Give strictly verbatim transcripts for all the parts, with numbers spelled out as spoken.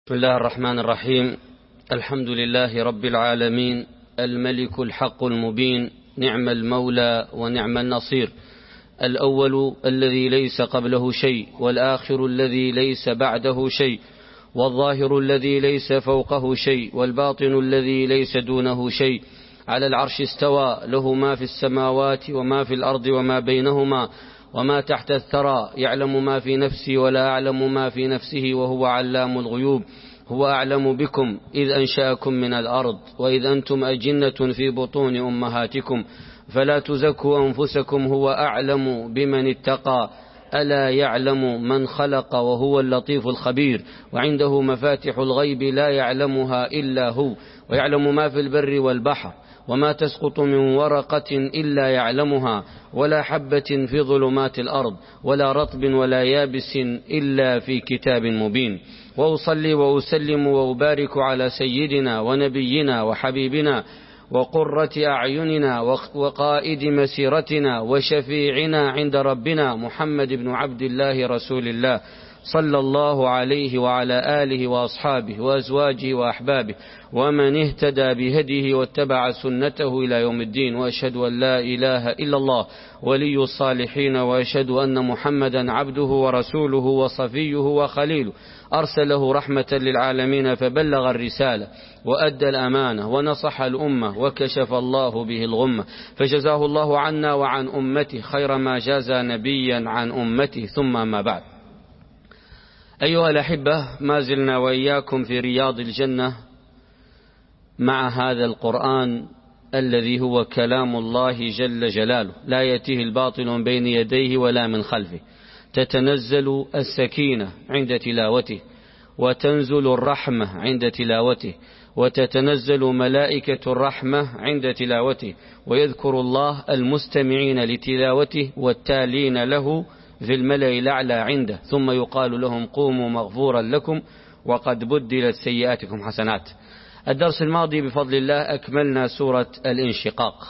بسم الله الرحمن الرحيم. الحمد لله رب العالمين، الملك الحق المبين، نعم المولى ونعم النصير، الأول الذي ليس قبله شيء، والآخر الذي ليس بعده شيء، والظاهر الذي ليس فوقه شيء، والباطن الذي ليس دونه شيء. على العرش استوى، له ما في السماوات وما في الأرض وما بينهما وما تحت الثرى، يعلم ما في نفسي ولا أعلم ما في نفسه وهو علام الغيوب. هو أعلم بكم إذ أنشأكم من الأرض وإذ أنتم أجنة في بطون أمهاتكم، فلا تزكوا أنفسكم، هو أعلم بمن اتقى، ألا يعلم من خلق وهو اللطيف الخبير. وعنده مفاتح الغيب لا يعلمها إلا هو، ويعلم ما في البر والبحر، وما تسقط من ورقة إلا يعلمها، ولا حبة في ظلمات الأرض، ولا رطب ولا يابس إلا في كتاب مبين. وأصلي وأسلم وأبارك على سيدنا ونبينا وحبيبنا وقرة أعيننا وقائد مسيرتنا وشفيعنا عند ربنا محمد بن عبد الله رسول الله، صلى الله عليه وعلى آله وأصحابه وأزواجه وأحبابه ومن اهتدى بهديه واتبع سنته إلى يوم الدين. وأشهد أن لا إله إلا الله ولي الصالحين، وأشهد أن محمدا عبده ورسوله وصفيه وخليله، أرسله رحمة للعالمين فبلغ الرسالة وأدى الأمانة ونصح الأمة وكشف الله به الغمة، فجزاه الله عنا وعن أمته خير ما جازى نبيا عن أمته. ثم ما بعد، أيها الأحبة، ما زلنا وإياكم في رياض الجنة مع هذا القرآن الذي هو كلام الله جل جلاله، لا يأتيه الباطل من بين يديه ولا من خلفه، تتنزل السكينة عند تلاوته، وتنزل الرحمة عند تلاوته، وتتنزل ملائكة الرحمة عند تلاوته، ويذكر الله المستمعين لتلاوته والتالين له في الملأ الأعلى عنده، ثم يقال لهم قوموا مغفورا لكم وقد بدلت سيئاتكم حسنات. الدرس الماضي بفضل الله أكملنا سورة الانشقاق،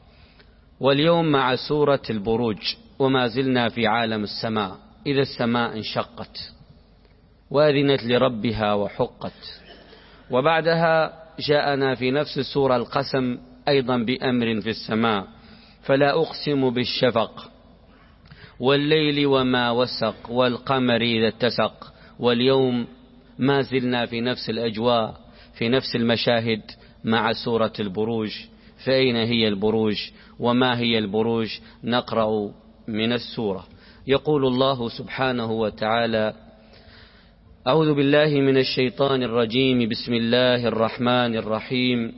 واليوم مع سورة البروج، وما زلنا في عالم السماء. إذا السماء انشقت وأذنت لربها وحقت، وبعدها جاءنا في نفس السورة القسم أيضا بأمر في السماء، فلا أقسم بالشفق والليل وما وسق والقمر إذا اتسق. واليوم ما زلنا في نفس الأجواء، في نفس المشاهد مع سورة البروج. فأين هي البروج وما هي البروج؟ نقرأ من السورة. يقول الله سبحانه وتعالى: أعوذ بالله من الشيطان الرجيم، بسم الله الرحمن الرحيم: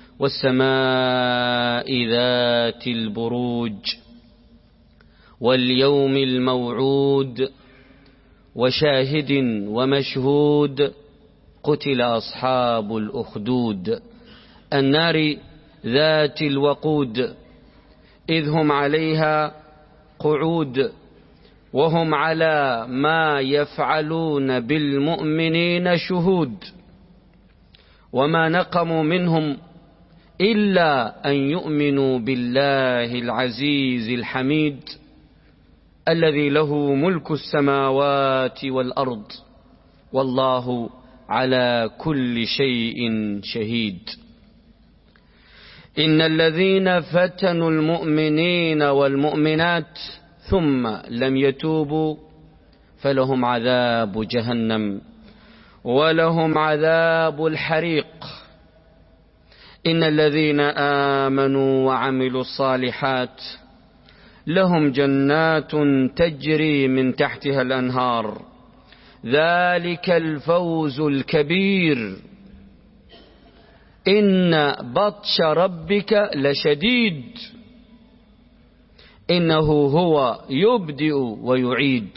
والسماء ذات البروج واليوم الموعود وشاهد ومشهود، قتل أصحاب الأخدود النار ذات الوقود، إذ هم عليها قعود وهم على ما يفعلون بالمؤمنين شهود، وما نقموا منهم إلا أن يؤمنوا بالله العزيز الحميد، الذي له ملك السماوات والأرض، والله على كل شيء شهيد. إن الذين فتنوا المؤمنين والمؤمنات ثم لم يتوبوا فلهم عذاب جهنم ولهم عذاب الحريق. إن الذين آمنوا وعملوا الصالحات لهم جنات تجري من تحتها الأنهار، ذلك الفوز الكبير. إن بطش ربك لشديد، إنه هو يبدئ ويعيد،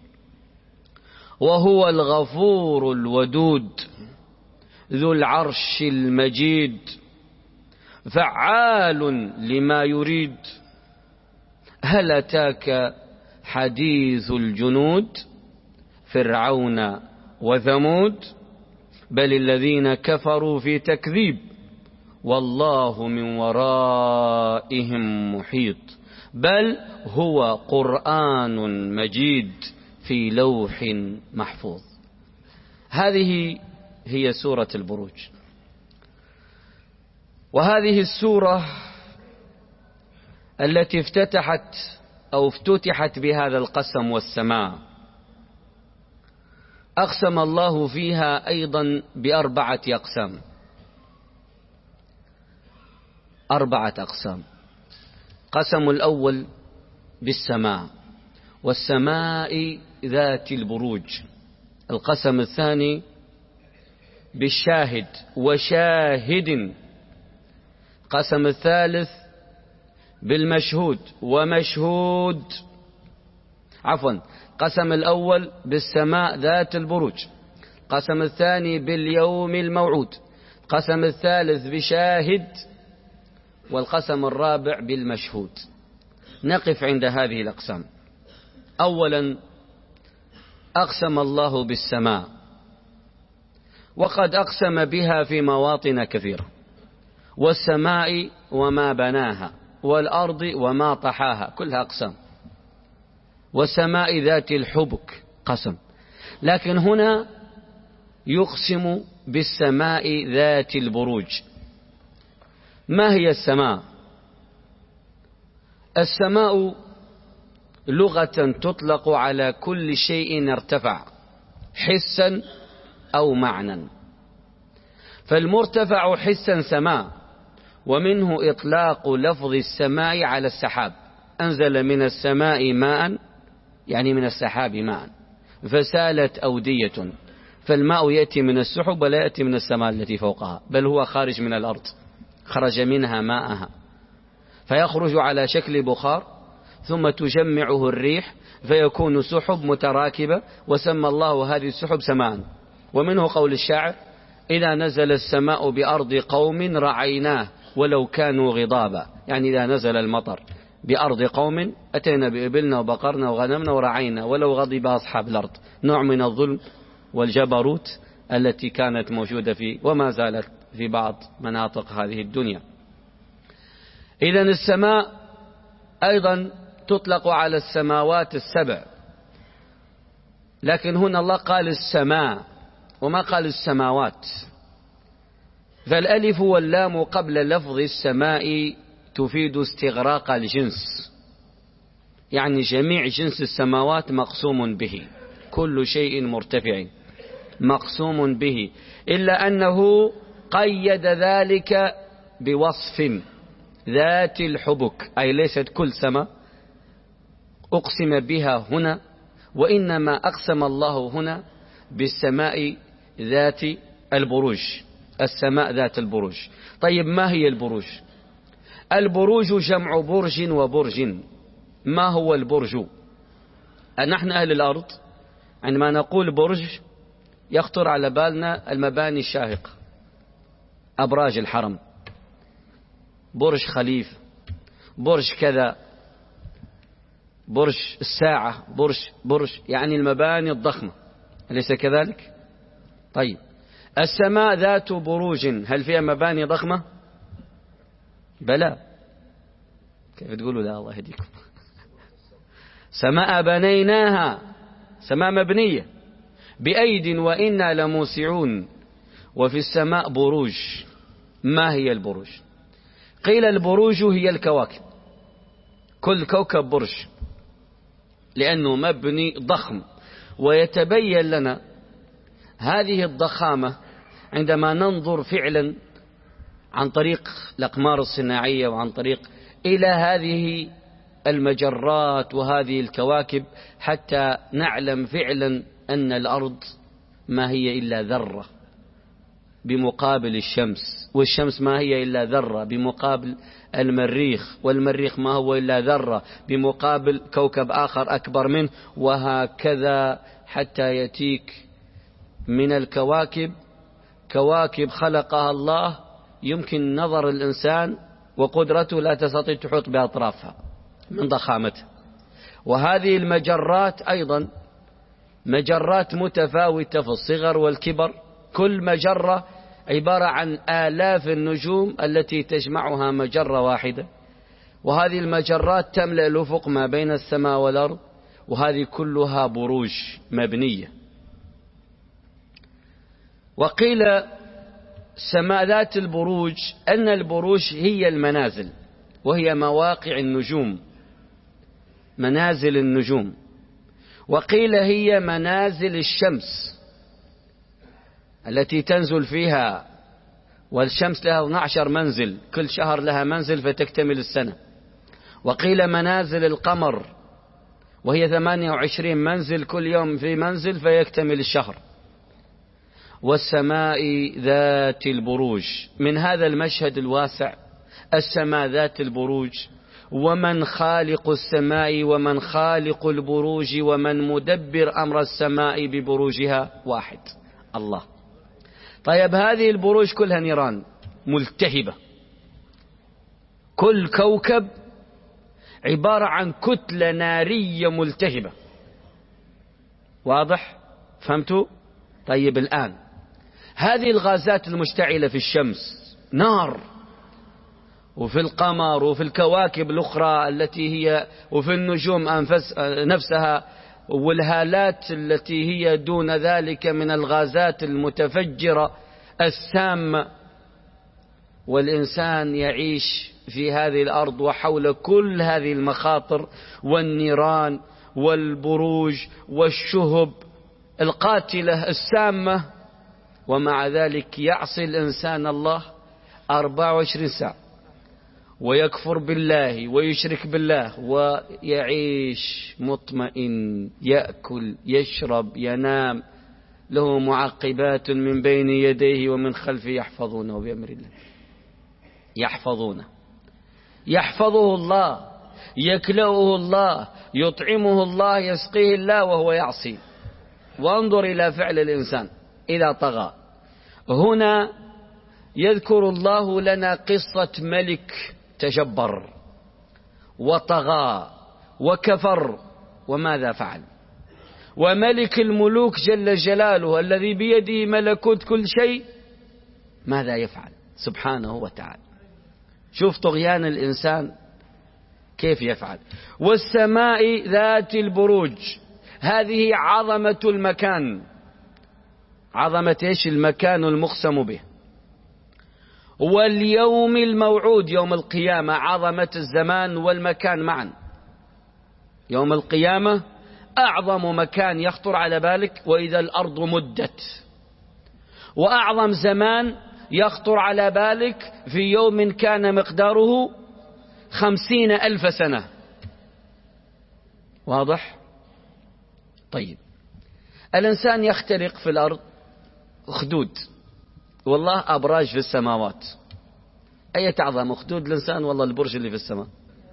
وهو الغفور الودود، ذو العرش المجيد، فعال لما يريد. هل أتاك حديث الجنود فرعون وثمود؟ بل الذين كفروا في تكذيب، والله من ورائهم محيط. بل هو قرآن مجيد في لوح محفوظ. هذه هي سورة البروج. وهذه السورة التي افتتحت أو افتتحت بهذا القسم والسماء، أقسم الله فيها أيضا بأربعة أقسام، أربعة أقسام. قسم الأول بالسماء، والسماء ذات البروج. القسم الثاني بالشاهد وشاهد. قسم الثالث بالمشهود ومشهود. عفوا، قسم الأول بالسماء ذات البروج، قسم الثاني باليوم الموعود، قسم الثالث بشاهد، والقسم الرابع بالمشهود. نقف عند هذه الأقسام. أولا، أقسم الله بالسماء، وقد أقسم بها في مواطن كثيرة: والسماء وما بناها، والأرض وما طحاها، كلها أقسام. والسماء ذات الحبك قسم، لكن هنا يقسم بالسماء ذات البروج. ما هي السماء؟ السماء لغة تطلق على كل شيء ارتفع حسا أو معنى، فالمرتفع حسا سماء، ومنه إطلاق لفظ السماء على السحاب. أنزل من السماء ماء، يعني من السحاب ماء، فسالت أودية. فالماء يأتي من السحب ولا يأتي من السماء التي فوقها، بل هو خارج من الأرض، خرج منها ماءها، فيخرج على شكل بخار، ثم تجمعه الريح فيكون سحب متراكبة، وسمى الله هذه السحب سماء. ومنه قول الشاعر: إذا نزل السماء بأرض قوم رعيناه ولو كانوا غضابا. يعني إذا نزل المطر بأرض قوم أتينا بإبلنا وبقرنا وغنمنا ورعينا ولو غضب أصحاب الأرض. نوع من الظلم والجبروت التي كانت موجودة في وما زالت في بعض مناطق هذه الدنيا. إذن السماء أيضا تطلق على السماوات السبع، لكن هنا الله قال السماء وما قال السماوات. فالألف واللام قبل لفظ السماء تفيد استغراق الجنس، يعني جميع جنس السماوات مقسوم به، كل شيء مرتفع مقسوم به، إلا أنه قيد ذلك بوصف ذات الحبك، أي ليست كل سماء أقسم بها هنا، وإنما أقسم الله هنا بالسماء ذات البروج، السماء ذات البروج. طيب، ما هي البروج؟ البروج جمع برج وبرج. ما هو البرج؟ نحن أهل الأرض عندما نقول برج يخطر على بالنا المباني الشاهقة، أبراج الحرم، برج خليفة، برج كذا، برج الساعة، برج برج يعني المباني الضخمة، أليس كذلك؟ طيب، السماء ذات بروج هل فيها مباني ضخمة؟ بلى. كيف تقولوا لا؟ الله يهديكم. سماء بنيناها، سماء مبنية بأيد وإنا لموسعون. وفي السماء بروج. ما هي البروج؟ قيل البروج هي الكواكب، كل كوكب برج، لأنه مبني ضخم. ويتبين لنا هذه الضخامة عندما ننظر فعلا عن طريق الأقمار الصناعية وعن طريق إلى هذه المجرات وهذه الكواكب، حتى نعلم فعلا أن الأرض ما هي إلا ذرة بمقابل الشمس، والشمس ما هي إلا ذرة بمقابل المريخ، والمريخ ما هو إلا ذرة بمقابل كوكب آخر أكبر منه، وهكذا حتى يأتيك من الكواكب كواكب خلقها الله يمكن نظر الإنسان وقدرته لا تستطيع تحيط بأطرافها من ضخامتها. وهذه المجرات أيضا مجرات متفاوتة في الصغر والكبر، كل مجرة عبارة عن آلاف النجوم التي تجمعها مجرة واحدة، وهذه المجرات تملأ الأفق ما بين السماء والأرض، وهذه كلها بروج مبنية. وقيل سماء ذات البروج أن البروج هي المنازل، وهي مواقع النجوم، منازل النجوم. وقيل هي منازل الشمس التي تنزل فيها، والشمس لها اثنا عشر منزل، كل شهر لها منزل فتكتمل السنة. وقيل منازل القمر وهي ثمانية وعشرين منزل، كل يوم في منزل فيكتمل الشهر. والسماء ذات البروج. من هذا المشهد الواسع السماء ذات البروج، ومن خالق السماء ومن خالق البروج ومن مدبر أمر السماء ببروجها واحد، الله. طيب هذه البروج كلها نيران ملتهبة، كل كوكب عبارة عن كتلة نارية ملتهبة. واضح؟ فهمتوا؟ طيب الآن هذه الغازات المشتعلة في الشمس نار، وفي القمر وفي الكواكب الأخرى التي هي، وفي النجوم أنفس نفسها، والهالات التي هي دون ذلك من الغازات المتفجرة السامة. والإنسان يعيش في هذه الأرض وحول كل هذه المخاطر والنيران والبروج والشهب القاتلة السامة، ومع ذلك يعصي الإنسان الله أربعة وعشرين ساعة ويكفر بالله ويشرك بالله ويعيش مطمئن، يأكل يشرب ينام، له معقبات من بين يديه ومن خلفه يحفظونه بأمر الله. يحفظونه، يحفظه الله، يكلؤه الله، يطعمه الله، يسقيه الله وهو يعصي. وانظر إلى فعل الإنسان إذا طغى. هنا يذكر الله لنا قصة ملك تجبر وطغى وكفر، وماذا فعل؟ وملك الملوك جل جلاله الذي بيده ملكوت كل شيء ماذا يفعل سبحانه وتعالى؟ شوف طغيان الإنسان كيف يفعل. والسماء ذات البروج، هذه عظمة المكان، عظمة إيش؟ المكان المقسم به. واليوم الموعود، يوم القيامة، عظمة الزمان والمكان معا. يوم القيامة أعظم مكان يخطر على بالك، وإذا الأرض مدت. وأعظم زمان يخطر على بالك في يوم كان مقداره خمسين ألف سنة. واضح؟ طيب الإنسان يخترق في الأرض خدود، والله أبراج في السماوات. أي تعظم خدود الإنسان؟ والله البرج اللي في السماء.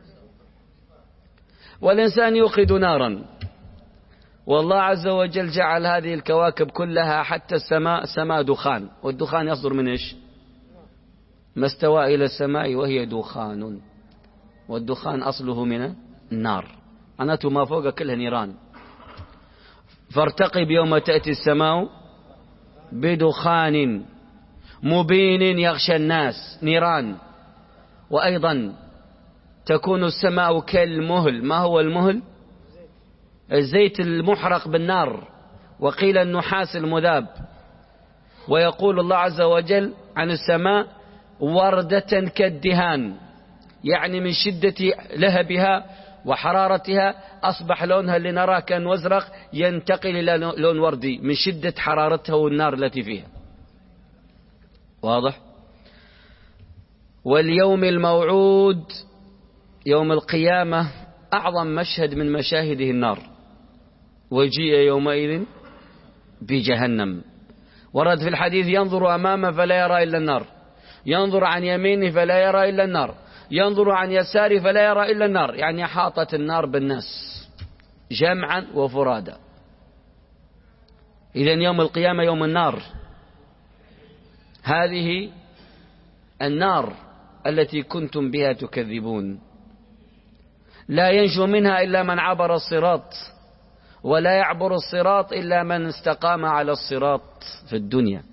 والإنسان يوقد نارا، والله عز وجل جعل هذه الكواكب كلها حتى السماء سماء دخان، والدخان يصدر من إيش؟ ما استوى إلى السماء وهي دخان، والدخان أصله من النار، معناته ما فوق كلها نيران. فارتقب يوم تأتي السماء بدخان مبين يغشى الناس، نيران. وأيضا تكون السماء كالمهل. ما هو المهل؟ الزيت المحرق بالنار، وقيل النحاس المذاب. ويقول الله عز وجل عن السماء وردة كالدهان، يعني من شدة لهبها وحرارتها أصبح لونها اللي نراه كان وازرق ينتقل إلى لون وردي من شدة حرارتها والنار التي فيها. واضح؟ واليوم الموعود، يوم القيامة، أعظم مشهد من مشاهده النار. وجيء يومئذ بجهنم. ورد في الحديث ينظر أمامه فلا يرى إلا النار، ينظر عن يمينه فلا يرى إلا النار، ينظر عن يساره فلا يرى إلا النار، يعني حاطت النار بالناس جمعا وفرادا. إذن يوم القيامة يوم النار، هذه النار التي كنتم بها تكذبون. لا ينجو منها إلا من عبر الصراط، ولا يعبر الصراط إلا من استقام على الصراط في الدنيا.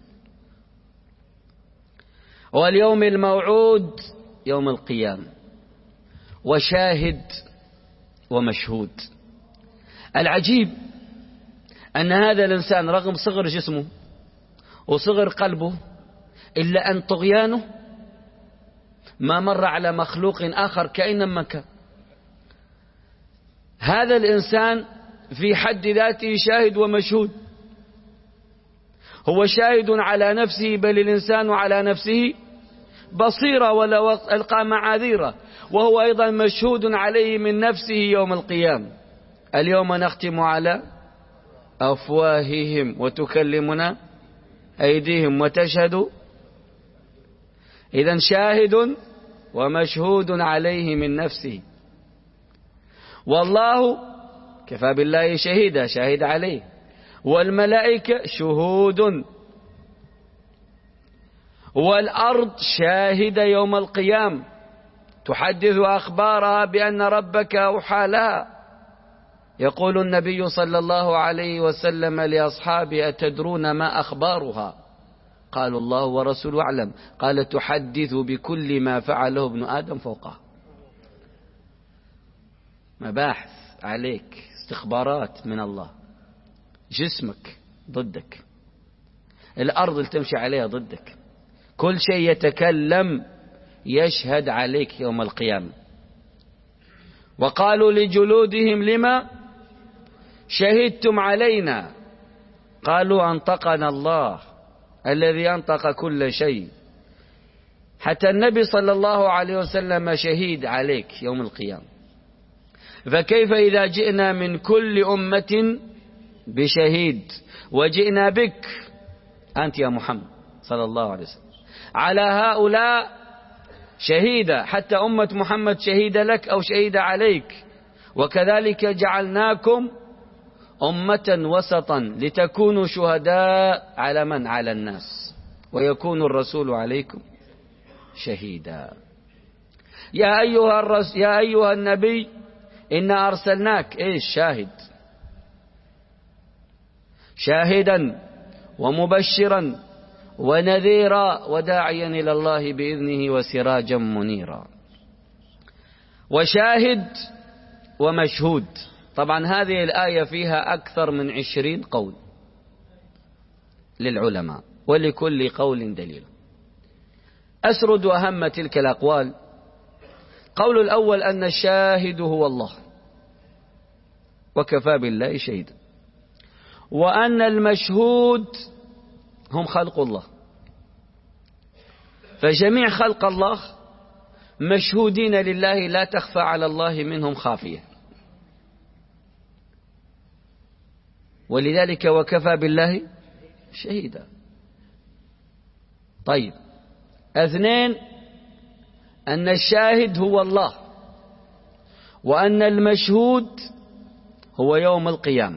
واليوم الموعود يوم القيامة، وشاهد ومشهود. العجيب أن هذا الإنسان رغم صغر جسمه وصغر قلبه إلا أن طغيانه ما مر على مخلوق آخر كأنما كان. هذا الإنسان في حد ذاته شاهد ومشهود، هو شاهد على نفسه، بل الإنسان على نفسه بصيرة ولو ألقى معاذيره، وهو أيضا مشهود عليه من نفسه يوم القيامة. اليوم نختم على أفواههم وتكلمنا أيديهم وتشهد. إذن شاهد ومشهود عليه من نفسه، والله كفى بالله شهيدا، شاهد عليه، والملائكة شهود، والأرض شاهدة يوم القيامة تحدث أخبارها بأن ربك أوحى لها. يقول النبي صلى الله عليه وسلم لأصحابه: أتدرون ما أخبارها؟ قالوا: الله ورسوله أعلم. قال: تحدث بكل ما فعله ابن آدم فوقه. مباحث عليك، استخبارات من الله. جسمك ضدك، الأرض اللي تمشي عليها ضدك، كل شيء يتكلم يشهد عليك يوم القيامة. وقالوا لجلودهم: لما شهدتم علينا؟ قالوا: أنطقنا الله الذي أنطق كل شيء. حتى النبي صلى الله عليه وسلم شهيد عليك يوم القيامة، فكيف إذا جئنا من كل أمة بشهيد وجئنا بك أنت يا محمد صلى الله عليه وسلم على هؤلاء شهيدا، حتى أمة محمد شهيدة لك أو شهيدة عليك. وكذلك جعلناكم أمة وسطا لتكونوا شهداء على من؟ على الناس، ويكون الرسول عليكم شهيدا. يا أيها الرس يا أيها النبي إنا أرسلناك إيش؟ شاهد، شاهدا ومبشرا ونذيرا وداعيا إلى الله بإذنه وسراجا منيرا. وشاهد ومشهود. طبعا هذه الآية فيها أكثر من عشرين قول للعلماء، ولكل قول دليل. أسرد أهم تلك الأقوال. قول الأول أن الشاهد هو الله وكفى بالله شهيدا، وأن المشهود هم خلق الله، فجميع خلق الله مشهودين لله، لا تخفى على الله منهم خافية، ولذلك وكفى بالله شهيدا. طيب، اثنين، أن الشاهد هو الله، وأن المشهود هو يوم القيامة،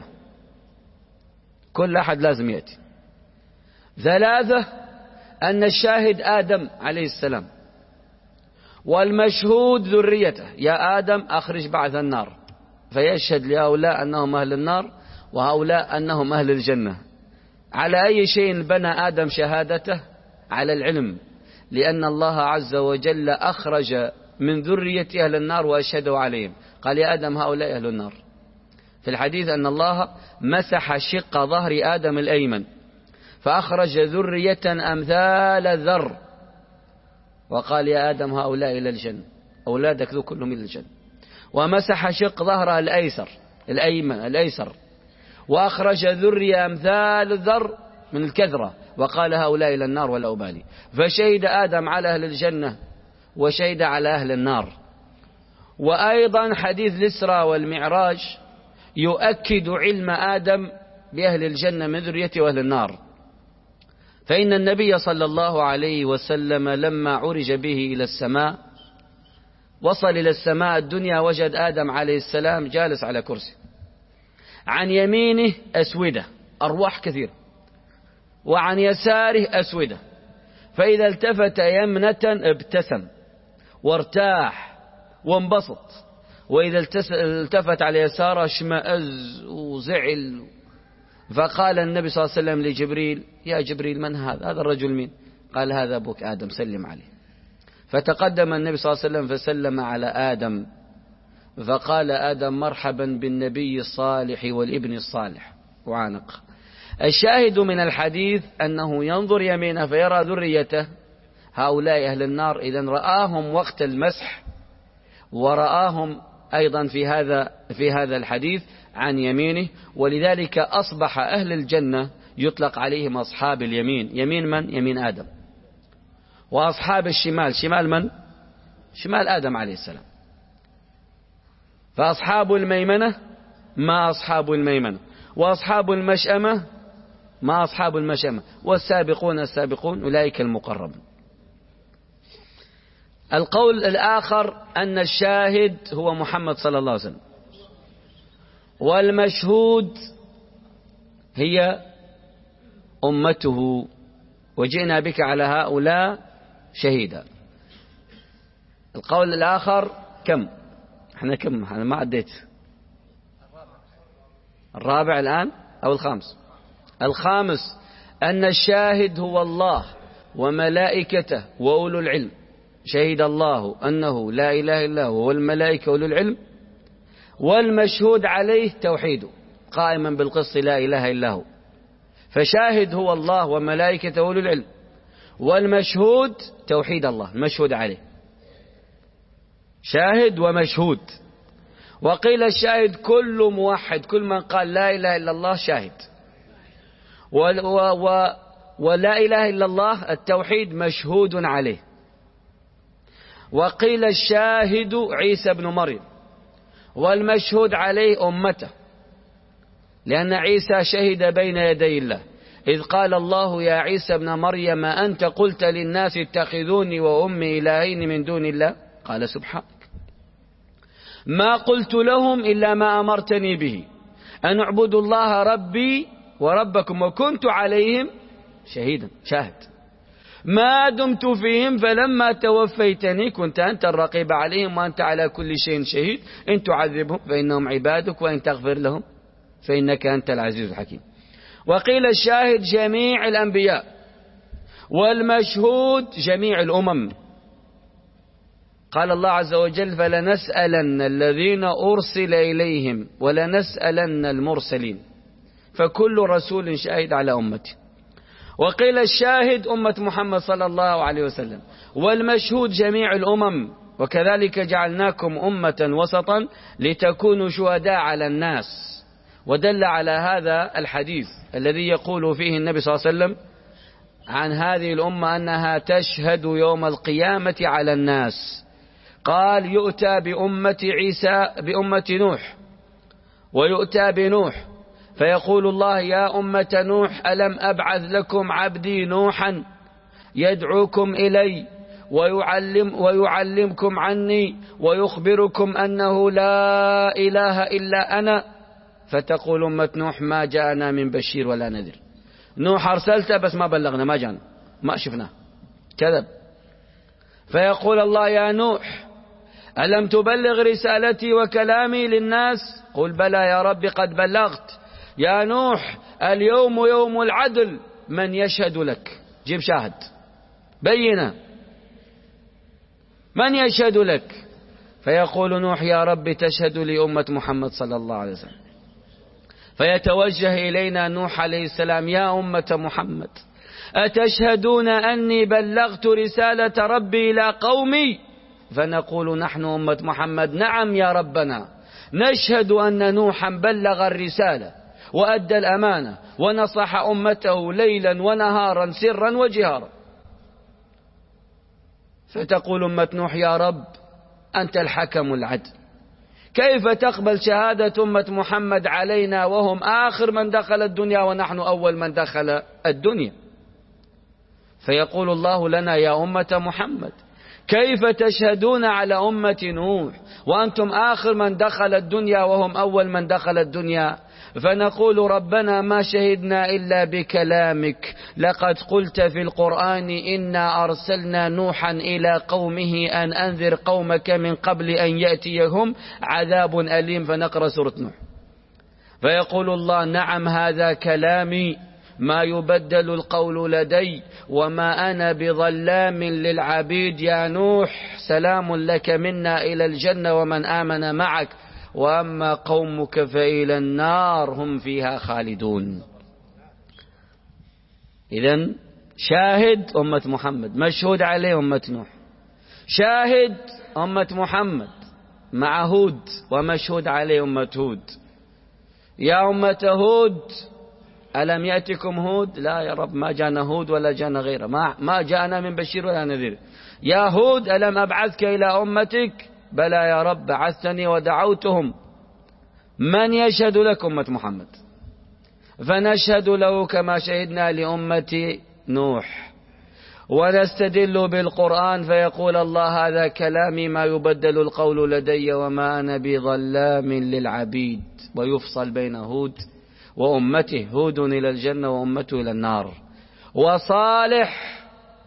كل أحد لازم يأتي. ثلاثة، أن الشاهد آدم عليه السلام، والمشهود ذريته. يا آدم أخرج بعث النار، فيشهد لهؤلاء أنهم أهل النار وهؤلاء أنهم أهل الجنة. على أي شيء بنى آدم شهادته؟ على العلم، لأن الله عز وجل أخرج من ذرية أهل النار وأشهدوا عليهم، قال: يا آدم هؤلاء أهل النار. في الحديث أن الله مسح شق ظهر آدم الأيمن فأخرج ذرية أمثال الذر، وقال: يا آدم هؤلاء إلى الجنة، أولادك ذو كلهم إلى الجنة. ومسح شق ظهر الأيسر الأيمن الأيسر وأخرج ذرية أمثال الذر من الكثرة، وقال: هؤلاء إلى النار ولا أبالي. فشهد آدم على أهل الجنة وشهد على أهل النار. وأيضا حديث الإسراء والمعراج يؤكد علم آدم بأهل الجنة من ذريته وأهل النار. فإن النبي صلى الله عليه وسلم لما عرج به إلى السماء، وصل إلى السماء الدنيا، وجد آدم عليه السلام جالس على كرسي، عن يمينه أسودة أرواح كثير، وعن يساره أسودة، فإذا التفت يمنة ابتسم وارتاح وانبسط، وإذا التفت على يساره اشمأز وزعل. فقال النبي صلى الله عليه وسلم لجبريل: يا جبريل، من هذا؟ هذا الرجل مين؟ قال: هذا أبوك آدم، سلم عليه. فتقدم النبي صلى الله عليه وسلم فسلم على آدم، فقال آدم: مرحبا بالنبي الصالح والابن الصالح، وعانق. الشاهد من الحديث أنه ينظر يمينه فيرى ذريته هؤلاء أهل النار. إذن رآهم وقت المسح، ورآهم أيضا في هذا في هذا الحديث عن يمينه، ولذلك أصبح أهل الجنة يطلق عليهم أصحاب اليمين. يمين من؟ يمين آدم. وأصحاب الشمال، شمال من؟ شمال آدم عليه السلام. فأصحاب الميمنة ما أصحاب الميمنة، وأصحاب المشأمة ما أصحاب المشأمة، والسابقون السابقون أولئك المقربون. القول الآخر أن الشاهد هو محمد صلى الله عليه وسلم، والمشهود هي أمته، وجئنا بك على هؤلاء شهيدا. القول الآخر كم؟ احنا كم؟ انا ما عديت. الرابع الآن أو الخامس؟ الخامس أن الشاهد هو الله وملائكته وأولو العلم. شهد الله أنه لا إله إلا هو والملائكة وأولو العلم، والمشهود عليه توحيده قائما بالقسط لا إله إلا هو. فشاهد هو الله وملائكته وأولو العلم، والمشهود توحيد الله المشهود عليه، شاهد ومشهود. وقيل الشاهد كل موحد، كل من قال لا إله إلا الله شاهد، و و ولا إله إلا الله التوحيد مشهود عليه. وقيل الشاهد عيسى بن مريم، والمشهود عليه أمته، لأن عيسى شهد بين يدي الله إذ قال الله يا عيسى ابن مريم أنت قلت للناس اتخذوني وأمي إلهين من دون الله قال سبحانك ما قلت لهم إلا ما أمرتني به أن اعبدوا الله ربي وربكم وكنت عليهم شهيدا شاهد ما دمت فيهم فلما توفيتني كنت أنت الرقيب عليهم وأنت على كل شيء شهيد إن تعذبهم فإنهم عبادك وإن تغفر لهم فإنك أنت العزيز الحكيم. وقيل الشاهد جميع الأنبياء، والمشهود جميع الأمم. قال الله عز وجل فلنسألن الذين أرسل إليهم ولنسألن المرسلين، فكل رسول شاهد على أمته. وقيل الشاهد أمة محمد صلى الله عليه وسلم، والمشهود جميع الأمم. وكذلك جعلناكم أمة وسطا لتكونوا شهداء على الناس. ودل على هذا الحديث الذي يقول فيه النبي صلى الله عليه وسلم عن هذه الأمة أنها تشهد يوم القيامة على الناس. قال يؤتى بأمة عيسى بأمة نوح، ويؤتى بنوح فيقول الله يا أمة نوح ألم أبعث لكم عبدي نوحا يدعوكم إلي ويعلم ويعلمكم عني ويخبركم أنه لا إله إلا أنا، فتقول أمة نوح ما جاءنا من بشير ولا نذير. نوح أرسلته بس ما بلغنا، ما جانا، ما شفناه، كذب. فيقول الله يا نوح ألم تبلغ رسالتي وكلامي للناس؟ قل بلى يا رب قد بلغت. يا نوح اليوم يوم العدل من يشهد لك؟ جيب شاهد بينا من يشهد لك؟ فيقول نوح يا رب تشهد لي أمة محمد صلى الله عليه وسلم. فيتوجه إلينا نوح عليه السلام يا أمة محمد أتشهدون أني بلغت رسالة ربي إلى قومي؟ فنقول نحن أمة محمد نعم يا ربنا، نشهد أن نوحا بلغ الرسالة وأدى الأمانة ونصح أمته ليلا ونهارا سرا وجهارا. فتقول أمة نوح يا رب أنت الحكم العدل، كيف تقبل شهادة أمة محمد علينا وهم آخر من دخل الدنيا ونحن أول من دخل الدنيا؟ فيقول الله لنا يا أمة محمد كيف تشهدون على أمة نوح وأنتم آخر من دخل الدنيا وهم أول من دخل الدنيا؟ فنقول ربنا ما شهدنا إلا بكلامك، لقد قلت في القرآن إنا أرسلنا نوحا إلى قومه أن أنذر قومك من قبل أن يأتيهم عذاب أليم. فنقرأ سورة نوح فيقول الله نعم هذا كلامي ما يبدل القول لدي وما أنا بظلام للعبيد. يا نوح سلام لك منا إلى الجنة ومن آمن معك، وأما قومك فإلى النار هم فيها خالدون. إذن شاهد أمة محمد، مشهود عليه أمة نوح. شاهد أمة محمد مع هود ومشهود عليه أمة هود. يا أمة هود ألم يأتكم هود؟ لا يا رب، ما جانا هود ولا جانا غيره، ما, ما جاءنا من بشير ولا نذير. يا هود ألم أبعثك إلى أمتك؟ بلى يا رب بعثتني ودعوتهم. من يشهد لك؟ أمة محمد. فنشهد له كما شهدنا لأمة نوح. ونستدل بالقرآن فيقول الله هذا كلامي ما يبدل القول لدي وما أنا بظلام للعبيد. ويفصل بين هود وأمته، هود إلى الجنة وأمته إلى النار. وصالح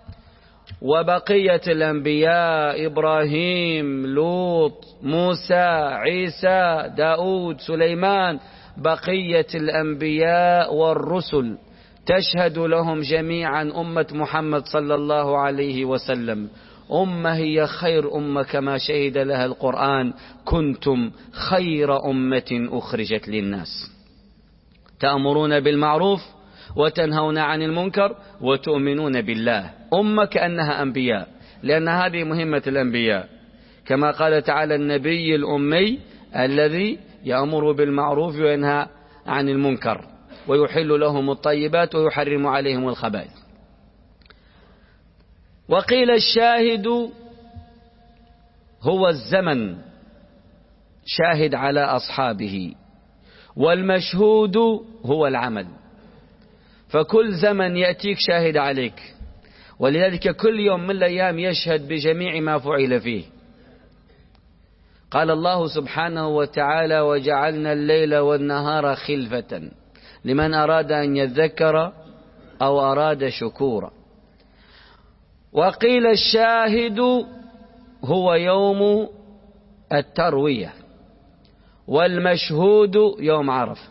وبقية الأنبياء إبراهيم، لوط، موسى، عيسى، داود، سليمان، بقية الأنبياء والرسل تشهد لهم جميعا أمة محمد صلى الله عليه وسلم. أمة هي خير أمة كما شهد لها القرآن كنتم خير أمة أخرجت للناس تأمرون بالمعروف وتنهون عن المنكر وتؤمنون بالله. أمة كأنها أنبياء، لأن هذه مهمة الأنبياء، كما قال تعالى النبي الأمي الذي يأمر بالمعروف وينهى عن المنكر ويحل لهم الطيبات ويحرم عليهم الخبائث. وقيل الشاهد هو الزمن، شاهد على أصحابه، والمشهود هو العمل. فكل زمن يأتيك شاهد عليك، ولذلك كل يوم من الأيام يشهد بجميع ما فعل فيه. قال الله سبحانه وتعالى وجعلنا الليل والنهار خلفة لمن أراد أن يذكر أو أراد شكورا. وقيل الشاهد هو يوم التروية، والمشهود يوم عرفة.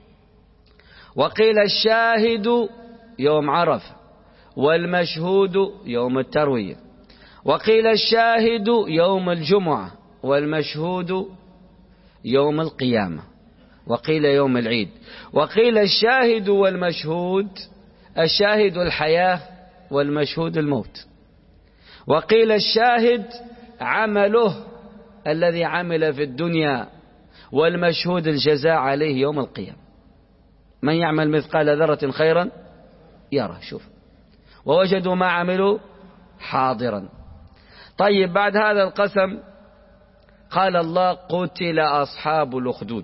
وقيل الشاهد يوم عرفة والمشهود يوم التروية. وقيل الشاهد يوم الجمعة والمشهود يوم القيامة. وقيل يوم العيد. وقيل الشاهد والمشهود، الشاهد الحياة والمشهود الموت. وقيل الشاهد عمله الذي عمل في الدنيا، والمشهود الجزاء عليه يوم القيامة. من يعمل مثقال ذرة خيرا يرى. شوف، ووجدوا ما عملوا حاضرا. طيب، بعد هذا القسم قال الله قتل أصحاب الأخدود.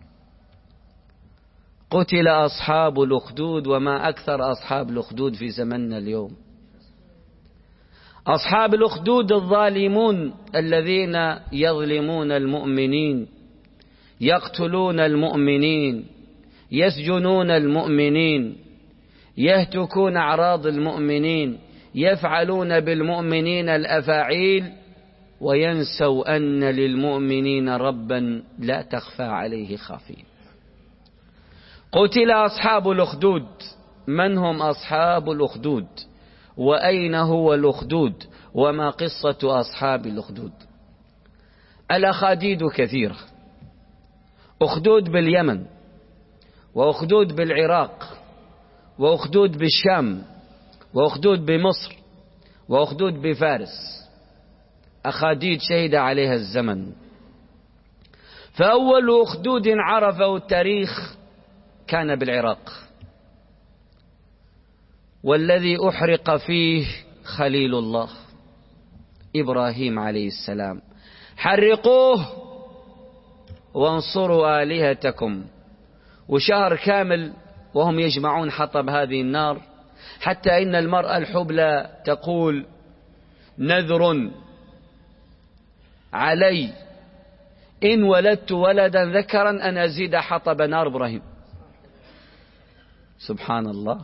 قتل أصحاب الأخدود، وما أكثر أصحاب الأخدود في زمننا اليوم. أصحاب الأخدود الظالمون الذين يظلمون المؤمنين، يقتلون المؤمنين، يسجنون المؤمنين، يهتكون أعراض المؤمنين، يفعلون بالمؤمنين الأفاعيل، وينسوا أن للمؤمنين ربا لا تخفى عليه خافية. قتل أصحاب الأخدود. من هم أصحاب الأخدود؟ وأين هو الأخدود؟ وما قصة أصحاب الأخدود؟ الأخاديد كثيرة. أخدود باليمن، وأخدود بالعراق، وأخدود بالشام، وأخدود بمصر، وأخدود بفارس. أخاديد شهد عليها الزمن. فأول أخدود عرفه التاريخ كان بالعراق، والذي أحرق فيه خليل الله إبراهيم عليه السلام. حرقوه وانصروا آلهتكم. وشهر كامل وهم يجمعون حطب هذه النار، حتى إن المرأة الحبلى تقول نذر علي إن ولدت ولدا ذكرا أن أزيد حطب نار إبراهيم. سبحان الله.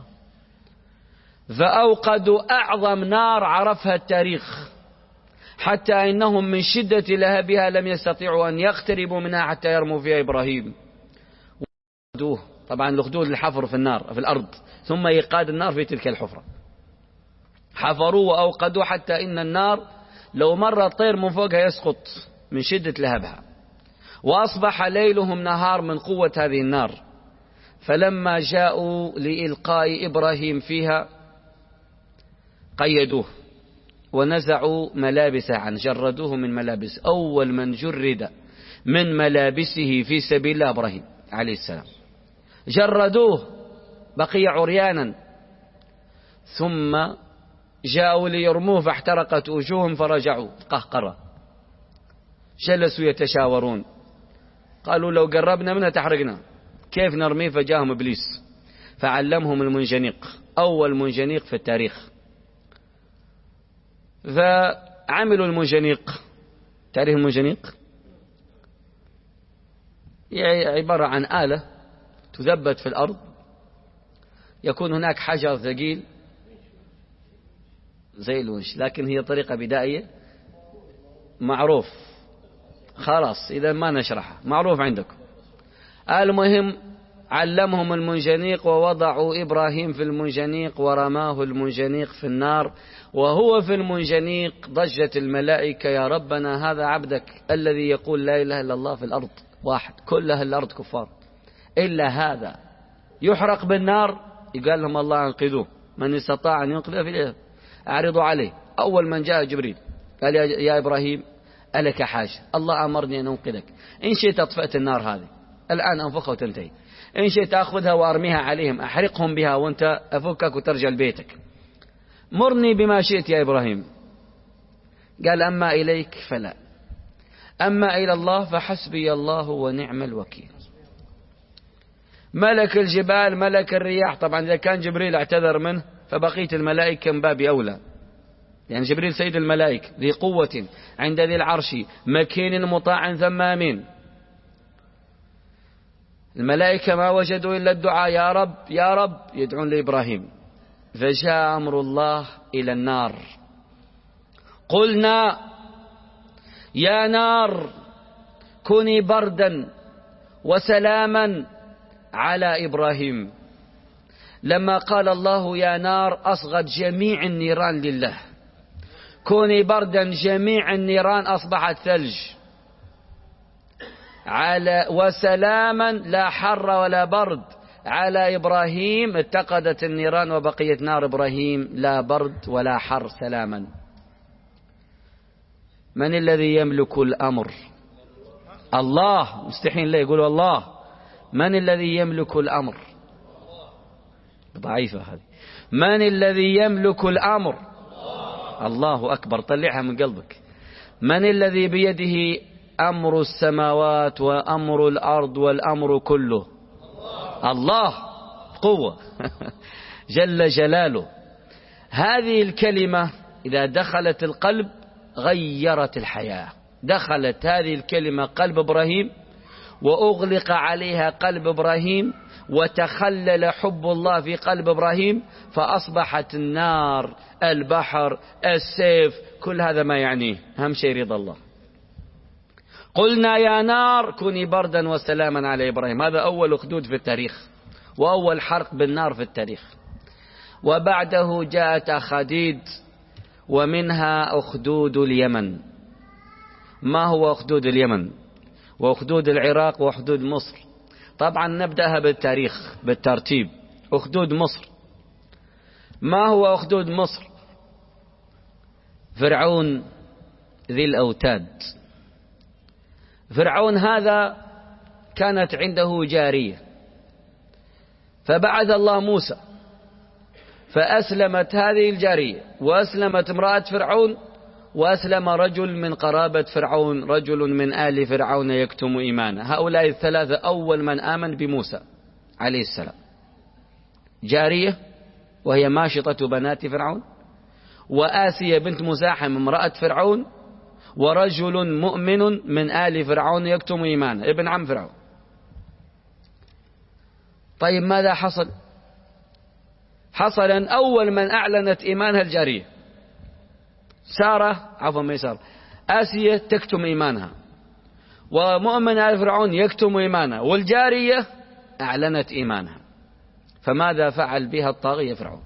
فأوقدوا أعظم نار عرفها التاريخ، حتى إنهم من شدة لهبها لم يستطيعوا أن يقتربوا منها حتى يرموا فيها إبراهيم. وأوقدوه. طبعا الأخدود الحفر في النار في الأرض، ثم إيقاد النار في تلك الحفرة. حفروا وأوقدوا حتى إن النار لو مر طير من فوقها يسقط من شدة لهبها. وأصبح ليلهم نهار من قوة هذه النار. فلما جاءوا لإلقاء إبراهيم فيها قيدوه ونزعوا ملابسه عنه، جردوه من ملابسه. أول من جرد من ملابسه في سبيل الله إبراهيم عليه السلام، جردوه بقي عريانا، ثم جاءوا ليرموه فاحترقت وجوههم فرجعوا قهقرة. جلسوا يتشاورون، قالوا لو قربنا منها تحرقنا، كيف نرميه؟ فجاءهم إبليس فعلمهم المنجنيق، أول منجنيق في التاريخ. فعملوا المنجنيق. تعرف المنجنيق؟ هي عبارة عن آلة تثبت في الأرض، يكون هناك حجر ثقيل زي الونش، لكن هي طريقة بدائية معروف، خلاص إذا ما نشرحها، معروف عندكم. المهم علمهم المنجنيق، ووضعوا إبراهيم في المنجنيق ورماه المنجنيق في النار. وهو في المنجنيق ضجت الملائكة: يا ربنا هذا عبدك الذي يقول لا إله إلا الله في الأرض واحد، كل أهل الأرض كفار إلا هذا يحرق بالنار. يقال لهم الله انقذوه، من استطاع أن ينقذه في أعرضوا عليه. أول من جاء جبريل قال: يا إبراهيم ألك حاجة؟ الله أمرني أن أنقذك، إن شئت أطفأت النار هذه الآن أنفخها وتنتهي، إن شئت أخذها وأرميها عليهم أحرقهم بها وأنت أفكك وترجع لبيتك، مرني بما شئت يا إبراهيم. قال: أما إليك فلا، أما إلى الله فحسبي الله ونعم الوكيل. ملك الجبال ملك الرياح، طبعا إذا كان جبريل اعتذر منه فبقية الملائكة من باب أولى، يعني جبريل سيد الملائكة ذي قوة عند ذي العرش مكين مطاع ثم أمين. الملائكة ما وجدوا إلا الدعاء: يا رب يا رب، يدعون لإبراهيم. فجاء أمر الله إلى النار، قلنا يا نار كوني بردا وسلاما على إبراهيم. لما قال الله يا نار أصغت جميع النيران لله، كوني بردا جميع النيران أصبحت ثلج، على وسلاما لا حر ولا برد على إبراهيم، اتقدت النيران وبقيت نار إبراهيم لا برد ولا حر، سلاما. من الذي يملك الأمر؟ الله. مستحيل لا يقولوا الله. من الذي يملك الأمر؟ ضعيفة هذه. من الذي يملك الأمر؟ الله أكبر، طلعها من قلبك. من الذي بيده أمر السماوات وأمر الأرض والأمر كله؟ الله قوة جل جلاله. هذه الكلمة إذا دخلت القلب غيرت الحياة. دخلت هذه الكلمة قلب إبراهيم وأغلق عليها قلب إبراهيم وتخلل حب الله في قلب إبراهيم، فأصبحت النار، البحر، السيف، كل هذا ما يعنيه، أهم شيء رضا الله. قلنا يا نار كوني بردا وسلاما على إبراهيم. هذا أول أخدود في التاريخ وأول حرق بالنار في التاريخ. وبعده جاءت أخاديد، ومنها أخدود اليمن. ما هو أخدود اليمن وأخدود العراق وأخدود مصر؟ طبعا نبدأها بالتاريخ بالترتيب. أخدود مصر. ما هو أخدود مصر؟ فرعون ذي الأوتاد. فرعون هذا كانت عنده جارية، فبعث الله موسى فأسلمت هذه الجارية، وأسلمت امرأة فرعون، وأسلم رجل من قرابة فرعون، رجل من آل فرعون يكتم إيمانه. هؤلاء الثلاثة أول من آمن بموسى عليه السلام. جارية وهي ماشطة بنات فرعون، وآسية بنت مزاحم امرأة فرعون، ورجل مؤمن من آل فرعون يكتم إيمانه ابن عم فرعون. طيب ماذا حصل؟ حصل أن أول من أعلنت إيمانها الجارية سارة، عفوا ما سارة، آسية تكتم إيمانها، ومؤمن آل فرعون يكتم إيمانها، والجارية أعلنت إيمانها. فماذا فعل بها الطاغية فرعون؟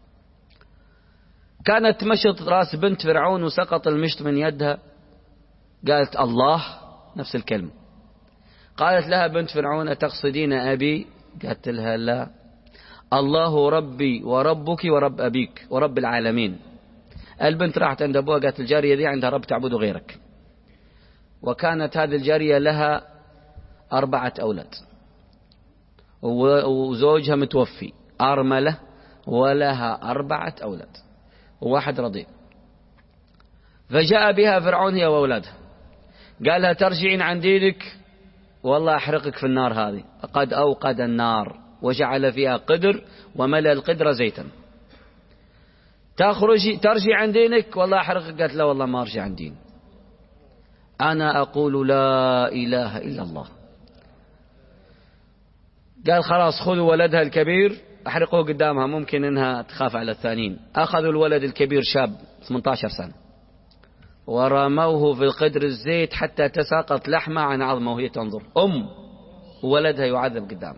كانت مشط رأس بنت فرعون وسقط المشط من يدها، قالت الله، نفس الكلمة. قالت لها بنت فرعون: أتقصدين أبي قالت لها لا، الله ربي وربك ورب أبيك ورب العالمين. البنت راحت عند أبوها قالت الجارية دي عندها رب تعبد غيرك. وكانت هذه الجارية لها أربعة أولاد وزوجها متوفي أرملة ولها أربعة أولاد وواحد رضيع. فجاء بها فرعون هي وأولادها قال لها ترجعين عن دينك والله أحرقك في النار هذه. قد أوقد النار وجعل فيها قدر وملأ القدر زيتا. تخرجي ترجي عن دينك والله أحرقك. قالت لا والله ما أرجع عن دين، أنا أقول لا إله إلا الله. قال خلاص خذوا ولدها الكبير أحرقوه قدامها ممكن إنها تخاف على الثانيين. أخذوا الولد الكبير شاب ثمانية عشر سنة ورموه في القدر الزيت حتى تساقط لحمة عن عظمه وهي تنظر، أم وولدها يعذب قدامه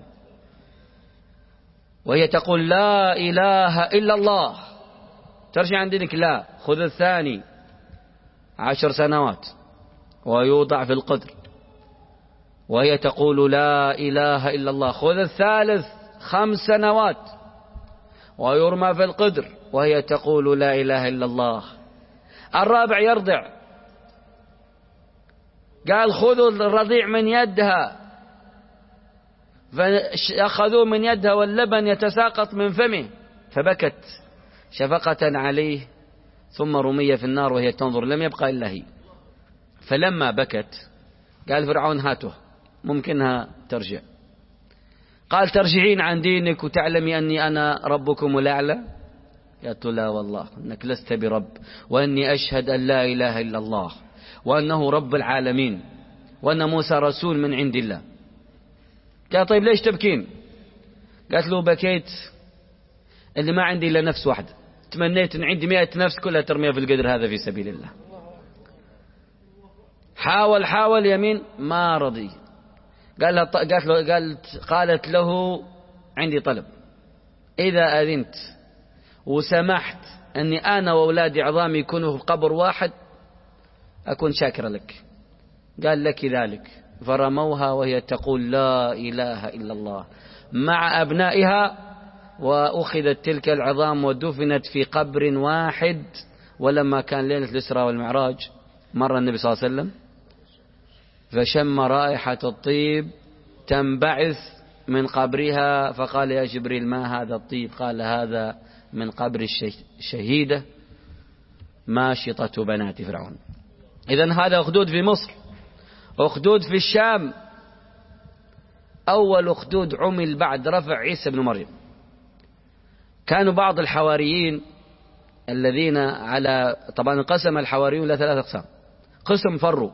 وهي تقول لا إله إلا الله. ترجع عن دينك لا، خذ الثاني عشر سنوات ويوضع في القدر وهي تقول لا إله إلا الله. خذ الثالث خمس سنوات ويرمى في القدر وهي تقول لا إله إلا الله. الرابع يرضع قال خذوا الرضيع من يدها فأخذوه من يدها واللبن يتساقط من فمه فبكت شفقة عليه ثم رمي في النار وهي تنظر لم يبقى إلا هي. فلما بكت قال فرعون هاته ممكنها ترجع. قال ترجعين عن دينك وتعلمي أني أنا ربكم الأعلى؟ قالت لا والله إنك لست برب وأني أشهد أن لا إله إلا الله وأنه رب العالمين وأن موسى رسول من عند الله. قال طيب ليش تبكين؟ قالت له بكيت اللي ما عندي إلا نفس واحدة، تمنيت أن عندي مئة نفس كلها ترميها في القدر هذا في سبيل الله. حاول حاول يمين ما رضي. قال لها قالت له قالت قالت له عندي طلب، إذا أذنت وسمحت أني أنا وأولادي عظامي يكونوا في قبر واحد أكون شاكرا لك. قال لك ذلك. فرموها وهي تقول لا إله إلا الله مع أبنائها وأخذت تلك العظام ودفنت في قبر واحد. ولما كان ليلة الإسراء والمعراج مر النبي صلى الله عليه وسلم فشم رائحة الطيب تنبعث من قبرها فقال يا جبريل ما هذا الطيب؟ قال هذا من قبر الشهيدة ماشطة بنات فرعون. إذن هذا أخدود في مصر. أخدود في الشام أول أخدود عمل بعد رفع عيسى بن مريم. كانوا بعض الحواريين الذين على طبعا انقسم الحواريون إلى ثلاثة أقسام. قسم فروا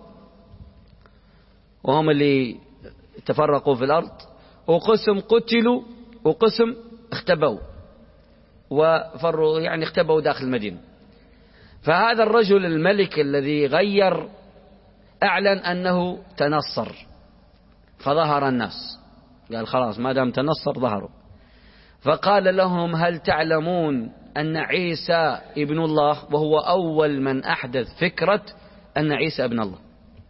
وهم اللي تفرقوا في الأرض، وقسم قتلوا، وقسم اختبوا وفروا يعني اختبوا داخل المدينة. فهذا الرجل الملك الذي غير أعلن أنه تنصر فظهر الناس، قال خلاص ما دام تنصر ظهروا. فقال لهم هل تعلمون أن عيسى ابن الله؟ وهو أول من أحدث فكرة أن عيسى ابن الله.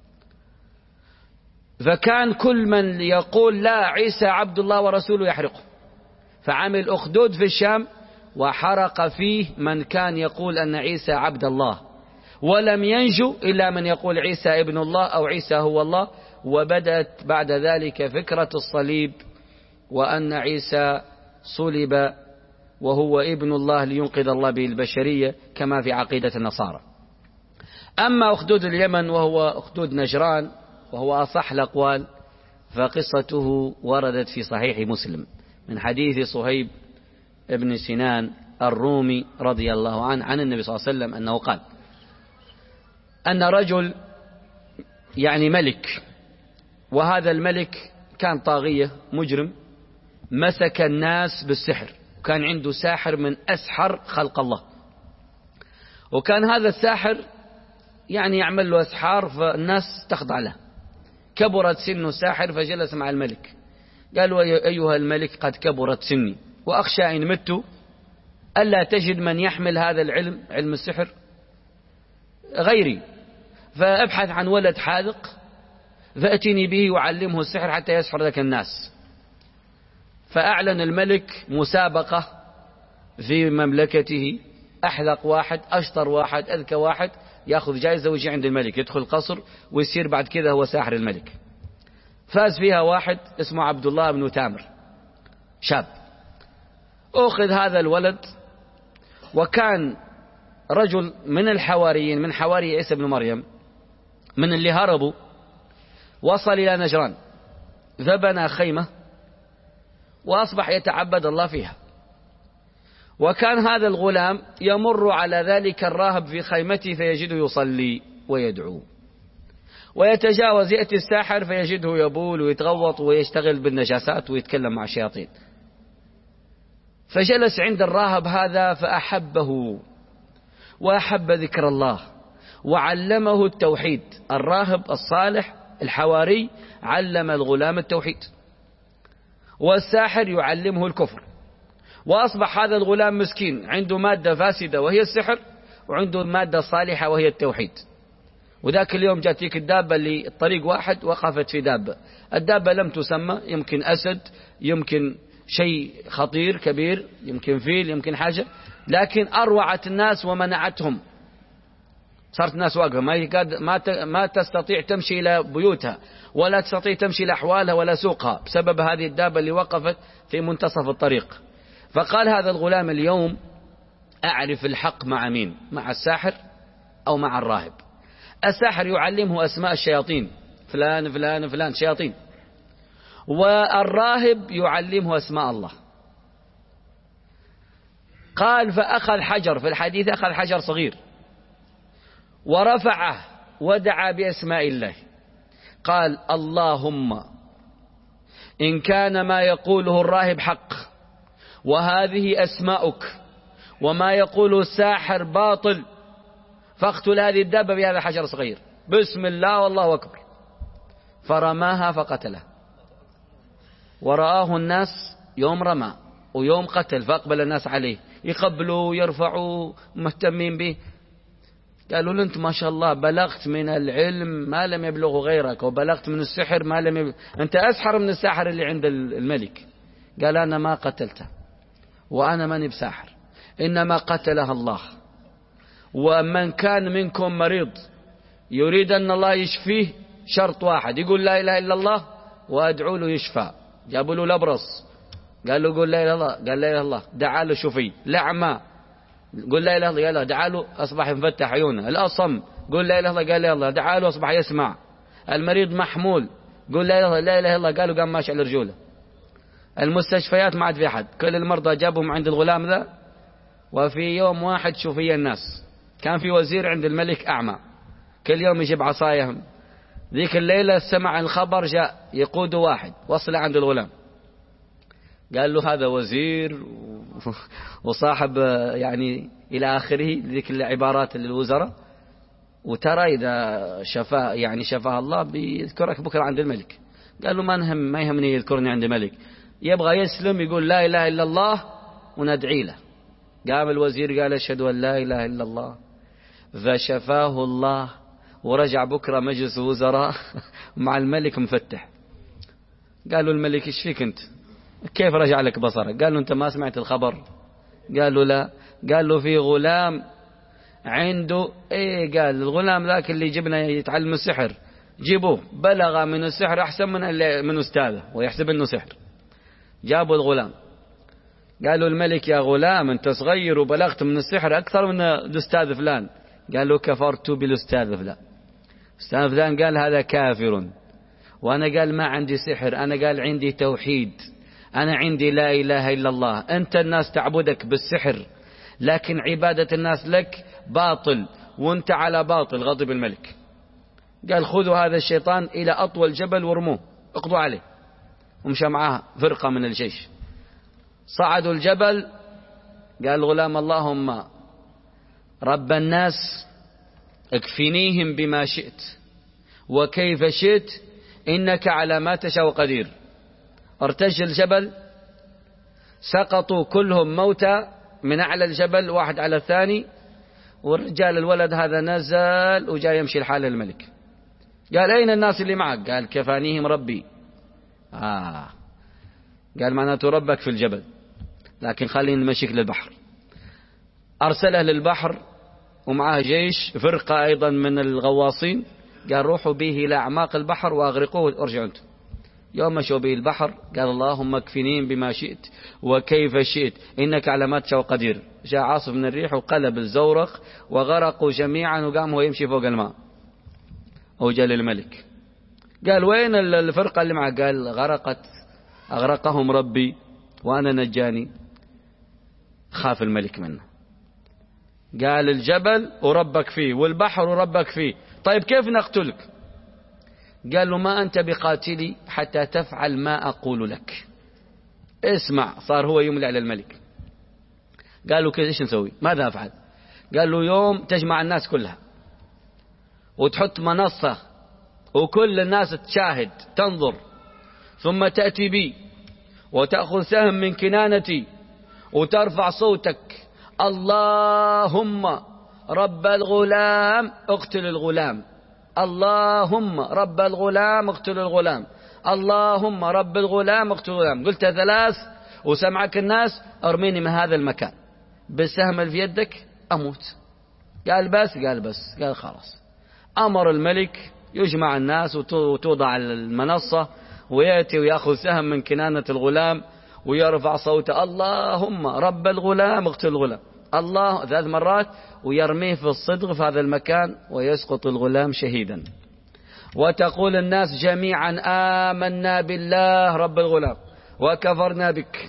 فكان كل من يقول لا عيسى عبد الله ورسوله يحرقه. فعمل أخدود في الشام وحرق فيه من كان يقول أن عيسى عبد الله، ولم ينجو إلا من يقول عيسى ابن الله أو عيسى هو الله. وبدأت بعد ذلك فكرة الصليب وأن عيسى صلب وهو ابن الله لينقذ الله به البشرية كما في عقيدة النصارى. أما أخدود اليمن وهو أخدود نجران وهو أصح الأقوال فقصته وردت في صحيح مسلم من حديث صهيب ابن سنان الرومي رضي الله عنه عن النبي صلى الله عليه وسلم أنه قال أن رجل يعني ملك، وهذا الملك كان طاغية مجرم مسك الناس بالسحر، وكان عنده ساحر من أسحر خلق الله، وكان هذا الساحر يعني يعمل له أسحار فالناس تخضع له. كبرت سن الساحر فجلس مع الملك قالوا أيها الملك قد كبرت سني وأخشى إن مت ألا تجد من يحمل هذا العلم علم السحر غيري، فأبحث عن ولد حاذق فأتني به وعلمه السحر حتى يسحر لك الناس. فأعلن الملك مسابقة في مملكته، أحذق واحد أشطر واحد أذكى واحد يأخذ جائزة ويجي عند الملك، يدخل القصر ويصير بعد كذا هو ساحر الملك. فاز فيها واحد اسمه عبد الله بن تامر، شاب. أخذ هذا الولد، وكان رجل من الحواريين من حواري عيسى بن مريم، من اللي هربوا، وصل إلى نجران فبنى خيمة وأصبح يتعبد الله فيها. وكان هذا الغلام يمر على ذلك الراهب في خيمته فيجده يصلي ويدعو، ويتجاوز يأتي الساحر فيجده يبول ويتغوط ويشتغل بالنجاسات ويتكلم مع الشياطين. فجلس عند الراهب هذا فأحبه وأحب ذكر الله وعلمه التوحيد. الراهب الصالح الحواري علم الغلام التوحيد، والساحر يعلمه الكفر. وأصبح هذا الغلام مسكين عنده مادة فاسدة وهي السحر، وعنده مادة صالحة وهي التوحيد. وذاك اليوم جاتيك الدابة اللي الطريق واحد وقفت في دابة، الدابة لم تسمى، يمكن أسد، يمكن شيء خطير كبير، يمكن فيل، يمكن حاجة، لكن أروعت الناس ومنعتهم. صارت الناس واقفة ما ما تستطيع تمشي إلى بيوتها، ولا تستطيع تمشي إلى أحوالها ولا سوقها، بسبب هذه الدابة اللي وقفت في منتصف الطريق. فقال هذا الغلام اليوم أعرف الحق مع مين، مع الساحر أو مع الراهب. الساحر يعلمه أسماء الشياطين، فلان فلان فلان شياطين، والراهب يعلمه أسماء الله. قال فأخذ حجر، في الحديث أخذ حجر صغير ورفعه ودعا بأسماء الله. قال اللهم إن كان ما يقوله الراهب حق، وهذه أسماؤك، وما يقوله الساحر باطل، فاقتل هذه الدابة بهذا الحجر الصغير، بسم الله والله أكبر. فرماها فقتله. ورآه الناس يوم رمى ويوم قتل، فأقبل الناس عليه يقبلوا ويرفعوا مهتمين به. قالوا له أنت ما شاء الله بلغت من العلم ما لم يبلغه غيرك، وبلغت من السحر ما لم يبلغ، أنت أسحر من الساحر اللي عند الملك. قال أنا ما قتلته، وأنا ماني بساحر، إنما قتلها الله. ومن كان منكم مريض يريد أن الله يشفيه شرط واحد، يقول لا إله إلا الله وأدعو له يشفى. جابوا له الأبرص، قال له قل لا إله إلا الله، قال لا إله إلا الله، دعا له شفي. الأعمى قل لا إله إلا الله، دعا له أصبح مفتح عيونه. الأصم قل لا إله إلا الله، قال لا إله إلا الله، دعا له أصبح يسمع. المريض محمول قل لا إله إلا الله، قالوا قام ماشي على رجوله. المستشفيات ما عاد في أحد، كل المرضى جابهم عند الغلام ذا. وفي يوم واحد شوفي الناس، كان في وزير عند الملك أعمى، كل يوم يجيب عصايهم. ذيك الليلة سمع الخبر، جاء يقود واحد وصل عند الغلام، قال له هذا وزير وصاحب يعني إلى آخره، ذيك العبارات للوزراء، وترى إذا شفاه يعني شفاه الله بيذكرك بكرة عند الملك. قال له ما نهم ما يهمني يذكرني عند الملك، يبغى يسلم يقول لا إله إلا الله وندعي له. قام الوزير قال أشهد أن لا إله إلا الله، فشفاه الله، ورجع بكرة مجلس وزراء مع الملك مفتح. قالوا الملك ايش فيك انت، كيف رجع لك بصرك؟ قال له انت ما سمعت الخبر؟ قال له لا. قال له في غلام عنده ايه، قال الغلام ذاك اللي جبنا يتعلم السحر جيبوه، بلغ من السحر احسن من من استاذه ويحسب انه سحر. جابوا الغلام، قالوا الملك يا غلام انت صغير وبلغت من السحر اكثر من الاستاذ فلان. قال له كفرت بالاستاذ فلان. استاذ فلان قال هذا كافر، وانا قال ما عندي سحر، انا قال عندي توحيد، أنا عندي لا إله إلا الله. أنت الناس تعبدك بالسحر، لكن عبادة الناس لك باطل، وانت على باطل. غضب الملك، قال خذوا هذا الشيطان إلى أطول جبل وارموه، اقضوا عليه. ومشى معاه فرقة من الجيش، صعدوا الجبل. قال الغلام اللهم رب الناس اكفنيهم بما شئت وكيف شئت، إنك على ما تشاء قدير. ارتج الجبل، سقطوا كلهم موتى من أعلى الجبل واحد على الثاني. والرجال الولد هذا نزل وجاء يمشي لحال الملك. قال أين الناس اللي معك؟ قال كفانيهم ربي. آه قال معناته ربك في الجبل، لكن خلينا نمشيك للبحر. أرسله للبحر ومعه جيش، فرقة أيضا من الغواصين، قال روحوا به إلى أعماق البحر وأغرقوه وارجعوا أنتم. يوم مشوا به البحر قال اللهم اكفنين بما شئت وكيف شئت إنك على ما تشاء قدير. جاء عاصف من الريح وقلب الزورق وغرقوا جميعا، وقام هو يمشي فوق الماء. وجاء للملك قال وين الفرقة اللي معه؟ قال غرقت أغرقهم ربي وأنا نجاني. خاف الملك منه، قال الجبل وربك فيه والبحر وربك فيه، طيب كيف نقتلك؟ قال له ما أنت بقاتلي حتى تفعل ما أقول لك. اسمع، صار هو يملي على الملك. قال له كيف ايش نسوي؟ ماذا أفعل؟ قال له يوم تجمع الناس كلها وتحط منصة وكل الناس تشاهد تنظر، ثم تأتي بي وتأخذ سهم من كنانتي وترفع صوتك اللهم رب الغلام اقتل الغلام، اللهم رب الغلام اقتل الغلام، اللهم رب الغلام اقتل الغلام. قلت ثلاث وسمعك الناس، ارميني من هذا المكان بالسهم اللي في يدك اموت. قال بس قال بس قال خلاص. امر الملك يجمع الناس وتوضع المنصة، ويأتي ويأخذ سهم من كنانة الغلام ويرفع صوته اللهم رب الغلام اقتل الغلام، الله ثلاث مرات، ويرميه في الصدغ في هذا المكان ويسقط الغلام شهيدا. وتقول الناس جميعا آمنا بالله رب الغلام وكفرنا بك.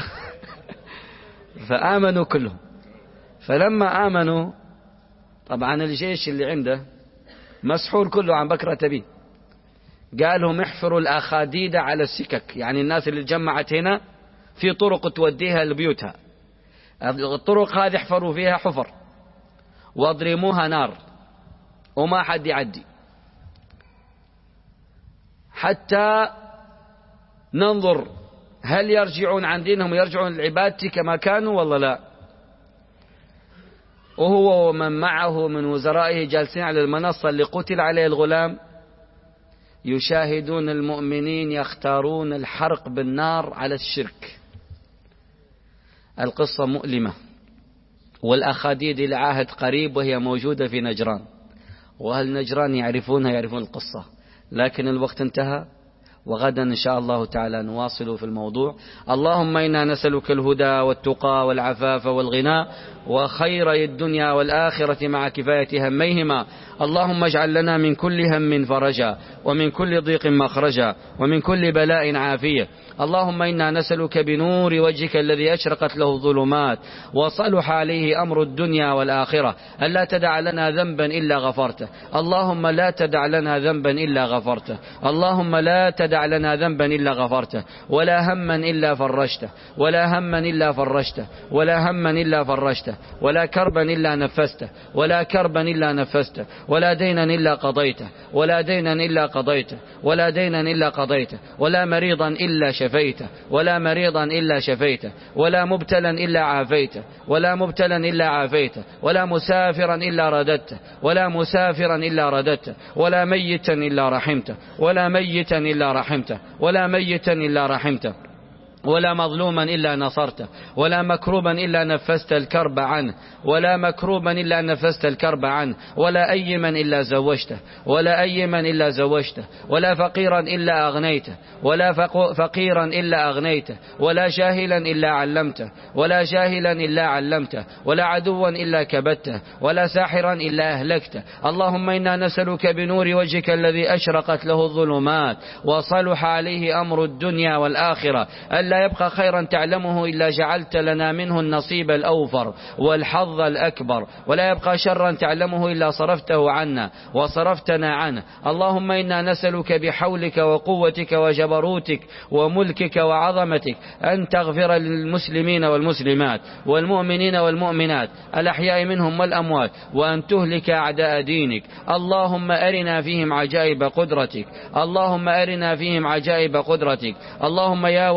فآمنوا كلهم. فلما آمنوا طبعا الجيش اللي عنده مسحور كله عن بكرة به، قالهم احفروا الأخاديد على السكك، يعني الناس اللي جمعت هنا في طرق توديها لبيوتها، الطرق هذه احفروا فيها حفر واضرموها نار وما حد يعدي حتى ننظر هل يرجعون عن دينهم ويرجعون لعبادتي كما كانوا ولا لا. وهو ومن معه من وزرائه جالسين على المنصة اللي قتل عليه الغلام يشاهدون المؤمنين يختارون الحرق بالنار على الشرك. القصة مؤلمة، والأخاديد العهد قريب وهي موجودة في نجران، وهل نجران يعرفونها يعرفون القصة، لكن الوقت انتهى، وغدا إن شاء الله تعالى نواصل في الموضوع. اللهم إنا نسألك الهدى والتقى والعفاف والغنى وخير الدنيا والآخرة مع كفاية هميهما. اللهم اجعل لنا من كل هم فرجا ومن كل ضيق مخرجا ومن كل بلاء عافية. اللهم إنا نسألك بنور وجهك الذي أشرقت له الظلمات وصلح عليه أمر الدنيا والآخرة ألا تدع لنا ذنبا إلا غفرته. اللهم لا تدع لنا ذنبا إلا غفرته. اللهم لا تدع لنا ذنبا إلا غفرته، ولا هما إلا فرجته، ولا هما إلا فرجته، ولا هما إلا فرجته، ولا كربا إلا نفسته، ولا كربا إلا نفسته، ولا دينا إلا قضيته، ولا دينا إلا قضيته، ولا دينا إلا قضيته، ولا مريضا إلا شفيته، ولا مريضا إلا شفيته، ولا مبتلا إلا عافيته، ولا مبتلا إلا عافيته، ولا مسافرا إلا رددته، ولا مسافرا إلا رددته، ولا ميتا إلا رحمته، ولا ميتا إلا رحمته، ولا ميتا إلا رحمته، ولا مظلوما إلا نصرته، ولا مكروبا إلا نفست الكرب عنه، ولا مكروبا إلا نفست الكرب عنه، ولا أيما إلا زوجته، ولا أيما إلا زوجته، ولا فقيرا إلا أغنيته، ولا فقيرا إلا أغنيته، ولا جاهلا إلا علمته، ولا جاهلا إلا علمته، ولا عدوا إلا كبته، ولا ساحرا إلا أهلكته. اللهم إنا نسألك بنور وجهك الذي أشرقت له الظلمات وصلح عليه أمر الدنيا والآخرة لا يبقى خيرا تعلمه إلا جعلت لنا منه النصيب الأوفر والحظ الأكبر، ولا يبقى شرا تعلمه إلا صرفته عنا وصرفتنا عنه. اللهم إنا نسألك بحولك وقوتك وجبروتك وملكك وعظمتك أن تغفر للمسلمين والمسلمات والمؤمنين والمؤمنات الأحياء منهم والأموات، وأن تهلك أعداء دينك. اللهم أرنا فيهم عجائب قدرتك، اللهم أرنا فيهم عجائب قدرتك. اللهم يا ودود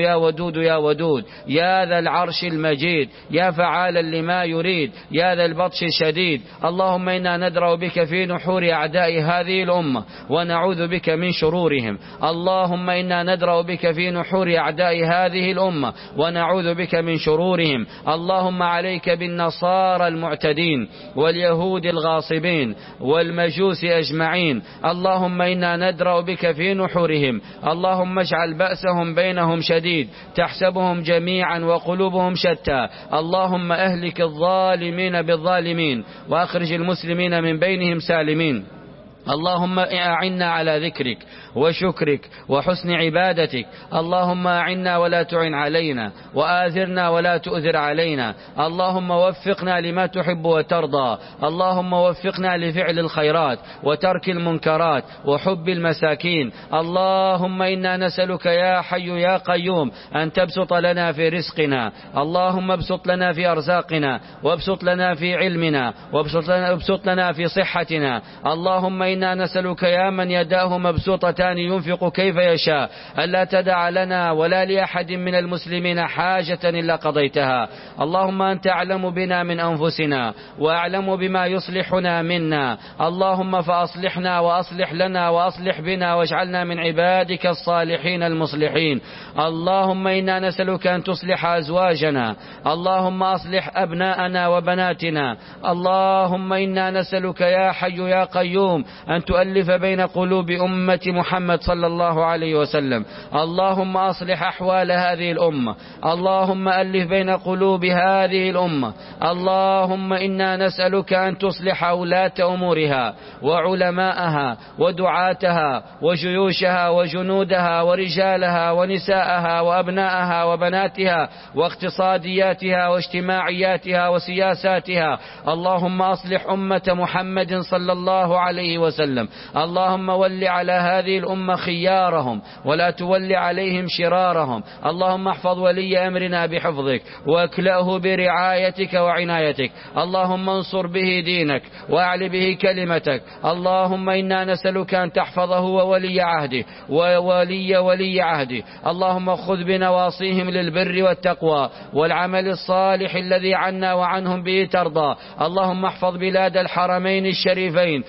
يا ودود يا ودود، يا ذا العرش المجيد، يا فعالا لما يريد، يا ذا البطش الشديد. اللهم إنا ندرأ بك في نحور أعداء هذه الأمة ونعوذ بك من شرورهم. اللهم إنا ندرأ بك في نحور أعداء هذه الأمة ونعوذ بك من شرورهم. اللهم عليك بالنصارى المعتدين واليهود الغاصبين والمجوس أجمعين. اللهم إنا ندرأ بك في نحورهم. اللهم اجعل بأسهم بينهم شديد، تحسبهم جميعا وقلوبهم شتى. اللهم أهلك الظالمين بالظالمين وأخرج المسلمين من بينهم سالمين. اللهم أعنا على ذكرك وشكرك وحسن عبادتك. اللهم أعنا ولا تعن علينا، وآثرنا ولا تؤثر علينا. اللهم وفقنا لما تحب وترضى. اللهم وفقنا لفعل الخيرات وترك المنكرات وحب المساكين. اللهم إنا نسألك يا حي يا قيوم أن تبسط لنا في رزقنا. اللهم ابسط لنا في أرزاقنا، وابسط لنا في علمنا، وابسط لنا, وابسط لنا في صحتنا. اللهم إنا نسألك يا من يداه مبسوطتان ينفق كيف يشاء ألا تدع لنا ولا لأحد من المسلمين حاجة إلا قضيتها. اللهم أنت أعلم بنا من أنفسنا وأعلم بما يصلحنا منا. اللهم فأصلحنا وأصلح لنا وأصلح بنا واجعلنا من عبادك الصالحين المصلحين. اللهم إنا نسألك أن تصلح أزواجنا. اللهم أصلح أبناءنا وبناتنا. اللهم إنا نسألك يا حي يا قيوم أن تؤلف بين قلوب أمة محمد صلى الله عليه وسلم. اللهم أصلح أحوال هذه الأمة. اللهم ألف بين قلوب هذه الأمة. اللهم إنا نسألك أن تصلح ولاة أمورها وعلماءها ودعاتها وجيوشها وجنودها ورجالها ونساءها وأبناءها وبناتها واقتصادياتها واجتماعياتها وسياساتها. اللهم أصلح أمة محمد صلى الله عليه وسلم. اللهم ول على هذه الأمة خيارهم ولا تول عليهم شرارهم. اللهم احفظ ولي أمرنا بحفظك واكلأه برعايتك وعنايتك. اللهم انصر به دينك واعل به كلمتك. اللهم إنا نسألك أن تحفظه وولي عهده وولي ولي عهده. اللهم خذ بنواصيهم للبر والتقوى والعمل الصالح الذي عنا وعنهم به ترضى. اللهم احفظ بلاد الحرمين الشريفين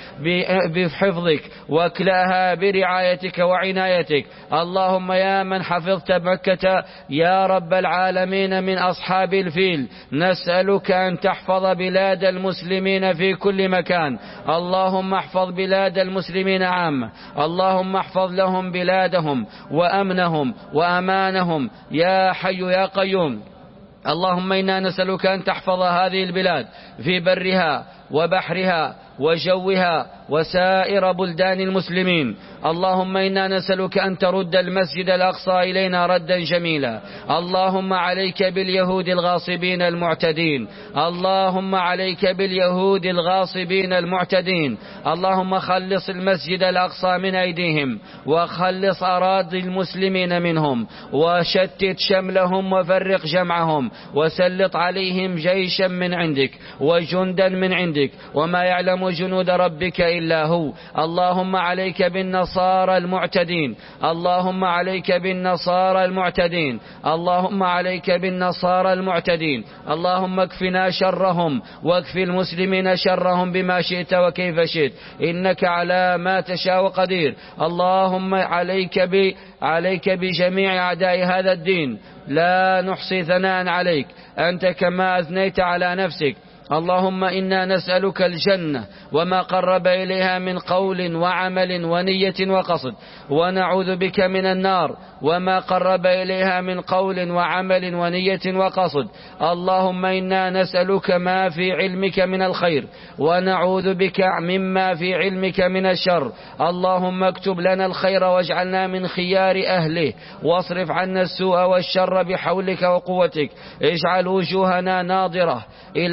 بحفظك واكلأها برعايتك وعنايتك. اللهم يا من حفظت مكة يا رب العالمين من أصحاب الفيل، نسألك أن تحفظ بلاد المسلمين في كل مكان. اللهم احفظ بلاد المسلمين عامة. اللهم احفظ لهم بلادهم وأمنهم وأمانهم يا حي يا قيوم. اللهم إنا نسألك أن تحفظ هذه البلاد في برها وبحرها وجوها وسائر بلدان المسلمين. اللهم إنا نسألك أن ترد المسجد الأقصى إلينا ردا جميلا. اللهم عليك باليهود الغاصبين المعتدين. اللهم عليك باليهود الغاصبين المعتدين. اللهم خلص المسجد الأقصى من أيديهم وخلص أراضي المسلمين منهم وشتت شملهم وفرق جمعهم وسلط عليهم جيشا من عندك وجندا من عندك وما يعلم جنود ربك إلا هو. اللهم عليك بالنصارى المعتدين. اللهم عليك بالنصارى المعتدين. اللهم عليك بالنصارى المعتدين. اللهم اكفنا شرهم واكف المسلمين شرهم بما شئت وكيف شئت إنك على ما تشاء قدير. اللهم عليك ب عليك بجميع أعداء هذا الدين، لا نحصي ثناء عليك أنت كما أثنيت على نفسك. اللهم إنا نسألك الجنة وما قرب إليها من قول وعمل ونية وقصد، ونعوذ بك من النار وما قرب إليها من قول وعمل ونية وقصد. اللهم إنا نسألك ما في علمك من الخير ونعوذ بك مما في علمك من الشر. اللهم اكتب لنا الخير واجعلنا من خيار أهله واصرف عنا السوء والشر بحولك وقوتك. اجعل وجوهنا ناظرة إلى وجهك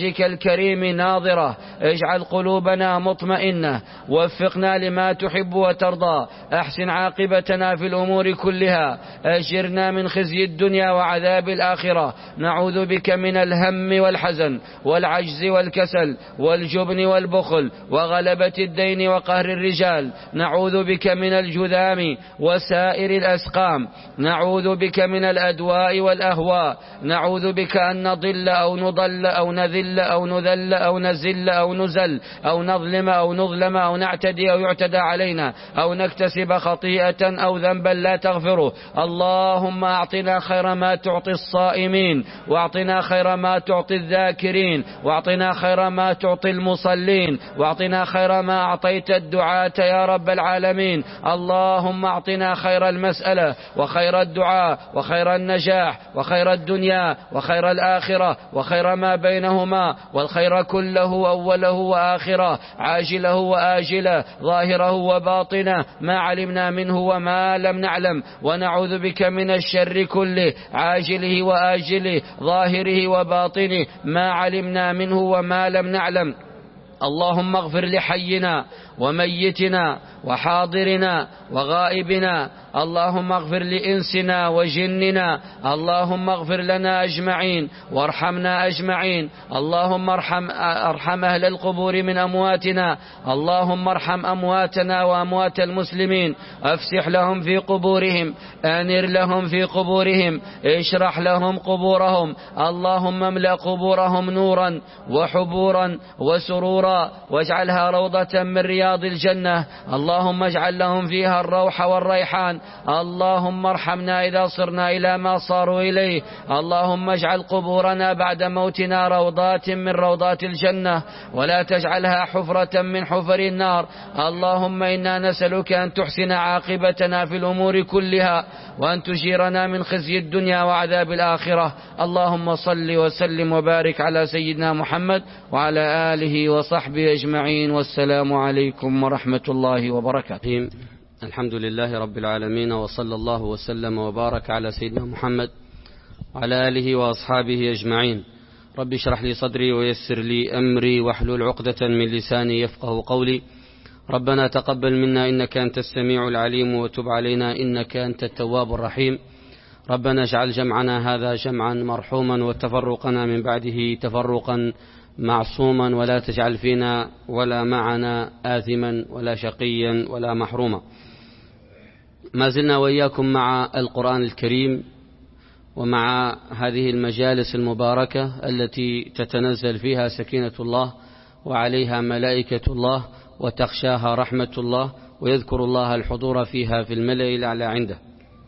وجهك الكريم ناظرة، اجعل قلوبنا مطمئنة، وفقنا لما تحب وترضى، أحسن عاقبتنا في الأمور كلها، أجرنا من خزي الدنيا وعذاب الآخرة، نعوذ بك من الهم والحزن والعجز والكسل والجبن والبخل وغلبة الدين وقهر الرجال، نعوذ بك من الجذام وسائر الأسقام، نعوذ بك من الأدواء والأهواء، نعوذ بك أن نضل أو نضل أو نذل أو نذل أو نزل أو نزل أو نظلم أو نظلم أو نعتدي أو يعتدى علينا أو نكتسب خطيئة أو ذنبا لا تغفره. اللهم أعطنا خير ما تعطي الصائمين، واعطنا خير ما تعطي الذاكرين، واعطنا خير ما تعطي المصلين، واعطنا خير ما أعطيت الدعاة يا رب العالمين. اللهم أعطنا خير المسألة وخير الدعاء وخير النجاح وخير الدنيا وخير الآخرة وخير ما بينهما، والخير كله أوله وآخره، عاجله وآجله، ظاهره وباطنه، ما علمنا منه وما لم نعلم، ونعوذ بك من الشر كله، عاجله وآجله، ظاهره وباطنه، ما علمنا منه وما لم نعلم. اللهم اغفر لحينا وميتنا وحاضرنا وغائبنا، اللهم اغفر لإنسنا وجننا، اللهم اغفر لنا أجمعين وارحمنا أجمعين، اللهم ارحم, ارحم أهل القبور من أمواتنا، اللهم ارحم أمواتنا وأموات المسلمين، افسح لهم في قبورهم، آنر لهم في قبورهم، اشرح لهم قبورهم، اللهم املأ قبورهم نورا وحبورا وسرورا، واجعلها روضة من رياض الجنة، اللهم اجعل لهم فيها الروح والريحان، اللهم ارحمنا إذا صرنا إلى ما صاروا إليه، اللهم اجعل قبورنا بعد موتنا روضات من روضات الجنة، ولا تجعلها حفرة من حفر النار. اللهم إنا نسألك أن تحسن عاقبتنا في الأمور كلها، وأن تجيرنا من خزي الدنيا وعذاب الآخرة. اللهم صل وسلم وبارك على سيدنا محمد وعلى آله وصحبه أجمعين، والسلام عليكم ورحمة الله وبركاته. الحمد لله رب العالمين، وصلى الله وسلم وبارك على سيدنا محمد وعلى آله وأصحابه أجمعين. رب اشرح لي صدري ويسر لي أمري واحلل عقدة من لساني يفقه قولي. ربنا تقبل منا إنك أنت السميع العليم، وتب علينا إنك أنت التواب الرحيم. ربنا اجعل جمعنا هذا جمعا مرحوما، وتفرقنا من بعده تفرقا معصوما، ولا تجعل فينا ولا معنا آثما ولا شقيا ولا محروما. ما زلنا وإياكم مع القرآن الكريم، ومع هذه المجالس المباركة التي تتنزل فيها سكينة الله وعليها ملائكة الله وتخشاها رحمة الله، ويذكر الله الحضور فيها في الملأ الأعلى عنده.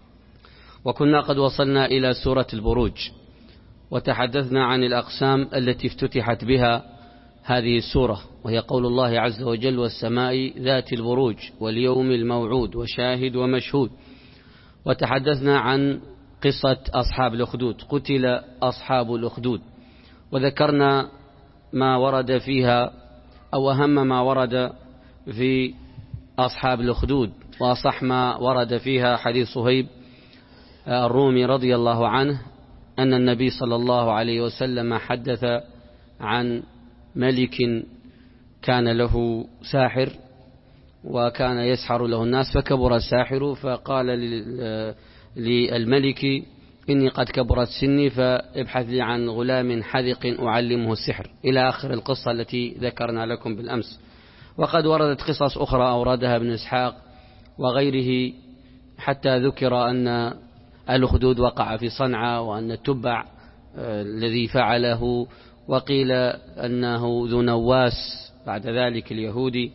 وكنا قد وصلنا إلى سورة البروج، وتحدثنا عن الأقسام التي افتتحت بها هذه السورة، وهي قول الله عز وجل: والسماء ذات البروج واليوم الموعود وشاهد ومشهود. وتحدثنا عن قصة أصحاب الأخدود، قتل أصحاب الأخدود، وذكرنا ما ورد فيها أو أهم ما ورد في أصحاب الأخدود، وأصح ما ورد فيها حديث صهيب الرومي رضي الله عنه أن النبي صلى الله عليه وسلم حدث عن ملك كان له ساحر، وكان يسحر له الناس، فكبر الساحر، فقال للملك: إني قد كبرت سني، فابحث لي عن غلام حذق أعلمه السحر، إلى آخر القصة التي ذكرنا لكم بالأمس. وقد وردت قصص أخرى أوردها ابن إسحاق وغيره، حتى ذكر أن الأخدود وقع في صنعاء، وأن التبع الذي فعله، وقيل أنه ذو نواس بعد ذلك اليهودي،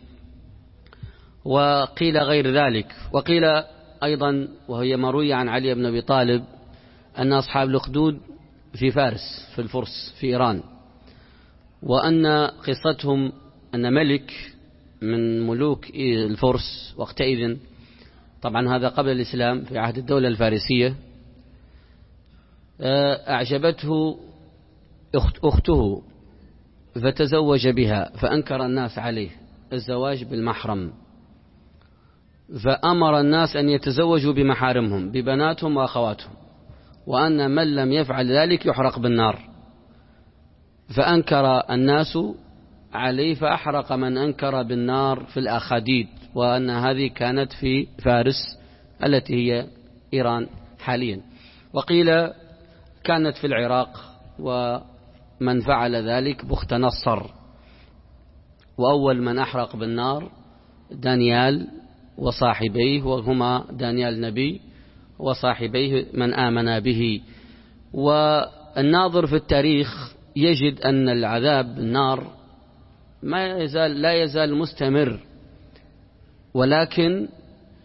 وقيل غير ذلك. وقيل أيضا، وهي مروية عن علي بن أبي طالب، أن أصحاب الأخدود في فارس، في الفرس في إيران، وأن قصتهم أن ملك من ملوك الفرس وقتئذ، طبعا هذا قبل الإسلام في عهد الدولة الفارسية، أعجبته أخته فتزوج بها، فأنكر الناس عليه الزواج بالمحرم، فأمر الناس أن يتزوجوا بمحارمهم، ببناتهم وأخواتهم، وأن من لم يفعل ذلك يحرق بالنار. فأنكر الناس عليه فأحرق من أنكر بالنار في الأخاديد، وأن هذه كانت في فارس التي هي إيران حاليا، وقيل كانت في العراق، ومن فعل ذلك بخت نصر. وأول من أحرق بالنار دانيال وصاحبيه، وهما دانيال نبي وصاحبيه من آمن به. والناظر في التاريخ يجد أن العذاب بالنار ما يزال لا يزال مستمر، ولكن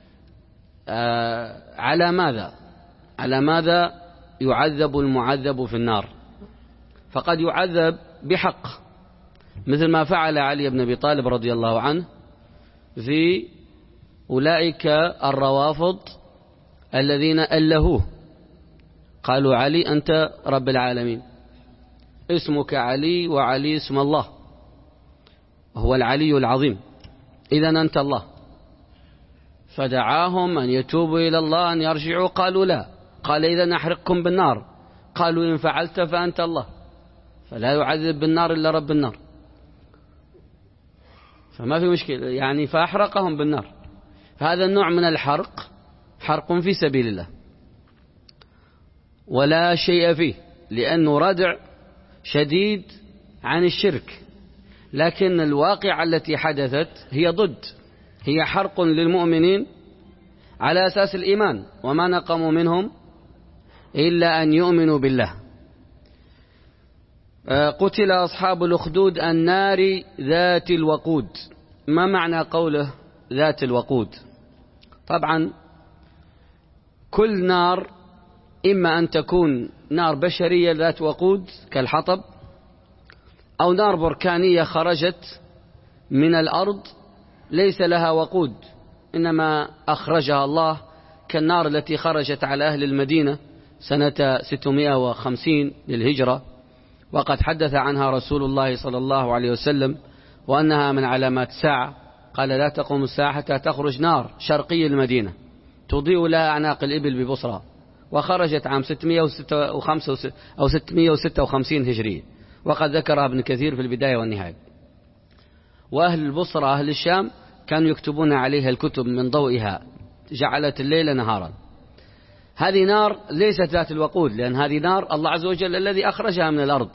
آه على ماذا على ماذا يعذب المعذب في النار؟ فقد يعذب بحق، مثل ما فعل علي بن أبي طالب رضي الله عنه في أولئك الروافض الذين ألهوه، قالوا علي أنت رب العالمين، اسمك علي وعلي اسم الله، هو العلي العظيم، إذن أنت الله. فدعاهم أن يتوبوا إلى الله، أن يرجعوا، قالوا لا، قال إذن أحرقكم بالنار، قالوا إن فعلت فأنت الله، فلا يعذب بالنار إلا رب النار، فما في مشكلة يعني، فأحرقهم بالنار. هذا النوع من الحرق حرق في سبيل الله ولا شيء فيه، لأنه ردع شديد عن الشرك، لكن الواقع التي حدثت هي ضد، هي حرق للمؤمنين على أساس الإيمان، وما نقموا منهم إلا أن يؤمنوا بالله. قتل أصحاب الأخدود النار ذات الوقود. ما معنى قوله ذات الوقود؟ طبعا كل نار إما أن تكون نار بشرية ذات وقود كالحطب، أو نار بركانية خرجت من الأرض ليس لها وقود، إنما أخرجها الله، كالنار التي خرجت على أهل المدينة سنة ستمائة وخمسين للهجرة، وقد حدث عنها رسول الله صلى الله عليه وسلم وأنها من علامات الساعة، قال لا تقوم الساعة حتى تخرج نار شرقي المدينة تضيء لها أعناق الإبل ببصرى، وخرجت عام ستمائة وخمسة أو ستمائة وستة وخمسين هجرية، وقد ذكرها ابن كثير في البداية والنهاية. وأهل البصرة أهل الشام كانوا يكتبون عليها الكتب من ضوئها، جعلت الليل نهارا. هذه نار ليست ذات الوقود، لأن هذه نار الله عز وجل الذي أخرجها من الأرض.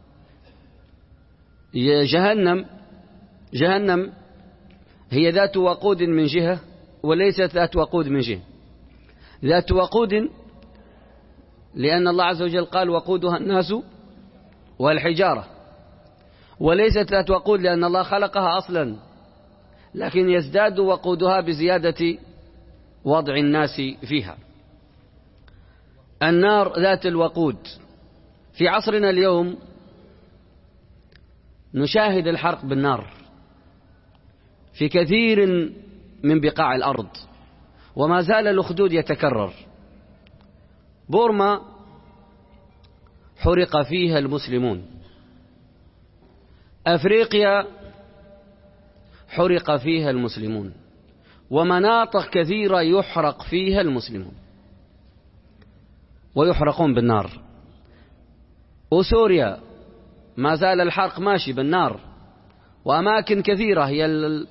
جهنم جهنم هي ذات وقود من جهة، وليست ذات وقود من جهة. ذات وقود لأن الله عز وجل قال وقودها الناس والحجارة، وليست ذات وقود لأن الله خلقها أصلا، لكن يزداد وقودها بزيادة وضع الناس فيها. النار ذات الوقود. في عصرنا اليوم نشاهد الحرق بالنار في كثير من بقاع الأرض، وما زال الأخدود يتكرر. بورما حرق فيها المسلمون، أفريقيا حرق فيها المسلمون، ومناطق كثيرة يحرق فيها المسلمون ويحرقون بالنار. وسوريا ما زال الحرق ماشي بالنار، وأماكن كثيرة هي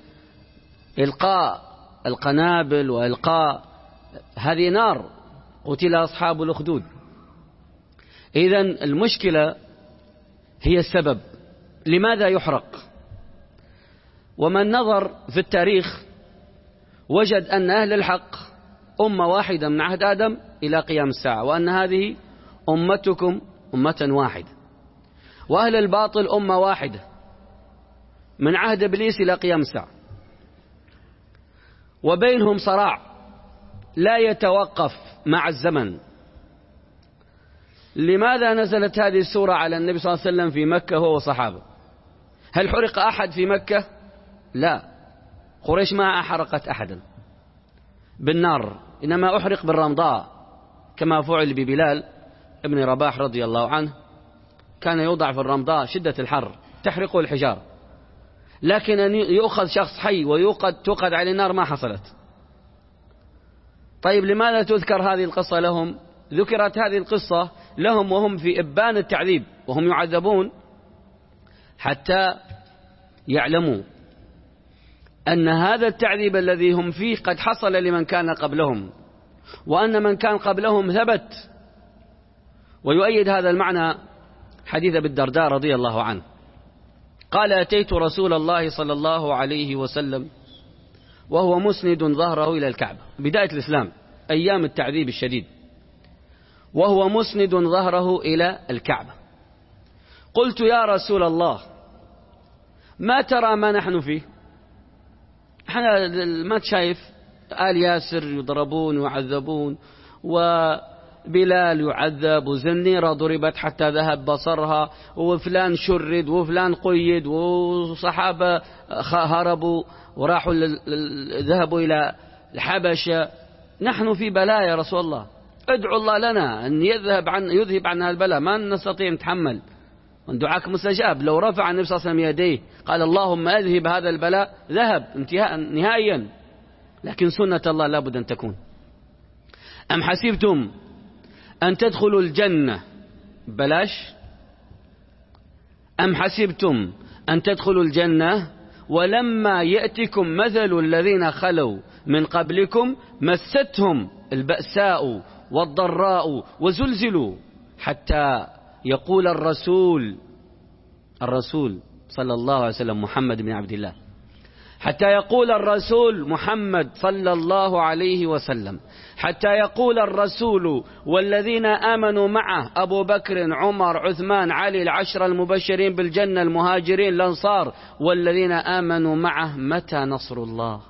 إلقاء القنابل وإلقاء هذه نار، قتل أصحاب الأخدود. إذن المشكلة هي السبب لماذا يحرق. ومن نظر في التاريخ وجد أن أهل الحق أمة واحدة من عهد آدم إلى قيام الساعة، وأن هذه أمتكم أمة واحدة، وأهل الباطل أمة واحدة من عهد إبليس إلى قيام الساعة، وبينهم صراع لا يتوقف مع الزمن. لماذا نزلت هذه السورة على النبي صلى الله عليه وسلم في مكة هو وصحابه؟ هل حرق أحد في مكة؟ لا، قريش ما أحرقت أحدا بالنار، إنما أحرق بالرمضاء كما فعل ببلال ابن رباح رضي الله عنه، كان يوضع في الرمضاء شدة الحر تحرقه الحجار، لكن أن يؤخذ شخص حي ويوقد توقد عليه النار ما حصلت. طيب لماذا تذكر هذه القصة لهم؟ ذكرت هذه القصة لهم وهم في إبان التعذيب وهم يعذبون حتى يعلموا أن هذا التعذيب الذي هم فيه قد حصل لمن كان قبلهم، وأن من كان قبلهم ثبت. ويؤيد هذا المعنى حديث أبي الدرداء رضي الله عنه قال: أتيت رسول الله صلى الله عليه وسلم وهو مسند ظهره إلى الكعبة، بداية الإسلام أيام التعذيب الشديد، وهو مسند ظهره إلى الكعبة. قلت: يا رسول الله، ما ترى ما نحن فيه؟ احنا ما تشايف آل ياسر يضربون ويعذبون، وبلال يعذب، وزنيرة ضربت حتى ذهب بصرها، وفلان شرد، وفلان قيد، وصحابة هربوا وراحوا ذهبوا إلى الحبشة. نحن في بلاء يا رسول الله، ادعو الله لنا أن يذهب عن يذهب عن البلاء، ما نستطيع نتحمل. دعاك مستجاب. لو رفع النبي صلى الله عليه وسلم يديه قال: اللهم أذهب هذا البلاء، ذهب انتهاء نهائيا. لكن سنة الله لابد أن تكون. أم حسبتم أن تدخلوا الجنة بلاش؟ أم حسبتم أن تدخلوا الجنة ولما يأتكم مثل الذين خلوا من قبلكم مستهم البأساء والضراء وزلزلوا حتى يقول الرسول الرسول صلى الله عليه وسلم محمد بن عبد الله حتى يقول الرسول محمد صلى الله عليه وسلم حتى يقول الرسول والذين آمنوا معه أبو بكر عمر عثمان علي العشرة المبشرين بالجنة المهاجرين الأنصار والذين آمنوا معه: متى نصر الله؟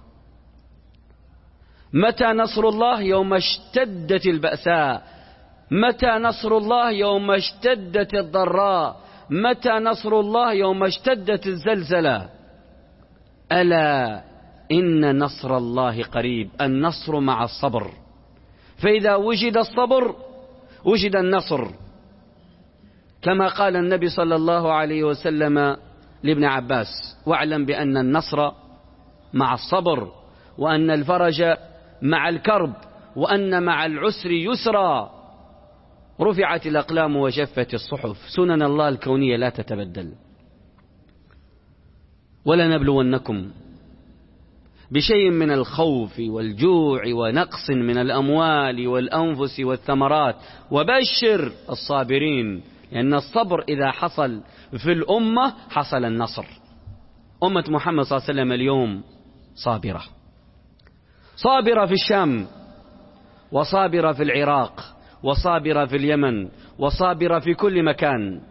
متى نصر الله؟ يوم اشتدت البأساء. متى نصر الله؟ يوم اشتدت الضراء. متى نصر الله؟ يوم اشتدت الزلزلة. ألا إن نصر الله قريب. النصر مع الصبر، فإذا وجد الصبر وجد النصر، كما قال النبي صلى الله عليه وسلم لابن عباس: واعلم بأن النصر مع الصبر، وأن الفرج مع الكرب، وأن مع العسر يسرا. رفعت الأقلام وجفت الصحف. سنن الله الكونية لا تتبدل. ولنبلونكم بشيء من الخوف والجوع ونقص من الأموال والأنفس والثمرات وبشر الصابرين، لأن الصبر إذا حصل في الأمة حصل النصر. أمة محمد صلى الله عليه وسلم اليوم صابرة، صابرة في الشام، وصابرة في العراق، وصابرة في اليمن، وصابرة في كل مكان.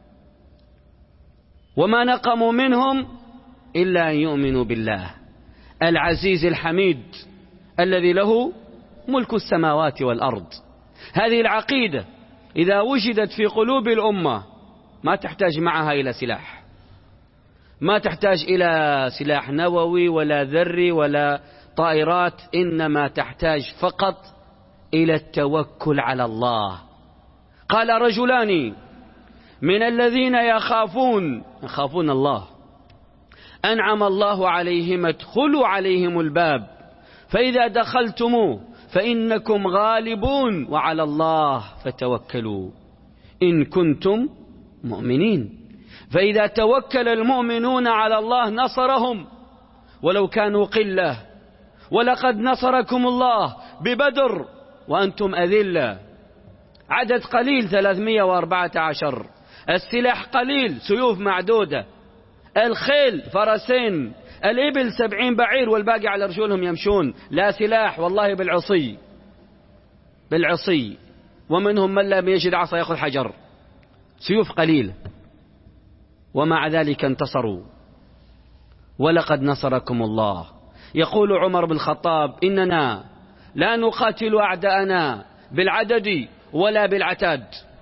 وما نقموا منهم إلا أن يؤمنوا بالله العزيز الحميد الذي له ملك السماوات والأرض. هذه العقيدة إذا وجدت في قلوب الأمة ما تحتاج معها إلى سلاح، ما تحتاج إلى سلاح نووي ولا ذري ولا طائرات، إنما تحتاج فقط إلى التوكل على الله. قال رجلان من الذين يخافون يخافون الله أنعم الله عليهم ادخلوا عليهم الباب فإذا دخلتموه فإنكم غالبون وعلى الله فتوكلوا إن كنتم مؤمنين. فإذا توكل المؤمنون على الله نصرهم ولو كانوا قلة. ولقد نصركم الله ببدر وأنتم أذلة، عدد قليل ثلاثمائة وأربعة عشر، السلاح قليل سيوف معدودة، الخيل فرسين، الإبل سبعين بعير والباقي على رجولهم يمشون، لا سلاح والله بالعصي بالعصي ومنهم من لم يجد عصا يأخذ حجر، سيوف قليل ومع ذلك انتصروا. ولقد نصركم الله. يقول عمر بن الخطاب: إننا لا نقاتل أعداءنا بالعدد ولا بالعتاد،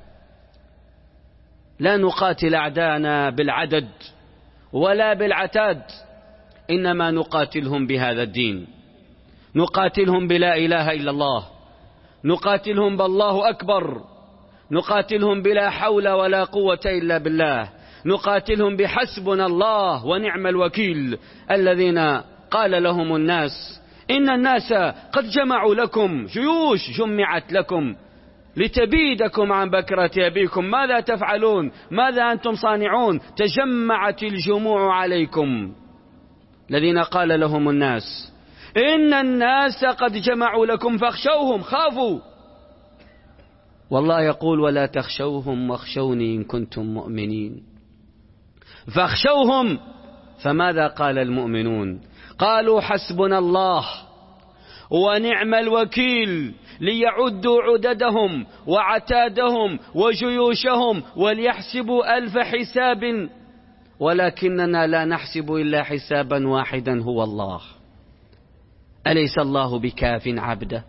لا نقاتل أعداءنا بالعدد ولا بالعتاد، إنما نقاتلهم بهذا الدين، نقاتلهم بلا إله إلا الله، نقاتلهم بالله أكبر، نقاتلهم بلا حول ولا قوة إلا بالله، نقاتلهم بحسبنا الله ونعم الوكيل، الذين قال لهم الناس إن الناس قد جمعوا لكم، جيوش جمعت لكم لتبيدكم عن بكرة أبيكم، ماذا تفعلون؟ ماذا أنتم صانعون؟ تجمعت الجموع عليكم. الذين قال لهم الناس إن الناس قد جمعوا لكم فاخشوهم، خافوا. والله يقول ولا تخشوهم واخشوني إن كنتم مؤمنين. فاخشوهم. فماذا قال المؤمنون؟ قالوا حسبنا الله ونعم الوكيل، ليعدوا عددهم وعتادهم وجيوشهم وليحسبوا ألف حساب، ولكننا لا نحسب إلا حسابا واحدا هو الله. أليس الله بكاف عبده؟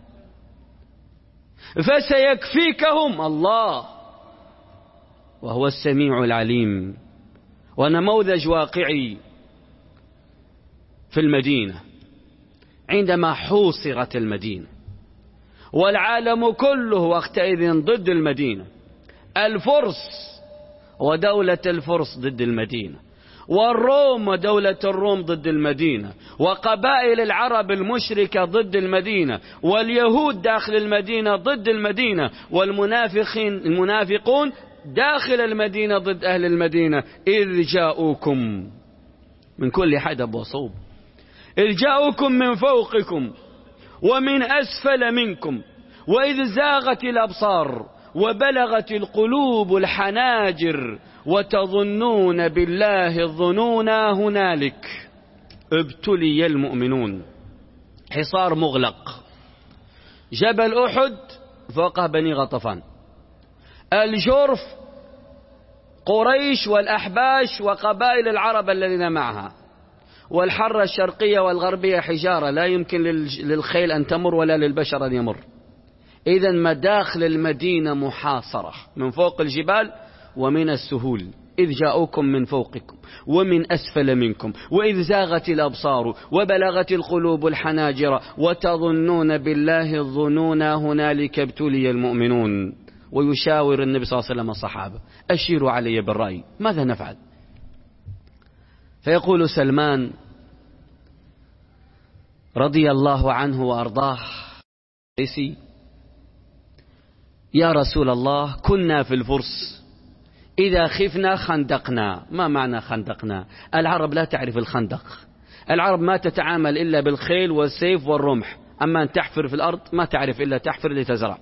فسيكفيكهم الله وهو السميع العليم. ونموذج واقعي في المدينة عندما حوصرت المدينة والعالم كله وقتئذ ضد المدينة، الفرس ودولة الفرس ضد المدينة، والروم ودولة الروم ضد المدينة، وقبائل العرب المشركة ضد المدينة، واليهود داخل المدينة ضد المدينة، والمنافقين المنافقون داخل المدينة ضد أهل المدينة، إذ جاءوكم من كل حدب وصوب، إذ جاءوكم من فوقكم ومن أسفل منكم، وإذ زاغت الأبصار وبلغت القلوب الحناجر وتظنون بالله الظنونا هنالك ابتلي المؤمنون. حصار مغلق، جبل أحد فوقه بني غطفان، الجرف قريش والأحباش وقبائل العرب الذين معها، والحرة الشرقية والغربية حجارة لا يمكن للخيل أن تمر ولا للبشر أن يمر. إذا مداخل المدينة محاصرة من فوق الجبال ومن السهول. إذ جاءوكم من فوقكم ومن أسفل منكم وإذ زاغت الأبصار وبلغت القلوب الحناجر وتظنون بالله الظنون هنالك ابتلي المؤمنون. ويشاور النبي صلى الله عليه وسلم الصحابة أشيروا علي بالرأي ماذا نفعل؟ فيقول سلمان رضي الله عنه وأرضاه يا رسول الله كنا في الفرس إذا خفنا خندقنا. ما معنى خندقنا؟ العرب لا تعرف الخندق، العرب ما تتعامل إلا بالخيل والسيف والرمح، أما أن تحفر في الأرض ما تعرف إلا تحفر لتزرع.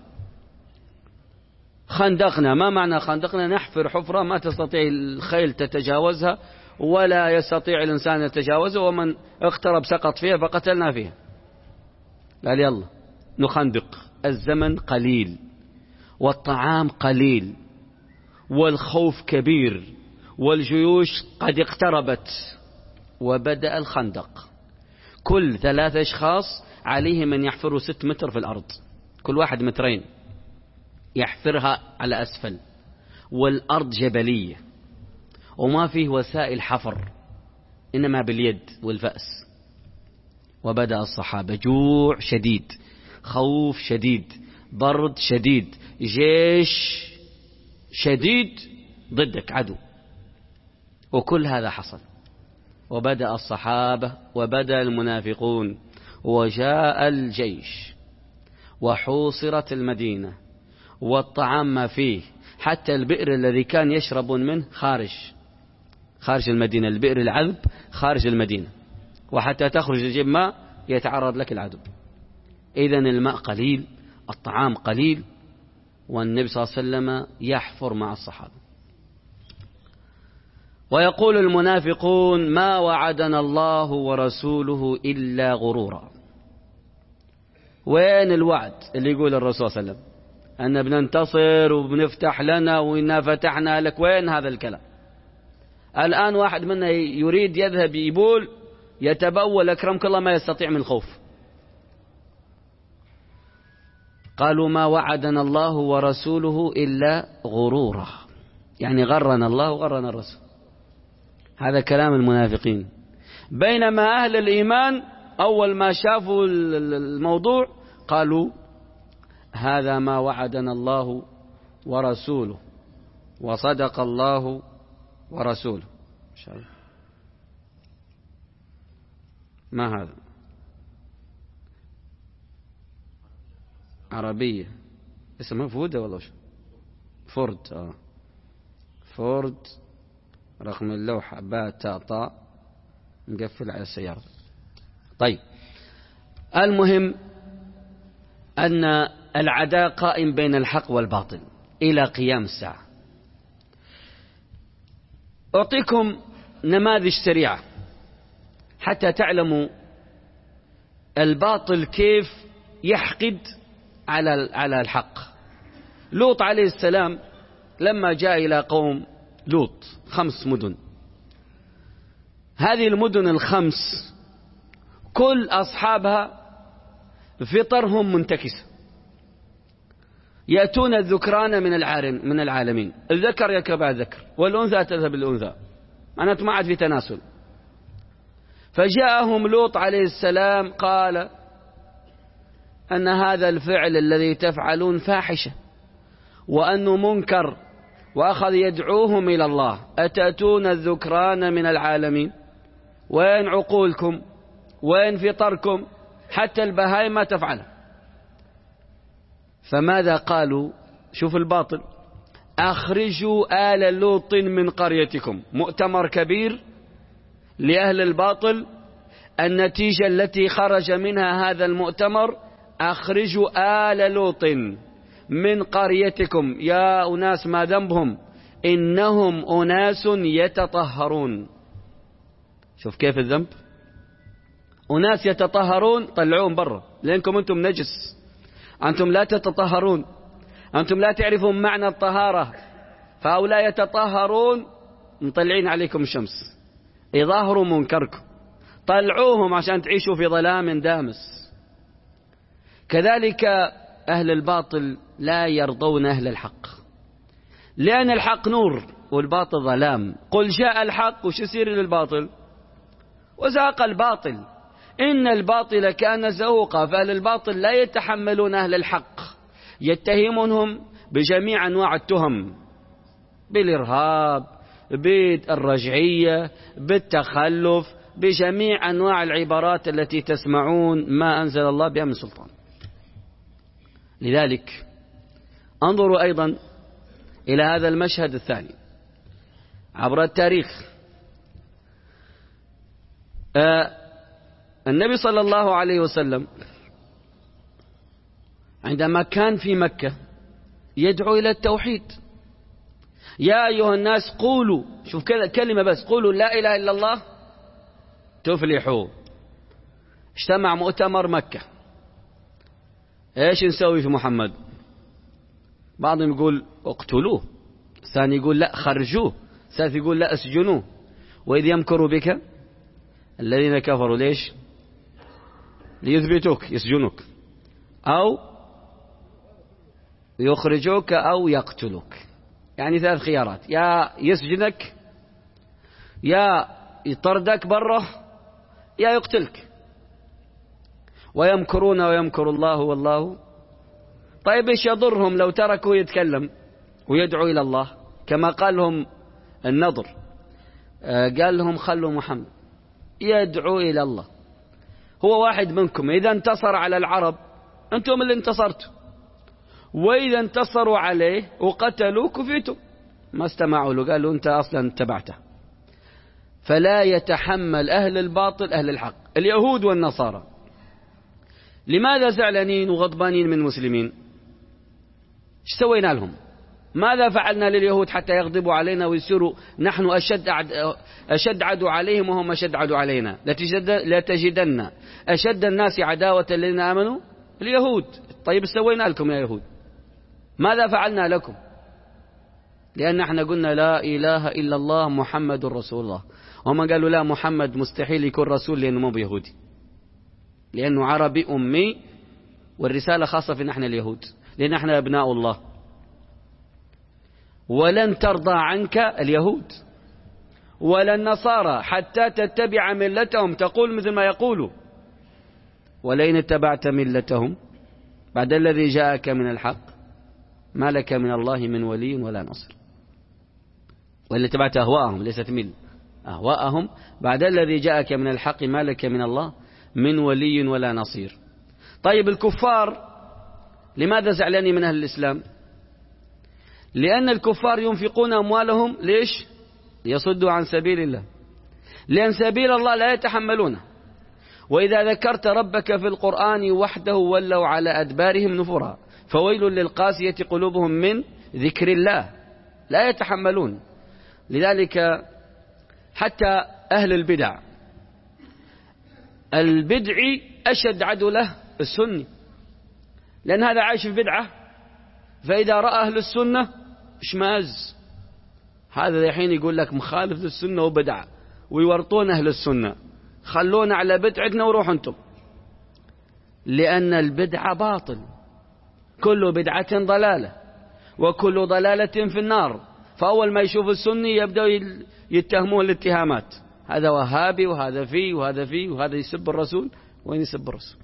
خندقنا، ما معنى خندقنا؟ نحفر حفرة ما تستطيع الخيل تتجاوزها ولا يستطيع الإنسان يتجاوزها، ومن اقترب سقط فيها فقتلنا فيها. قال يلا نخندق. الزمن قليل والطعام قليل والخوف كبير والجيوش قد اقتربت، وبدأ الخندق. كل ثلاثة أشخاص عليهم أن يحفروا ست متر في الأرض، كل واحد مترين، يحفرها على أسفل، والأرض جبلية وما فيه وسائل حفر إنما باليد والفأس. وبدأ الصحابة، جوع شديد، خوف شديد، برد شديد، جيش شديد ضدك عدو، وكل هذا حصل. وبدأ الصحابة وبدأ المنافقون، وجاء الجيش وحوصرت المدينة والطعام ما فيه، حتى البئر الذي كان يشربون منه خارج خارج المدينة، البئر العذب خارج المدينة، وحتى تخرج تجيب ماء يتعرض لك العدو. إذن الماء قليل، الطعام قليل، والنبي صلى الله عليه وسلم يحفر مع الصحابة. ويقول المنافقون ما وعدنا الله ورسوله إلا غرورا. وين الوعد اللي يقول الرسول صلى الله عليه وسلم أن بننتصر وبنفتح لنا وإنا فتحنا لك؟ وين هذا الكلام؟ الآن واحد منا يريد يذهب يبول يتبول أكرمك الله ما يستطيع من الخوف. قالوا ما وعدنا الله ورسوله إلا غرورا، يعني غرنا الله وغرنا الرسول. هذا كلام المنافقين. بينما أهل الإيمان أول ما شافوا الموضوع قالوا هذا ما وعدنا الله ورسوله وصدق الله ورسوله. ما هذا؟ عربية اسمه فودة والله شو فورد آه. فورد رقم اللوحة باء تاء طاء مقفل على السيارة. طيب المهم أن العداء قائم بين الحق والباطل إلى قيام الساعة. أعطيكم نماذج سريعة حتى تعلموا الباطل كيف يحقد على على الحق. لوط عليه السلام لما جاء إلى قوم لوط خمس مدن، هذه المدن الخمس كل أصحابها فطرهم منتكسة، يأتون الذكران من العالم من العالمين، الذكر يركب على الذكر والأنثى تذهب الأنثى، معناته ما عاد في تناسل. فجاءهم لوط عليه السلام قال أن هذا الفعل الذي تفعلون فاحشة وأنه منكر، وأخذ يدعوهم إلى الله، أتأتون الذكران من العالمين؟ وين عقولكم؟ وين فطركم؟ حتى البهائم ما تفعل. فماذا قالوا؟ شوف الباطل، أخرجوا آل لوط من قريتكم. مؤتمر كبير لأهل الباطل، النتيجة التي خرج منها هذا المؤتمر أخرجوا آل لوط من قريتكم. يا أناس ما ذنبهم؟ إنهم أناس يتطهرون. شوف كيف الذنب، أناس يتطهرون، طلعوهم برا لأنكم أنتم نجس، أنتم لا تتطهرون، أنتم لا تعرفون معنى الطهارة، فهؤلاء يتطهرون مطلعين عليكم الشمس، يظاهروا منكركم، طلعوهم عشان تعيشوا في ظلام دامس. كذلك أهل الباطل لا يرضون أهل الحق، لأن الحق نور والباطل ظلام. قل جاء الحق، وش يصير للباطل؟ وزاق الباطل، إن الباطل كان زهوقا. فأهل الباطل لا يتحملون أهل الحق، يتهمونهم بجميع أنواع التهم، بالإرهاب، بالرجعية، بالتخلف، بجميع أنواع العبارات التي تسمعون ما أنزل الله بها من سلطان. لذلك انظروا أيضا إلى هذا المشهد الثاني عبر التاريخ. آه النبي صلى الله عليه وسلم عندما كان في مكة يدعو إلى التوحيد، يا أيها الناس قولوا، شوف كذا كلمة بس، قولوا لا إله إلا الله تفلحوا. اجتمع مؤتمر مكة، ايش نسوي في محمد؟ بعضهم يقول اقتلوه، الثاني يقول لا خرجوه، الثالث يقول لا اسجنوه. وإذ يمكر بك الذين كفروا، ليش؟ ليثبتوك، يسجنوك، أو يخرجوك، أو يقتلوك. يعني ثلاث خيارات، يا يسجنك، يا يطردك بره، يا يقتلك. ويمكرون ويمكر الله والله. طيب ايش يضرهم لو تركوا يتكلم ويدعو إلى الله؟ كما قال لهم النضر، قال لهم خلوا محمد يدعو إلى الله، هو واحد منكم، إذا انتصر على العرب أنتم اللي انتصرتوا، وإذا انتصروا عليه وقتلوا كفيتم. ما استمعوا له، قالوا أنت أصلا اتبعته. فلا يتحمل أهل الباطل أهل الحق. اليهود والنصارى لماذا زعلانين وغضبانين من المسلمين؟ ايش سوينا لهم؟ ماذا فعلنا لليهود حتى يغضبوا علينا ويصيروا نحن أشد أشد عدو عليهم وهم أشد عدو علينا؟ لتجدن أشد الناس عداوة الذين آمنوا اليهود. طيب سوينا لكم يا يهود؟ ماذا فعلنا لكم؟ لأن احنا قلنا لا إله إلا الله محمد رسول الله، وهم قالوا لا، محمد مستحيل يكون رسول لأنه مو بيهودي، لأنه عربي أمي، والرسالة خاصة في نحن اليهود، لأن احنا أبناء الله. ولن ترضى عنك اليهود ولا النصارى حتى تتبع ملتهم، تقول مثل ما يقولوا، ولئن اتبعت ملتهم بعد الذي جاءك من الحق ما لك من الله من ولي ولا نصر. وإن اتبعت أهواءهم، ليست مل، أهواءهم بعد الذي جاءك من الحق ما لك من الله من ولي ولا نصير. طيب الكفار لماذا زعلانين من أهل الإسلام؟ لأن الكفار ينفقون أموالهم ليش؟ يصدوا عن سبيل الله، لأن سبيل الله لا يتحملونه. وإذا ذكرت ربك في القرآن وحده ولوا على أدبارهم نفورا، فويل للقاسية قلوبهم من ذكر الله، لا يتحملون. لذلك حتى أهل البدع، البدعي أشد عدو له السني، لأن هذا عايش في بدعة، فإذا رأى أهل السنة اشماز، هذا الحين يقول لك مخالف للسنة وبدعة، ويورطون أهل السنة، خلونا على بدعتنا وروح أنتم، لأن البدعة باطل، كل بدعة ضلالة وكل ضلالة في النار. فأول ما يشوف السني يبدأ يتهمون الاتهامات، هذا وهابي وهذا فيه وهذا فيه وهذا يسب الرسول. وين يسب الرسول؟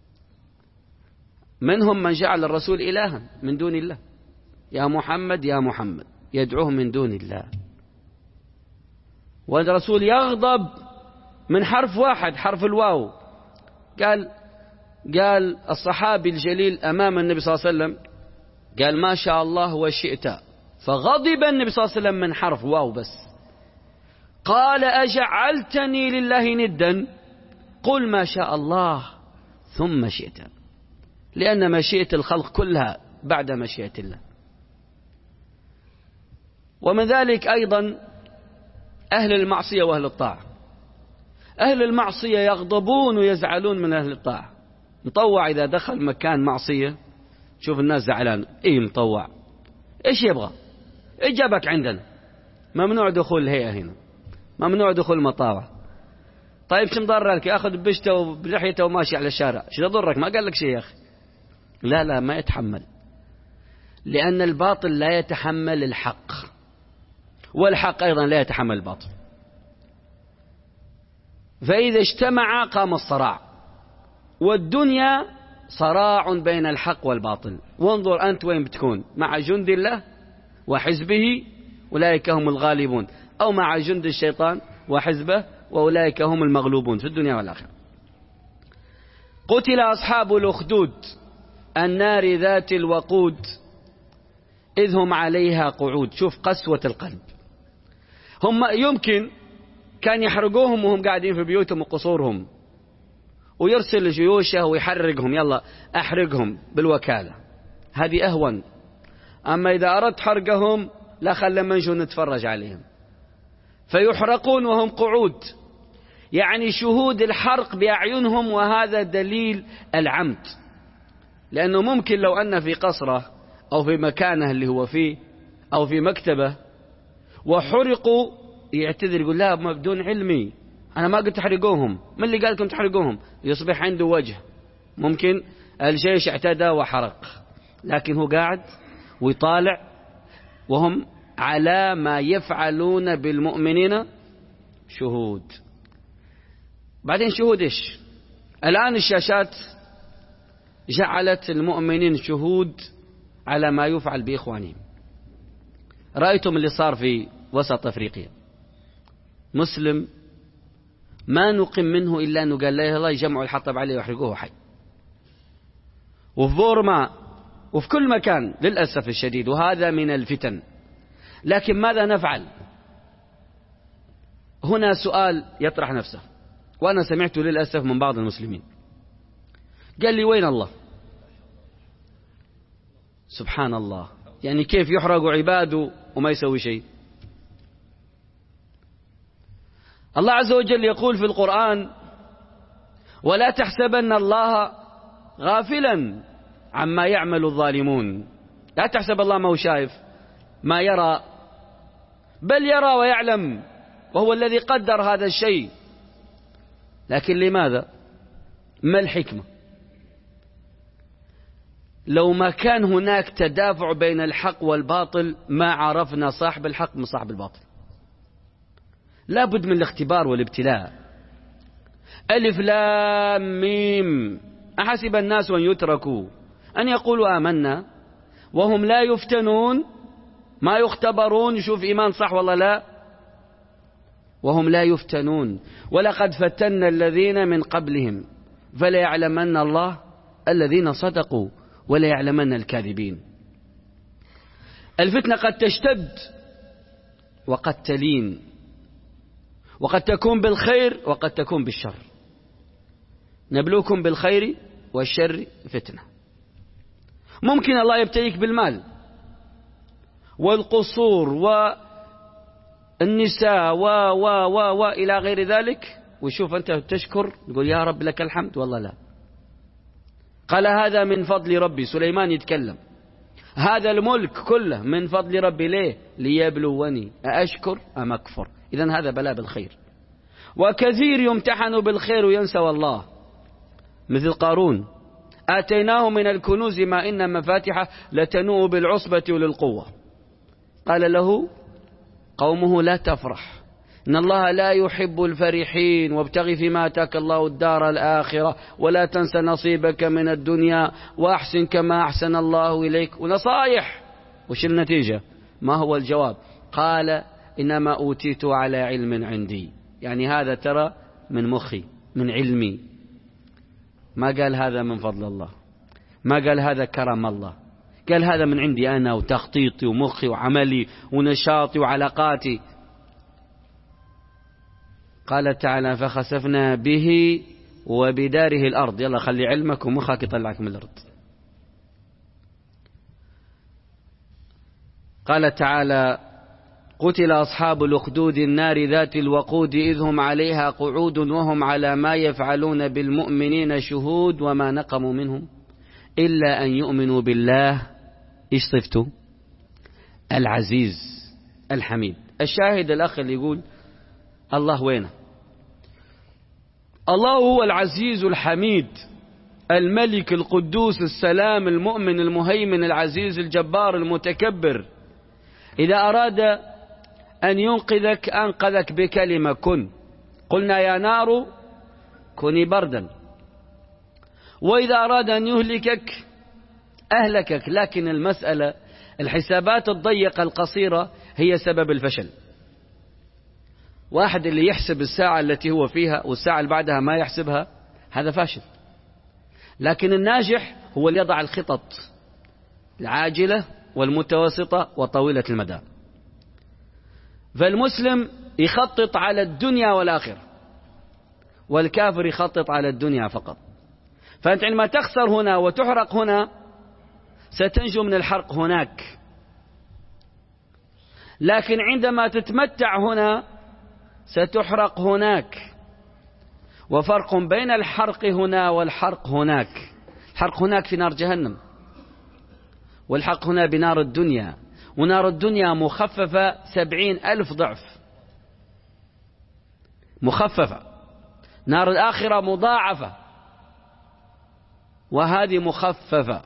منهم من جعل الرسول إلها من دون الله، يا محمد يا محمد، يدعوه من دون الله. والرسول يغضب من حرف واحد، حرف الواو. قال قال الصحابي الجليل أمام النبي صلى الله عليه وسلم، قال ما شاء الله وشئت، فغضب النبي صلى الله عليه وسلم من حرف واو بس. قال أجعلتني لله ندا؟ قل ما شاء الله ثم شئت، لأن مشيئة الخلق كلها بعد مشيئة الله. ومن ذلك أيضا أهل المعصية وأهل الطاعة. أهل المعصية يغضبون ويزعلون من أهل الطاعة. مطوع إذا دخل مكان معصية شوف الناس زعلان، إيه مطوع إيش يبغى؟ إيش جابك عندنا؟ ممنوع دخول الهيئة هنا، ممنوع دخول مطاوع. طيب شو مضرك؟ ياخذ بشته وبلحيته وماشي على الشارع، شو يضرك؟ ما قال لك شيء يا أخي. لا لا ما يتحمل، لأن الباطل لا يتحمل الحق، والحق أيضا لا يتحمل الباطل. فإذا اجتمع قام الصراع، والدنيا صراع بين الحق والباطل. وانظر أنت وين بتكون، مع جند الله وحزبه أولئك هم الغالبون، أو مع جند الشيطان وحزبه وأولئك هم المغلوبون في الدنيا والآخرة. قتل أصحاب الأخدود النار ذات الوقود إذ هم عليها قعود. شوف قسوة القلب، هم يمكن كان يحرقوهم وهم قاعدين في بيوتهم وقصورهم، ويرسل جيوشه ويحرقهم، يلا أحرقهم بالوكالة، هذه أهون. أما إذا أردت حرقهم لا خلنا منجو نتفرج عليهم، فيحرقون وهم قعود، يعني شهود الحرق بأعينهم، وهذا دليل العمد. لأنه ممكن لو أن في قصره أو في مكانه اللي هو فيه أو في مكتبه وحرقوا يعتذر يقول لا بدون علمي، أنا ما قلت تحرقوهم، من اللي قال لكم تحرقوهم؟ يصبح عنده وجه، ممكن الجيش اعتدى وحرق، لكن هو قاعد ويطالع وهم على ما يفعلون بالمؤمنين شهود. بعدين شهود إيش؟ الآن الشاشات جعلت المؤمنين شهود على ما يفعل بإخوانهم. رأيتم اللي صار في وسط أفريقيا، مسلم ما نقم منه إلا أنه قال لا الله يجمعوا الحطب عليه ويحرقوه حي، وفي بورما وفي كل مكان للأسف الشديد، وهذا من الفتن. لكن ماذا نفعل؟ هنا سؤال يطرح نفسه، وأنا سمعته للأسف من بعض المسلمين، قال لي وين الله؟ سبحان الله، يعني كيف يحرق عباده وما يسوي شيء؟ الله عز وجل يقول في القرآن ولا تحسبن الله غافلا عما يعمل الظالمون. لا تحسب الله ما هو شايف ما يرى، بل يرى ويعلم، وهو الذي قدر هذا الشيء. لكن لماذا؟ ما الحكمة؟ لو ما كان هناك تدافع بين الحق والباطل ما عرفنا صاحب الحق من صاحب الباطل. لا بد من الاختبار والابتلاء. ألف لام ميم، أحسب الناس أن يتركوا أن يقولوا آمنا وهم لا يفتنون، ما يختبرون يشوف إيمان صح والله لا، وهم لا يفتنون. ولقد فتنا الذين من قبلهم فليعلمن الله الذين صدقوا ولا يعلمن الكاذبين. الفتنة قد تشتد وقد تلين، وقد تكون بالخير وقد تكون بالشر. نبلوكم بالخير والشر فتنة. ممكن الله يبتليك بالمال والقصور والنساء و و و و إلى غير ذلك، وشوف أنت تشكر تقول يا رب لك الحمد، والله لا. قال هذا من فضل ربي. سليمان يتكلم هذا الملك كله من فضل ربي. ليه؟ ليبلوني أأشكر أم أكفر. إذن هذا بلاء بالخير. وكثير يمتحن بالخير وينسى الله، مثل قارون آتيناه من الكنوز ما إن مفاتحه لتنوء بالعصبة وللقوة. قال له قومه لا تفرح إن الله لا يحب الفرحين وابتغ فيما آتاك الله الدار الآخرة ولا تنس نصيبك من الدنيا وأحسن كما أحسن الله إليك. ونصائح. وش النتيجة؟ ما هو الجواب؟ قال إنما أوتيت على علم عندي. يعني هذا ترى من مخي من علمي. ما قال هذا من فضل الله، ما قال هذا كرم الله، قال هذا من عندي أنا وتخطيطي ومخي وعملي ونشاطي وعلاقاتي. قال تعالى فخسفنا به وبداره الأرض. يلا خلي علمك ومخك يطلعك من الأرض. قال تعالى قتل أصحاب الأخدود النار ذات الوقود إذ هم عليها قعود وهم على ما يفعلون بالمؤمنين شهود وما نقموا منهم إلا أن يؤمنوا بالله. إيش صفته؟ العزيز الحميد. الشاهد الأخ اللي يقول الله وينه؟ الله هو العزيز الحميد، الملك القدوس السلام المؤمن المهيمن العزيز الجبار المتكبر. إذا أراد أن ينقذك أنقذك بكلمة كن. قلنا يا نار كوني بردا. وإذا أراد أن يهلكك أهلكك. لكن المسألة الحسابات الضيقة القصيرة هي سبب الفشل. واحد اللي يحسب الساعة التي هو فيها والساعة اللي بعدها ما يحسبها، هذا فاشل. لكن الناجح هو اللي يضع الخطط العاجلة والمتوسطة وطويلة المدى. فالمسلم يخطط على الدنيا والآخرة، والكافر يخطط على الدنيا فقط. فأنت عندما تخسر هنا وتحرق هنا ستنجو من الحرق هناك، لكن عندما تتمتع هنا ستحرق هناك. وفرق بين الحرق هنا والحرق هناك. الحرق هناك في نار جهنم، والحرق هنا بنار الدنيا. ونار الدنيا مخففة سبعين ألف ضعف مخففة. نار الآخرة مضاعفة وهذه مخففة.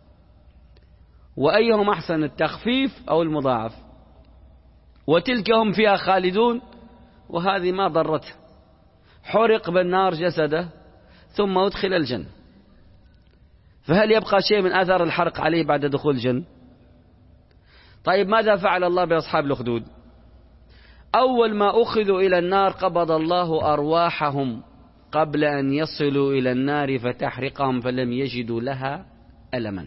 وأيهم أحسن، التخفيف أو المضاعف؟ وتلك هم فيها خالدون، وهذه ما ضرته. حرق بالنار جسده ثم أدخل الجنة. فهل يبقى شيء من أثر الحرق عليه بعد دخول الجنة؟ طيب ماذا فعل الله بأصحاب الأخدود؟ أول ما أخذوا إلى النار قبض الله أرواحهم قبل أن يصلوا إلى النار فتحرقهم فلم يجدوا لها ألما.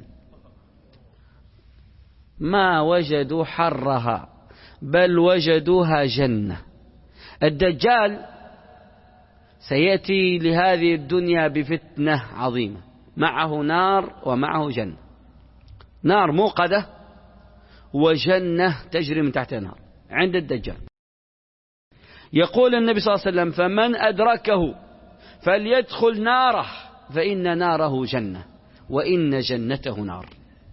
ما وجدوا حرها بل وجدوها جنة. الدجال سيأتي لهذه الدنيا بفتنة عظيمة، معه نار ومعه جنة. نار موقدة وجنة تجري من تحت النار عند الدجال. يقول النبي صلى الله عليه وسلم فمن أدركه فليدخل ناره فإن ناره جنة وإن جنته نار.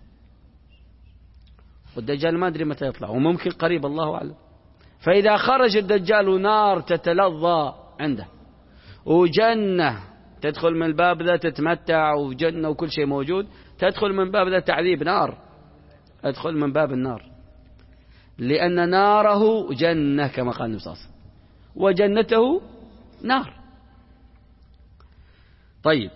والدجال ما أدري متى يطلع، وممكن قريب الله أعلم. فإذا خرج الدجال نار تتلظى عنده، وجنة تدخل من الباب ذا تتمتع، وجنة وكل شيء موجود. تدخل من باب ذا تعذيب نار، ادخل من باب النار، لأن ناره جنة كما قال النبي صلى الله عليه وسلم وجنته نار. طيب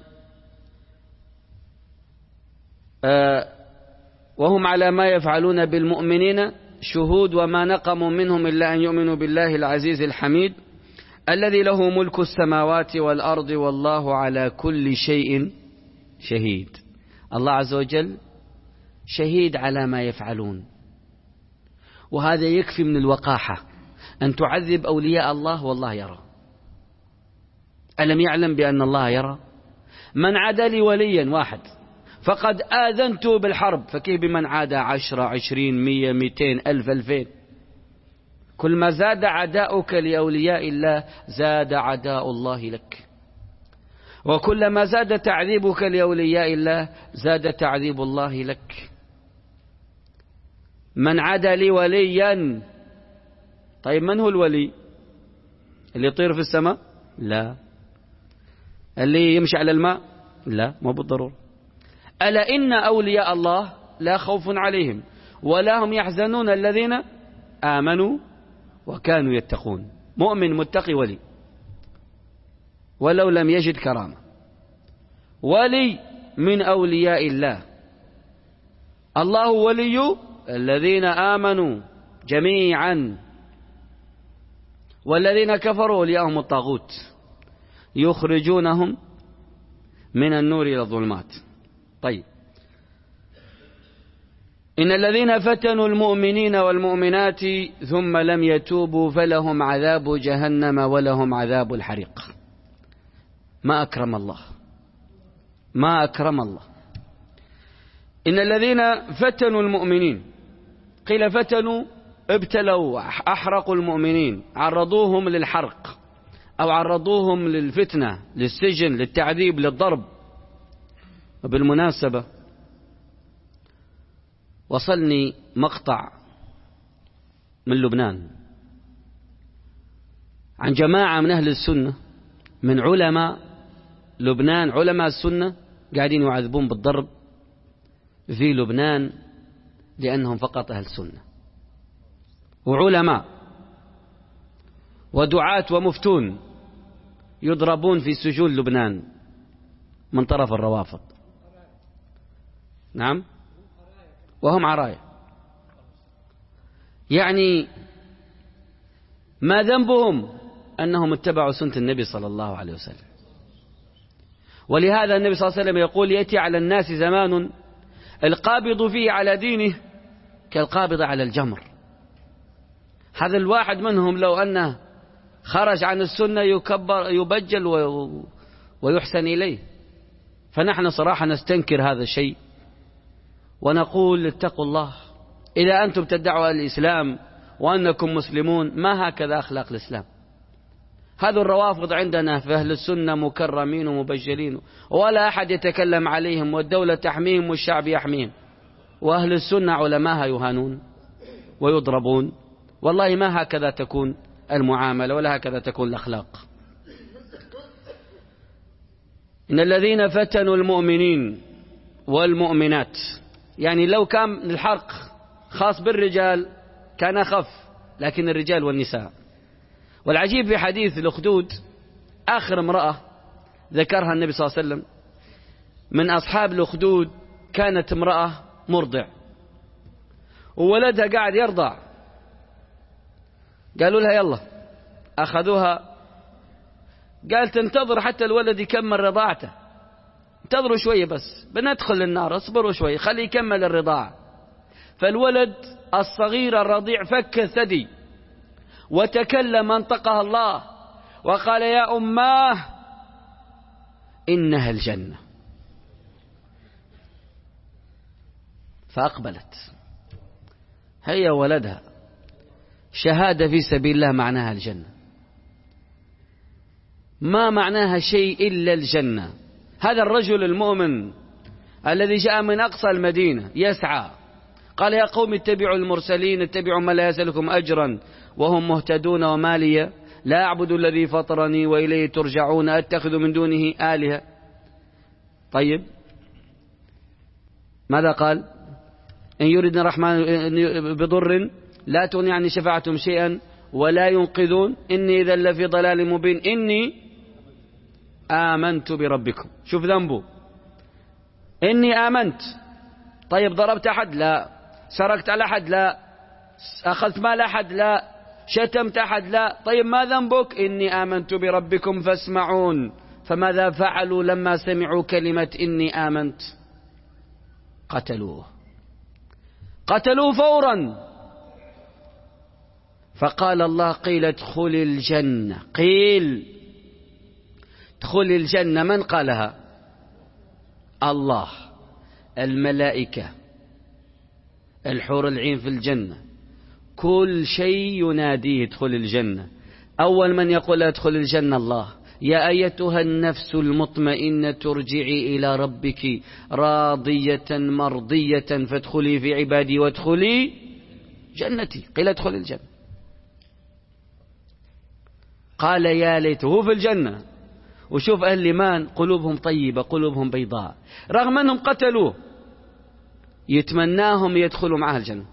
آه وهم على ما يفعلون بالمؤمنين شهود وما نقموا منهم إلا أن يؤمنوا بالله العزيز الحميد الذي له ملك السماوات والأرض والله على كل شيء شهيد. الله عز وجل شهيد على ما يفعلون، وهذا يكفي من الوقاحة أن تعذب أولياء الله والله يرى. ألم يعلم بأن الله يرى؟ من عادى لي وليا واحد فقد آذنته بالحرب، فكيف بمن عادى عشرة عشرين مية ميتين ألف ألفين؟ كل ما زاد عداؤك لأولياء الله زاد عداء الله لك، وكلما زاد تعذيبك لأولياء الله زاد تعذيب الله لك. من عادى لي وليا، طيب من هو الولي؟ اللي يطير في السماء؟ لا. اللي يمشي على الماء؟ لا، مو بالضرورة. ألا إن أولياء الله لا خوف عليهم ولا هم يحزنون الذين آمنوا وكانوا يتقون. مؤمن متقي ولي ولو لم يجد كرامة، ولي من أولياء الله. الله ولي الذين آمنوا جميعا، والذين كفروا أولياءهم الطاغوت يخرجونهم من النور إلى الظلمات. طيب، إن الذين فتنوا المؤمنين والمؤمنات ثم لم يتوبوا فلهم عذاب جهنم ولهم عذاب الحريق. ما أكرم الله، ما أكرم الله. إن الذين فتنوا المؤمنين، قيل فتنوا ابتلوا أحرقوا المؤمنين، عرضوهم للحرق أو عرضوهم للفتنة، للسجن، للتعذيب، للضرب. وبالمناسبة وصلني مقطع من لبنان عن جماعة من أهل السنة، من علماء لبنان، علماء السنة قاعدين يعذبون بالضرب في لبنان لأنهم فقط أهل السنة، وعلماء ودعاة ومفتون يضربون في سجون لبنان من طرف الروافض. نعم، وهم عرايا. يعني ما ذنبهم أنهم اتبعوا سنة النبي صلى الله عليه وسلم. ولهذا النبي صلى الله عليه وسلم يقول: يأتي على الناس زمان القابض فيه على دينه كالقابض على الجمر. هذا الواحد منهم لو أنه خرج عن السنة يكبر يبجل ويحسن إليه. فنحن صراحة نستنكر هذا الشيء ونقول: اتقوا الله، إذا أنتم تدعوا الإسلام وأنكم مسلمون ما هكذا أخلاق الإسلام. هذا الروافض عندنا في أهل السنة مكرمين ومبجلين ولا أحد يتكلم عليهم، والدولة تحميهم والشعب يحميهم، وأهل السنة علماها يهانون ويضربون. والله ما هكذا تكون المعاملة ولا هكذا تكون الأخلاق. إن الذين فتنوا المؤمنين والمؤمنات، يعني لو كان الحرق خاص بالرجال كان أخف، لكن الرجال والنساء. والعجيب في حديث الأخدود آخر امرأة ذكرها النبي صلى الله عليه وسلم من أصحاب الأخدود كانت امرأة مرضع وولدها قاعد يرضع، قالوا لها يلا، أخذوها، قالت انتظر حتى الولد يكمل رضاعته، انتظروا شوية بس بندخل النار، اصبروا شوية خليه يكمل الرضاعة. فالولد الصغير الرضيع فك الثدي وتكلم، انطقها الله وقال: يا أماه إنها الجنة. فأقبلت هي ولدها، شهادة في سبيل الله معناها الجنة، ما معناها شيء إلا الجنة. هذا الرجل المؤمن الذي جاء من أقصى المدينة يسعى، قال: يا قوم اتبعوا المرسلين، اتبعوا ما لا يسألكم أجرا وهم مهتدون، وما لي لا أعبد الذي فطرني وإليه ترجعون، أتخذ من دونه آلهة. طيب ماذا قال؟ إن يردنا الرحمن بضر لا تغني عني شفاعتهم شيئا ولا ينقذون، إني إذا لفي ضلال مبين، إني آمنت بربكم. شوف ذنبه، إني آمنت. طيب ضربت أحد؟ لا. سرقت على أحد؟ لا. أخذت مال أحد؟ لا. شتمت أحد؟ لا. طيب ما ذنبك؟ إني آمنت بربكم فاسمعون. فماذا فعلوا لما سمعوا كلمة إني آمنت؟ قتلوه قتلوه فورا. فقال الله قيل ادخل الجنة، قيل ادخل الجنة. من قالها؟ الله، الملائكة، الحور العين في الجنة، كل شيء يناديه ادخل الجنة. أول من يقول ادخل الجنة الله. يا أيتها النفس المطمئنة ارجعي إلى ربك راضية مرضية فادخلي في عبادي وادخلي جنتي. قيل ادخل الجنة. قال يا ليته في الجنة. وشوف أهل الإيمان قلوبهم طيبة، قلوبهم بيضاء، رغم أنهم قتلوه يتمناهم يدخلوا معه الجنة.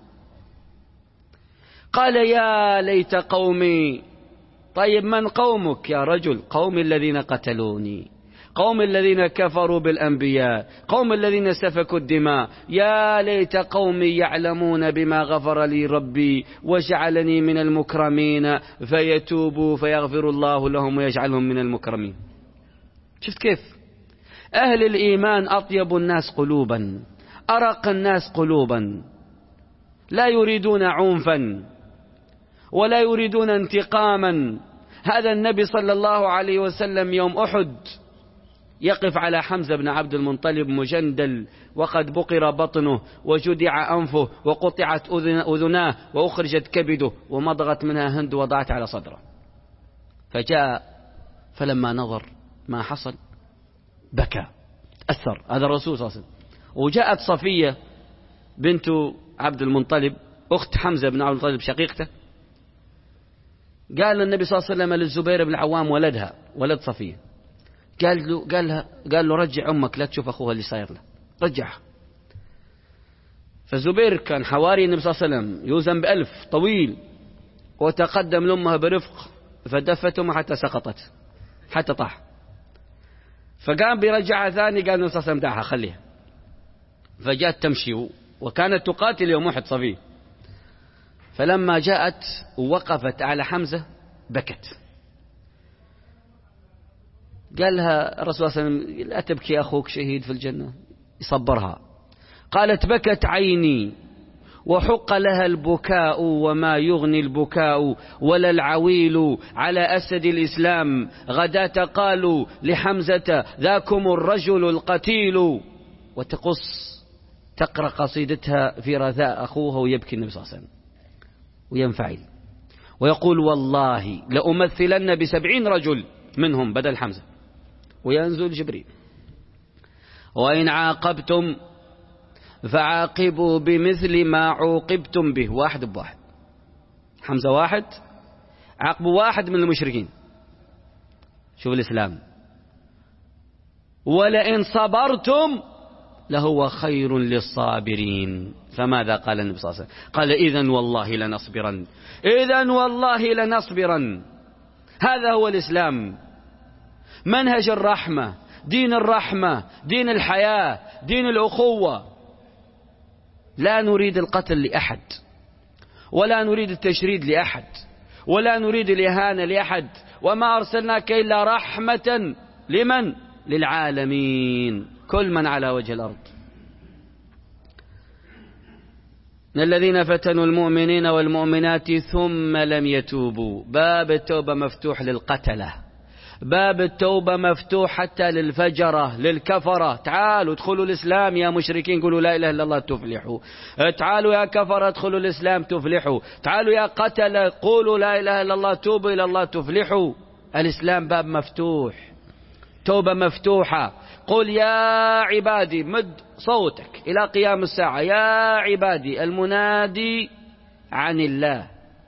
قال يا ليت قومي. طيب من قومك يا رجل؟ قوم الذين قتلوني، قوم الذين كفروا بالأنبياء، قوم الذين سفكوا الدماء. يا ليت قومي يعلمون بما غفر لي ربي وجعلني من المكرمين فيتوبوا فيغفر الله لهم ويجعلهم من المكرمين. شفت كيف؟ أهل الإيمان أطيب الناس قلوبا، أرق الناس قلوبا، لا يريدون عنفا ولا يريدون انتقاما. هذا النبي صلى الله عليه وسلم يوم أحد يقف على حمزة بن عبد المطلب مجندل وقد بقر بطنه وجدع أنفه وقطعت أذناه وأخرجت كبده ومضغت منها هند وضعت على صدره. فجاء فلما نظر ما حصل بكى أثر. هذا الرسول صلى الله عليه وسلم. وجاءت صفية بنت عبد المطلب أخت حمزة بن عبد المطلب شقيقته. قال النبي صلى الله عليه وسلم للزبير بن العوام ولدها، ولد صفية، قال له قال لها قال له رجع أمك لا تشوف أخوها اللي صاير له، رجعها. فالزبير كان حواري النبي صلى الله عليه وسلم، يوزن بألف، طويل، وتقدم لأمها برفق فدفته حتى سقطت حتى طاح. فقام برجعها ثاني، قال النبي صلى الله عليه وسلم دعها خليها. فجاءت تمشي وكانت تقاتل يوم أحد صفية. فلما جاءت ووقفت على حمزة بكت. قال لها الرسول صلى الله عليه وسلم لا تبكي أخوك شهيد في الجنة، يصبرها. قالت بكت عيني وحق لها البكاء وما يغني البكاء ولا العويل على أسد الإسلام. غداة قالوا لحمزة ذاكم الرجل القتيل. وتقص تقرأ قصيدتها في رثاء أخوها ويبكي النبي صلى الله عليه وسلم وينفعل ويقول والله لأمثلن بسبعين رجل منهم بدل حمزة. وينزل جبريل وإن عاقبتم فعاقبوا بمثل ما عوقبتم به. واحد بواحد، حمزة واحد، عاقبوا واحد من المشركين. شوف الإسلام. ولئن صبرتم لهو خير للصابرين. فماذا قال النبي صلى الله عليه وسلم؟ قال إذن والله لنصبرن، إذن والله لنصبرن. هذا هو الإسلام، منهج الرحمة، دين الرحمة، دين الحياة، دين الأخوة. لا نريد القتل لأحد، ولا نريد التشريد لأحد، ولا نريد الإهانة لأحد. وما أرسلناك إلا رحمة لمن؟ للعالمين، كل من على وجه الأرض. من الذين فتنوا المؤمنين والمؤمنات ثم لم يتوبوا. باب التوبة مفتوح للقتلة، باب التوبة مفتوح حتى للفجرة للكفرة. تعالوا ادخلوا الإسلام يا مشركين، قولوا لا إله إلا الله تفلحوا. تعالوا يا كفرة ادخلوا الإسلام تفلحوا. تعالوا يا قتلة قولوا لا إله إلا الله توبوا إلى الله تفلحوا. الإسلام باب مفتوح، توبة مفتوحة. قل يا عبادي، مد صوتك إلى قيام الساعة، يا عبادي، المنادي عن الله،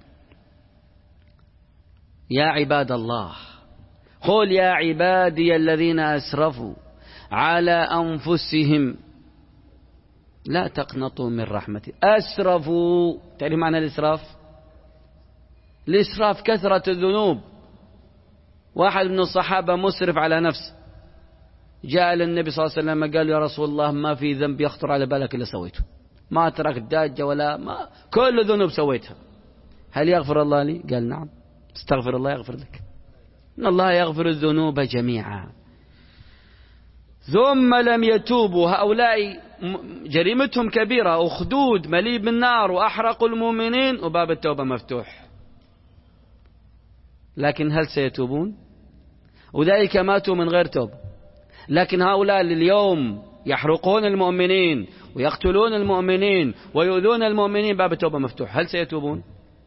يا عباد الله. قل يا عبادي الذين أسرفوا على أنفسهم لا تقنطوا من رحمتي. أسرفوا، تعرف معنى الإسراف؟ الإسراف كثرة الذنوب. واحد من الصحابة مسرف على نفسه، جاء للنبي صلى الله عليه وسلم قال يا رسول الله ما في ذنب يخطر على بالك إلا سويته، ما تركت داجة ولا ما، كل ذنوب سويتها، هل يغفر الله لي؟ قال نعم، استغفر الله يغفر لك، إن الله يغفر الذنوب جميعا. ثم لم يتوبوا، هؤلاء جريمتهم كبيرة، أخدود مليء بالنار وأحرقوا المؤمنين وباب التوبة مفتوح، لكن هل سيتوبون؟ أولئك ماتوا من غير توبة، لكن هؤلاء اليوم يحرقون المؤمنين ويقتلون المؤمنين ويؤذون المؤمنين، باب التوبة مفتوح، هل سيتوبون؟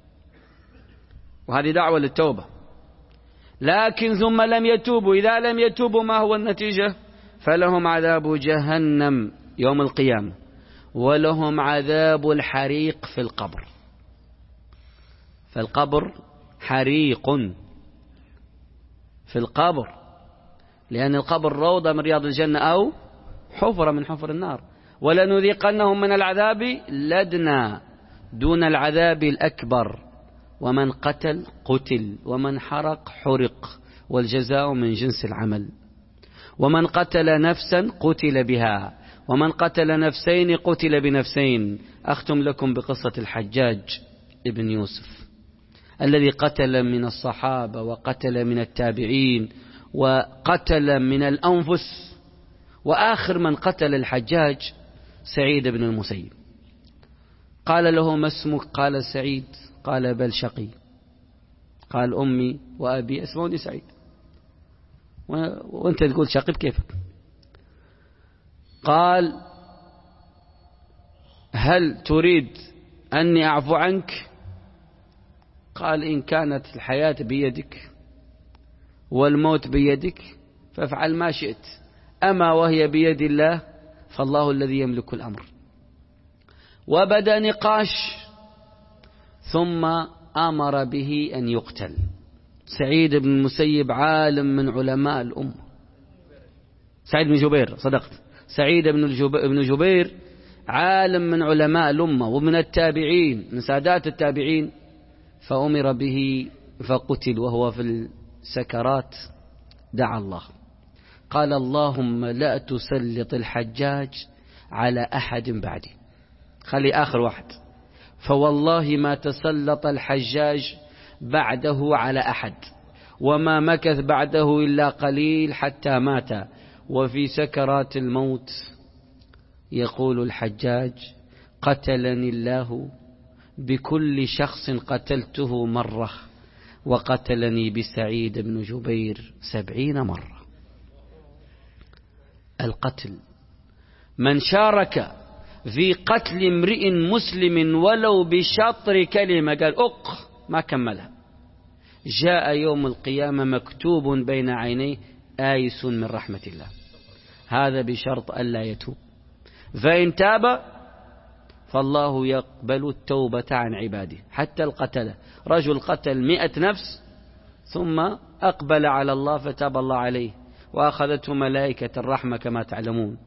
وهذه دعوة للتوبة. لكن ثم لم يتوبوا، إذا لم يتوبوا ما هو النتيجة؟ فلهم عذاب جهنم يوم القيامة، ولهم عذاب الحريق في القبر. فالقبر حريق في القبر، لأن القبر روضة من رياض الجنة أو حفرة من حفر النار. ولنذيقنهم من العذاب لدنا دون العذاب الأكبر، ومن قتل قتل، ومن حرق حرق، والجزاء من جنس العمل. ومن قتل نفسا قتل بها، ومن قتل نفسين قتل بنفسين. أختم لكم بقصة الحجاج ابن يوسف الذي قتل من الصحابة وقتل من التابعين وقتل من الأنفس، وآخر من قتل الحجاج سعيد بن المسيب. قال له ما اسمك؟ قال سعيد. قال بل شقي. قال أمي وأبي اسموني سعيد، وأنت تقول شقي كيفك؟ قال هل تريد أني أعفو عنك؟ قال إن كانت الحياة بيدك والموت بيدك فافعل ما شئت، أما وهي بيد الله فالله الذي يملك الأمر. وبدأ نقاش، ثم أمر به أن يقتل. سعيد بن المسيب عالم من علماء الأمة، سعيد بن جبير، صدقت، سعيد بن جبير عالم من علماء الأمة ومن التابعين، من سادات التابعين. فأمر به فقتل وهو في السكرات. دعا الله، قال اللهم لا تسلط الحجاج على أحد بعدي، خلي آخر واحد. فوالله ما تسلط الحجاج بعده على أحد، وما مكث بعده إلا قليل حتى مات. وفي سكرات الموت يقول الحجاج قتلني الله بكل شخص قتلته مرة، وقتلني بسعيد بن جبير سبعين مرة. القتل، من شارك في قتل امرئ مسلم ولو بشطر كلمة، قال أق ما كملها، جاء يوم القيامة مكتوب بين عينيه آيس من رحمة الله. هذا بشرط ألا يتوب، فإن تاب فالله يقبل التوبة عن عباده. حتى القتلة، رجل قتل مئة نفس ثم أقبل على الله فتاب الله عليه وأخذته ملائكة الرحمة كما تعلمون.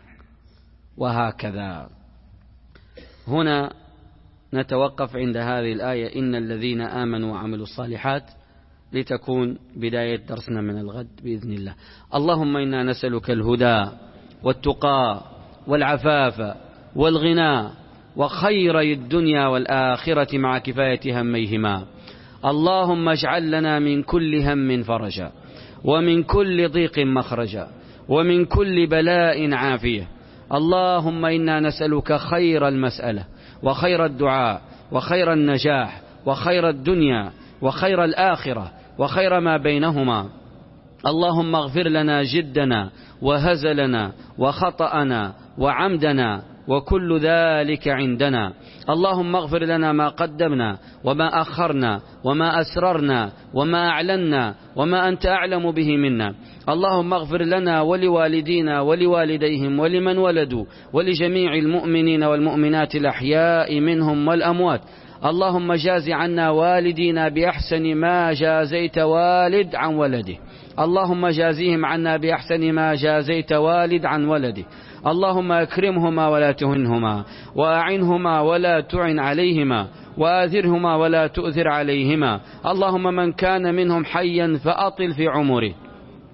وهكذا. هنا نتوقف عند هذه الآية إن الذين آمنوا وعملوا الصالحات، لتكون بداية درسنا من الغد بإذن الله. اللهم إنا نسألك الهدى والتقى والعفاف والغنى وخيري الدنيا والآخرة مع كفاية هميهما. اللهم اجعل لنا من كل هم فرجا، ومن كل ضيق مخرجا، ومن كل بلاء عافية. اللهم إنا نسألك خير المسألة وخير الدعاء وخير النجاح وخير الدنيا وخير الآخرة وخير ما بينهما. اللهم اغفر لنا جدنا وهزلنا وخطأنا وعمدنا وكل ذلك عندنا. اللهم اغفر لنا ما قدمنا وما أخرنا وما أسررنا وما أعلنا وما أنت أعلم به منا. اللهم اغفر لنا ولوالدينا ولوالديهم ولمن ولدوا ولجميع المؤمنين والمؤمنات الأحياء منهم والأموات. اللهم جاز عنا والدينا بأحسن ما جازيت والد عن ولده. اللهم جازيهم عنا بأحسن ما جازيت والد عن ولده. اللهم أكرمهما ولا تهنهما، وأعنهما ولا تعن عليهما، وآذرهما ولا تؤذر عليهما. اللهم من كان منهم حيا فأطل في عمره،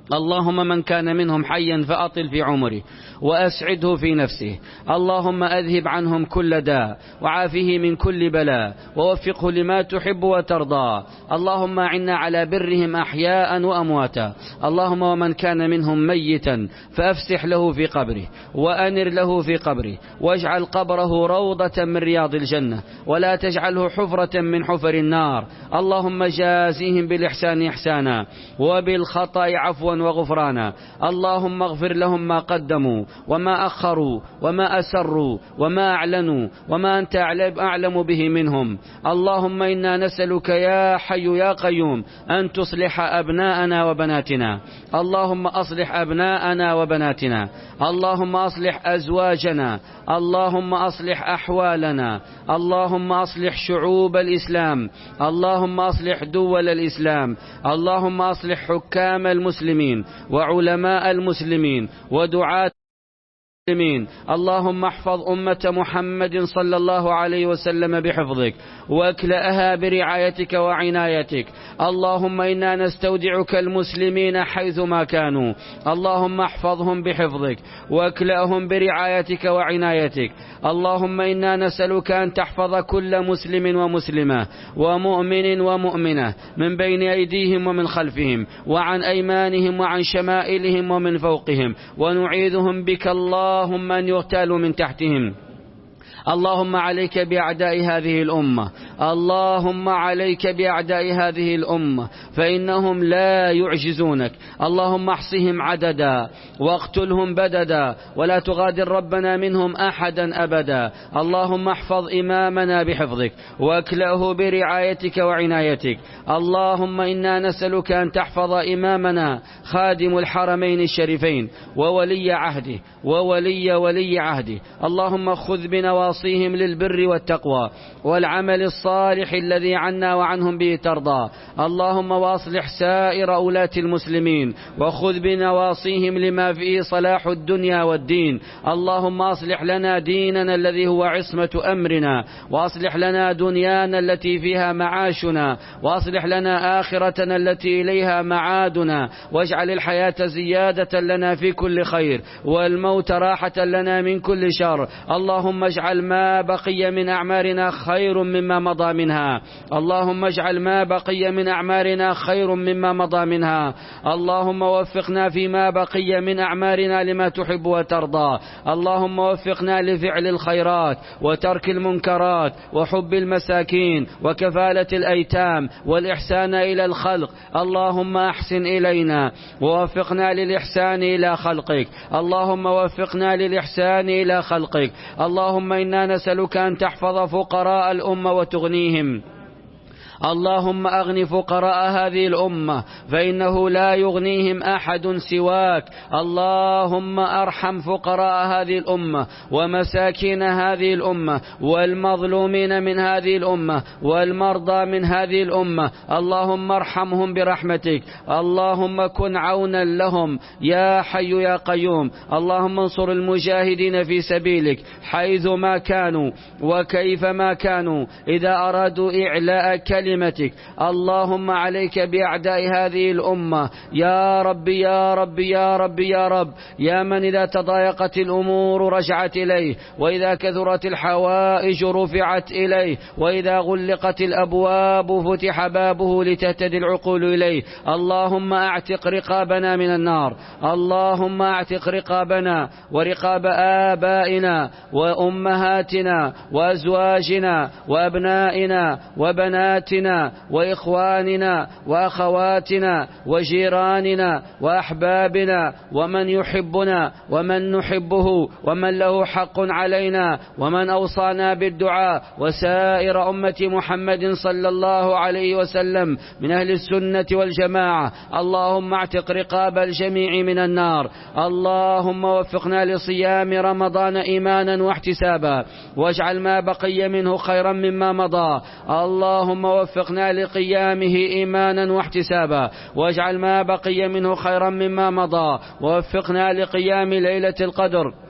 اللهم من كان منهم حيا فأطل في عمره وأسعده في نفسه. اللهم أذهب عنهم كل داء وعافه من كل بلاء ووفقه لما تحب وترضى. اللهم أعنا على برهم أحياء وأمواتا. اللهم ومن كان منهم ميتا فأفسح له في قبره وأنر له في قبره واجعل قبره روضة من رياض الجنة ولا تجعله حفرة من حفر النار. اللهم جازيهم بالإحسان إحسانا وبالخطأ عفوا وغفرانا. اللهم اغفر لهم ما قدموا وما أخروا وما أسروا وما أعلنوا وما أنت أعلم به منهم. اللهم إنا نسألك يا حي يا قيوم أن تصلح أبناءنا وبناتنا. اللهم أصلح أبناءنا وبناتنا. اللهم أصلح أزواجنا. اللهم أصلح أحوالنا. اللهم أصلح شعوب الإسلام. اللهم أصلح دول الإسلام. اللهم أصلح حكام المسلمين وعلماء المسلمين ودعاة المسلمين. اللهم احفظ أمة محمد صلى الله عليه وسلم بحفظك واكلأها برعايتك وعنايتك. اللهم إنا نستودعك المسلمين حيث ما كانوا. اللهم احفظهم بحفظك واكلأهم برعايتك وعنايتك. اللهم إنا نسألك أن تحفظ كل مسلم ومسلمة ومؤمن ومؤمنة من بين أيديهم ومن خلفهم وعن أيمانهم وعن شمائلهم ومن فوقهم، ونعيذهم بك اللهم أن يغتالوا من تحتهم. اللهم عليك بأعداء هذه الأمة. اللهم عليك بأعداء هذه الأمة فإنهم لا يعجزونك. اللهم احصهم عددا واقتلهم بددا ولا تغادر ربنا منهم أحدا أبدا. اللهم احفظ إمامنا بحفظك واكلأه برعايتك وعنايتك. اللهم إنا نسألك أن تحفظ إمامنا خادم الحرمين الشريفين وولي عهده وولي ولي عهده. اللهم خذ بنواصيهم للبر والتقوى والعمل الصالح الذي عنا وعنهم به ترضى. اللهم واصلح سائر أولاة المسلمين وخذ بنواصيهم لما فيه صلاح الدنيا والدين. اللهم أصلح لنا ديننا الذي هو عصمة أمرنا، وأصلح لنا دنيانا التي فيها معاشنا، وأصلح لنا آخرتنا التي إليها معادنا، واجعل الحياة زيادة لنا في كل خير والموت راحة لنا من كل شر. اللهم اجعل ما بقي من أعمارنا خير مما مضى منها. اللهم اجعل ما بقي من أعمارنا خير مما مضى منها. اللهم وفقنا فيما بقي من أعمارنا لما تحب وترضى. اللهم وفقنا لفعل الخيرات وترك المنكرات وحب المساكين وكفالة الأيتام والإحسان إلى الخلق. اللهم أحسن إلينا ووفقنا للإحسان إلى خلقك. اللهم وفقنا للإحسان إلى خلقك. اللهم إنا نسألك أن تحفظ فقراء الأمة وتغنيهم. اللهم أغن فقراء هذه الأمة فإنه لا يغنيهم أحد سواك. اللهم أرحم فقراء هذه الأمة ومساكين هذه الأمة والمظلومين من هذه الأمة والمرضى من هذه الأمة. اللهم ارحمهم برحمتك. اللهم كن عونا لهم يا حي يا قيوم. اللهم انصر المجاهدين في سبيلك حيث ما كانوا وكيف ما كانوا إذا أرادوا إعلاء كلمة كلمتك. اللهم عليك بأعداء هذه الأمة يا رب يا رب يا رب يا رب، يا من إذا تضايقت الأمور رجعت إليه، وإذا كثرت الحوائج رفعت إليه، وإذا غلقت الأبواب فتح بابه لتهتدي العقول إليه. اللهم أعتق رقابنا من النار. اللهم أعتق رقابنا ورقاب آبائنا وأمهاتنا وأزواجنا وأبنائنا وبناتنا وإخواننا وأخواتنا وجيراننا وأحبابنا ومن يحبنا ومن نحبه ومن له حق علينا ومن أوصانا بالدعاء وسائر أمة محمد صلى الله عليه وسلم من أهل السنة والجماعة. اللهم اعتق رقاب الجميع من النار. اللهم وفقنا لصيام رمضان إيمانا واحتسابا، واجعل ما بقي منه خيرا مما مضى. اللهم وفقنا لقيامه إيمانا واحتسابا، واجعل ما بقي منه خيرا مما مضى. ووفقنا لقيام ليلة القدر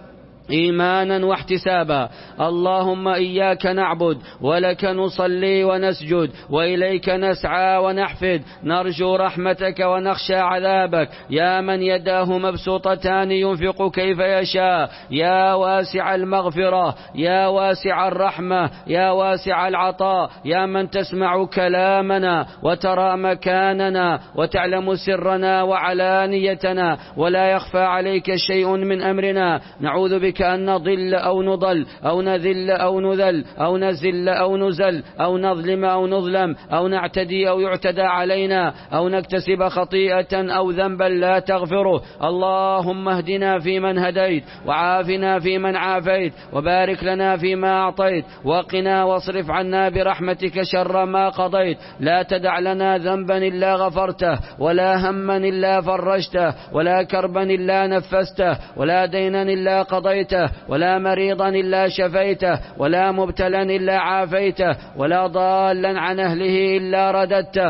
إيمانا واحتسابا. اللهم إياك نعبد ولك نصلي ونسجد وإليك نسعى ونحفد، نرجو رحمتك ونخشى عذابك. يا من يداه مبسوطتان ينفق كيف يشاء، يا واسع المغفرة، يا واسع الرحمة، يا واسع العطاء، يا من تسمع كلامنا وترى مكاننا وتعلم سرنا وعلانيتنا ولا يخفى عليك شيء من أمرنا. نعوذ بك أن نضل أو نضل أو نذل أو نذل أو نزل أو نزل أو نظلم أو نظلم أو نعتدي أو يعتدى علينا أو نكتسب خطيئة أو ذنبا لا تغفره. اللهم اهدنا فيمن هديت وعافنا فيمن عافيت وبارك لنا فيما أعطيت وقنا واصرف عنا برحمتك شر ما قضيت. لا تدع لنا ذنبا إلا غفرته ولا هما إلا فرجته ولا كربا إلا نفسته ولا دينا إلا قضيته ولا مريضا إلا شفيته ولا مبتلا إلا عافيته ولا ضالا عن أهله إلا رددته.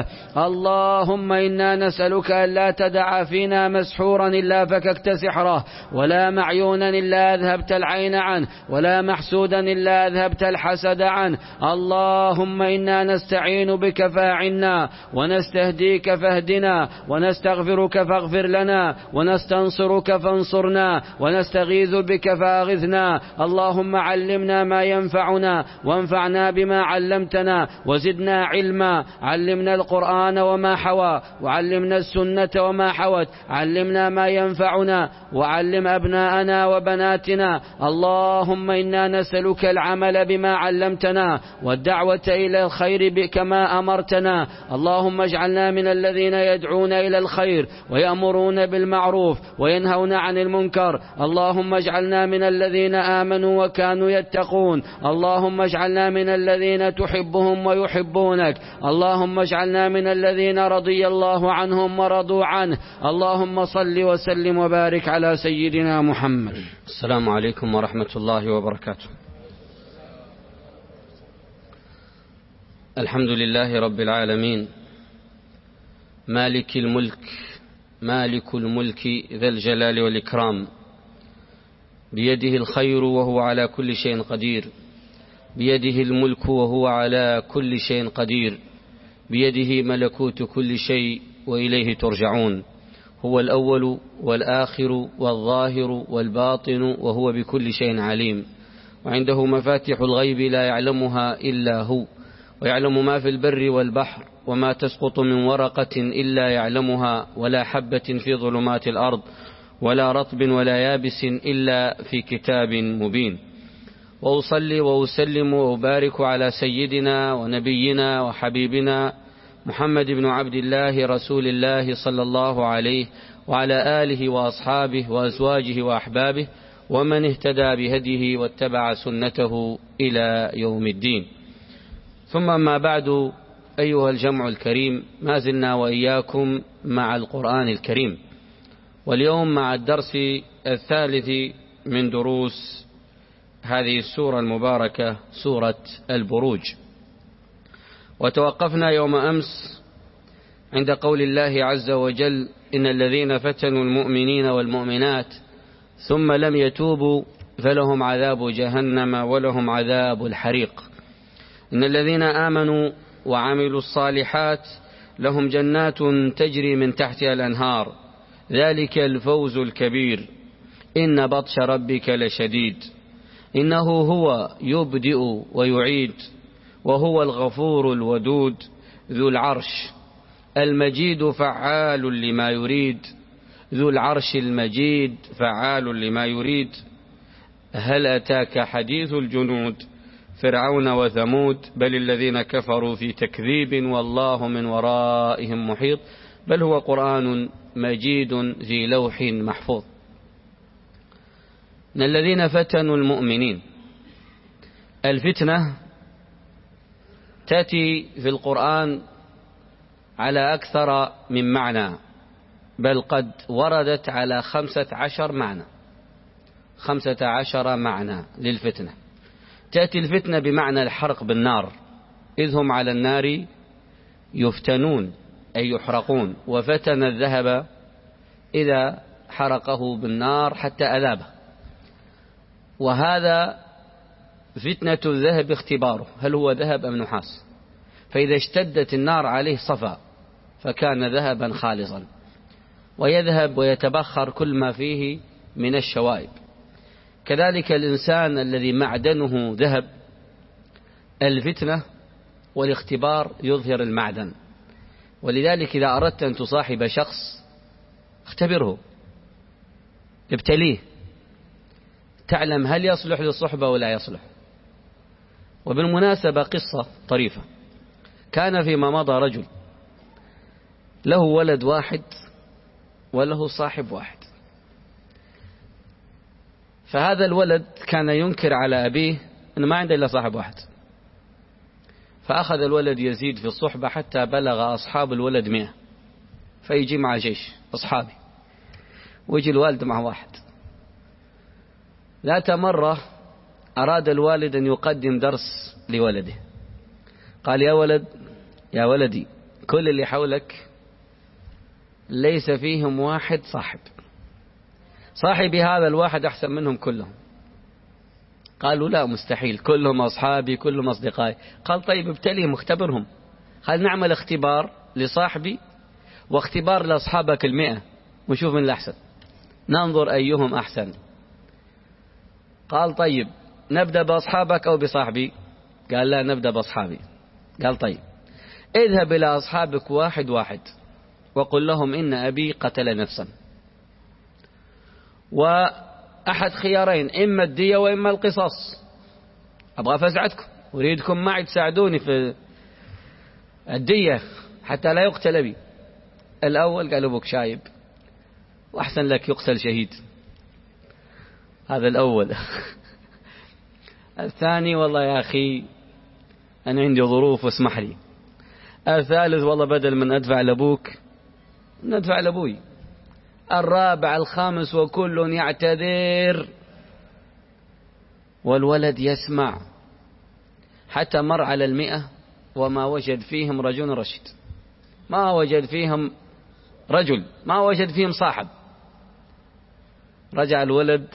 اللهم إنا نسألك أن لا تدع فينا مسحورا إلا فككت سحره ولا معيونا إلا أذهبت العين عنه ولا محسودا إلا أذهبت الحسد عنه. اللهم إنا نستعين بك فاعنا ونستهديك فاهدنا ونستغفرك فاغفر لنا ونستنصرك فانصرنا ونستغيث بك فاغثنا. اللهم علمنا ما ينفعنا وانفعنا بما علمتنا وزدنا علما. علمنا القرآن وما حوى وعلمنا السنة وما حوت. علمنا ما ينفعنا وعلم أبناءنا وبناتنا. اللهم إنا نسألك العمل بما علمتنا والدعوة إلى الخير كما أمرتنا. اللهم اجعلنا من الذين يدعون إلى الخير ويأمرون بالمعروف وينهون عن المنكر. اللهم اجعلنا من الذين آمنوا وكانوا يتقون. اللهم اجعلنا من الذين تحبهم ويحبونك. اللهم اجعلنا من الذين رضي الله عنهم ورضوا عنه. اللهم صل وسلم وبارك على سيدنا محمد. السلام عليكم ورحمة الله وبركاته. الحمد لله رب العالمين مالك الملك مالك الملك ذا الجلال والإكرام، بيده الخير وهو على كل شيء قدير، بيده الملك وهو على كل شيء قدير، بيده ملكوت كل شيء وإليه ترجعون. هو الأول والآخر والظاهر والباطن وهو بكل شيء عليم، وعنده مفاتيح الغيب لا يعلمها إلا هو، ويعلم ما في البر والبحر وما تسقط من ورقة إلا يعلمها ولا حبة في ظلمات الأرض ولا رطب ولا يابس إلا في كتاب مبين. وأصلي وأسلم وأبارك على سيدنا ونبينا وحبيبنا محمد بن عبد الله رسول الله صلى الله عليه وعلى آله وأصحابه وأزواجه وأحبابه ومن اهتدى بهديه واتبع سنته إلى يوم الدين. ثم ما بعد، أيها الجمع الكريم، ما زلنا وإياكم مع القرآن الكريم، واليوم مع الدرس الثالث من دروس هذه السورة المباركة، سورة البروج. وتوقفنا يوم أمس عند قول الله عز وجل: إن الذين فتنوا المؤمنين والمؤمنات ثم لم يتوبوا فلهم عذاب جهنم ولهم عذاب الحريق. إن الذين آمنوا وعملوا الصالحات لهم جنات تجري من تحتها الأنهار، ذلك الفوز الكبير. إن بطش ربك لشديد، إنه هو يبدئ ويعيد، وهو الغفور الودود ذو العرش المجيد فعال لما يريد، ذو العرش المجيد فعال لما يريد. هل أتاك حديث الجنود فرعون وثمود بل الذين كفروا في تكذيب والله من ورائهم محيط، بل هو قرآن مجيد ذي لوح محفوظ. إن الذين فتنوا المؤمنين، الفتنة تأتي في القرآن على أكثر من معنى، بل قد وردت على خمسة عشر معنى خمسة عشر معنى للفتنة. تأتي الفتنة بمعنى الحرق بالنار، إذ هم على النار يفتنون أي يحرقون، وفتن الذهب إذا حرقه بالنار حتى أذابه. وهذا فتنة الذهب اختباره، هل هو ذهب أم نحاس؟ فإذا اشتدت النار عليه صفى فكان ذهبا خالصا، ويذهب ويتبخر كل ما فيه من الشوائب. كذلك الإنسان الذي معدنه ذهب، الفتنة والاختبار يظهر المعدن. ولذلك إذا أردت أن تصاحب شخص اختبره، ابتليه، تعلم هل يصلح للصحبة ولا يصلح. وبالمناسبة قصة طريفة، كان فيما مضى رجل له ولد واحد وله صاحب واحد، فهذا الولد كان ينكر على أبيه أنه ما عنده إلا صاحب واحد، فأخذ الولد يزيد في الصحبة حتى بلغ أصحاب الولد مئة، فيجي مع جيش أصحابي، ويجي الوالد مع واحد. ذات مرة أراد الوالد أن يقدم درس لولده، قال يا ولد يا ولدي، كل اللي حولك ليس فيهم واحد صاحب، صاحبي هذا الواحد أحسن منهم كلهم. قالوا لا مستحيل، كلهم أصحابي كلهم أصدقائي. قال طيب ابتليهم اختبرهم، خل نعمل اختبار لصاحبي واختبار لأصحابك المئة ونشوف من الأحسن، ننظر أيهم أحسن. قال طيب نبدأ بأصحابك أو بصاحبي؟ قال لا نبدأ بأصحابي. قال طيب اذهب إلى أصحابك واحد واحد وقل لهم إن أبي قتل نفسا، وأحد خيارين، إما الدية وإما القصاص، أبغى فزعتكم، أريدكم معي تساعدوني في الدية حتى لا يقتل أبي. الأول قال أبوك شايب وأحسن لك يقتل شهيد، هذا الأول. الثاني والله يا أخي أنا عندي ظروف واسمح لي. الثالث والله بدل من أدفع لأبوك ندفع لأبوي. الرابع الخامس وكل يعتذر، والولد يسمع حتى مر على المئة وما وجد فيهم رجل رشيد، ما وجد فيهم رجل، ما وجد فيهم صاحب. رجع الولد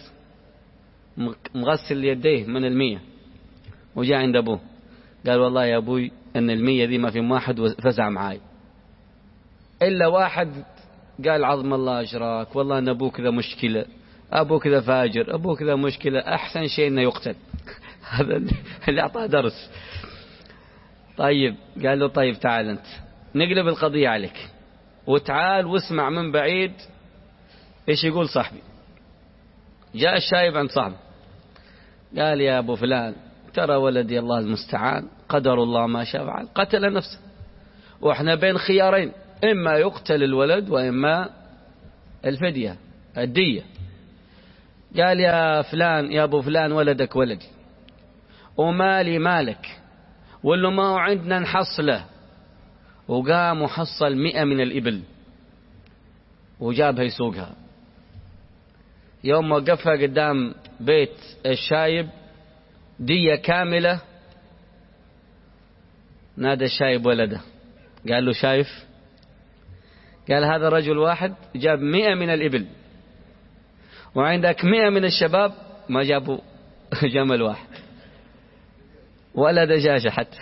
مغسل يديه من المية وجاء عند أبوه، قال والله يا أبوي أن المية ذي ما في واحد فزع معاي إلا واحد قال عظم الله أجراك، والله أن أبوك ذا مشكلة، أبوك ذا فاجر، أبوك ذا مشكلة، أحسن شيء أنه يقتل. هذا اللي أعطاه درس. طيب قال له طيب تعال أنت نقلب القضية عليك وتعال واسمع من بعيد إيش يقول صاحبي. جاء الشايب عند صاحبه قال يا أبو فلان ترى ولدي الله المستعان قدر الله ما شاء فعل، قتل نفسه، وإحنا بين خيارين، إما يقتل الولد وإما الفدية الدية. قال يا فلان يا أبو فلان ولدك ولدي ومالي مالك، واللي ما هو عندنا نحصله. وقام وحصل مئة من الإبل وجابها يسوقها. يوم وقفها قدام بيت الشايب دية كاملة، نادى الشايب ولده قال له شايف، قال هذا رجل واحد جاب مئة من الإبل وعندك مئة من الشباب ما جابوا جمل واحد ولا دجاجة حتى.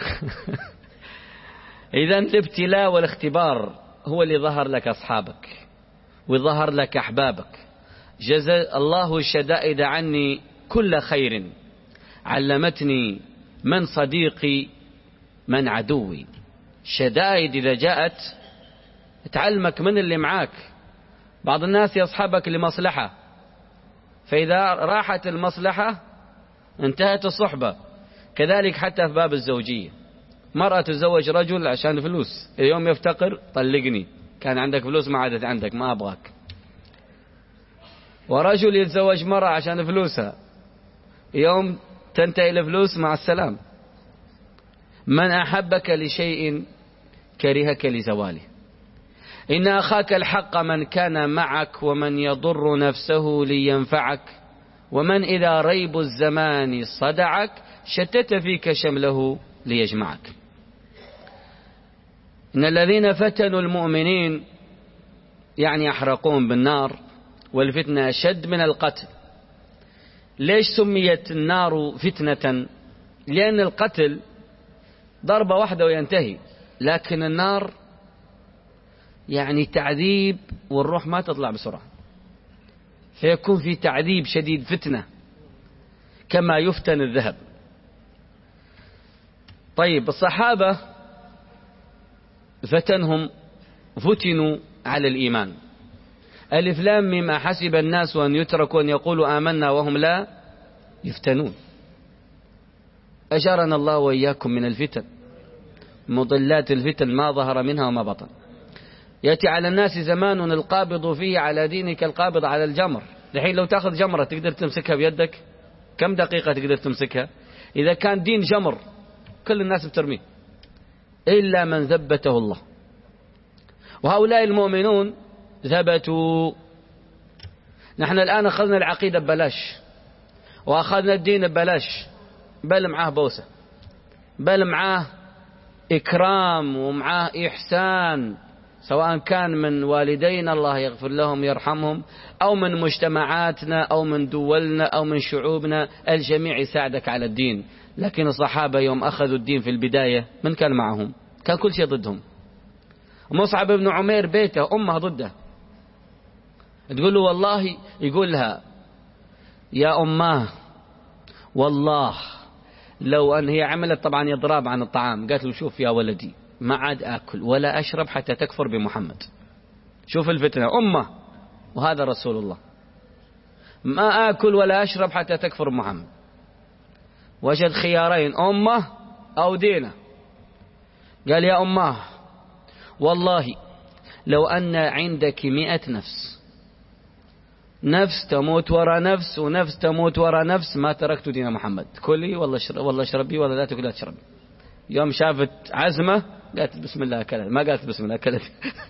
إذن الابتلاء والاختبار هو اللي ظهر لك أصحابك وظهر لك أحبابك. جزا الله الشدائد عني كل خير، علمتني من صديقي من عدوي. شدائد إذا جاءت تعلمك من اللي معاك. بعض الناس يصحبك لمصلحة، فإذا راحت المصلحة انتهت الصحبة. كذلك حتى في باب الزوجية، مرأة تتزوج رجل عشان فلوس، اليوم يفتقر طلقني، كان عندك فلوس ما عادت عندك ما أبغاك. ورجل يتزوج مرأة عشان فلوسها، يوم تنتهي الفلوس مع السلام. من أحبك لشيء كرهك لزواله. إن أخاك الحق من كان معك، ومن يضر نفسه لينفعك، ومن إذا ريب الزمان صدعك شتت فيك شمله ليجمعك. إن الذين فتنوا المؤمنين يعني يحرقون بالنار، والفتنة أشد من القتل، ليش سميت النار فتنة؟ لأن القتل ضربة واحدة وينتهي، لكن النار يعني تعذيب والروح ما تطلع بسرعة، فيكون في تعذيب شديد، فتنة كما يفتن الذهب. طيب الصحابة فتنهم، فتنوا على الإيمان. ألف لام مما حسب الناس أن يتركوا أن يقولوا آمنا وهم لا يفتنون. أجرنا الله وإياكم من الفتن، مضلات الفتن ما ظهر منها وما بطن. يأتي على الناس زمان القابض فيه على دينك القابض على الجمر. الحين لو تأخذ جمرة تقدر تمسكها بيدك؟ كم دقيقة تقدر تمسكها؟ إذا كان دين جمر كل الناس بترميه إلا من ثبته الله. وهؤلاء المؤمنون ثبتوا. نحن الآن أخذنا العقيدة ببلاش، وأخذنا الدين ببلاش، بل معاه بوسة، بل معاه إكرام ومعاه إحسان، سواء كان من والدينا الله يغفر لهم يرحمهم، أو من مجتمعاتنا أو من دولنا أو من شعوبنا، الجميع يساعدك على الدين. لكن الصحابة يوم أخذوا الدين في البداية من كان معهم؟ كان كل شيء ضدهم. مصعب بن عمير بيته أمه ضده، تقول له والله، يقول لها يا أماه والله لو أن هي عملت طبعا يضرب عن الطعام، قالت له شوف يا ولدي ما عاد أكل ولا أشرب حتى تكفر بمحمد. شوف الفتنة، أمه وهذا رسول الله، ما أكل ولا أشرب حتى تكفر بمحمد. وجد خيارين، أمه أو دينه. قال يا أماه والله لو أن عندك مئة نفس، نفس تموت وراء نفس ونفس تموت وراء نفس، ما تركت دين محمد. كلي والله اشرب والله اشربي ولا لا تاكل لا تشربي. يوم شافت عزمة قالت بسم الله أكلت، ما قالت بسم الله أكلت.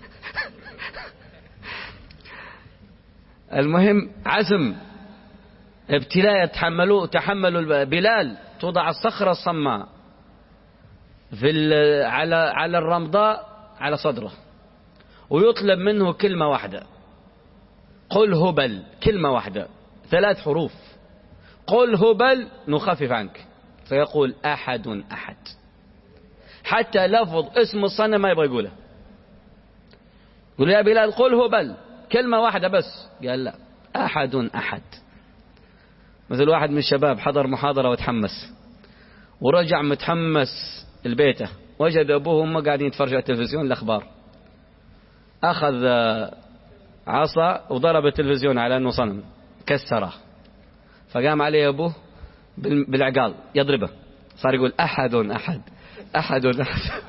المهم عزم، ابتلاء يتحملوا تحملوا. بلال توضع الصخرة الصماء في على على الرمضاء على صدره، ويطلب منه كلمة واحدة، قل هبل، كلمة واحدة ثلاث حروف، قل هبل نخفف عنك، فيقول أحد أحد، حتى لفظ اسم الصنم ما يبغى يقوله. يقول يا بلال قل هبل، كلمة واحدة بس، قال لا أحد أحد. مثل واحد من الشباب حضر محاضرة وتحمس ورجع متحمس البيته، وجد أبوه وأمه قاعدين يتفرجوا على التلفزيون الأخبار، أخذ عصا وضرب التلفزيون على أنه صنم كسره، فقام عليه أبوه بالعقال يضربه، صار يقول أحد أحد أحد أحد.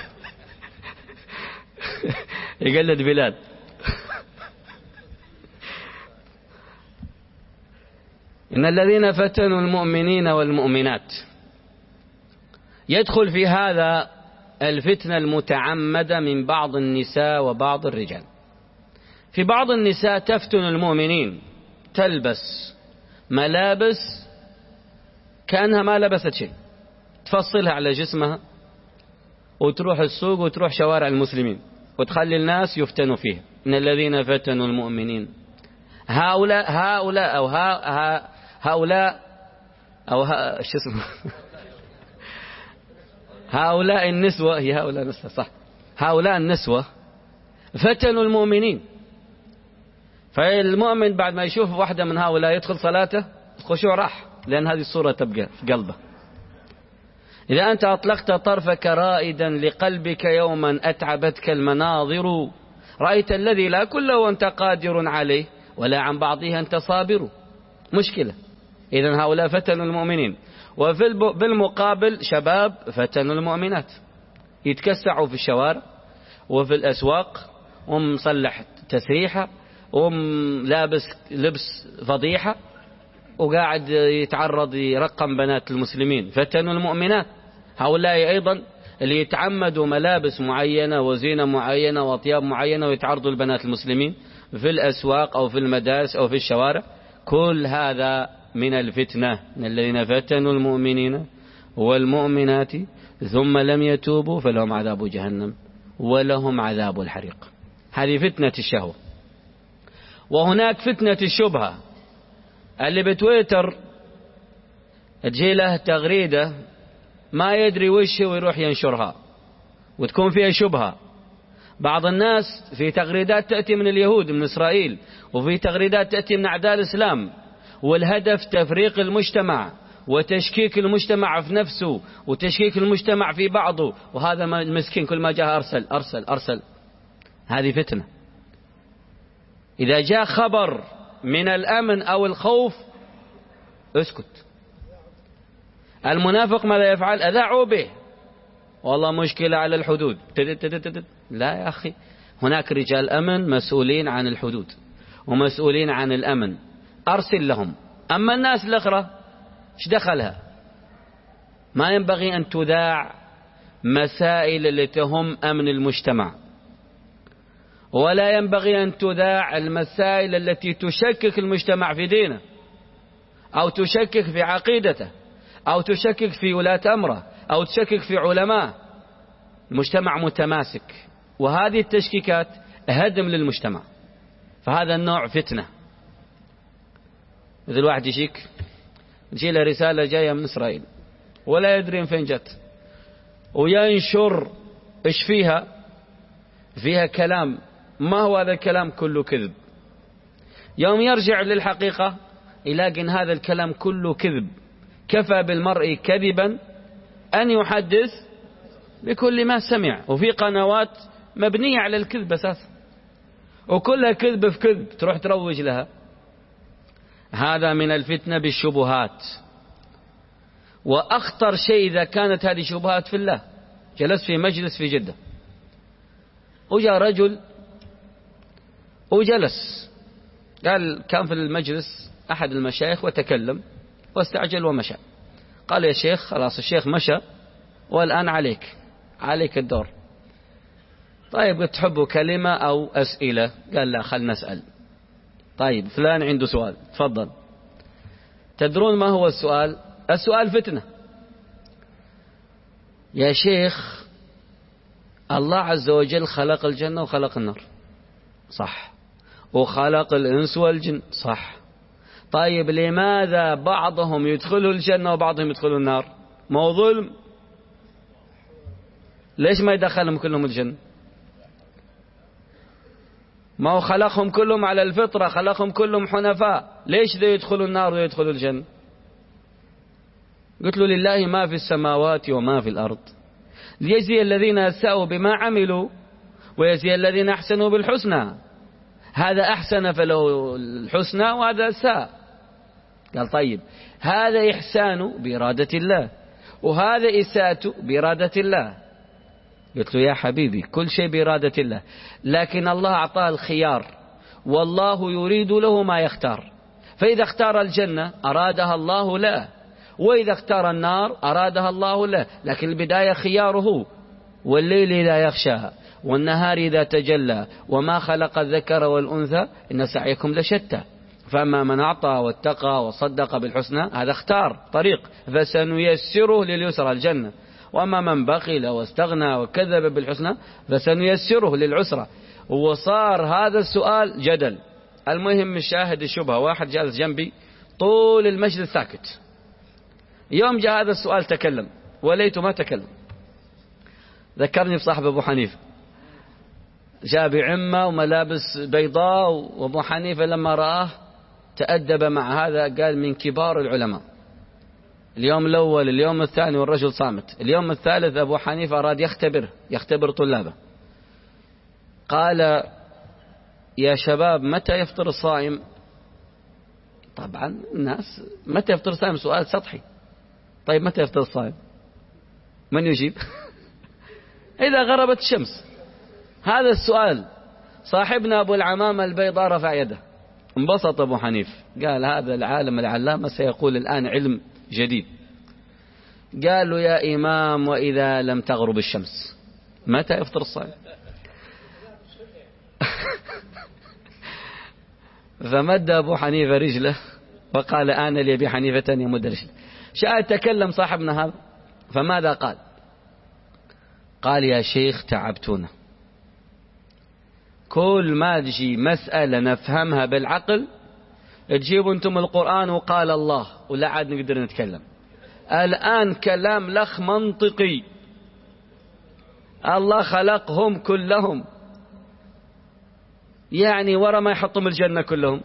يقلد بلال. إن الذين فتنوا المؤمنين والمؤمنات، يدخل في هذا الفتنة المتعمدة من بعض النساء وبعض الرجال. في بعض النساء تفتن المؤمنين، تلبس ملابس كأنها ما لبست شيء، تفصلها على جسمها وتروح السوق وتروح شوارع المسلمين وتخلي الناس يفتنوا فيها. إن الذين فتنوا المؤمنين، هؤلاء هؤلاء أو ها هؤلاء أو ها شو اسمه هؤلاء النسوة، هي هؤلاء النسوة صح، هؤلاء النسوة فتنوا المؤمنين. فالمؤمن بعد ما يشوف واحدة من هؤلاء يدخل صلاته الخشوع راح، لأن هذه الصورة تبقى في قلبه. إذا أنت أطلقت طرفك رائدا لقلبك يوما أتعبتك المناظر، رأيت الذي لا كله أنت قادر عليه ولا عن بعضها أنت صابر. مشكلة. إذن هؤلاء فتنوا المؤمنين. وفي بالمقابل شباب فتنوا المؤمنات، يتكسعوا في الشوارع وفي الأسواق، ومصلح تسريحة وملابس لبس فضيحة، وقاعد يتعرض يرقم بنات المسلمين. فتنوا المؤمنات. هؤلاء أيضا اللي يتعمدوا ملابس معينة وزينة معينة وأطياب معينة ويتعرضوا البنات المسلمين في الأسواق أو في المدارس أو في الشوارع، كل هذا من الفتنة. من الذين فتنوا المؤمنين والمؤمنات ثم لم يتوبوا فلهم عذاب جهنم ولهم عذاب الحريق. هذه فتنة الشهوة. وهناك فتنة الشبهة، اللي بتويتر تجي له تغريدة ما يدري وش ويروح ينشرها وتكون فيها شبهة. بعض الناس في تغريدات تأتي من اليهود من إسرائيل، وفي تغريدات تأتي من أعداء الإسلام، والهدف تفريق المجتمع وتشكيك المجتمع في نفسه وتشكيك المجتمع في بعضه، وهذا المسكين كل ما جاء أرسل أرسل أرسل. هذه فتنة. إذا جاء خبر من الأمن أو الخوف اسكت. المنافق ماذا يفعل؟ أذاعوا به، والله مشكلة على الحدود. لا يا أخي، هناك رجال أمن مسؤولين عن الحدود ومسؤولين عن الأمن، أرسل لهم. أما الناس الأخرى ايش دخلها؟ ما ينبغي أن تذاع مسائل اللي تهم أمن المجتمع، ولا ينبغي أن تذاع المسائل التي تشكك المجتمع في دينه أو تشكك في عقيدته أو تشكك في ولاة أمره أو تشكك في علماء. المجتمع متماسك، وهذه التشكيكات هدم للمجتمع. فهذا النوع فتنة. مثل واحد يشيك تجي له رسالة جاية من إسرائيل ولا يدري من فين جت، وينشر إيش فيها؟ فيها كلام ما هو هذا الكلام كله كذب. يوم يرجع للحقيقة يلاقي أن هذا الكلام كله كذب. كفى بالمرء كذبا أن يحدث بكل ما سمع. وفي قنوات مبنية على الكذب أساسا، وكلها كذب في كذب تروح تروج لها. هذا من الفتنة بالشبهات. وأخطر شيء إذا كانت هذه شبهات في الله. جلست في مجلس في جدة، وجاء رجل وجلس، قال كان في المجلس أحد المشايخ وتكلم واستعجل ومشى. قال يا شيخ خلاص الشيخ مشى والآن عليك عليك الدور. طيب قلت تحبوا كلمة أو أسئلة؟ قال لا خل نسأل. طيب فلان عنده سؤال تفضل. تدرون ما هو السؤال؟ السؤال فتنة. يا شيخ الله عز وجل خلق الجنة وخلق النار، صح، وخلق الإنس والجن، صح. طيب لماذا بعضهم يدخلوا الجنة وبعضهم يدخلوا النار؟ ما ظلم؟ ليش ما يدخلهم كلهم الجنة؟ ما هو خلقهم كلهم على الفطرة، خلقهم كلهم حنفاء، ليش ذي يدخلوا النار ويدخلوا الجنة؟ قلت له لله ما في السماوات وما في الأرض ليجزي الذين أساءوا بما عملوا ويجزي الذين أحسنوا بالحسنى. هذا أحسن فله الحسنى وهذا أساء. قال طيب هذا إحسان بإرادة الله وهذا إساءة بإرادة الله. قلت له يا حبيبي كل شيء بإرادة الله، لكن الله أعطاه الخيار والله يريد له ما يختار. فإذا اختار الجنة أرادها الله له، وإذا اختار النار أرادها الله له، لكن البداية خياره. والليل إذا يغشى والنهار إذا تجلى وما خلق الذكر والأنثى إن سعيكم لشتى. فأما من أعطى واتقى وصدق بالحسنى هذا اختار طريق فسنيسره لليسرى الجنة، وأما من بخل واستغنى وكذب بالحسنى فسنيسره للعسرى. وصار هذا السؤال جدل. المهم الشاهد الشبهة، واحد جالس جنبي طول المجلس ساكت، يوم جاء هذا السؤال تكلم وليته ما تكلم. ذكرني بصاحب أبو حنيفة، جاء بعمة وملابس بيضاء، وأبو حنيفة لما رآه تأدب مع هذا، قال من كبار العلماء. اليوم الأول اليوم الثاني والرجل صامت. اليوم الثالث أبو حنيفة أراد يختبر يختبر طلابه. قال يا شباب متى يفطر الصائم؟ طبعا الناس متى يفطر الصائم سؤال سطحي. طيب متى يفطر الصائم؟ من يجيب؟ إذا غربت الشمس. هذا السؤال. صاحبنا أبو العمامة البيضاء رفع يده، انبسط أبو حنيف، قال هذا العالم العلامة سيقول الآن علم جديد. قالوا يا إمام وإذا لم تغرب الشمس متى يفطر الصائم؟ فمد أبو حنيفة رجله وقال أنا لأبي حنيفة يمد رجله. شاء يتكلم صاحبنا هذا، فماذا قال؟ قال يا شيخ تعبتونا، كل ما تجي مسألة نفهمها بالعقل تجيبوا أنتم القرآن وقال الله ولا عاد نقدر نتكلم. الآن كلام لخ منطقي، الله خلقهم كلهم، يعني ورا ما يحطهم الجنة كلهم.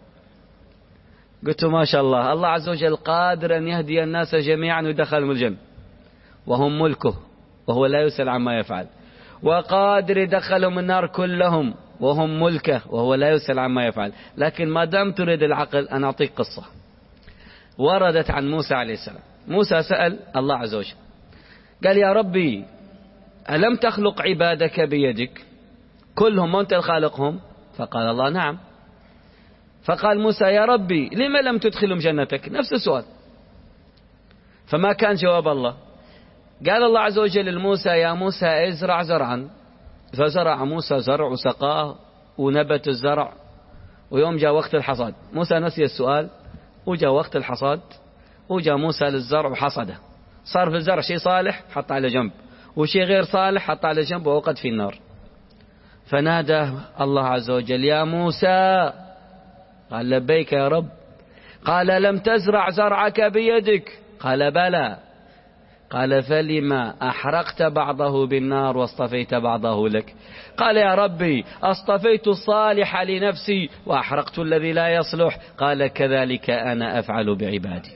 قلت ما شاء الله، الله عز وجل قادر أن يهدي الناس جميعا ويدخلهم الجنة وهم ملكه وهو لا يسأل عما يفعل، وقادر يدخلهم النار كلهم وهم ملكه وهو لا يسأل عما يفعل. لكن ما دام تريد العقل أنا أعطيك قصة وردت عن موسى عليه السلام. موسى سأل الله عز وجل قال يا ربي ألم تخلق عبادك بيدك كلهم وأنت خالقهم؟ فقال الله نعم. فقال موسى يا ربي لما لم تدخلهم جنتك؟ نفس السؤال. فما كان جواب الله. قال الله عز وجل لموسى يا موسى ازرع زرعا، فزرع موسى زرع وسقاه ونبت الزرع، ويوم جاء وقت الحصاد موسى نسي السؤال، وجاء وقت الحصاد وجاء موسى للزرع وحصده. صار في الزرع شيء صالح حط على جنب، وشيء غير صالح حط على جنب ووقد في النار. فنادى الله عز وجل يا موسى، قال لبيك يا رب. قال لم تزرع زرعك بيدك؟ قال بلى. قال فلما أحرقت بعضه بالنار واصطفيت بعضه لك؟ قال يا ربي اصطفيت الصالح لنفسي وأحرقت الذي لا يصلح. قال كذلك أنا أفعل بعبادي.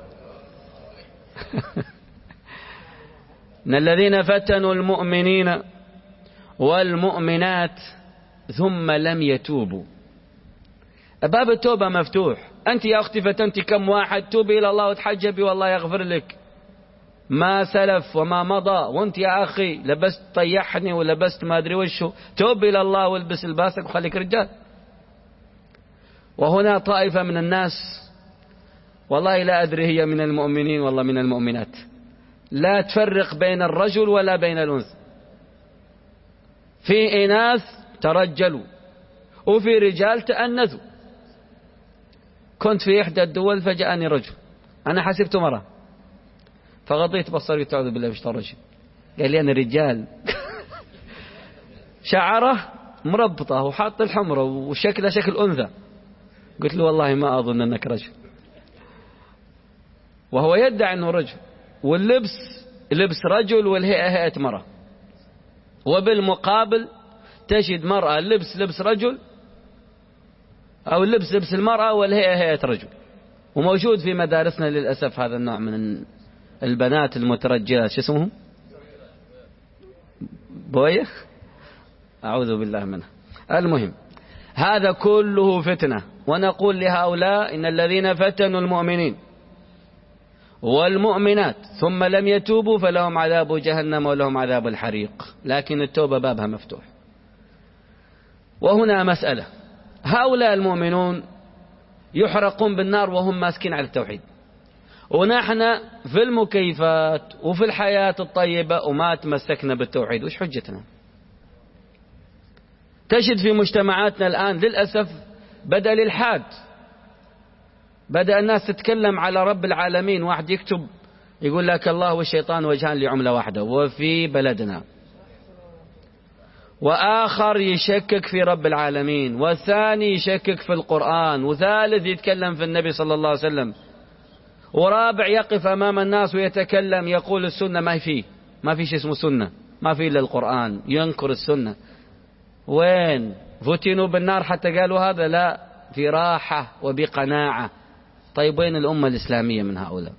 إن الذين فتنوا المؤمنين والمؤمنات ثم لم يتوبوا. باب التوبة مفتوح. أنت يا أختي فتنتي كم واحد، توبي إلى الله وتحجبي والله يغفر لك ما سلف وما مضى. وانت يا أخي لبست طيحني ولبست ما أدري وشه، توب إلى الله والبس الباسك وخليك رجال. وهنا طائفة من الناس والله لا أدري هي من المؤمنين والله من المؤمنات، لا تفرق بين الرجل ولا بين الأنثى. في إناث ترجلوا وفي رجال تأنثوا. كنت في إحدى الدول فجاءني رجل، أنا حسبته مرة، فغضيت بصري تعوذ بالله مش رجل. قال لي أنا رجال. شعره مربطة وحاط الحمرة وشكله شكل أنثى. قلت له والله ما أظن أنك رجل، وهو يدعي أنه رجل، واللبس لبس رجل والهيئة هيئة مرة. وبالمقابل تجد مرأة لبس لبس رجل أو لبس لبس المرأة والهيئة هيئة رجل. وموجود في مدارسنا للأسف هذا النوع من البنات المترجلات، شو اسمهم؟ بويخ، أعوذ بالله منه. المهم هذا كله فتنة. ونقول لهؤلاء إن الذين فتنوا المؤمنين والمؤمنات ثم لم يتوبوا فلهم عذاب جهنم ولهم عذاب الحريق. لكن التوبة بابها مفتوح. وهنا مسألة، هؤلاء المؤمنون يحرقون بالنار وهم ماسكين على التوحيد، ونحن في المكيفات وفي الحياة الطيبة وما تمسكنا بالتوحيد. وش حجتنا؟ تجد في مجتمعاتنا الآن للأسف بدأ الإلحاد، بدأ الناس تتكلم على رب العالمين. واحد يكتب يقول لك الله والشيطان وجهان لعملة واحدة وفي بلدنا، وآخر يشكك في رب العالمين، والثاني يشكك في القرآن، وثالث يتكلم في النبي صلى الله عليه وسلم، ورابع يقف أمام الناس ويتكلم يقول السنة ما فيه، ما في شيء اسمه سنة، ما في إلا القرآن، ينكر السنة. وين فتنوا بالنار حتى قالوا هذا؟ لا، في راحة وبقناعة. طيب وين الأمة الإسلامية من هؤلاء؟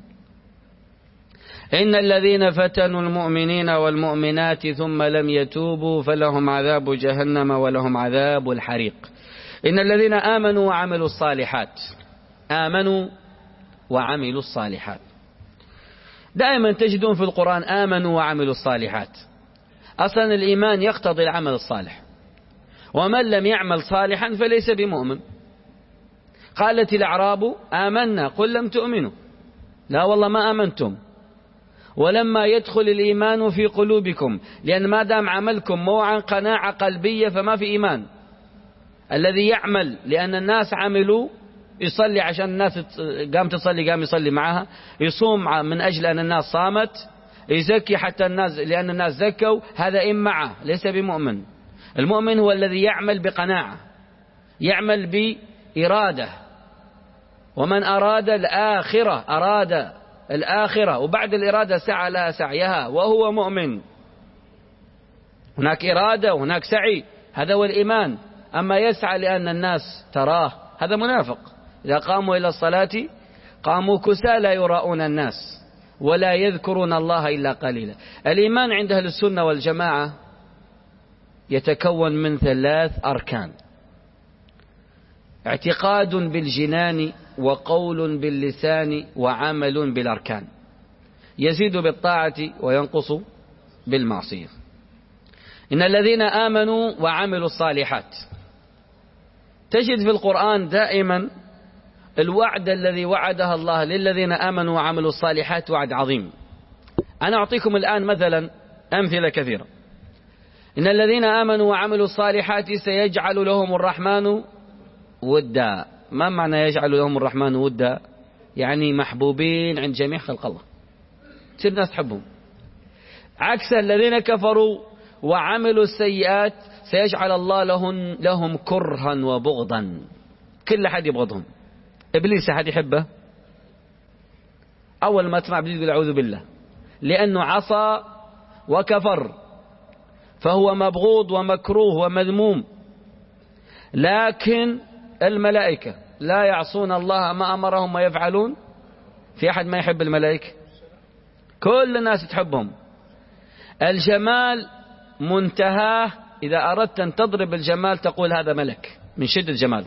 إن الذين فتنوا المؤمنين والمؤمنات ثم لم يتوبوا فلهم عذاب جهنم ولهم عذاب الحريق. إن الذين آمنوا وعملوا الصالحات، آمنوا وعملوا الصالحات. دائما تجدون في القرآن آمنوا وعملوا الصالحات. أصلا الإيمان يقتضي العمل الصالح، ومن لم يعمل صالحا فليس بمؤمن. قالت الأعراب آمنا قل لم تؤمنوا، لا والله ما آمنتم، ولما يدخل الإيمان في قلوبكم، لأن ما دام عملكم مو عن قناعة قلبية فما في إيمان. الذي يعمل لأن الناس عملوا، يصلي عشان الناس قام تصلي قام يصلي معها، يصوم من أجل أن الناس صامت، يزكي حتى الناس لأن الناس زكوا، هذا إن معه ليس بمؤمن. المؤمن هو الذي يعمل بقناعة، يعمل بإرادة. ومن أراد الآخرة، أراد الآخرة، وبعد الإرادة سعى لها سعيها وهو مؤمن. هناك إرادة وهناك سعي، هذا هو الإيمان. أما يسعى لأن الناس تراه، هذا منافق. إذا قاموا إلى الصلاة قاموا كسى لا يراؤون الناس ولا يذكرون الله إلا قليلا. الإيمان عند أهل السنة والجماعة يتكون من ثلاث أركان: اعتقاد بالجنان، وقول باللسان، وعمل بالأركان، يزيد بالطاعة وينقص بالمعصية. إن الذين آمنوا وعملوا الصالحات، تجد في القرآن دائما الوعد الذي وعدها الله للذين آمنوا وعملوا الصالحات وعد عظيم. أنا أعطيكم الآن مثلا أمثلة كثيرة. إن الذين آمنوا وعملوا الصالحات سيجعل لهم الرحمن ودا. ما معنى يجعل لهم الرحمن ودا؟ يعني محبوبين عند جميع خلق الله، تصير الناس تحبهم. عكس الذين كفروا وعملوا السيئات سيجعل الله لهم, لهم كرها وبغضا، كل أحد يبغضهم. إبليس أحد يحبه؟ أول ما تسمع إبليس يقول أعوذ بالله، لأنه عصى وكفر فهو مبغوض ومكروه ومذموم. لكن الملائكة لا يعصون الله ما أمرهم ويفعلون. في أحد ما يحب الملائكة؟ كل الناس تحبهم. الجمال منتهاه، إذا أردت أن تضرب الجمال تقول هذا ملك من شدة جماله.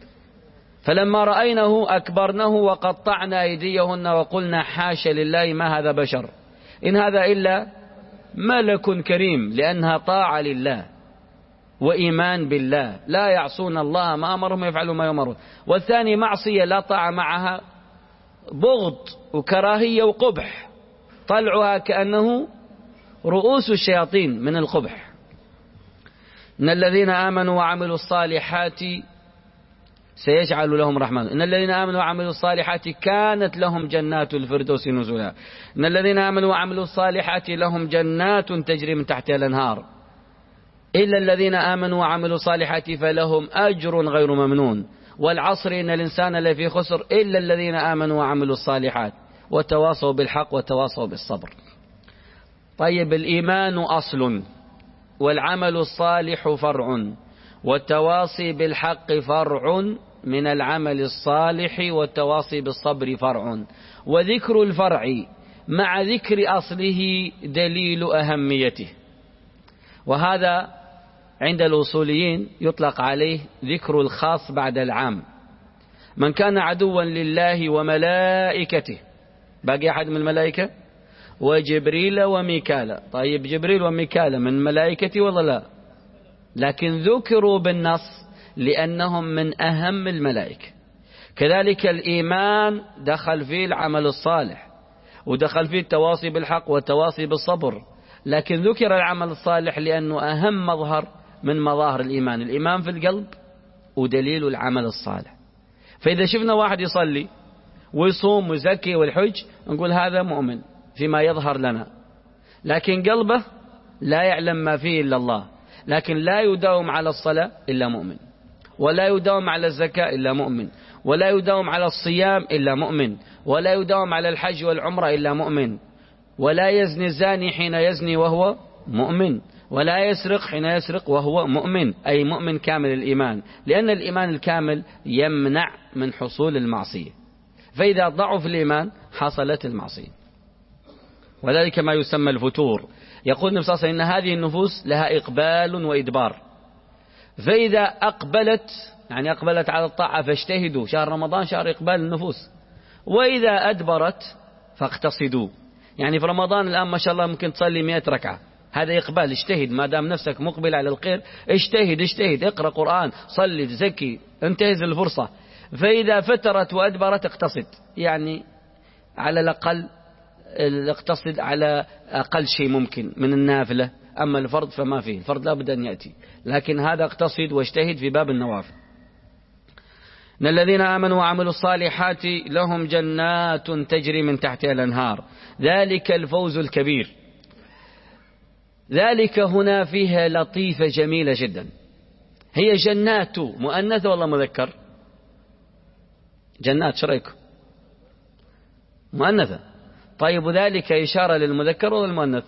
فلما رأينه أكبرنه وقطعنا أيديهن وقلنا حاشا لله ما هذا بشر إن هذا إلا ملك كريم، لأنها طاعة لله وإيمان بالله، لا يعصون الله ما أمرهم ويفعلون ما يؤمرون. والثاني معصية لا طاعة معها، بغض وكراهية وقبح، طلعها كأنه رؤوس الشياطين من القبح. إن الذين آمنوا وعملوا الصالحات سيجعل لهم رحمن. إن الذين آمنوا وعملوا الصالحات كانت لهم جنات الفردوس نزلا. إن الذين آمنوا وعملوا الصالحات لهم جنات تجري من تحتها الأنهار. إلا الذين آمنوا وعملوا الصالحات فلهم أجر غير ممنون. والعصر إن الإنسان لفي خسر إلا الذين آمنوا وعملوا الصالحات وتواصوا بالحق وتواصوا بالصبر. طيب، الإيمان أصل، والعمل الصالح فرع، والتواصي بالحق فرع من العمل الصالح، والتواصي بالصبر فرع. وذكر الفرع مع ذكر أصله دليل أهميته. وهذا عند الأصوليين يطلق عليه ذكر الخاص بعد العام. من كان عدوا لله وملائكته، باقي أحد من الملائكة؟ وجبريل وميكال. طيب، جبريل وميكال من ملائكتي ولا لا؟ لكن ذكروا بالنص لأنهم من أهم الملائكة. كذلك الإيمان دخل فيه العمل الصالح، ودخل فيه التواصي بالحق والتواصي بالصبر، لكن ذكر العمل الصالح لأنه أهم مظهر من مظاهر الإيمان. الإيمان في القلب ودليل العمل الصالح. فإذا شفنا واحد يصلي ويصوم ويزكي والحج نقول هذا مؤمن فيما يظهر لنا، لكن قلبه لا يعلم ما فيه إلا الله. لكن لا يداوم على الصلاة إلا مؤمن، ولا يداوم على الزكاة إلا مؤمن، ولا يداوم على الصيام إلا مؤمن، ولا يداوم على الحج والعمرة إلا مؤمن، ولا يزني الزاني حين يزني وهو مؤمن، ولا يسرق حين يسرق وهو مؤمن، أي مؤمن كامل الإيمان، لأن الإيمان الكامل يمنع من حصول المعصية. فإذا ضعف الإيمان حصلت المعصية، وذلك ما يسمى الفتور. يقول النبي صلى الله عليه وسلم إن هذه النفوس لها إقبال وإدبار، فإذا أقبلت يعني أقبلت على الطاعة فاجتهدوا، شهر رمضان شهر إقبال النفوس، وإذا أدبرت فاقتصدوا. يعني في رمضان الآن ما شاء الله ممكن تصلي مئة ركعة، هذا إقبال، اجتهد ما دام نفسك مقبل على الخير، اجتهد اجتهد اقرأ قرآن، صلي زكي، انتهز الفرصة. فإذا فترت وأدبرت اقتصد، يعني على الأقل اقتصد على أقل شيء ممكن من النافلة. أما الفرض فما فيه، الفرض لا بد أن يأتي، لكن هذا اقتصد واجتهد في باب النوافل. إن الذين آمنوا وعملوا الصالحات لهم جنات تجري من تحتها الأنهار، ذلك الفوز الكبير. ذلك هنا فيها لطيفة جميلة جدا. هي جنات مؤنث والله مذكر؟ جنات شريك مؤنثة. طيب ذلك إشارة للمذكر ولا المؤنث؟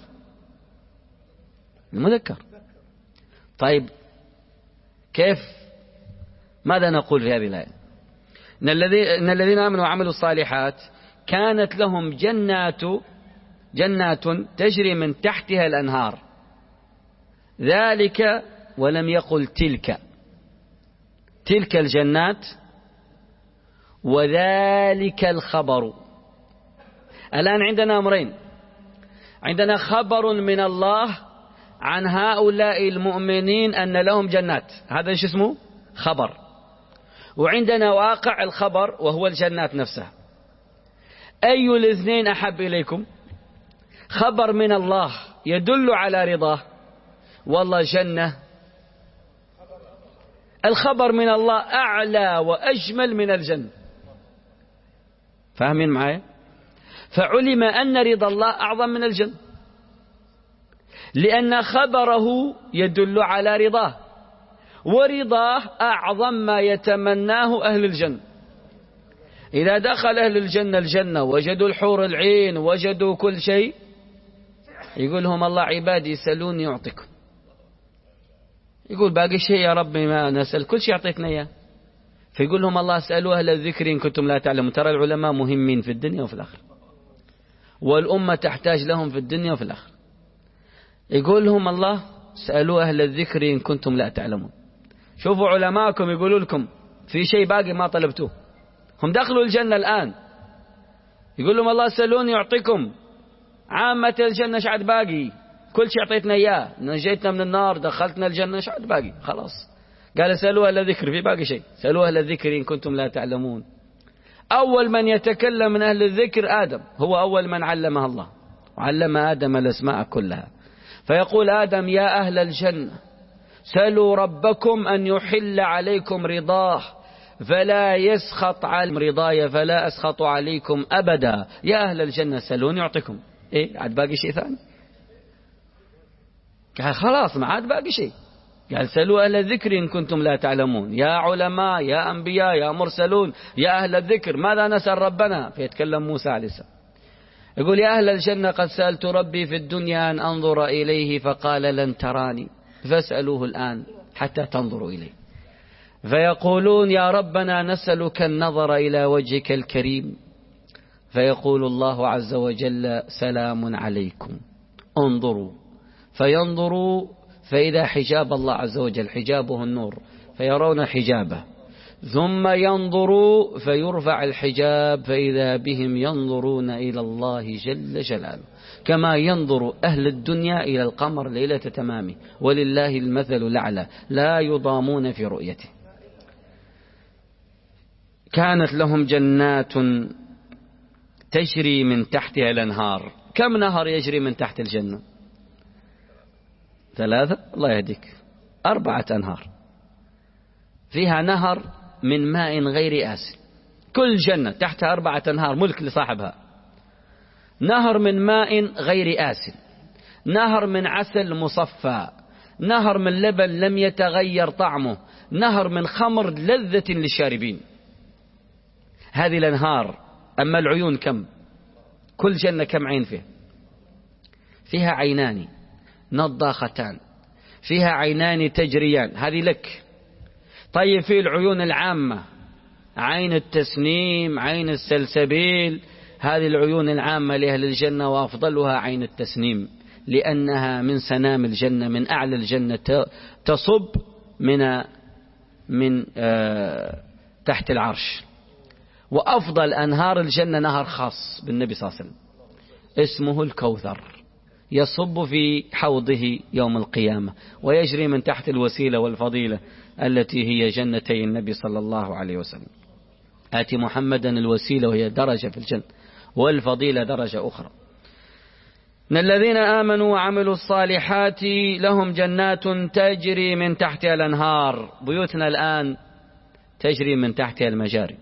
المذكر. طيب كيف؟ ماذا نقول في هذه الآية؟ إن الذين آمنوا وعملوا الصالحات كانت لهم جنات جنات تجري من تحتها الأنهار. ذلك ولم يقل تلك، تلك الجنات وذلك الخبر. الآن عندنا أمرين، عندنا خبر من الله عن هؤلاء المؤمنين أن لهم جنات، هذا ايش اسمه؟ خبر. وعندنا واقع الخبر وهو الجنات نفسها. أي الاثنين أحب إليكم؟ خبر من الله يدل على رضاه والله جنة، الخبر من الله أعلى وأجمل من الجنة. فاهمين معي؟ فعلم أن رضا الله أعظم من الجنة، لأن خبره يدل على رضاه، ورضاه أعظم ما يتمناه أهل الجنة. إذا دخل أهل الجنة الجنة وجدوا الحور العين وجدوا كل شيء، يقول لهم الله عبادي يسألوني يعطيكم. يقول باقي شيء يا ربي ما نسأل، كل شيء أعطيتنا إياه. فيقول لهم الله اسألوا أهل الذكر إن كنتم لا تعلمون. ترى العلماء مهمين في الدنيا وفي الآخرة، والأمة تحتاج لهم في الدنيا وفي الآخرة. يقول لهم الله اسألوا أهل الذكر إن كنتم لا تعلمون. شوفوا علماءكم يقولوا لكم في شيء باقي ما طلبتوه، هم دخلوا الجنة الآن، يقول لهم الله سألوني يعطيكم. عامة الجنة شعد باقي، كل شيء أعطيتنا إياه، نجيتنا من النار دخلتنا الجنة شعد باقي خلاص. قال سألوا أهل الذكر، في باقي شيء، سألوا أهل الذكر إن كنتم لا تعلمون. أول من يتكلم من أهل الذكر آدم، هو أول من علمها الله، وعلم آدم الأسماء كلها. فيقول آدم يا أهل الجنة سألوا ربكم أن يحل عليكم رضاه فلا يسخط على رضاي فلا أسخط عليكم أبدا. يا أهل الجنة سألوني يعطيكم. إيه عاد باقي شيء ثاني؟ قال خلاص ما عاد باقي شيء. قال سألوا أهل الذكر إن كنتم لا تعلمون. يا علماء يا أنبياء يا مرسلون يا أهل الذكر ماذا نسأل ربنا؟ فيتكلم موسى عليه السلام يقول يا أهل الجنة قد سألت ربي في الدنيا أن أنظر إليه فقال لن تراني فاسألوه الآن حتى تنظروا إليه. فيقولون يا ربنا نسألك النظر إلى وجهك الكريم. فيقول الله عز وجل سلام عليكم انظروا. فينظروا فإذا حجاب الله عز وجل حجابه النور فيرون حجابه، ثم ينظروا فيرفع الحجاب فإذا بهم ينظرون إلى الله جل جلاله كما ينظر أهل الدنيا إلى القمر ليلة تمامه ولله المثل الأعلى لا يضامون في رؤيته. كانت لهم جنات تجري من تحتها الأنهار. كم نهر يجري من تحت الجنة؟ ثلاثة، الله يهديك، أربعة أنهار. فيها نهر من ماء غير آسن، كل جنة تحتها أربعة أنهار ملك لصاحبها. نهر من ماء غير آسن، نهر من عسل مصفى، نهر من لبن لم يتغير طعمه، نهر من خمر لذة للشاربين. هذه الأنهار. أما العيون كم؟ كل جنة كم عين فيها؟ فيها عينان نضاختان، فيها عينان تجريان، هذه لك. طيب في العيون العامة عين التسنيم عين السلسبيل، هذه العيون العامة لأهل الجنة وأفضلها عين التسنيم لأنها من سنام الجنة من أعلى الجنة تصب من من آه تحت العرش. وأفضل أنهار الجنة نهر خاص بالنبي صلى الله عليه وسلم اسمه الكوثر يصب في حوضه يوم القيامة ويجري من تحت الوسيلة والفضيلة التي هي جنتي النبي صلى الله عليه وسلم. آتي محمدا الوسيلة وهي درجة في الجنة والفضيلة درجة أخرى. إن الذين آمنوا وعملوا الصالحات لهم جنات تجري من تحتها الأنهار. بيوتنا الآن تجري من تحتها المجاري،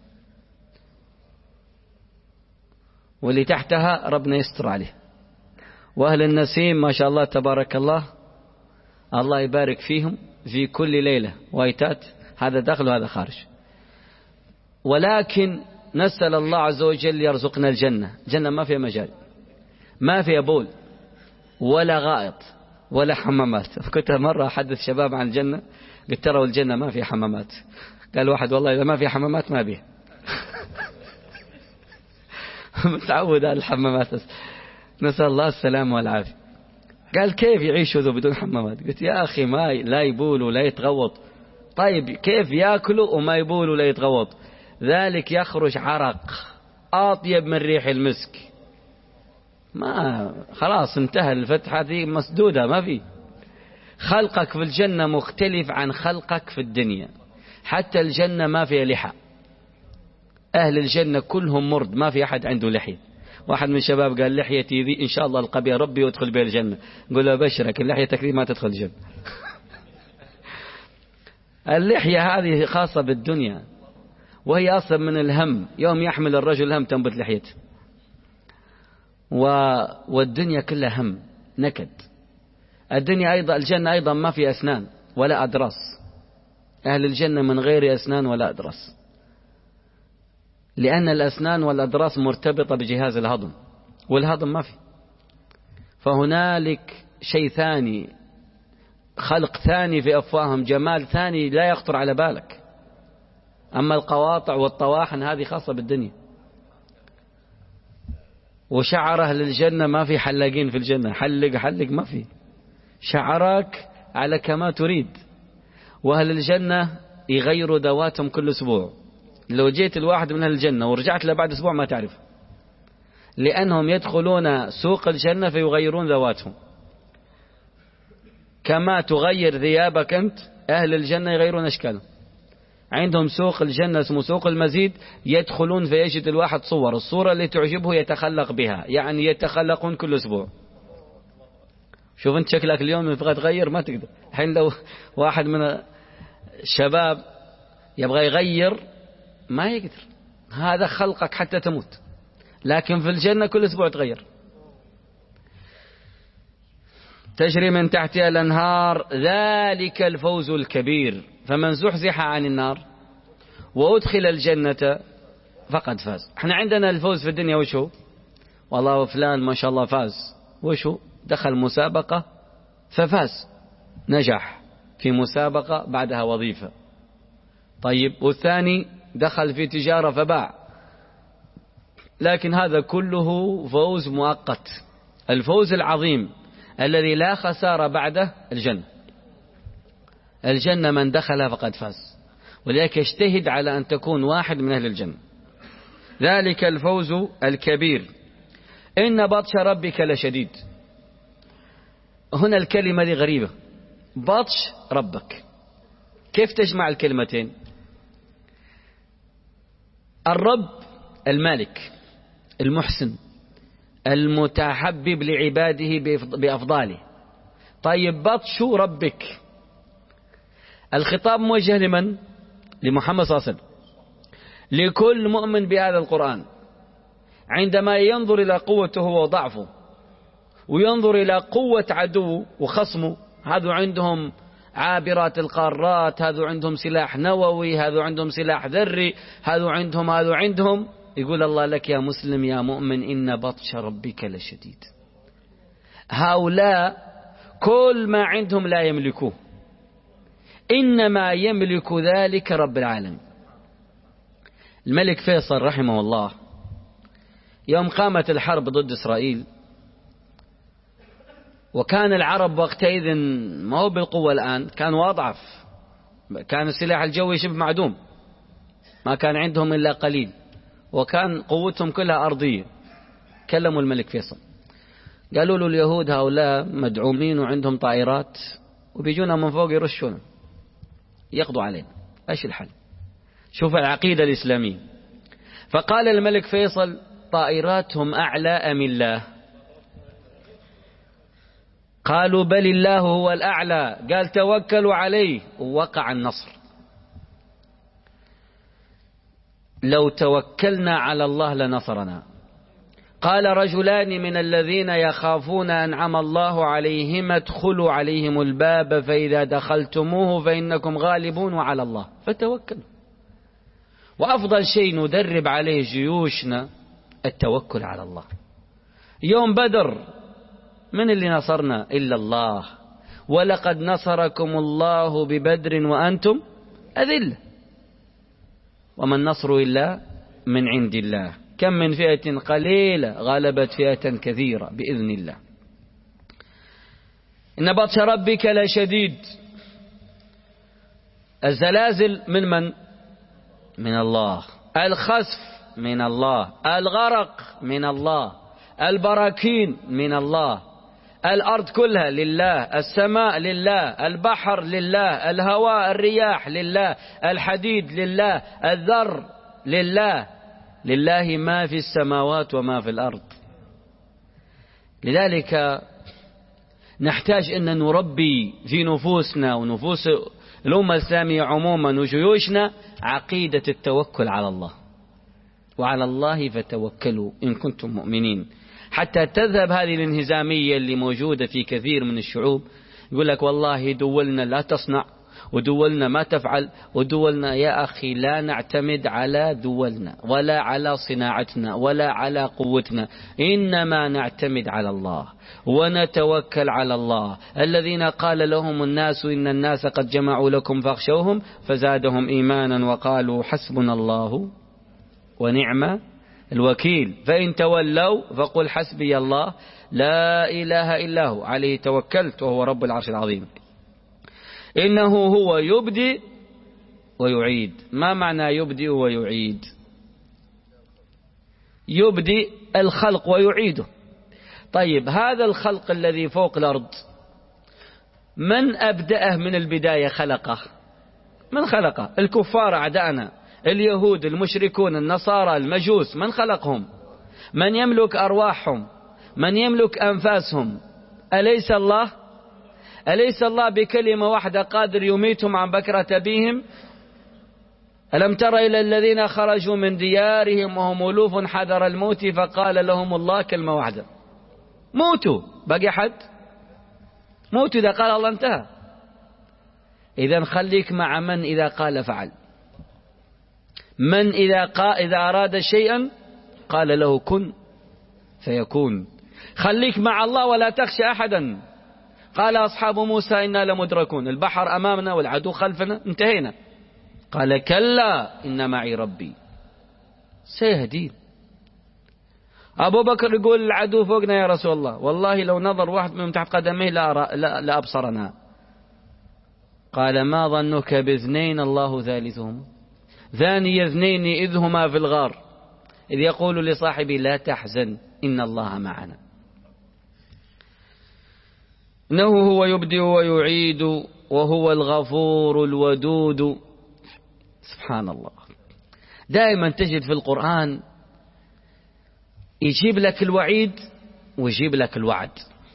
واللي تحتها ربنا يستر عليه. وأهل النسيم ما شاء الله تبارك الله الله يبارك فيهم في كل ليلة وايتات، هذا داخل وهذا خارج. ولكن نسأل الله عز وجل يرزقنا الجنة. الجنة ما فيها مجال، ما فيها بول ولا غائط ولا حمامات. كنت مرة أحدث شباب عن الجنة، قلت ترى الجنة ما فيها حمامات. قال واحد والله إذا ما فيها حمامات ما بيه. متعود على الحمامات. نسأل الله السلامة والعافية. قال كيف يعيشوا ذو بدون حمامات؟ قلت يا أخي ما لا يبول ولا يتغوط. طيب كيف يأكلوا وما يبول ولا يتغوط؟ ذلك يخرج عرق أطيب من ريح المسك. ما خلاص انتهى الفتحة ذي مسدودة، ما في. خلقك في الجنة مختلف عن خلقك في الدنيا. حتى الجنة ما فيها لحى. أهل الجنة كلهم مرد، ما في أحد عنده لحية. واحد من الشباب قال لحيتي ذي إن شاء الله ألقى بها ربي وادخل بها الجنة. قل له بشرك اللحيتك ذي ما تدخل الجنة. اللحية هذه خاصة بالدنيا، وهي أصلا من الهم. يوم يحمل الرجل هم تنبت لحيته. و... والدنيا كلها هم نكد. الدنيا أيضا الجنة أيضا ما في أسنان ولا أدراس. أهل الجنة من غير أسنان ولا أدراس، لأن الأسنان والأدراس مرتبطة بجهاز الهضم، والهضم ما في. فهنالك شيء ثاني، خلق ثاني في أفواههم، جمال ثاني لا يخطر على بالك. أما القواطع والطواحن هذه خاصة بالدنيا. وشعر أهل الجنة ما في حلاقين في الجنة، حلق حلق ما في، شعرك على كما تريد. وأهل الجنة يغيروا ذواتهم كل أسبوع. لو جيت الواحد من أهل الجنة ورجعت له بعد أسبوع ما تعرف، لأنهم يدخلون سوق الجنة فيغيرون ذواتهم. كما تغير ثيابك أنت، أهل الجنة يغيرون أشكالهم. عندهم سوق الجنة اسمه سوق المزيد، يدخلون فيجد الواحد صور، الصورة اللي تعجبه يتخلق بها، يعني يتخلقون كل أسبوع. شوف أنت شكلك اليوم تبغى تغير ما تقدر. الحين لو واحد من الشباب يبغى يغير ما يقدر، هذا خلقك حتى تموت. لكن في الجنة كل أسبوع تغير. تجري من تحتها الأنهار، ذلك الفوز الكبير. فمن زحزح عن النار وأدخل الجنة فقد فاز. احنا عندنا الفوز في الدنيا وش هو؟ والله فلان ما شاء الله فاز، وش هو؟ دخل مسابقة ففاز، نجح في مسابقة بعدها وظيفة. طيب والثاني دخل في تجارة فباع. لكن هذا كله فوز مؤقت. الفوز العظيم الذي لا خسارة بعده الجنة. الجنة من دخلها فقد فاز، ولذلك يجتهد على أن تكون واحد من أهل الجنة. ذلك الفوز الكبير. إن بطش ربك لشديد. هنا الكلمة دي غريبة، بطش ربك. كيف تجمع الكلمتين؟ الرب المالك المحسن المتحبب لعباده بأفضاله. طيب بطش ربك، الخطاب موجه لمن؟ لمحمد صلى الله عليه وسلم، لكل مؤمن بهذا القرآن. عندما ينظر إلى قوته وضعفه، وينظر إلى قوة عدو وخصمه، هذا عندهم عابرات القارات، هذا عندهم سلاح نووي، هذا عندهم سلاح ذري، هذا عندهم هذا عندهم، يقول الله لك يا مسلم يا مؤمن إن بطش ربك لشديد. هؤلاء كل ما عندهم لا يملكوه، إنما يملك ذلك رب العالمين. الملك فيصل رحمه الله يوم قامت الحرب ضد إسرائيل، وكان العرب وقتئذ ما هو بالقوة الآن، كانوا أضعف، كان السلاح الجوي شبه معدوم، ما كان عندهم إلا قليل، وكان قوتهم كلها أرضية. كلموا الملك فيصل، قالوا له اليهود هؤلاء مدعومين وعندهم طائرات وبيجونا من فوق يرشونا يقضوا علينا، ايش الحل؟ شوف العقيدة الإسلامية. فقال الملك فيصل طائراتهم أعلى أم الله؟ قالوا بل الله هو الأعلى. قال توكلوا عليه، ووقع النصر. لو توكلنا على الله لنصرنا. قال رجلان من الذين يخافون أنعم الله عليهم ادخلوا عليهم الباب فإذا دخلتموه فإنكم غالبون وعلى الله فتوكلوا. وأفضل شيء ندرب عليه جيوشنا التوكل على الله. يوم بدر من اللي نصرنا إلا الله، ولقد نصركم الله ببدر وأنتم أذلة وما النصر إلا من عند الله، كم من فئة قليلة غلبت فئة كثيرة بإذن الله. إن بطش ربك لشديد. الزلازل من من؟ من الله. الخسف من الله. الغرق من الله. البراكين من الله. الأرض كلها لله. السماء لله. البحر لله. الهواء الرياح لله. الحديد لله. الذر لله. لله ما في السماوات وما في الأرض. لذلك نحتاج أن نربي في نفوسنا ونفوس الأمة الإسلامية عموما وجيوشنا عقيدة التوكل على الله. وعلى الله فتوكلوا إن كنتم مؤمنين، حتى تذهب هذه الانهزامية اللي موجودة في كثير من الشعوب. يقول لك والله دولنا لا تصنع، ودولنا ما تفعل، ودولنا. يا أخي لا نعتمد على دولنا ولا على صناعتنا ولا على قوتنا، إنما نعتمد على الله ونتوكل على الله. الذين قال لهم الناس إن الناس قد جمعوا لكم فاخشوهم فزادهم إيمانا وقالوا حسبنا الله ونعم الوكيل. فإن تولوا فقل حسبي الله لا إله إلا هو عليه توكلت وهو رب العرش العظيم. إنه هو يبدئ ويعيد. ما معنى يبدئ ويعيد؟ يبدئ الخلق ويعيده. طيب هذا الخلق الذي فوق الأرض من أبدأه من البداية خلقه؟ من خلقه؟ الكفار أعداءنا، اليهود، المشركون، النصارى، المجوس، من خلقهم؟ من يملك أرواحهم؟ من يملك أنفاسهم؟ أليس الله؟ أليس الله بكلمة واحدة قادر يميتهم عن بكرة أبيهم؟ ألم تر إلى الذين خرجوا من ديارهم وهم ألوف حذر الموت فقال لهم الله كلمة واحدة موتوا. بقي حد؟ موتوا. إذا قال الله انتهى. إذن خليك مع من إذا قال فعل، من إذا, قال إذا أراد شيئا قال له كن فيكون. خليك مع الله ولا تخشى أحدا. قال أصحاب موسى إنا لمدركون، البحر أمامنا والعدو خلفنا، انتهينا. قال كلا إن معي ربي سيهدين. أبو بكر يقول العدو فوقنا يا رسول الله، والله لو نظر واحد من تحت قدميه لأبصرنا. قال ما ظنك باثنين الله ثالثهم ثاني اثنين إذ هما في الغار إذ يقول لصاحبه لا تحزن إن الله معنا. إنه هو يبدئ ويعيد وهو الغفور الودود. سبحان الله. دائما تجد في القرآن يجيب لك الوعيد ويجيب لك الوعد.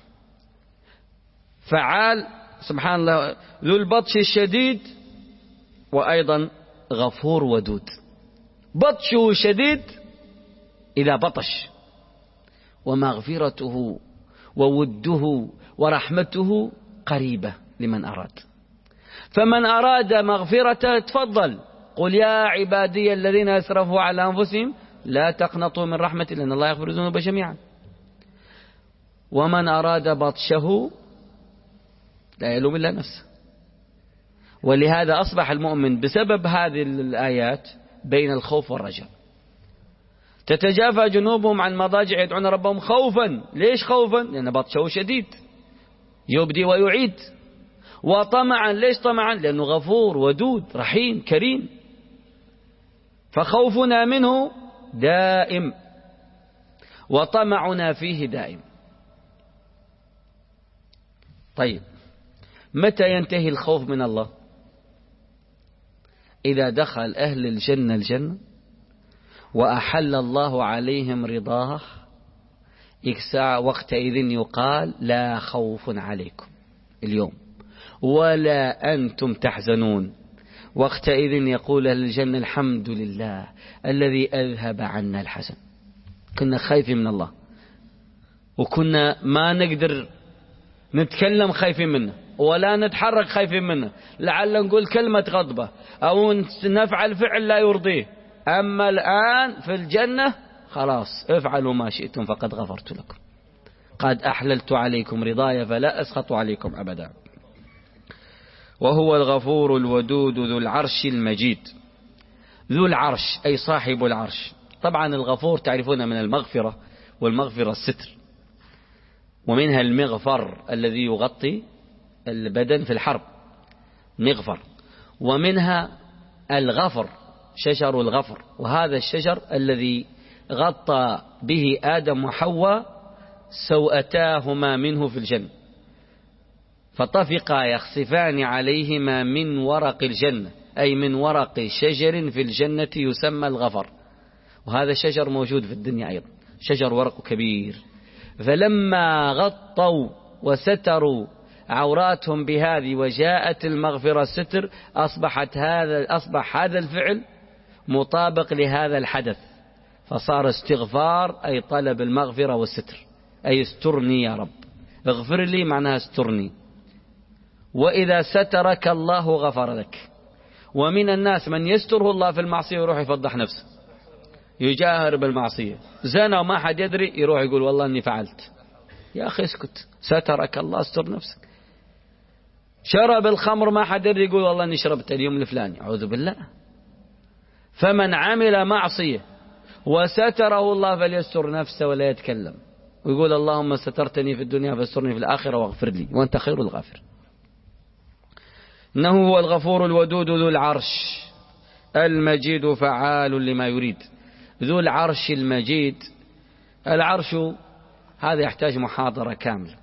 فعال سبحان الله، ذو البطش الشديد وأيضا غفور ودود. بطشه شديد إذا بطش، ومغفرته ووده ورحمته قريبة لمن أراد. فمن أراد مغفرة تفضل، قل يا عبادي الذين أسرفوا على أنفسهم لا تقنطوا من رحمة الله إن الله يغفر الذنوب جميعا. ومن أراد بطشه لا يلوم إلا نفسه. ولهذا أصبح المؤمن بسبب هذه الآيات بين الخوف والرجاء. تتجافى جنوبهم عن مضاجع يدعون ربهم خوفا. ليش خوفا؟ لأن بطشه شديد يبدي ويعيد. وطمعا. ليش طمعا؟ لأنه غفور ودود رحيم كريم. فخوفنا منه دائم وطمعنا فيه دائم. طيب متى ينتهي الخوف من الله؟ إذا دخل أهل الجنة الجنة وأحل الله عليهم رضاه، وقتئذ يقال لا خوف عليكم اليوم ولا أنتم تحزنون. وقتئذ يقول أهل الجنة الحمد لله الذي أذهب عنا الحزن. كنا خايفين من الله وكنا ما نقدر نتكلم خايفين منه ولا نتحرك خايفين منه، لعل نقول كلمة غضبة أو نفعل فعل لا يرضيه أما الآن في الجنة خلاص افعلوا ما شئتم فقد غفرت لكم، قد أحللت عليكم رضاي فلا أسخط عليكم أبدا. وهو الغفور الودود ذو العرش المجيد. ذو العرش أي صاحب العرش. طبعا الغفور تعرفون من المغفرة، والمغفرة الستر، ومنها المغفر الذي يغطي البدن في الحرب مغفر، ومنها الغفر شجر الغفر، وهذا الشجر الذي غطى به آدم وحواء سوءتاهما منه في الجنة، فطفقا يخصفان عليهما من ورق الجنة، أي من ورق شجر في الجنة يسمى الغفر، وهذا الشجر موجود في الدنيا أيضا، شجر ورق كبير. فلما غطوا وستروا عوراتهم بهذه وجاءت المغفرة الستر، أصبحت هذا أصبح هذا الفعل مطابق لهذا الحدث، فصار استغفار أي طلب المغفرة والستر، أي استرني يا رب، اغفر لي معناها استرني. وإذا سترك الله غفر لك. ومن الناس من يستره الله في المعصية ويروح يفضح نفسه، يجاهر بالمعصية، زنا وما حد يدري يروح يقول والله أني فعلت. يا أخي اسكت، سترك الله، استر نفسك. شرب الخمر ما حد يدري يقول والله أني شربت اليوم الفلاني، أعوذ بالله. فمن عمل معصية وستره الله فليستر نفسه ولا يتكلم، ويقول اللهم سترتني في الدنيا فاسترني في الآخرة واغفر لي وأنت خير الغافر. إنه هو الغفور الودود ذو العرش المجيد فعال لما يريد. ذو العرش المجيد، العرش هذا يحتاج محاضرة كاملة،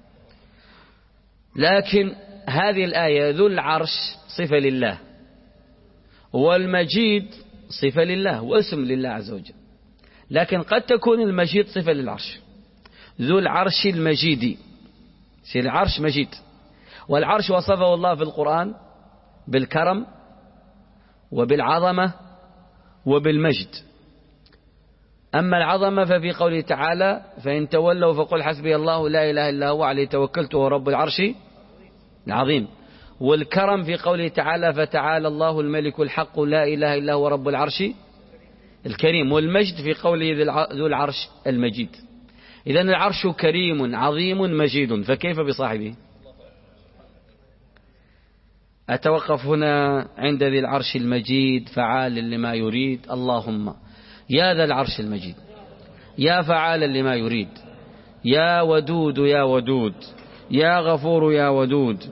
لكن هذه الآية ذو العرش صفة لله، والمجيد صفة لله واسم لله عز وجل، لكن قد تكون المجيد صفة للعرش. ذو العرش المجيد، العرش مجيد، والعرش وصفه الله في القرآن بالكرم وبالعظمة وبالمجد. أما العظمة ففي قوله تعالى فإن تولوا فقل حسبي الله لا إله إلا هو عليه توكلت وهو رب العرش العظيم. والكرم في قوله تعالى فتعالى الله الملك الحق لا إله إلا هو رب العرش الكريم. والمجد في قوله ذو العرش المجيد. إذن العرش كريم عظيم مجيد، فكيف بصاحبه؟ أتوقف هنا عند ذي العرش المجيد فعال لما يريد. اللهم يا ذا العرش المجيد، يا فعالا لما يريد، يا ودود يا ودود، يا غفور يا ودود،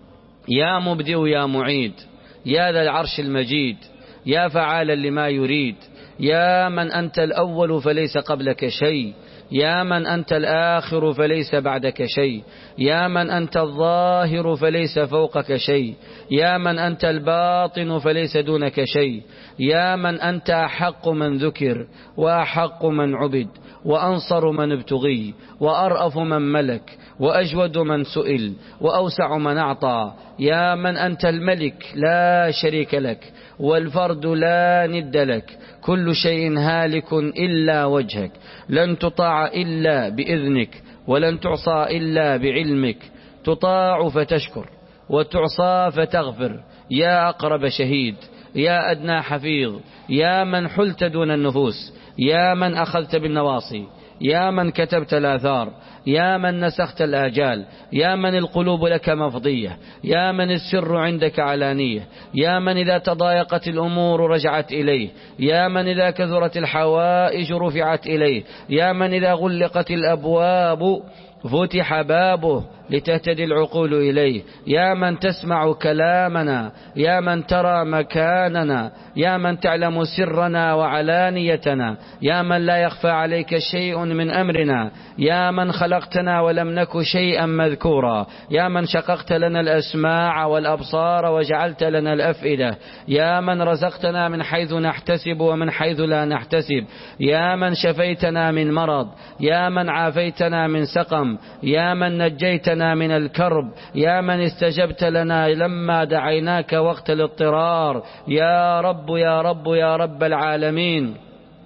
يا مبدئ يا معيد، يا ذا العرش المجيد، يا فعالا لما يريد، يا من أنت الأول فليس قبلك شيء، يا من أنت الآخر فليس بعدك شيء، يا من أنت الظاهر فليس فوقك شيء، يا من أنت الباطن فليس دونك شيء، يا من أنت أحق من ذكر وأحق من عبد وأنصر من ابتغي وأرأف من ملك وأجود من سئل وأوسع من أعطى، يا من أنت الملك لا شريك لك والفرد لا ند لك، كل شيء هالك إلا وجهك، لن تطاع إلا بإذنك ولن تعصى إلا بعلمك، تطاع فتشكر وتعصى فتغفر، يا أقرب شهيد، يا أدنى حفيظ، يا من حلت دون النفوس، يا من أخذت بالنواصي، يا من كتبت الآثار، يا من نسخت الآجال، يا من القلوب لك مفضية، يا من السر عندك علانية، يا من إذا تضايقت الأمور رجعت إليه، يا من إذا كثرت الحوائج رفعت إليه، يا من إذا غلقت الأبواب فتح بابه لتهتدي العقول إليه، يا من تسمع كلامنا، يا من ترى مكاننا، يا من تعلم سرنا وعلانيتنا، يا من لا يخفى عليك شيء من أمرنا، يا من خلقتنا ولم نك شيئا مذكورا، يا من شققت لنا الأسماع والأبصار وجعلت لنا الأفئدة، يا من رزقتنا من حيث نحتسب ومن حيث لا نحتسب، يا من شفيتنا من مرض، يا من عافيتنا من سقم، يا من نجيتنا من الكرب، يا من استجبت لنا لما دعيناك وقت الاضطرار، يا رب يا رب يا رب العالمين،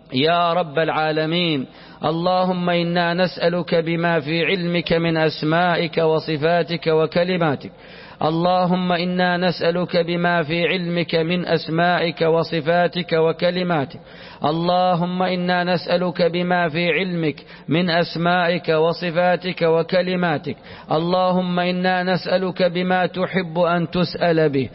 يا رب العالمين. اللهم إنا نسألك بما في علمك من أسمائك وصفاتك وكلماتك اللهم إنا نسألك بما في علمك من أسمائك وصفاتك وكلماتك اللهم إنا نسألك بما في علمك من أسمائك وصفاتك وكلماتك اللهم إنا نسألك بما تحب أن تسأل به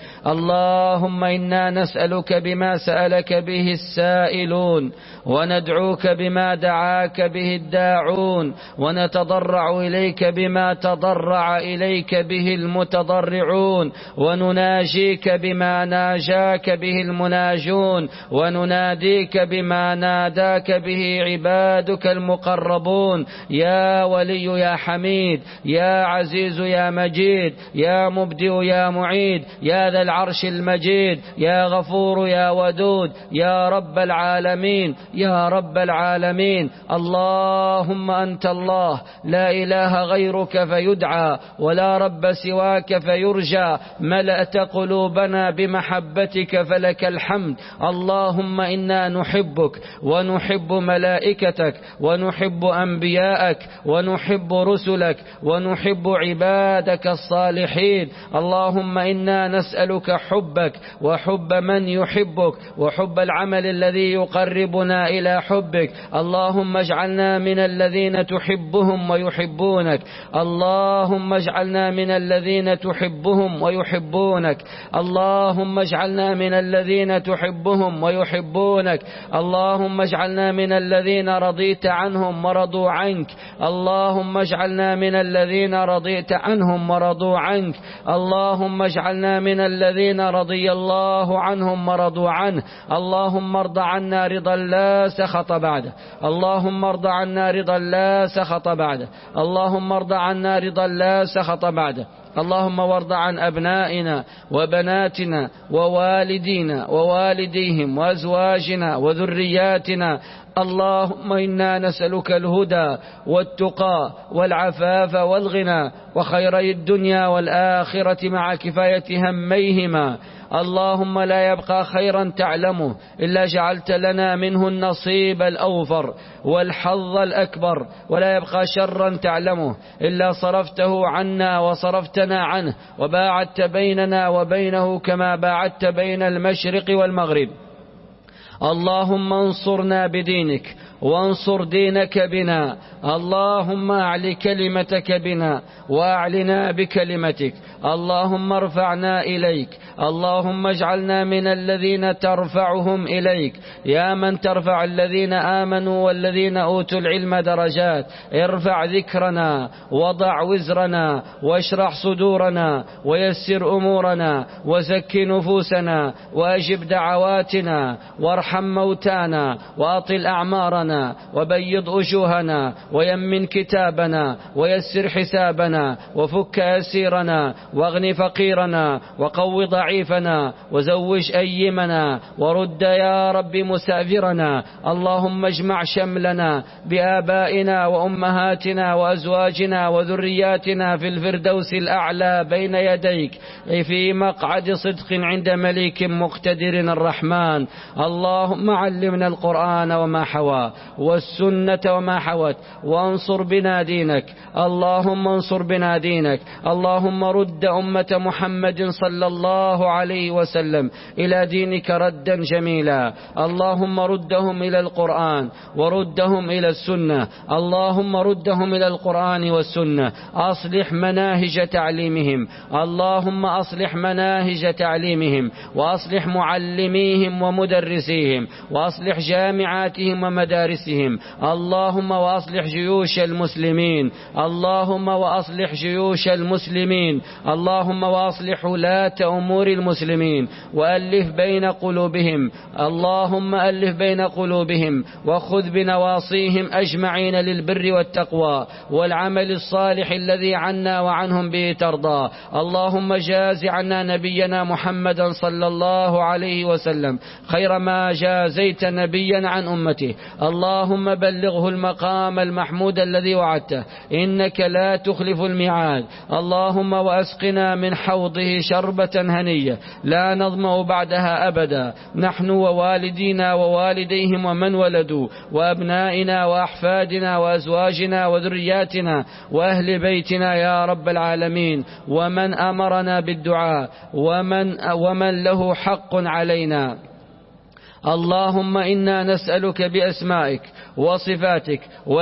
اللهم إنا نسألك بما سألك به السائلون وندعوك بما دعاك به الداعون ونتضرع إليك بما تضرع إليك به المتضرعون ونناجيك بما ناجاك به المناجون ونناديك بما ناداك به عبادك المقربون يا ولي يا حميد يا عزيز يا مجيد يا مبدئ يا معيد يا ذا العرش المجيد يا غفور يا ودود يا رب العالمين يا رب العالمين اللهم أنت الله لا إله غيرك فيدعى ولا رب سواك فيرجى ملأت قلوبنا بمحبتك فلك الحمد اللهم إنا نحبك ونحب ملائكتك ونحب أنبياءك ونحب رسلك ونحب عبادك الصالحين اللهم إنا نسألك حبك وحب من يحبك وحب العمل الذي يقربنا إلى حبك اللهم اجعلنا من الذين تحبهم ويحبونك اللهم اجعلنا من الذين تحبهم ويحبونك اللهم اجعلنا من الذين تحبهم ويحبونك اللهم اجعلنا من الذين رضيت عنهم ورضوا عنك اللهم اجعلنا من الذين رضيت عنهم ورضوا عنك اللهم اجعلنا من الذين رضي الله عنهم ورضوا عنه اللهم ارض عنا رضا لا سخط بعده اللهم ارض عنا رضا لا سخط بعده اللهم ارض عنا رضا لا سخط بعده اللهم وارض عن أبنائنا وبناتنا ووالدينا ووالديهم وأزواجنا وذرياتنا اللهم إنا نسألك الهدى والتقى والعفاف والغنى وخيري الدنيا والآخرة مع كفاية هميهما اللهم لا يبقى خيرا تعلمه إلا جعلت لنا منه النصيب الأوفر والحظ الأكبر ولا يبقى شرا تعلمه إلا صرفته عنا وصرفتنا عنه وباعدت بيننا وبينه كما باعدت بين المشرق والمغرب اللهم انصرنا بدينك وانصر دينك بنا اللهم أعل كلمتك بنا وأعلنا بكلمتك اللهم ارفعنا إليك اللهم اجعلنا من الذين ترفعهم إليك يا من ترفع الذين آمنوا والذين أوتوا العلم درجات ارفع ذكرنا وضع وزرنا واشرح صدورنا ويسر أمورنا وزك نفوسنا وأجب دعواتنا وارحم موتانا وأطل أعمارنا وبيض أجوهنا ويمن كتابنا ويسر حسابنا وفك أسيرنا واغن فقيرنا وقو ضعيفنا وزوج أيمنا ورد يا رب مسافرنا اللهم اجمع شملنا بآبائنا وأمهاتنا وأزواجنا وذرياتنا في الفردوس الأعلى بين يديك في مقعد صدق عند مليك مقتدر الرحمن اللهم علمنا القرآن وما حوى والسنة وما حوت وانصر بنا دينك اللهم انصر بنا دينك اللهم رد أمة محمد صلى الله عليه وسلم إلى دينك ردا جميلا اللهم ردهم إلى القرآن وردهم إلى السنة اللهم ردهم إلى القرآن والسنة أصلح مناهج تعليمهم اللهم أصلح مناهج تعليمهم وأصلح معلميهم ومدرسيهم وأصلح جامعاتهم ومدارسهم اللهم وأصلح جيوش المسلمين اللهم وأصلح جيوش المسلمين اللهم وأصلح ولاة أمور المسلمين وألف بين قلوبهم اللهم ألف بين قلوبهم وخذ بنواصيهم أجمعين للبر والتقوى والعمل الصالح الذي عنا وعنهم به ترضى اللهم جاز عنا نبينا محمدا صلى الله عليه وسلم خير ما جازيت نبيا عن أمته اللهم بلغه المقام المحمود الذي وعدته إنك لا تخلف الميعاد اللهم وأسقنا من حوضه شربة هنية هنية لا نظمأ بعدها أبدا، نحن ووالدينا ووالديهم ومن ولدوا وأبنائنا وأحفادنا وأزواجنا وذرياتنا وأهل بيتنا يا رب العالمين، ومن أمرنا بالدعاء ومن, ومن له حق علينا. اللهم إنا نسألك بأسمائك وصفاتك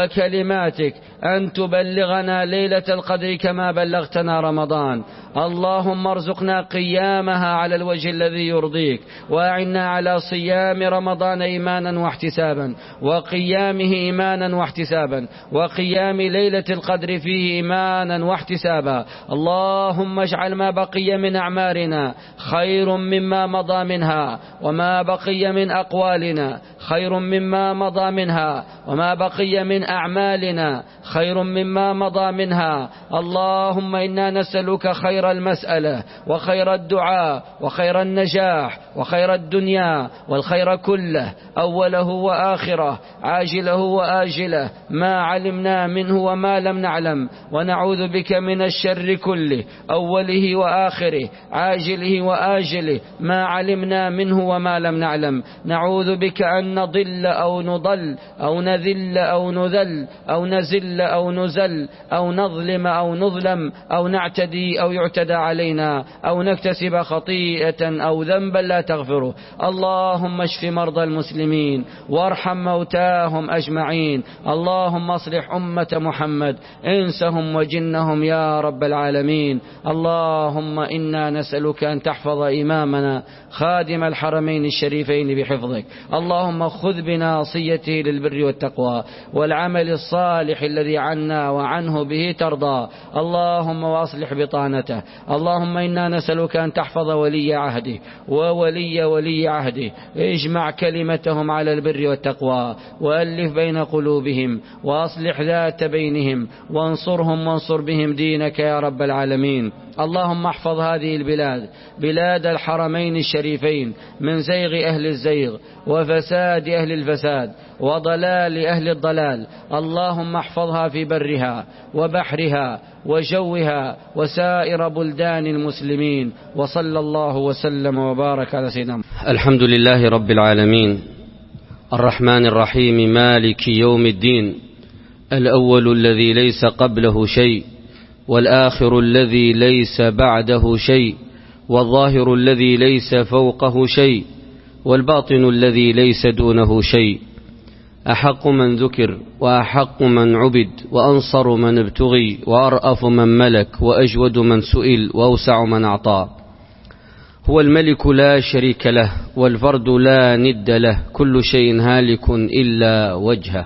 وكلماتك أن تبلغنا ليلة القدر كما بلغتنا رمضان. اللهم ارزقنا قيامها على الوجه الذي يرضيك، وأعنا على صيام رمضان إيمانا واحتسابا، وقيامه إيمانا واحتسابا، وقيام ليلة القدر فيه إيمانا واحتسابا. اللهم اجعل ما بقي من أعمارنا خير مما مضى منها، وما بقي من أقوالنا خير مما مضى منها، وما بقي من أعمالنا خير مما مضى منها. اللهم إنا نسألك خير المسألة وخير الدعاء وخير النجاح وخير الدنيا والخير كله، أوله وآخره، عاجله وآجله، ما علمنا منه وما لم نعلم، ونعوذ بك من الشر كله، أوله وآخره، عاجله وآجله، ما علمنا منه وما لم نعلم. نعوذ بك أن نضل أو نضل أو نذل أو نذل أو نزل أو نزل أو نظلم أو نظلم أو نعتدي أو يعتدى علينا أو نكتسب خطيئة أو ذنبا لا تغفره. اللهم اشف مرضى المسلمين وارحم موتاهم أجمعين. اللهم اصلح أمة محمد إنسهم وجنهم يا رب العالمين. اللهم إنا نسألك أن تحفظ إمامنا خادم الحرمين الشريفين بحفظك. اللهم خذ بناصيته للبر والتقوى والعمل الصالح الذي عنا وعنه به ترضى. اللهم واصلح بطانته. اللهم إنا نسألك أن تحفظ ولي عهده وولي ولي عهده، اجمع كلمتهم على البر والتقوى، وألف بين قلوبهم، وأصلح ذات بينهم، وانصرهم وانصر بهم دينك يا رب العالمين. اللهم احفظ هذه البلاد، بلاد الحرمين الشريفين، من زيغ أهل الزيغ وفساد أهل الفساد وضلال أهل الضلال. اللهم احفظها في برها وبحرها وجوها وسائر بلدان المسلمين. وصلى الله وسلم وبارك على سيدنا محمد. الحمد لله رب العالمين الرحمن الرحيم مالك يوم الدين، الأول الذي ليس قبله شيء، والآخر الذي ليس بعده شيء، والظاهر الذي ليس فوقه شيء، والباطن الذي ليس دونه شيء. أحق من ذكر وأحق من عبد، وأنصر من ابتغي، وأرأف من ملك، وأجود من سئل، وأوسع من أعطى. هو الملك لا شريك له، والفرد لا ند له، كل شيء هالك إلا وجهه،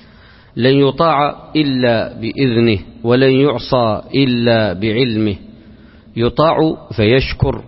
لن يطاع إلا بإذنه، ولن يعصى إلا بعلمه. يطاع فيشكر،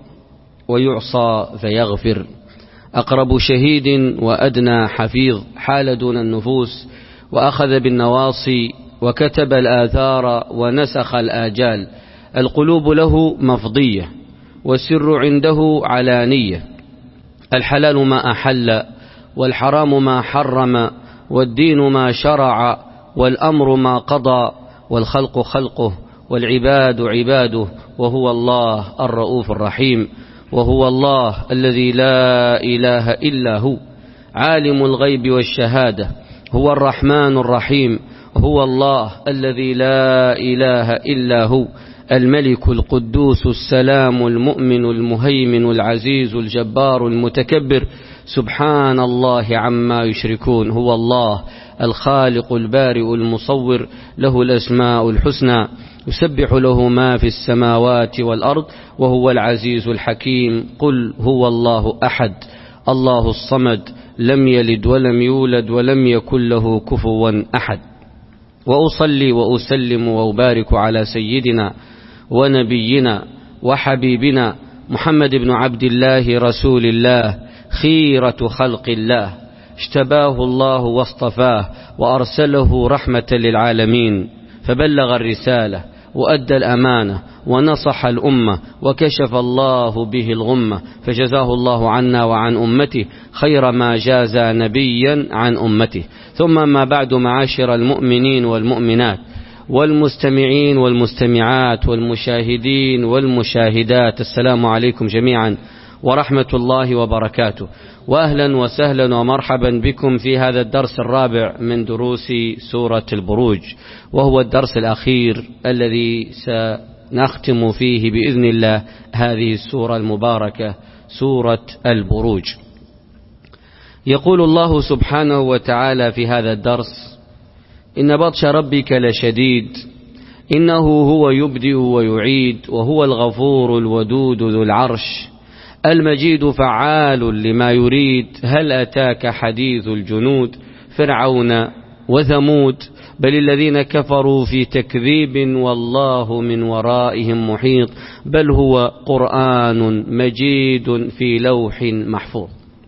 ويعصى فيغفر. أقرب شهيد وأدنى حفيظ، حال دون النفوس، وأخذ بالنواصي، وكتب الآثار، ونسخ الآجال. القلوب له مفضية، والسر عنده علانية. الحلال ما أحل، والحرام ما حرم، والدين ما شرع، والأمر ما قضى، والخلق خلقه، والعباد عباده. وهو الله الرؤوف الرحيم، وهو الله الذي لا إله إلا هو، عالم الغيب والشهادة. هو الرحمن الرحيم، هو الله الذي لا إله إلا هو، الملك القدوس السلام المؤمن المهيمن العزيز الجبار المتكبر. سبحان الله عما يشركون. هو الله الخالق البارئ المصور، له الأسماء الحسنى، يسبح له ما في السماوات والأرض، وهو العزيز الحكيم. قل هو الله أحد الله الصمد، لم يلد ولم يولد ولم يكن له كفوا أحد. وأصلي وأسلم وأبارك على سيدنا ونبينا وحبيبنا محمد بن عبد الله رسول الله، خيرة خلق الله، اجتباه الله واصطفاه وأرسله رحمة للعالمين، فبلغ الرسالة وأدى الأمانة ونصح الأمة، وكشف الله به الغمة، فجزاه الله عنا وعن أمته خير ما جاز نبيا عن أمته. ثم ما بعد، معاشر المؤمنين والمؤمنات، والمستمعين والمستمعات والمشاهدين والمشاهدات، السلام عليكم جميعا ورحمة الله وبركاته، وأهلا وسهلا ومرحبا بكم في هذا الدرس الرابع من دروس سورة البروج، وهو الدرس الأخير الذي سنختم فيه بإذن الله هذه السورة المباركة، سورة البروج. يقول الله سبحانه وتعالى في هذا الدرس: إن بطش ربك لشديد إنه هو يبدئ ويعيد وهو الغفور الودود ذو العرش المجيد فعال لما يريد هل أتاك حديث الجنود فرعون وثمود بل الذين كفروا في تكذيب والله من ورائهم محيط بل هو قرآن مجيد في لوح محفوظ.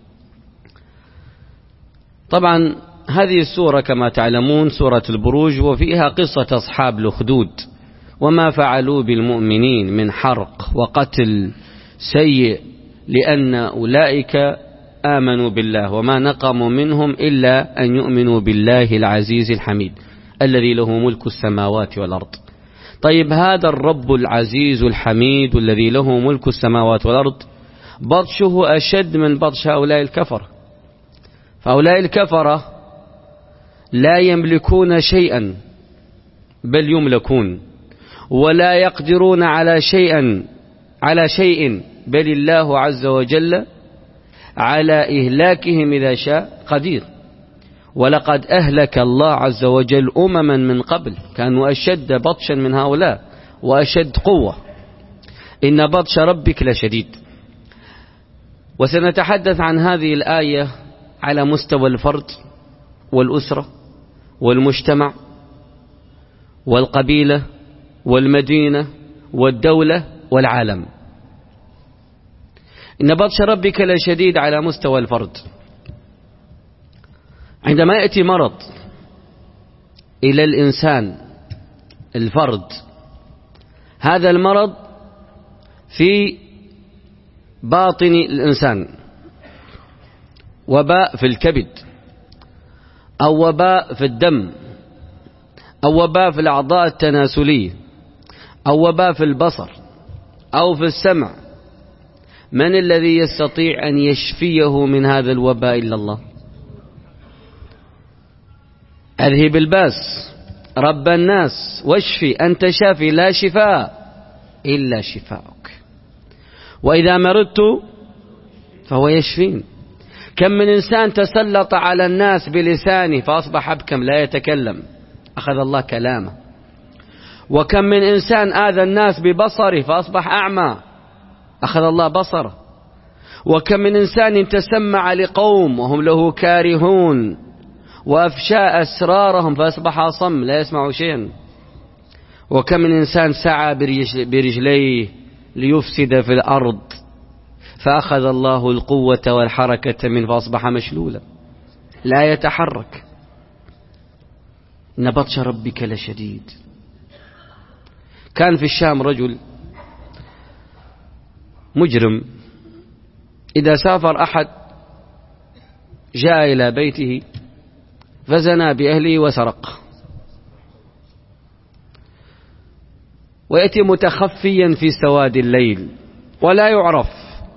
طبعا هذه السورة كما تعلمون سورة البروج، وفيها قصة أصحاب الأخدود وما فعلوا بالمؤمنين من حرق وقتل سيء، لأن أولئك آمنوا بالله وما نقموا منهم إلا أن يؤمنوا بالله العزيز الحميد الذي له ملك السماوات والأرض. طيب هذا الرب العزيز الحميد الذي له ملك السماوات والأرض بطشه أشد من بطش هؤلاء الكفرة، فهؤلاء الكفرة لا يملكون شيئا بل يملكون، ولا يقدرون على شيئا على شيء بل الله عز وجل على إهلاكهم إذا شاء قدير. ولقد أهلك الله عز وجل أمما من قبل كانوا أشد بطشا من هؤلاء وأشد قوة. إن بطش ربك لشديد. وسنتحدث عن هذه الآية على مستوى الفرد والأسرة والمجتمع والقبيلة والمدينة والدولة والعالم. إن بطش ربك لشديد على مستوى الفرد. عندما يأتي مرض إلى الإنسان الفرد، هذا المرض في باطن الإنسان، وباء في الكبد أو وباء في الدم أو وباء في الأعضاء التناسلية أو وباء في البصر أو في السمع، من الذي يستطيع أن يشفيه من هذا الوباء إلا الله؟ أذهب الباس رب الناس واشفي أنت شافي لا شفاء إلا شفاءك، وإذا مرضت فهو يشفين. كم من إنسان تسلط على الناس بلسانه فأصبح أبكم لا يتكلم، أخذ الله كلامه. وكم من إنسان آذى الناس ببصره فأصبح أعمى، أخذ الله بصره. وكم من إنسان تسمع لقوم وهم له كارهون وأفشى أسرارهم فأصبح أصم لا يسمع شيئا. وكم من إنسان سعى برجليه ليفسد في الأرض فأخذ الله القوة والحركة منه فأصبح مشلولا لا يتحرك. إن بطش ربك لشديد. كان في الشام رجل مجرم، إذا سافر أحد جاء إلى بيته فزنى بأهله وسرق، ويأتي متخفيا في سواد الليل ولا يعرف،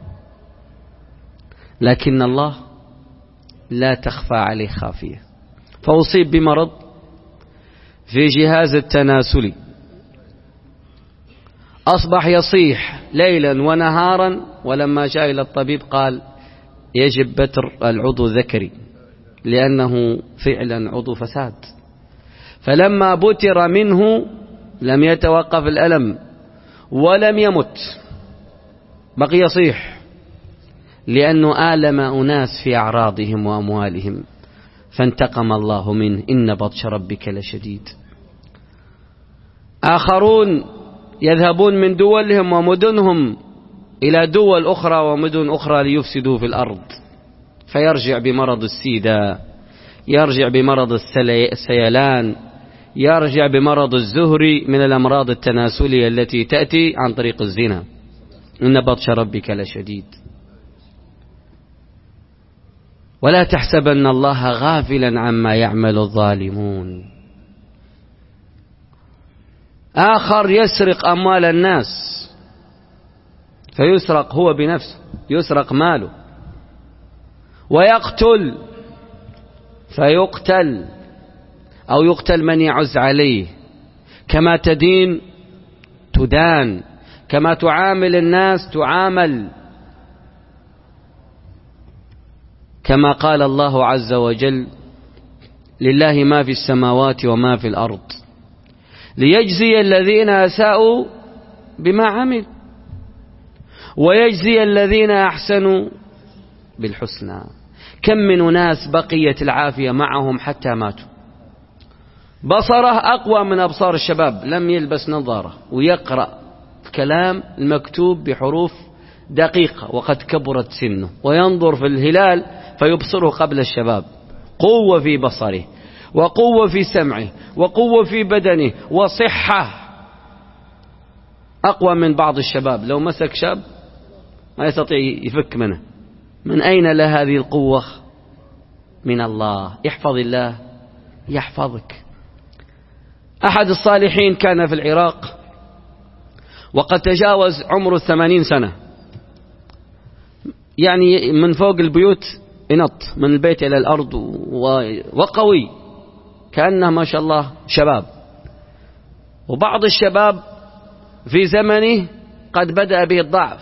لكن الله لا تخفى عليه خافية، فأصيب بمرض في جهاز التناسلي، أصبح يصيح ليلا ونهارا، ولما جاء إلى الطبيب قال يجب بتر العضو الذكري لأنه فعلا عضو فساد. فلما بتر منه لم يتوقف الألم ولم يمت، بقي يصيح لأنه آلم أناس في أعراضهم وأموالهم، فانتقم الله منه. إن بطش ربك لشديد. آخرون يذهبون من دولهم ومدنهم إلى دول أخرى ومدن أخرى ليفسدوا في الأرض، فيرجع بمرض السيدا، يرجع بمرض السيلان، يرجع بمرض الزهري من الأمراض التناسلية التي تأتي عن طريق الزنا. إن بطش ربك لشديد. ولا تحسبن الله غافلا عما يعمل الظالمون. آخر يسرق أموال الناس فيسرق هو بنفسه، يسرق ماله، ويقتل فيقتل أو يقتل من يعز عليه. كما تدين تدان، كما تعامل الناس تعامل. كما قال الله عز وجل: لله ما في السماوات وما في الأرض ليجزي الذين أساءوا بما عمل ويجزي الذين أحسنوا بالحسنى. كم من ناس بقيت العافية معهم حتى ماتوا، بصره أقوى من أبصار الشباب، لم يلبس نظارة ويقرأ الكلام المكتوب بحروف دقيقة وقد كبرت سنه، وينظر في الهلال فيبصره قبل الشباب. قوة في بصره وقوة في سمعه وقوة في بدنه وصحة أقوى من بعض الشباب. لو مسك شاب ما يستطيع يفك منه. من أين له هذه القوة؟ من الله. احفظ الله يحفظك. أحد الصالحين كان في العراق وقد تجاوز عمره الثمانين سنة، يعني من فوق البيوت ينط من البيت إلى الأرض وقوي كأنه ما شاء الله شباب. وبعض الشباب في زمنه قد بدأ به الضعف،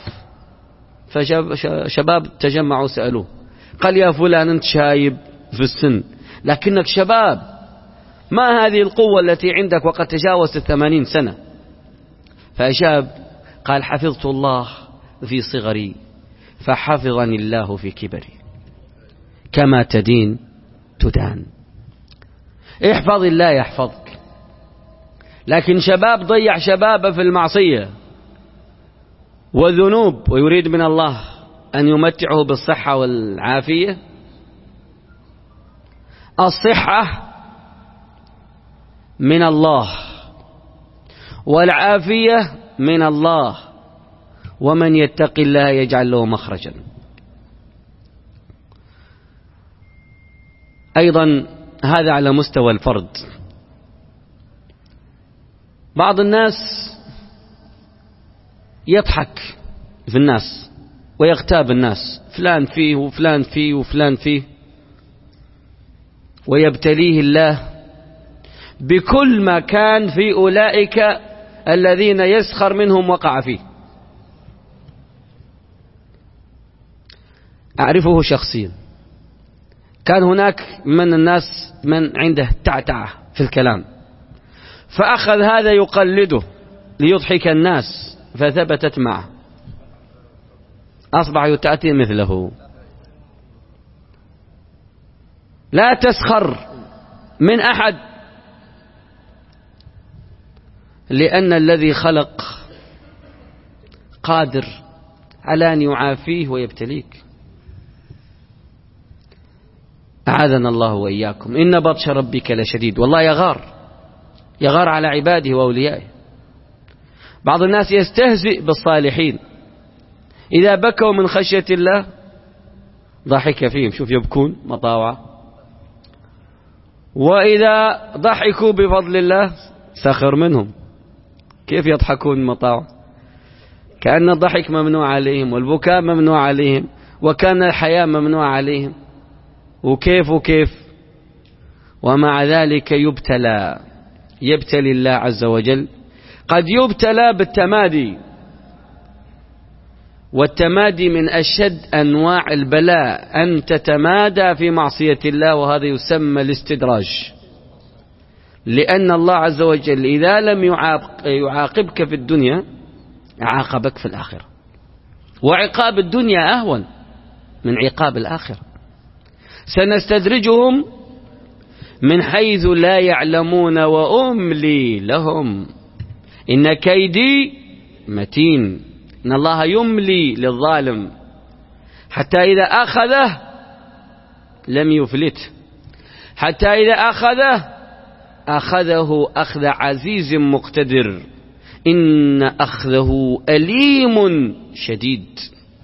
فشباب تجمعوا سألوه، قال: يا فلان أنت شايب في السن لكنك شباب، ما هذه القوة التي عندك وقد تجاوزت الثمانين سنة؟ فأجاب قال: حفظت الله في صغري فحفظني الله في كبري. كما تدين تدان. احفظ الله يحفظك. لكن شباب ضيع شبابه في المعصية والذنوب ويريد من الله أن يمتعه بالصحة والعافية. الصحة من الله والعافية من الله، ومن يتق الله يجعل له مخرجا. أيضا هذا على مستوى الفرد. بعض الناس يضحك في الناس ويغتاب الناس، فلان فيه وفلان فيه وفلان فيه، ويبتليه الله بكل ما كان في أولئك الذين يسخر منهم وقع فيه. أعرفه شخصيا، كان هناك من الناس من عنده تعتعة في الكلام، فأخذ هذا يقلده ليضحك الناس فثبتت معه، أصبح يتأتي مثله. لا تسخر من أحد، لأن الذي خلق قادر على أن يعافيه ويبتليك. أعاذنا الله وإياكم. إن بطش ربك لشديد. والله يغار يغار على عباده وأوليائه. بعض الناس يستهزئ بالصالحين، إذا بكوا من خشية الله ضحك فيهم، شوف يبكون مطاوعة، وإذا ضحكوا بفضل الله سخر منهم. كيف يضحكون مطاوعة؟ كأن الضحك ممنوع عليهم والبكاء ممنوع عليهم وكان الحياة ممنوع عليهم، وكيف وكيف. ومع ذلك يبتلى يبتلي الله عز وجل. قد يبتلى بالتمادي، والتمادي من أشد أنواع البلاء، أن تتمادى في معصية الله، وهذا يسمى الاستدراج. لأن الله عز وجل إذا لم يعاقبك في الدنيا عاقبك في الآخرة، وعقاب الدنيا أهون من عقاب الآخرة. سنستدرجهم من حيث لا يعلمون وأملي لهم إن كيدي متين. إن الله يملي للظالم حتى إذا أخذه لم يفلت، حتى إذا أخذه أخذه أخذ عزيز مقتدر، إن أخذه أليم شديد.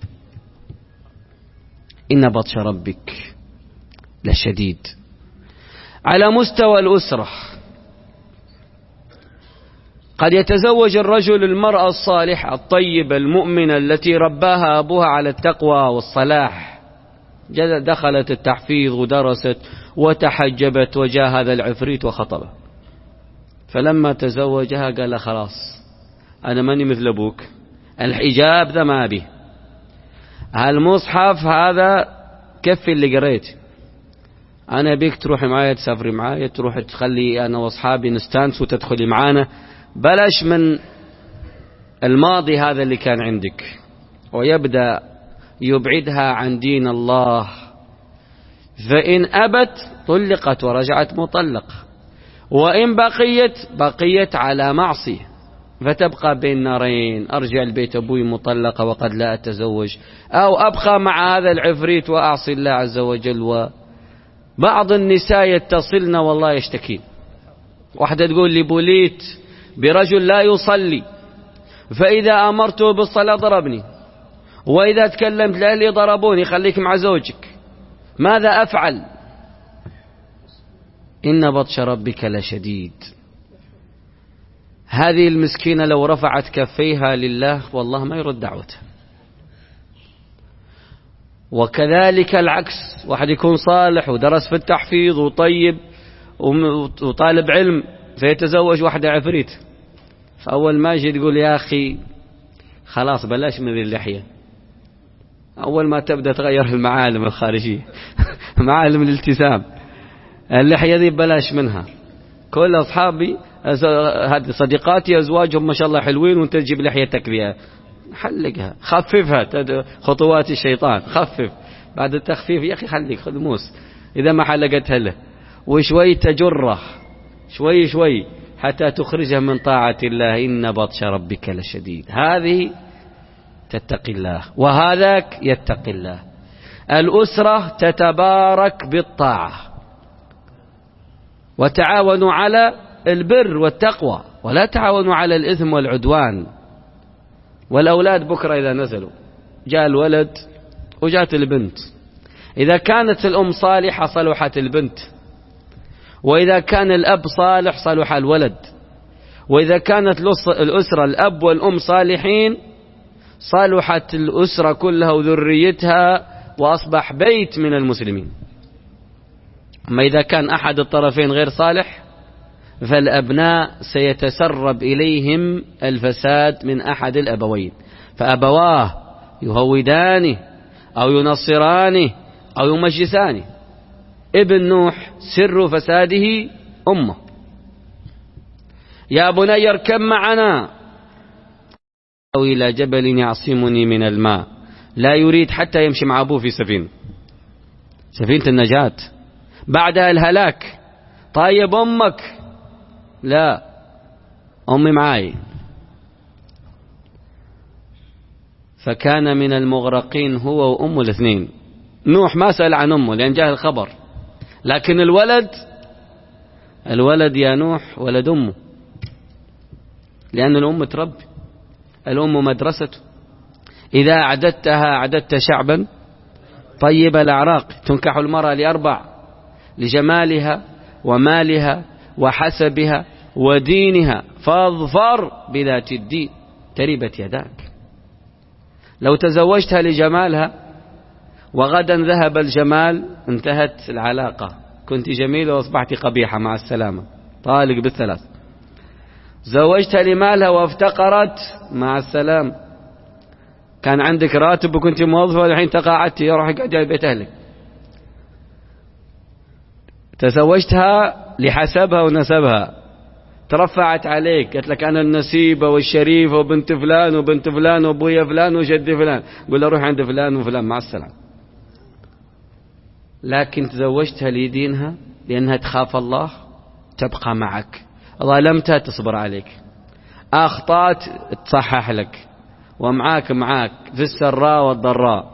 إن بطش ربك لشديد. على مستوى الأسرة قد يتزوج الرجل المرأة الصالحة الطيبة المؤمنة التي رباها أبوها على التقوى والصلاح، دخلت التحفيظ ودرست وتحجبت، وجاء هذا العفريت وخطبه، فلما تزوجها قال خلاص أنا ماني مثل أبوك، الحجاب ذا ما به، هالمصحف هذا كفي اللي قريت، أنا بيك تروحي معايا، تسافري معايا، تروح تخلي أنا وأصحابي نستانس وتدخلي معانا، بلاش من الماضي هذا اللي كان عندك. ويبدأ يبعدها عن دين الله، فإن أبت طلقت ورجعت مطلقة، وإن بقيت بقيت على معصية، فتبقى بين نارين، أرجع البيت أبوي مطلقة وقد لا أتزوج، أو أبقى مع هذا العفريت وأعصي الله عز وجل. وبعض النساء يتصلن والله يشتكين، واحدة تقول لي بوليت برجل لا يصلي، فإذا أمرته بالصلاة ضربني، وإذا تكلمت لأهلي ضربوني، خليك مع زوجك، ماذا أفعل؟ إن بطش ربك لشديد. هذه المسكينة لو رفعت كفيها لله والله ما يرد دعوتها. وكذلك العكس، واحد يكون صالح ودرس في التحفيظ وطيب وطالب علم، فيتزوج واحدة عفريت، فأول ما يجي تقول يا أخي خلاص بلاش من اللحية، أول ما تبدأ تغير المعالم الخارجية معالم الالتزام، اللحية ذي بلاش منها. كل أصحابي هذه صديقاتي أزواجهم ما شاء الله حلوين، وانت تجيب لحيتك بها، حلقها، خففها، خطوات الشيطان، خفف بعد التخفيف يا أخي، خليك خذ موس إذا ما حلقتها له، وشوي تجره شوي شوي حتى تخرجها من طاعة الله. إن بطش ربك لشديد. هذه تتقي الله وهذاك يتقي الله. الأسرة تتبارك بالطاعة، وتعاونوا على البر والتقوى، ولا تعاونوا على الإثم والعدوان. والأولاد بكرة إذا نزلوا، جاء الولد وجاءت البنت، إذا كانت الأم صالحة صلحت البنت، وإذا كان الأب صالح صلح الولد، وإذا كانت الأسرة الأب والأم صالحين صلحت الأسرة كلها وذريتها، وأصبح بيت من المسلمين. أما إذا كان أحد الطرفين غير صالح فالأبناء سيتسرب إليهم الفساد من أحد الأبوين، فأبواه يهودانه أو ينصرانه أو يمجسانه. ابن نوح سر فساده أمه. يا بني اركب معنا أو إلى جبل يعصمني من الماء. لا يريد حتى يمشي مع أبوه في سفينة، سفينة النجاة، بعدها الهلاك. طيب أمك، لا أمي معاي. فكان من المغرقين هو وأمه الاثنين. نوح ما سأل عن أمه لأن جاء الخبر، لكن الولد الولد يا نوح ولد أمه، لأن الأم تربي، الأم مدرسته. إذا أعددتها أعددت شعبا طيب الأعراق. تنكح المرأة لأربع: لجمالها ومالها وحسبها ودينها، فاظفر بذات الدين تربت يداك. لو تزوجتها لجمالها وغدا ذهب الجمال انتهت العلاقة، كنت جميلة وأصبحت قبيحة، مع السلامة، طالق بالثلاث. زوجتها لمالها وافتقرت، مع السلام، كان عندك راتب وكنت موظفة والحين تقاعدتي، يروح قاعد بيت أهلك. تزوجتها لحسبها ونسبها، ترفعت عليك، قلت لك أنا النسيبة والشريفة وبنت فلان وبنت فلان وأبويا فلان وجدي فلان، قل له روح عند فلان وفلان، مع السلام. لكن تزوجتها لدينها، لأنها تخاف الله، تبقى معك. ظلمتها تصبر عليك، أخطأت تصحح لك، ومعاك معاك في السراء والضراء.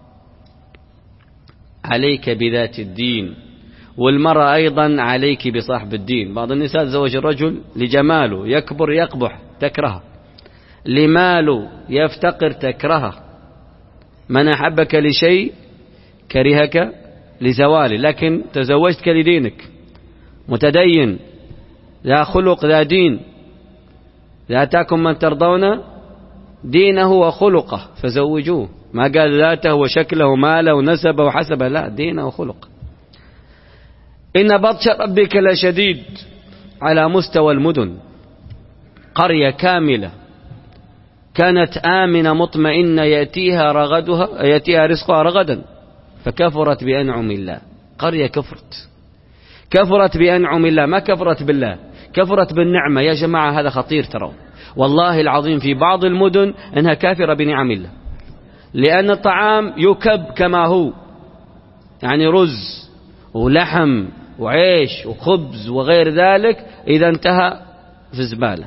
عليك بذات الدين. والمرأة أيضا عليك بصاحب الدين. بعض النساء تزوج الرجل لجماله، يكبر يقبح تكرهه، لماله يفتقر تكرهه. من أحبك لشيء كرهك لزواله. لكن تزوجتك لدينك، متدين، ذا خلق ذا دين، إذا أتاكم من ترضون دينه وخلقه فزوجوه. ما قال ذاته وشكله وماله ونسبه وحسبه، لا، دينه وخلقه. إن بطش ربك لشديد. على مستوى المدن، قرية كاملة كانت آمنة مطمئنة يأتيها رغدها يأتيها رزقها رغدا، فكفرت بأنعم الله. قرية كفرت كفرت بأنعم الله، ما كفرت بالله، كفرت بالنعمة. يا جماعة هذا خطير ترون، والله العظيم في بعض المدن أنها كافرة بنعم الله، لأن الطعام يكب كما هو، يعني رز ولحم وعيش وخبز وغير ذلك، إذا انتهى في الزبالة.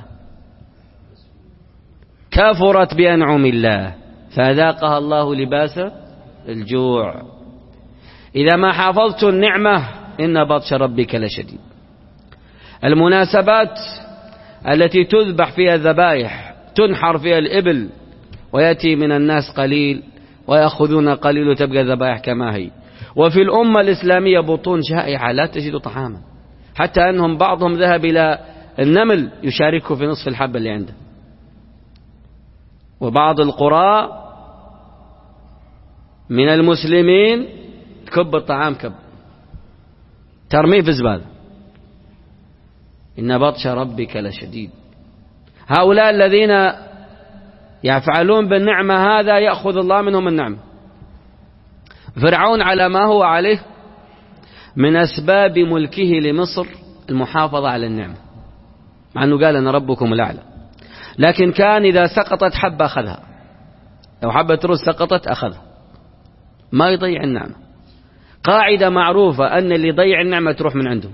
كفرت بأنعم الله فأذاقها الله لباس الجوع. إذا ما حافظت النعمة إن بطش ربك لشديد. المناسبات التي تذبح فيها الذبائح، تنحر فيها الإبل ويأتي من الناس قليل ويأخذون قليل وتبقى الذبائح كما هي. وفي الأمة الإسلامية بطون شائعة لا تجد طعاما، حتى أنهم بعضهم ذهب إلى النمل يشاركه في نصف الحبة اللي عنده. وبعض القرى من المسلمين تكب الطعام كب، ترميه في الزبالة. إن بطش ربك لشديد. هؤلاء الذين يفعلون بالنعمة هذا يأخذ الله منهم النعمة. فرعون على ما هو عليه من أسباب ملكه لمصر المحافظة على النعمة، مع أنه قال أنا ربكم الأعلى، لكن كان إذا سقطت حبة أخذها، لو حبة رز سقطت أخذها، ما يضيع النعمة. قاعدة معروفة أن اللي يضيع النعمة تروح من عنده.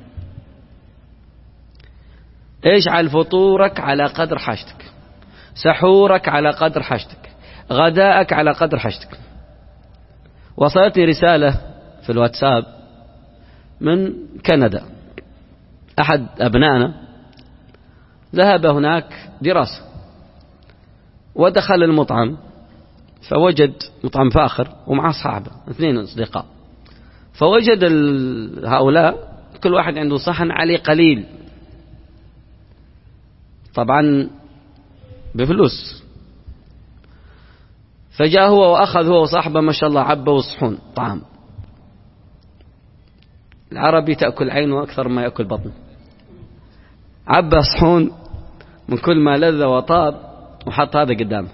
اجعل فطورك على قدر حاجتك، سحورك على قدر حاجتك، غداءك على قدر حاجتك. وصلتني رسالة في الواتساب من كندا، أحد أبنائنا ذهب هناك دراسة ودخل المطعم، فوجد مطعم فاخر ومع أصحابه اثنين أصدقاء، فوجد هؤلاء كل واحد عنده صحن عليه قليل، طبعا بفلوس. فجاء هو وأخذ هو وصاحبه ما شاء الله عبوا صحون طعام. العربي تأكل عينه أكثر ما يأكل بطنه. عبى صحون من كل ما لذ وطاب وحط هذا قدامه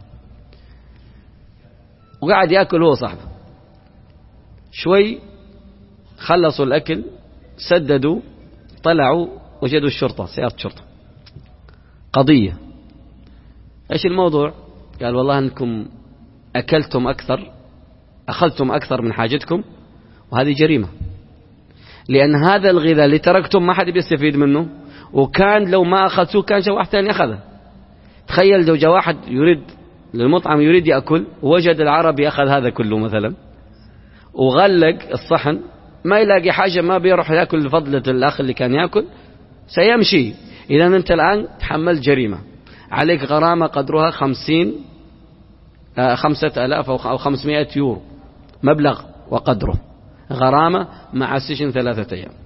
وقعد يأكل هو صاحبه. شوي خلصوا الأكل، سددوا، طلعوا وجدوا الشرطة، سيارة شرطة، قضية. ايش الموضوع؟ قال والله انكم اكلتم اكثر، اخذتم اكثر من حاجتكم، وهذه جريمة، لان هذا الغذاء اللي تركتم ما حد بيستفيد منه، وكان لو ما اخذتوه كان جاء واحد ثاني اخذه. تخيل لو جاء واحد يريد للمطعم يريد ياكل ووجد العربي اخذ هذا كله مثلا وغلق الصحن، ما يلاقي حاجة، ما بيروح ياكل لفضلة الاخ اللي كان ياكل، سيمشي. إذا أنت الآن تحملت جريمة، عليك غرامة قدرها خمسين خمسة آلاف أو خمسمائة يورو، مبلغ وقدره غرامة مع السجن ثلاثة أيام.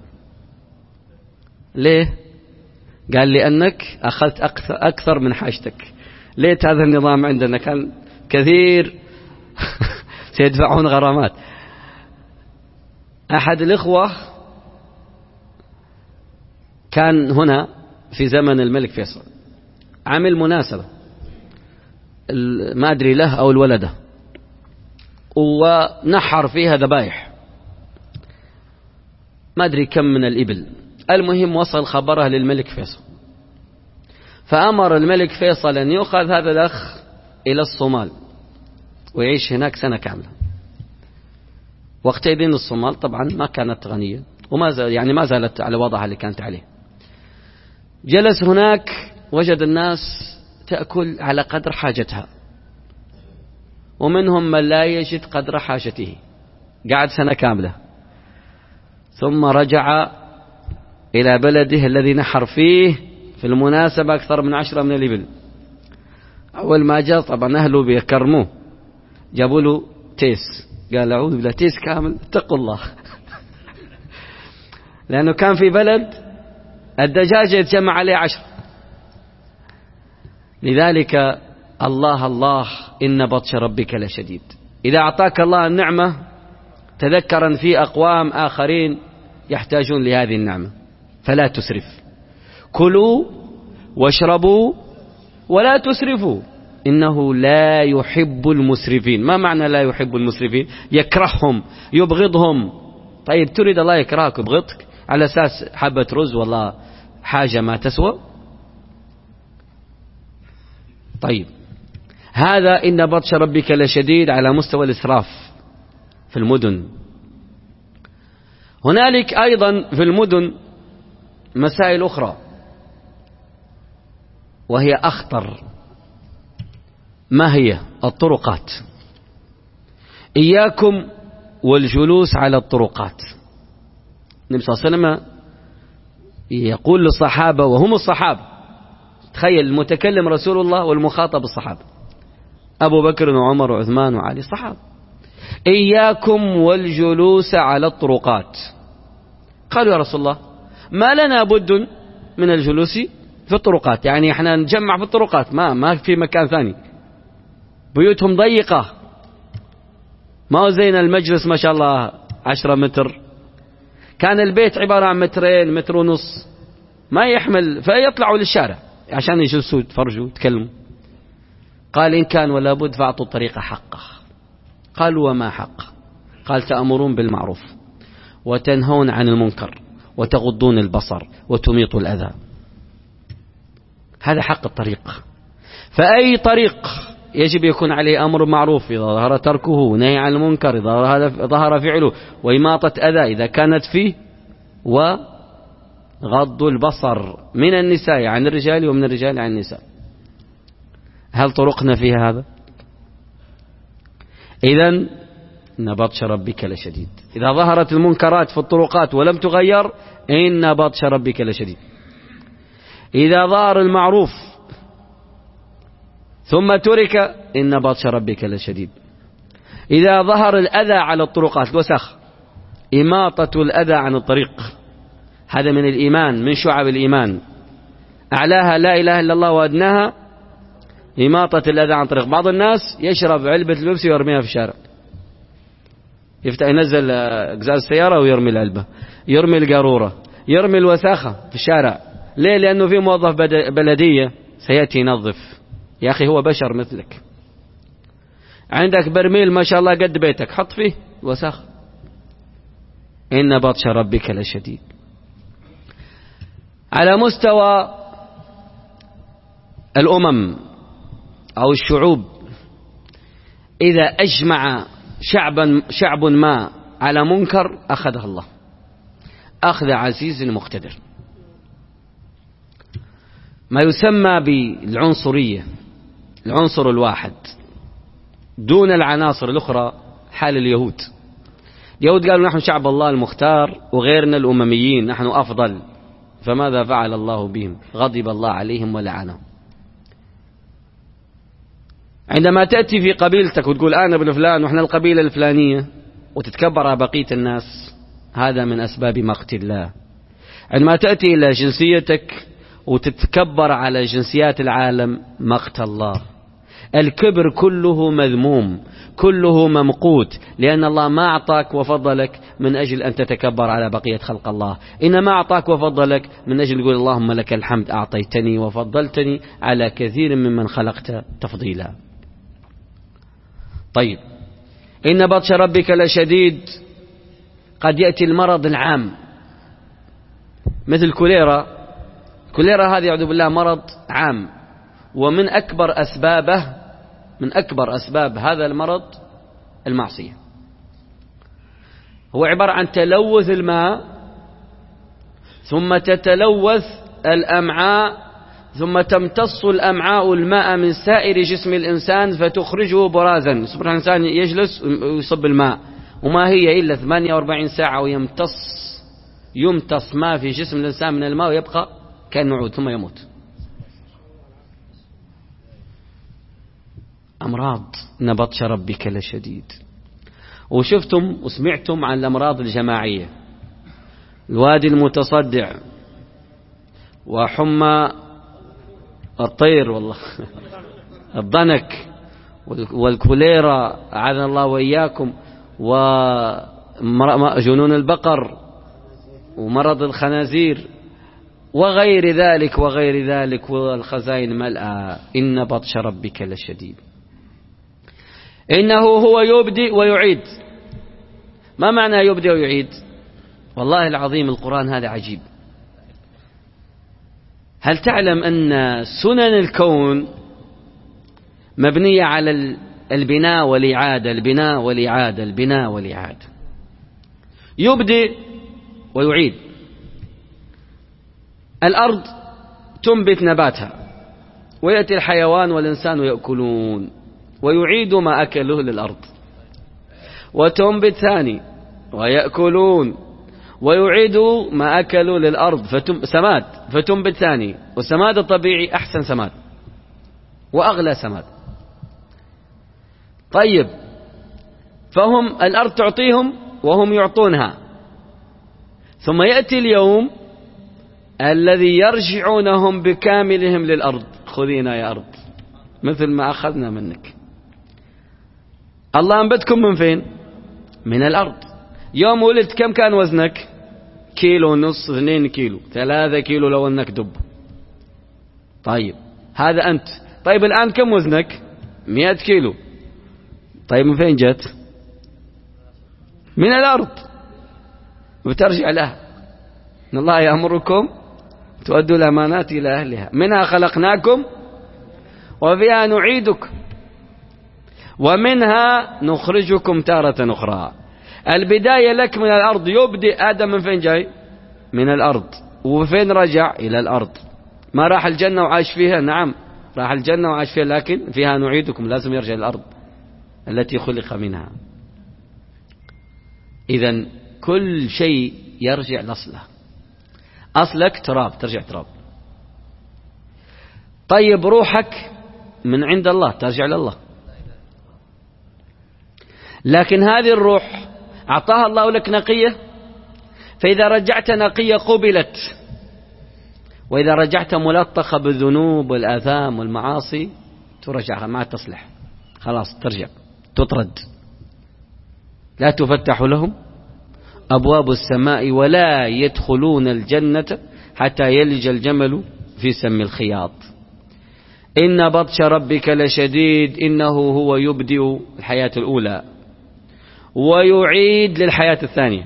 ليه؟ قال لأنك أخذت أكثر, أكثر من حاجتك. ليت هذا النظام عندنا كان كثير سيدفعون غرامات. أحد الإخوة كان هنا في زمن الملك فيصل، عمل مناسبة ما أدري له أو الولده، ونحر فيها ذبائح ما أدري كم من الإبل. المهم وصل خبرها للملك فيصل، فأمر الملك فيصل أن يؤخذ هذا الأخ إلى الصومال ويعيش هناك سنة كاملة. وقتئذ الصومال طبعا ما كانت غنية وما زال يعني ما زالت على وضعها اللي كانت عليه. جلس هناك وجد الناس تأكل على قدر حاجتها، ومنهم من لا يجد قدر حاجته، قعد سنة كاملة، ثم رجع إلى بلده الذي نحر فيه في المناسبة أكثر من عشرة من الإبل. أول ما جاء طبعا أهله بيكرموه، جابوا له تيس، قال أعوذ بالله، تيس كامل، اتقوا الله. لأنه كان في بلد الدجاجة يتجمع عليه عشر، لذلك الله الله إن بطش ربك لشديد. إذا أعطاك الله النعمة تذكر أن في أقوام آخرين يحتاجون لهذه النعمة، فلا تسرف. كلوا واشربوا ولا تسرفوا إنه لا يحب المسرفين. ما معنى لا يحب المسرفين؟ يكرههم، يبغضهم. طيب تريد الله يكرهك ويبغضك على أساس حبة رز والله حاجة ما تسوى؟ طيب هذا إن بطش ربك لشديد على مستوى الإسراف في المدن. هنالك أيضا في المدن مسائل أخرى وهي أخطر. ما هي؟ الطرقات. إياكم والجلوس على الطرقات. النبي صلى الله عليه وسلم يقول للصحابة وهم الصحابة، تخيل المتكلم رسول الله والمخاطب الصحابة، أبو بكر وعمر وعثمان وعلي الصحابة، إياكم والجلوس على الطرقات. قالوا يا رسول الله ما لنا بد من الجلوس في الطرقات، يعني احنا نجمع في الطرقات، ما ما في مكان ثاني، بيوتهم ضيقة، ما هو زينا المجلس ما شاء الله عشرة متر، كان البيت عبارة عن مترين متر ونص ما يحمل، فيطلعوا للشارع عشان يجلسوا يتفرجوا يتكلموا. قال إن كان ولا بد فأعطوا الطريق حقه. قالوا وما حق؟ قال تأمرون بالمعروف وتنهون عن المنكر وتغضون البصر وتميطوا الأذى. هذا حق الطريق. فأي طريق يجب يكون عليه أمر معروف إذا ظهر تركه، نهي عن المنكر إذا ظهر فعله، وإماطة أذى إذا كانت فيه، وغض البصر من النساء عن الرجال ومن الرجال عن النساء. هل طرقنا فيها هذا؟ إذن إن بطش ربك لشديد. إذا ظهرت المنكرات في الطرقات ولم تغير إن بطش ربك لشديد. إذا ظهر المعروف ثم ترك إن بطش ربك لشديد. إذا ظهر الأذى على الطرقات، الوسخ، إماطة الأذى عن الطريق، هذا من الإيمان، من شعب الإيمان. أعلاها لا إله إلا الله وأدناها إماطة الأذى عن الطريق. بعض الناس يشرب علبة البيبسي ويرميها في الشارع، يفتح ينزل أجزاء السيارة ويرمي العلبة، يرمي القارورة، يرمي الوساخة في الشارع. ليه؟ لأنه في موظف بلدية سيأتي ينظف. يا أخي هو بشر مثلك، عندك برميل ما شاء الله قد بيتك، حط فيه وساخ. إن بطش ربك لشديد. على مستوى الأمم أو الشعوب، إذا أجمع شعبا شعب ما على منكر أخذه الله أخذ عزيز مقتدر. ما يسمى بالعنصرية، العنصر الواحد دون العناصر الأخرى. حال اليهود، اليهود قالوا نحن شعب الله المختار وغيرنا الأمميين نحن أفضل، فماذا فعل الله بهم؟ غضب الله عليهم ولعنهم. عندما تأتي في قبيلتك وتقول أنا ابن فلان وإحنا القبيلة الفلانية وتتكبر على بقية الناس، هذا من أسباب مقت الله. عندما تأتي إلى جنسيتك وتتكبر على جنسيات العالم، مقت الله. الكبر كله مذموم، كله ممقوت، لأن الله ما أعطاك وفضلك من أجل أن تتكبر على بقية خلق الله، إنما أعطاك وفضلك من أجل يقول اللهم لك الحمد أعطيتني وفضلتني على كثير ممن خلقت تفضيلا. طيب إن بطش ربك لشديد. قد يأتي المرض العام مثل كوليرا. كوليرا هذه أعوذ بالله مرض عام، ومن أكبر أسبابه من أكبر أسباب هذا المرض المعصية. هو عبارة عن تلوث الماء، ثم تتلوث الأمعاء، ثم تمتص الأمعاء الماء من سائر جسم الإنسان فتخرجه برازا. سبحان الإنسان يجلس ويصب الماء، وما هي إلا ثمانية وأربعين ساعة ويمتص يمتص ما في جسم الإنسان من الماء ويبقى كأنه عود ثم يموت. أمراض. إن بطش ربك لشديد. وشفتم وسمعتم عن الأمراض الجماعية، الوادي المتصدع، وحمى الطير والله الضنك والكوليرا أعاذنا الله وإياكم، وجنون البقر ومرض الخنازير وغير ذلك وغير ذلك، والخزائن ملأى. إن بطش ربك لشديد. إنه هو يبدئ ويعيد. ما معنى يبدئ ويعيد؟ والله العظيم القرآن هذا عجيب. هل تعلم أن سنن الكون مبنية على البناء والإعادة، البناء والإعادة، البناء والإعادة. يبدئ ويعيد. الأرض تنبت نباتها، ويأتي الحيوان والإنسان يأكلون، ويعيد ما أكله للأرض، وتنبت ثاني ويأكلون، ويعيد ما أكلوا للأرض فتم سماد فتنبت ثاني، والسماد الطبيعي أحسن سماد وأغلى سماد. طيب، فهم الأرض تعطيهم وهم يعطونها، ثم يأتي اليوم الذي يرجعونهم بكاملهم للأرض. خذينا يا أرض مثل ما أخذنا منك. الله أنبتكم من فين؟ من الأرض. يوم ولدت كم كان وزنك؟ كيلو ونص، اثنين كيلو، ثلاثة كيلو لو أنك دب. طيب هذا أنت. طيب الآن كم وزنك؟ مئة كيلو. طيب من فين جت؟ من الأرض، وترجع لها. إن الله يأمركم تؤدوا الأمانات إلى أهلها، منها خلقناكم وفيها نعيدكم ومنها نخرجكم تارة أخرى. البداية لك من الأرض. يبدأ آدم من فين جاي؟ من الأرض. وفين رجع؟ إلى الأرض. ما راح الجنة وعاش فيها؟ نعم راح الجنة وعاش فيها، لكن فيها نعيدكم، لازم يرجع الأرض التي خلق منها. إذن كل شيء يرجع لأصله. أصلك تراب، ترجع تراب. طيب روحك من عند الله، ترجع لله. لكن هذه الروح أعطاها الله لك نقية، فإذا رجعت نقية قبلت، وإذا رجعت ملطخة بالذنوب والآثام والمعاصي ترجعها، ما تصلح، خلاص ترجع، تطرد. لا تفتح لهم أبواب السماء ولا يدخلون الجنة حتى يلج الجمل في سم الخياط. إن بطش ربك لشديد. إنه هو يبدئ الحياة الأولى ويعيد للحياة الثانية.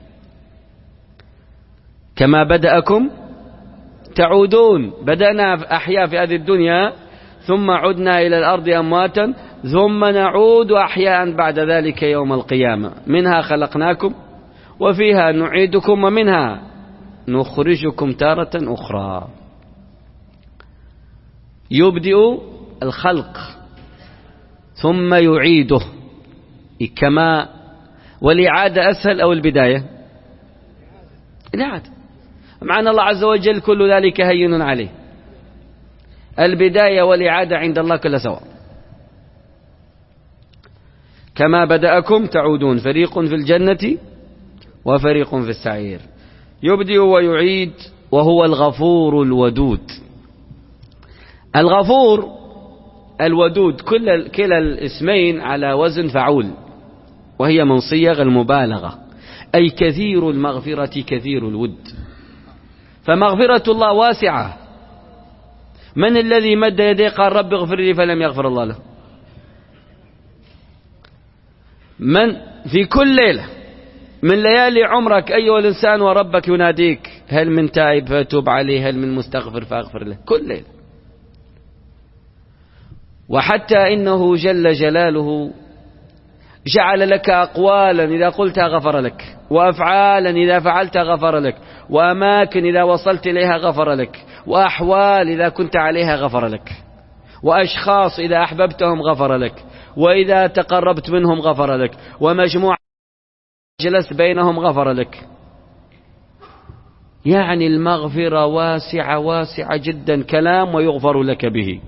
كما بدأكم تعودون. بدأنا أحياء في هذه الدنيا، ثم عدنا إلى الأرض أمواتا، ثم نعود أحياء بعد ذلك يوم القيامة. منها خلقناكم وفيها نعيدكم ومنها نخرجكم تارة أخرى. يبدئ الخلق ثم يعيده. كما والإعادة أسهل أو البداية؟ الإعادة. معنى الله عز وجل كل ذلك هين عليه. البداية والإعادة عند الله كل سواء. كما بدأكم تعودون، فريق في الجنة وفريق في السعير. يبدئ ويعيد وهو الغفور الودود. الغفور الودود كل كلا الاسمين على وزن فعول، وهي من صيغ المبالغة، أي كثير المغفرة كثير الود. فمغفرة الله واسعة. من الذي مد يديه قال رب اغفر لي فلم يغفر الله له؟ من في كل ليلة من ليالي عمرك أيها الإنسان وربك يناديك هل من تائب فتوب عليه، هل من مستغفر فأغفر له، كل ليلة. وحتى إنه جل جلاله جعل لك أقوالا إذا قلتها غفر لك، وأفعالا إذا فعلتها غفر لك، وأماكن إذا وصلت إليها غفر لك، وأحوال إذا كنت عليها غفر لك، وأشخاص إذا أحببتهم غفر لك، وإذا تقربت منهم غفر لك، ومجموعة جلست بينهم غفر لك. يعني المغفرة واسعة واسعة جدا، كلام ويغفر لك به.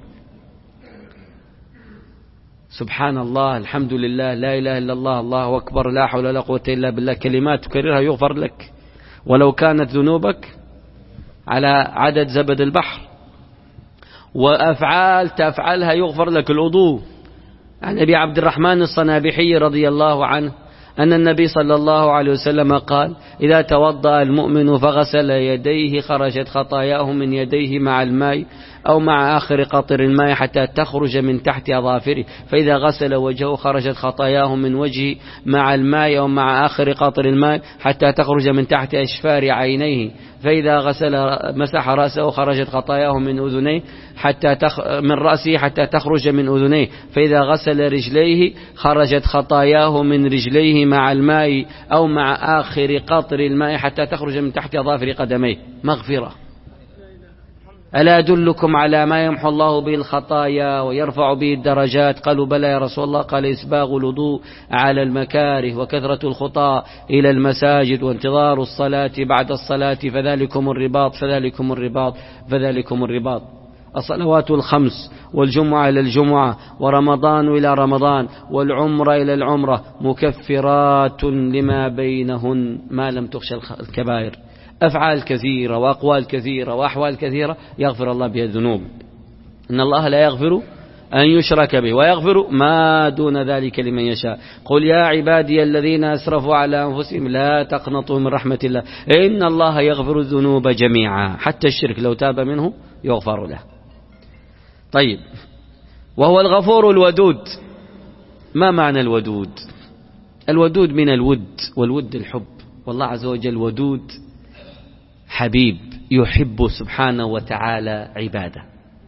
سبحان الله، الحمد لله، لا إله إلا الله، الله أكبر، لا حول ولا قوة إلا بالله، كلمات تكررها يغفر لك ولو كانت ذنوبك على عدد زبد البحر. وأفعال تفعلها يغفر لك. الوضوء عن أبي عبد الرحمن الصنابحي رضي الله عنه أن النبي صلى الله عليه وسلم قال: إذا توضأ المؤمن فغسل يديه خرجت خطاياه من يديه مع الماء أو مع آخر قطر الماء حتى تخرج من تحت أظافره، فإذا غسل وجهه خرجت خطاياه من وجهه مع الماء أو مع آخر قطر الماء حتى تخرج من تحت أشفار عينيه، فإذا غسل مسح رأسه خرجت خطاياه من أذنيه حتى تخ... من رأسه حتى تخرج من أذنيه، فإذا غسل رجليه خرجت خطاياه من رجليه مع الماء أو مع آخر قطر الماء حتى تخرج من تحت أظافر قدميه. مغفرة. ألا أدلكم على ما يمحو الله به الخطايا ويرفع به الدرجات؟ قالوا: بلى يا رسول الله. قال: إسباغ الوضوء على المكاره وكثرة الخطى إلى المساجد وانتظار الصلاة بعد الصلاة، فذلكم الرباط فذلكم الرباط فذلكم الرباط. الصلوات الخمس والجمعة إلى الجمعة ورمضان إلى رمضان والعمرة إلى العمرة مكفرات لما بينهن ما لم تخشى الكبائر. أفعال كثيرة وأقوال كثيرة وأحوال كثيرة يغفر الله بها الذنوب. إن الله لا يغفر أن يشرك به ويغفر ما دون ذلك لمن يشاء. قل يا عبادي الذين أسرفوا على أنفسهم لا تقنطوا من رحمة الله إن الله يغفر الذنوب جميعا، حتى الشرك لو تاب منه يغفر له. طيب، وهو الغفور الودود. ما معنى الودود؟ الودود من الود، والود الحب، والله عز وجل ودود حبيب يحب سبحانه وتعالى عباده،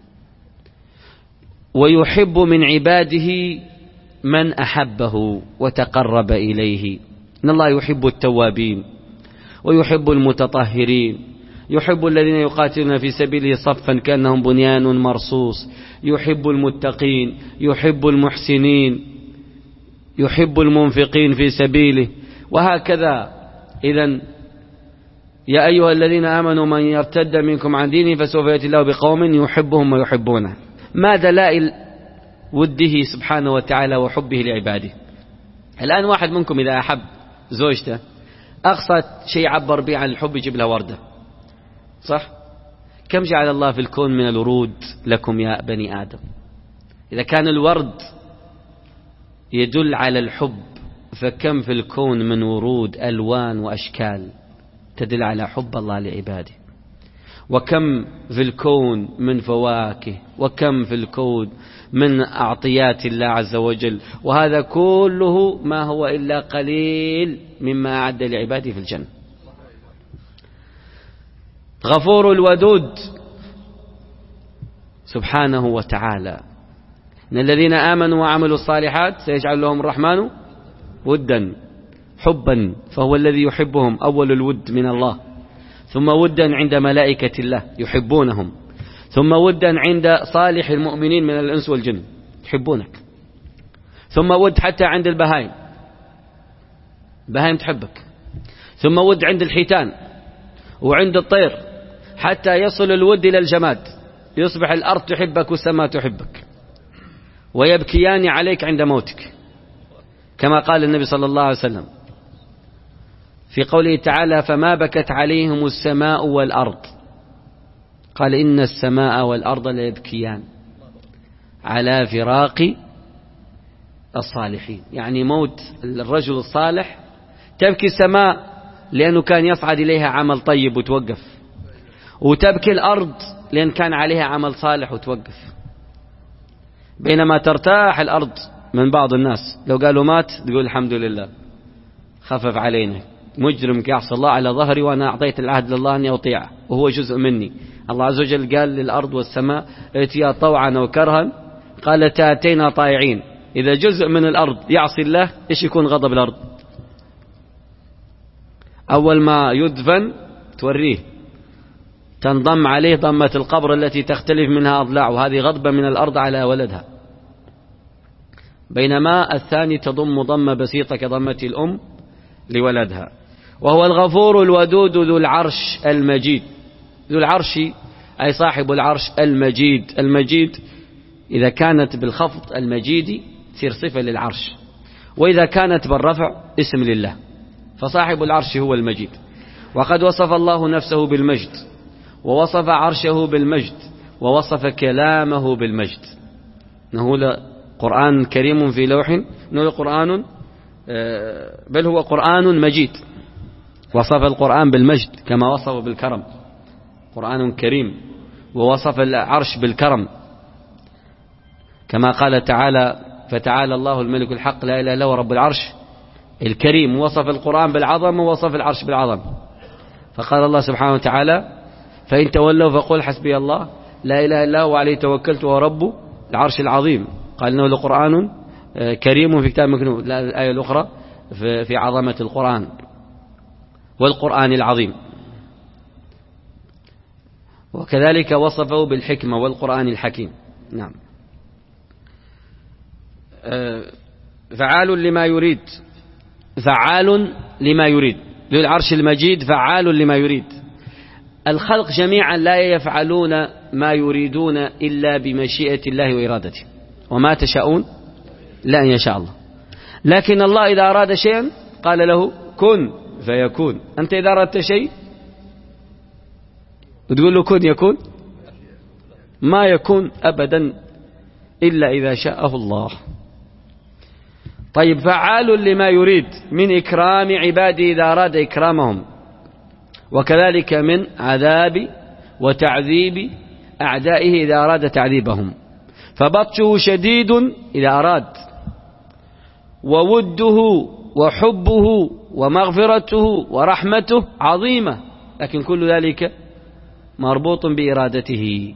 ويحب من عباده من أحبه وتقرب إليه. إن الله يحب التوابين ويحب المتطهرين، يحب الذين يقاتلون في سبيله صفا كأنهم بنيان مرصوص، يحب المتقين، يحب المحسنين، يحب المنفقين في سبيله، وهكذا. إذن يا أيها الذين آمنوا من يرتد منكم عن دينه فسوف يأتي الله بقوم يحبهم ويحبونه. ما دلائل وده سبحانه وتعالى وحبه لعباده؟ الآن واحد منكم إذا أحب زوجته أقصى شيء عبر به عن الحب يجيب لها وردة، صح؟ كم جعل الله في الكون من الورود لكم يا بني آدم؟ إذا كان الورد يدل على الحب فكم في الكون من ورود ألوان وأشكال تدل على حب الله لعباده. وكم في الكون من فواكه، وكم في الكون من أعطيات الله عز وجل، وهذا كله ما هو إلا قليل مما أعد لعباده في الجنة. غفور الودود سبحانه وتعالى. إن الذين آمنوا وعملوا الصالحات سيجعل لهم الرحمن ودا حبا، فهو الذي يحبهم. أول الود من الله، ثم ودا عند ملائكة الله يحبونهم، ثم ودا عند صالح المؤمنين من الإنس والجن يحبونك، ثم ود حتى عند البهائم، بهائم تحبك، ثم ود عند الحيتان وعند الطير، حتى يصل الود إلى الجماد، يصبح الأرض تحبك والسماء تحبك، ويبكيان عليك عند موتك، كما قال النبي صلى الله عليه وسلم في قوله تعالى: فما بكت عليهم السماء والأرض. قال: إن السماء والأرض ليبكيان على فراق الصالحين، يعني موت الرجل الصالح تبكي السماء لأنه كان يصعد إليها عمل طيب وتوقف، وتبكي الأرض لأن كان عليها عمل صالح وتوقف. بينما ترتاح الأرض من بعض الناس، لو قالوا مات تقول الحمد لله خفف علينا، مجرم يعصي الله على ظهري وأنا أعطيت العهد لله أني أطيعه وهو جزء مني. الله عز وجل قال للأرض والسماء: ائتيا طوعا وكرها قالتا أتينا طائعين. إذا جزء من الأرض يعصي الله إيش يكون غضب الأرض؟ أول ما يدفن توريه، تنضم عليه ضمة القبر التي تختلف منها أضلاعه، هذه غضبة من الأرض على ولدها. بينما الثاني تضم ضمة بسيطة كضمة الأم لولدها. وهو الغفور الودود ذو العرش المجيد. ذو العرش أي صاحب العرش المجيد. المجيد إذا كانت بالخفض المجيد تصير صفة للعرش، وإذا كانت بالرفع اسم لله، فصاحب العرش هو المجيد. وقد وصف الله نفسه بالمجد، ووصف عرشه بالمجد، ووصف كلامه بالمجد إنه قرآن كريم في لوح، إنه قرآن بل هو قرآن مجيد. وصف القرآن بالمجد كما وصفه بالكرم، قرآن كريم. ووصف العرش بالكرم كما قال تعالى فتعالى الله الملك الحق لا إله إلا هو رب العرش الكريم. وصف القرآن بالعظم ووصف العرش بالعظم، فقال الله سبحانه وتعالى فإن تولوا فقل حسبي الله لا إله إلا هو عليه توكلت وهو رب العرش العظيم. قال إنه لقرآن كريم في كتاب مكنون. الآية الأخرى في عظمة القرآن والقرآن العظيم. وكذلك وصفه بالحكمة والقرآن الحكيم. نعم. فعال لما يريد، فعال لما يريد، للعرش المجيد فعال لما يريد. الخلق جميعا لا يفعلون ما يريدون إلا بمشيئة الله وإرادته، وما تشاءون لا أن يشاء الله. لكن الله إذا أراد شيئا قال له كن فيكون. أنت إذا أردت شيء وتقول له كن يكون، ما يكون أبدا إلا إذا شاءه الله. طيب فعال لما يريد من إكرام عباده إذا أراد إكرامهم، وكذلك من عذاب وتعذيب أعدائه إذا أراد تعذيبهم. فبطشه شديد إذا أراد، ووده وحبه ومغفرته ورحمته عظيمة، لكن كل ذلك مربوط بإرادته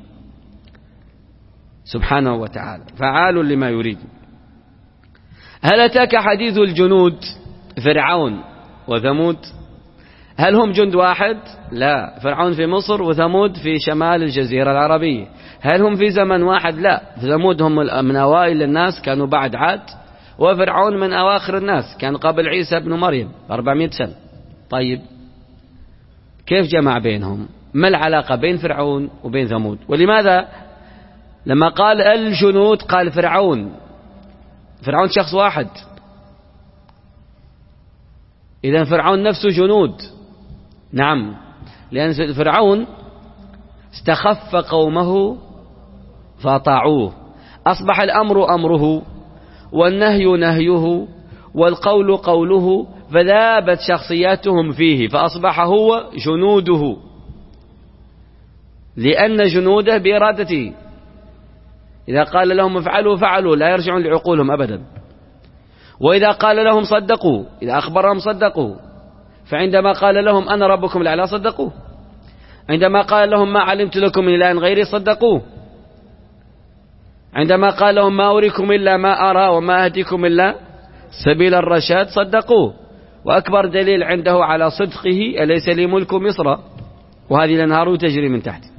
سبحانه وتعالى. فعال لما يريد. هل أتاك حديث الجنود فرعون وثمود؟ هل هم جند واحد؟ لا، فرعون في مصر وثمود في شمال الجزيرة العربية. هل هم في زمن واحد؟ لا، ثمود هم من أوائل الناس كانوا بعد عاد، وفرعون من أواخر الناس كان قبل عيسى بن مريم أربعمائة سنة. طيب كيف جمع بينهم؟ ما العلاقة بين فرعون وبين ثمود؟ ولماذا لما قال الجنود قال فرعون؟ فرعون شخص واحد، إذن فرعون نفسه جنود. نعم، لأن فرعون استخف قومه فأطاعوه، أصبح الأمر أمره والنهي نهيه والقول قوله، فذابت شخصياتهم فيه فأصبح هو جنوده، لأن جنوده بإرادته. إذا قال لهم افعلوا فعلوا، لا يرجعون لعقولهم أبدا. وإذا قال لهم صدقوا، إذا أخبرهم صدقوا. فعندما قال لهم أنا ربكم الأعلى صدقوه، عندما قال لهم ما علمت لكم من إله غيري صدقوه، عندما قال لهم ما أريكم إلا ما أرى وما أهديكم إلا سبيل الرشاد صدقوه. وأكبر دليل عنده على صدقه أليس لي ملك مصر وهذه الأنهار تجري من تحت.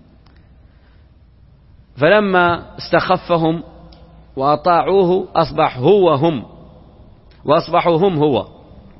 فلما استخفهم وأطاعوه أصبح هو هم، وأصبحوا هم هو،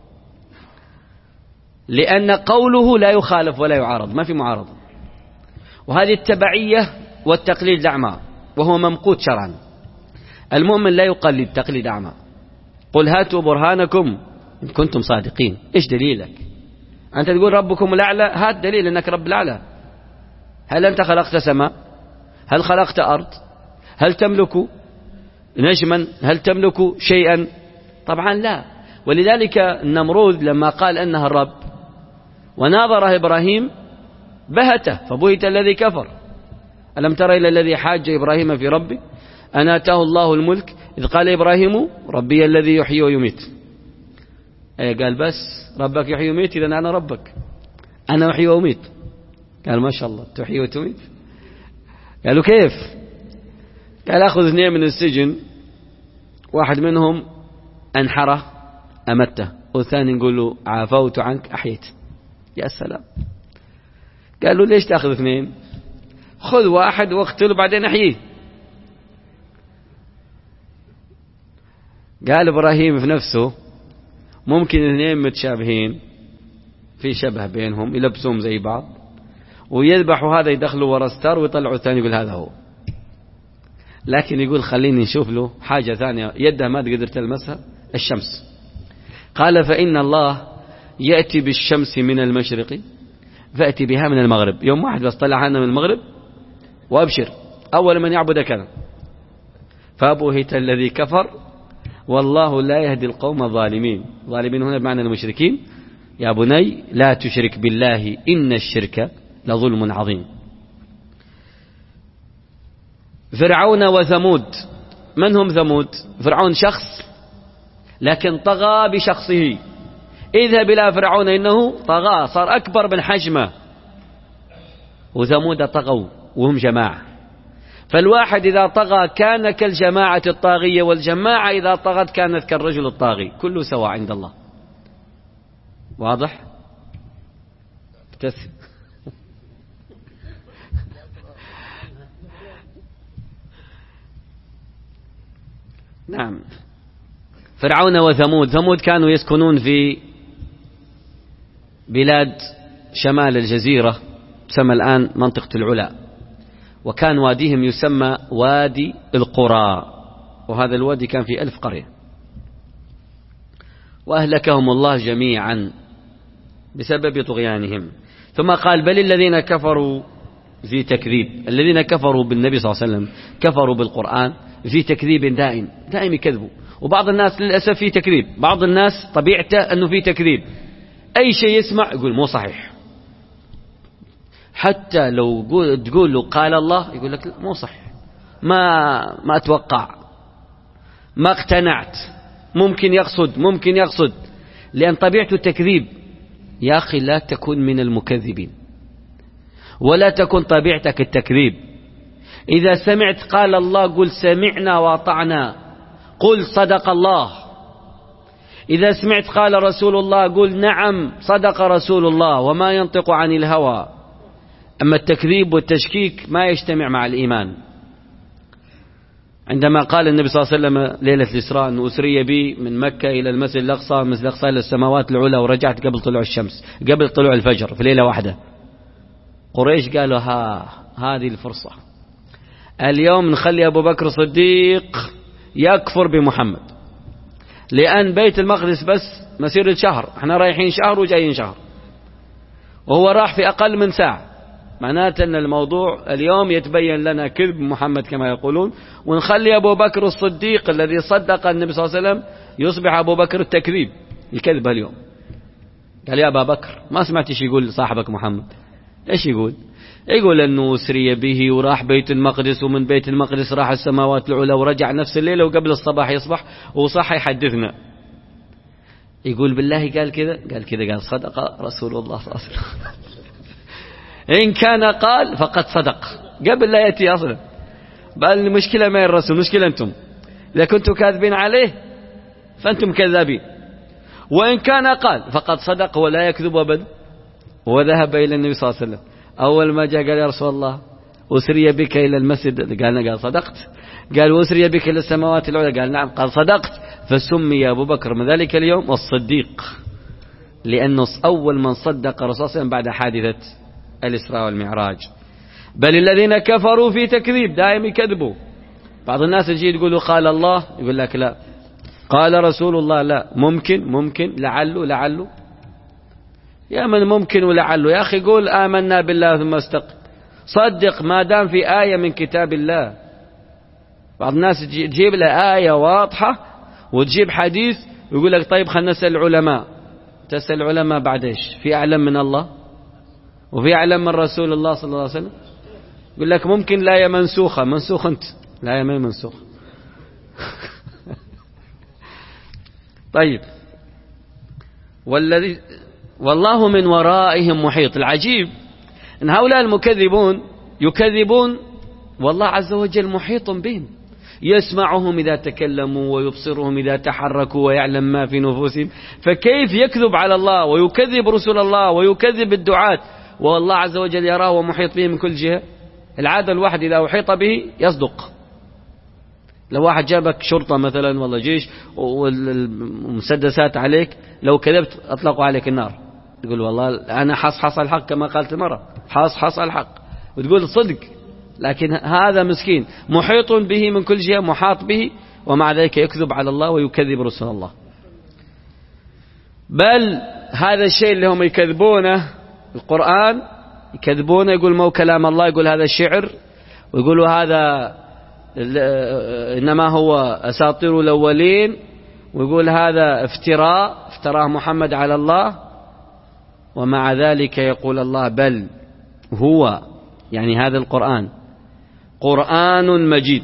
لأن قوله لا يخالف ولا يعارض، ما في معارضة. وهذه التبعية والتقليد أعمى، وهو ممقوت شرعا. المؤمن لا يقلد تقليد أعمى. قل هاتوا برهانكم إن كنتم صادقين. إيش دليلك؟ أنت تقول ربكم الأعلى، هات دليل أنك رب الأعلى. هل أنت خلقت سماء؟ هل خلقت أرض؟ هل تملك نجما؟ هل تملك شيئا؟ طبعا لا. ولذلك النمرود لما قال أنها الرب وناظره إبراهيم بهته، فبهت الذي كفر. ألم تر إلى الذي حاج إبراهيم في ربه أن آتاه الله الملك إذ قال إبراهيم ربي الذي يحيي ويميت. أي قال بس ربك يحيي ويميت، إذن أنا ربك، أنا أحيي وأميت. قال ما شاء الله تحيي وتميت. قالوا كيف؟ قال أخذ اثنين من السجن، واحد منهم أنحره أمته، والثاني نقول له عافوت عنك أحييت. يا سلام. قالوا ليش تأخذ اثنين؟ خذ واحد واقتله بعدين أحييه. قال إبراهيم في نفسه ممكن اثنين متشابهين في شبه بينهم يلبسهم زي بعض ويذبحوا هذا يدخلوا ورا ستار ويطلعوا الثاني يقول هذا هو، لكن يقول خليني نشوف له حاجة ثانية يده ما تقدر تلمسها، الشمس. قال فإن الله يأتي بالشمس من المشرق فأتي بها من المغرب. يوم واحد بس طلع عنها من المغرب وأبشر أول من يعبدك أنا. فبهت الذي كفر والله لا يهدي القوم الظالمين. الظالمين هنا بمعنى المشركين. يا بني لا تشرك بالله إن الشرك لظلم عظيم. فرعون وثمود. من هم ثمود؟ فرعون شخص لكن طغى بشخصه. اذهب إلى فرعون إنه طغى، صار أكبر من حجمه. وثمود طغوا وهم جماعة. فالواحد إذا طغى كان كالجماعة الطاغية، والجماعة إذا طغت كانت كالرجل الطاغي، كله سواء عند الله. واضح؟ ابتسم. نعم. فرعون وثمود. ثمود كانوا يسكنون في بلاد شمال الجزيرة تسمى الآن منطقة العلا، وكان واديهم يسمى وادي القرى، وهذا الوادي كان في ألف قرية، وأهلكهم الله جميعا بسبب طغيانهم. ثم قال بل الذين كفروا في تكذيب. الذين كفروا بالنبي صلى الله عليه وسلم كفروا بالقرآن في تكذيب دائم دائم يكذبوا. وبعض الناس للأسف في تكذيب، بعض الناس طبيعته أنه في تكذيب، أي شيء يسمع يقول مو صحيح. حتى لو تقول له قال الله يقول لك مو صحيح، ما ما أتوقع، ما اقتنعت، ممكن يقصد ممكن يقصد لأن طبيعته التكذيب. يا أخي لا تكن من المكذبين، ولا تكن طبيعتك التكذيب. إذا سمعت قال الله قل سمعنا وأطعنا، قل صدق الله. إذا سمعت قال رسول الله قل نعم صدق رسول الله وما ينطق عن الهوى. أما التكذيب والتشكيك ما يجتمع مع الإيمان. عندما قال النبي صلى الله عليه وسلم ليلة الإسراء أنه أسري بي من مكة إلى المسجد الأقصى، من المسجد الأقصى إلى السماوات العلى، ورجعت قبل طلوع الشمس، قبل طلوع الفجر في ليلة واحدة. قريش قالوا ها هذه الفرصة، اليوم نخلي أبو بكر صديق يكفر بمحمد، لأن بيت المقدس بس مسيرة شهر، احنا رايحين شهر وجايين شهر، وهو راح في أقل من ساعة. معناته أن الموضوع اليوم يتبين لنا كذب محمد كما يقولون، ونخلي أبو بكر الصديق الذي صدق النبي صلى الله عليه وسلم يصبح أبو بكر التكذيب يكذب اليوم. قال يا أبا بكر ما سمعت ايش يقول صاحبك محمد؟ ايش يقول؟ يقول أنه أسري به وراح بيت المقدس، ومن بيت المقدس راح السماوات العلى ورجع نفس الليلة، وقبل الصباح يصبح وصح يحدثنا. يقول بالله قال كذا؟ قال كذا. قال صدق رسول الله صلى الله عليه وسلم. إن كان قال فقد صدق قبل لا يأتي أصلا. بل المشكلة ما الرسول، مشكلة أنتم إذا كنتم كاذبين عليه فأنتم كذابين. وإن كان قال فقد صدق ولا يكذب أبدا. وذهب إلى النبي صلى الله عليه وسلم، أول ما جاء قال يا رسول الله أسري بك إلى المسجد، قال قال صدقت. قال أسري بك إلى السماوات العلى، قال نعم، قال صدقت. فسمي أبو بكر من ذلك اليوم الصديق، لأنه أول من صدق رسول الله بعد حادثة الإسراء والمعراج. بل الذين كفروا في تكذيب دائم يكذبوا. بعض الناس يجي يقولوا قال الله، يقول لك لا، قال رسول الله لا، ممكن ممكن لعله لعله. يا من ممكن ولعله يا أخي، قول آمنا بالله ثم استقم، صدق ما دام في آية من كتاب الله. بعض الناس تجيب له آية واضحة وتجيب حديث ويقول لك طيب خلنا نسأل العلماء. تسأل العلماء بعد إيش؟ في أعلم من الله وفي أعلم من رسول الله صلى الله عليه وسلم؟ يقول لك ممكن لا يا منسوخة. منسوخ أنت، لا يا من منسوخ. طيب والذي والله من ورائهم محيط. العجيب أن هؤلاء المكذبون يكذبون والله عز وجل محيط بهم، يسمعهم إذا تكلموا ويبصرهم إذا تحركوا ويعلم ما في نفوسهم. فكيف يكذب على الله ويكذب رسول الله ويكذب الدعاة والله عز وجل يراه ومحيط به من كل جهة؟ العادة الواحد إذا أحيط به يصدق. لو واحد جابك شرطة مثلا والله جيش والمسدسات عليك، لو كذبت أطلقوا عليك النار، تقول والله أنا حص حص الحق كما قالت المرة، حص حص الحق، وتقول صدق. لكن هذا مسكين محيط به من كل جهة، محاط به، ومع ذلك يكذب على الله ويكذب رسول الله. بل هذا الشيء اللي هم يكذبونه القرآن، يكذبونه، يقول مو كلام الله، يقول هذا الشعر، ويقولوا هذا إنما هو أساطير الأولين، ويقول هذا افتراء افتراه محمد على الله. ومع ذلك يقول الله بل هو، يعني هذا القرآن قرآن مجيد،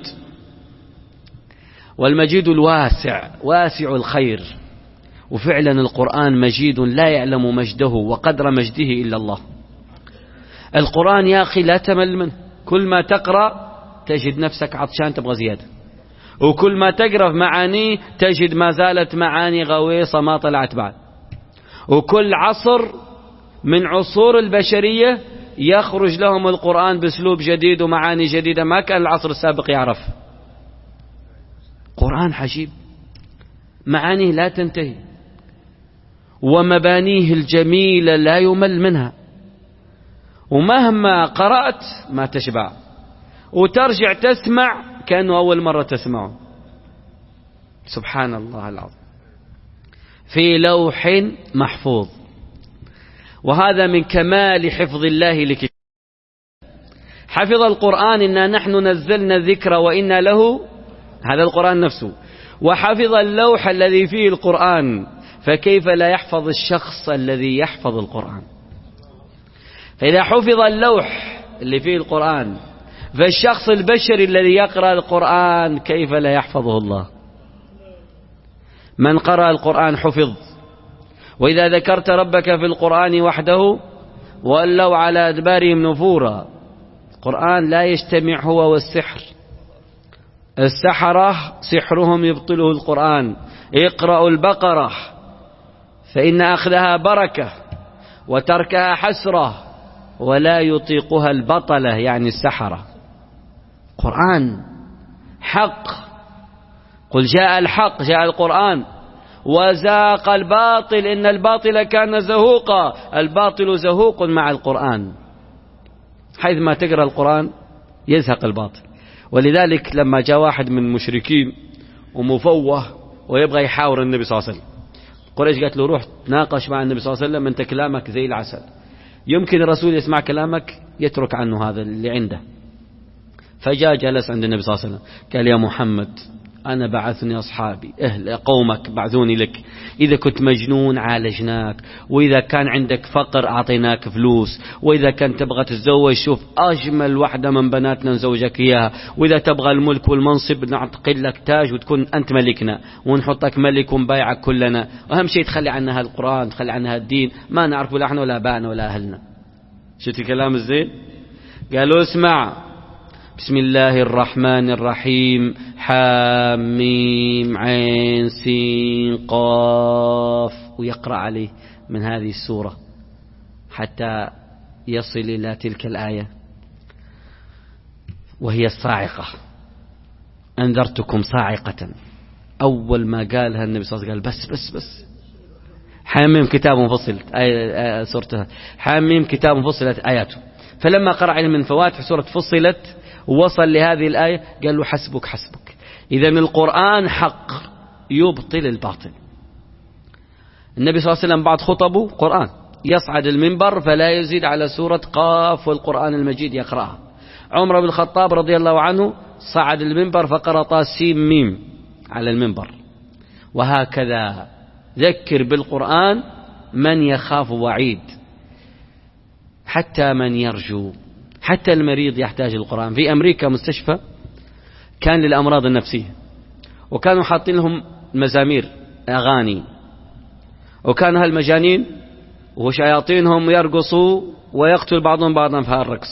والمجيد الواسع واسع الخير. وفعلا القرآن مجيد لا يعلم مجده وقدر مجده إلا الله. القرآن يا أخي لا تمل منه، كل ما تقرأ تجد نفسك عطشان تبغى زيادة، وكل ما تقرأ في معانيه تجد ما زالت معاني غويصة ما طلعت بعد. وكل عصر من عصور البشرية يخرج لهم القرآن بأسلوب جديد ومعاني جديدة ما كان العصر السابق يعرف. قرآن عجيب، معانيه لا تنتهي، ومبانيه الجميلة لا يمل منها، ومهما قرأت ما تشبع، وترجع تسمع كأنه أول مرة تسمعه. سبحان الله العظيم. في لوح محفوظ. وهذا من كمال حفظ الله لكتابه. حفظ القرآن إنا نحن نزلنا الذكر وإنا له، هذا القرآن نفسه، وحفظ اللوح الذي فيه القرآن، فكيف لا يحفظ الشخص الذي يحفظ القرآن؟ فإذا حفظ اللوح اللي فيه القرآن، فالشخص البشري الذي يقرأ القرآن كيف لا يحفظه الله؟ من قرأ القرآن حفظ. وإذا ذكرت ربك في القرآن وحده ولوا على أدبارهم نفورا. القرآن لا يجتمع هو والسحر. السحرة سحرهم يبطله القرآن. اقرأوا البقرة فإن أخذها بركة وتركها حسرة ولا يطيقها البطلة، يعني السحرة. قرآن حق. قل جاء الحق، جاء القرآن، وزاق الباطل إن الباطل كان زهوقا. الباطل زهوق مع القرآن، حيث ما تقرأ القرآن يزهق الباطل. ولذلك لما جاء واحد من المشركين ومفوه ويبغى يحاور النبي صلى الله عليه وسلم، قريش قالت له روح تناقش مع النبي صلى الله عليه وسلم، أنت كلامك زي العسل، يمكن الرسول يسمع كلامك يترك عنه هذا اللي عنده. فجاء جلس عند النبي صلى الله عليه وسلم قال يا محمد أنا بعثني أصحابي أهل قومك بعثوني لك، إذا كنت مجنون عالجناك، وإذا كان عندك فقر أعطيناك فلوس، وإذا كان تبغى تتزوج شوف أجمل واحدة من بناتنا نزوجك إياها، وإذا تبغى الملك والمنصب نعتقل لك تاج وتكون أنت ملكنا ونحطك ملك ونبايعك كلنا، وأهم شيء تخلي عنها القرآن، تخلي عنها الدين، ما نعرف لا احنا ولا أبانا ولا أهلنا. شفت الكلام الزين؟ قالوا اسمع بسم الله الرحمن الرحيم حاميم عين سين قاف، ويقرأ عليه من هذه السورة حتى يصل إلى تلك الآية وهي الصاعقة. أنذرتكم صاعقة. أول ما قالها النبي صلى الله عليه وسلم قال بس بس بس حاميم كتاب مفصلت آية سورتها، حاميم كتاب مفصلت آياته. فلما قرأ عليه من فواتح سورة فصلت ووصل لهذه الآية قال له حسبك حسبك. إذن القرآن حق يبطل الباطل. النبي صلى الله عليه وسلم بعد خطبه قرآن يصعد المنبر فلا يزيد على سورة قاف والقرآن المجيد يقرأها. عمر بن الخطاب رضي الله عنه صعد المنبر فقرأ طاسيم ميم على المنبر. وهكذا ذكر بالقرآن من يخاف وعيد، حتى من يرجو، حتى المريض يحتاج القرآن. في أمريكا مستشفى كان للأمراض النفسية، وكانوا حاطين لهم مزامير أغاني، وكان هالمجانين وشياطينهم يرقصوا ويقتل بعضهم بعضا في هالرقص.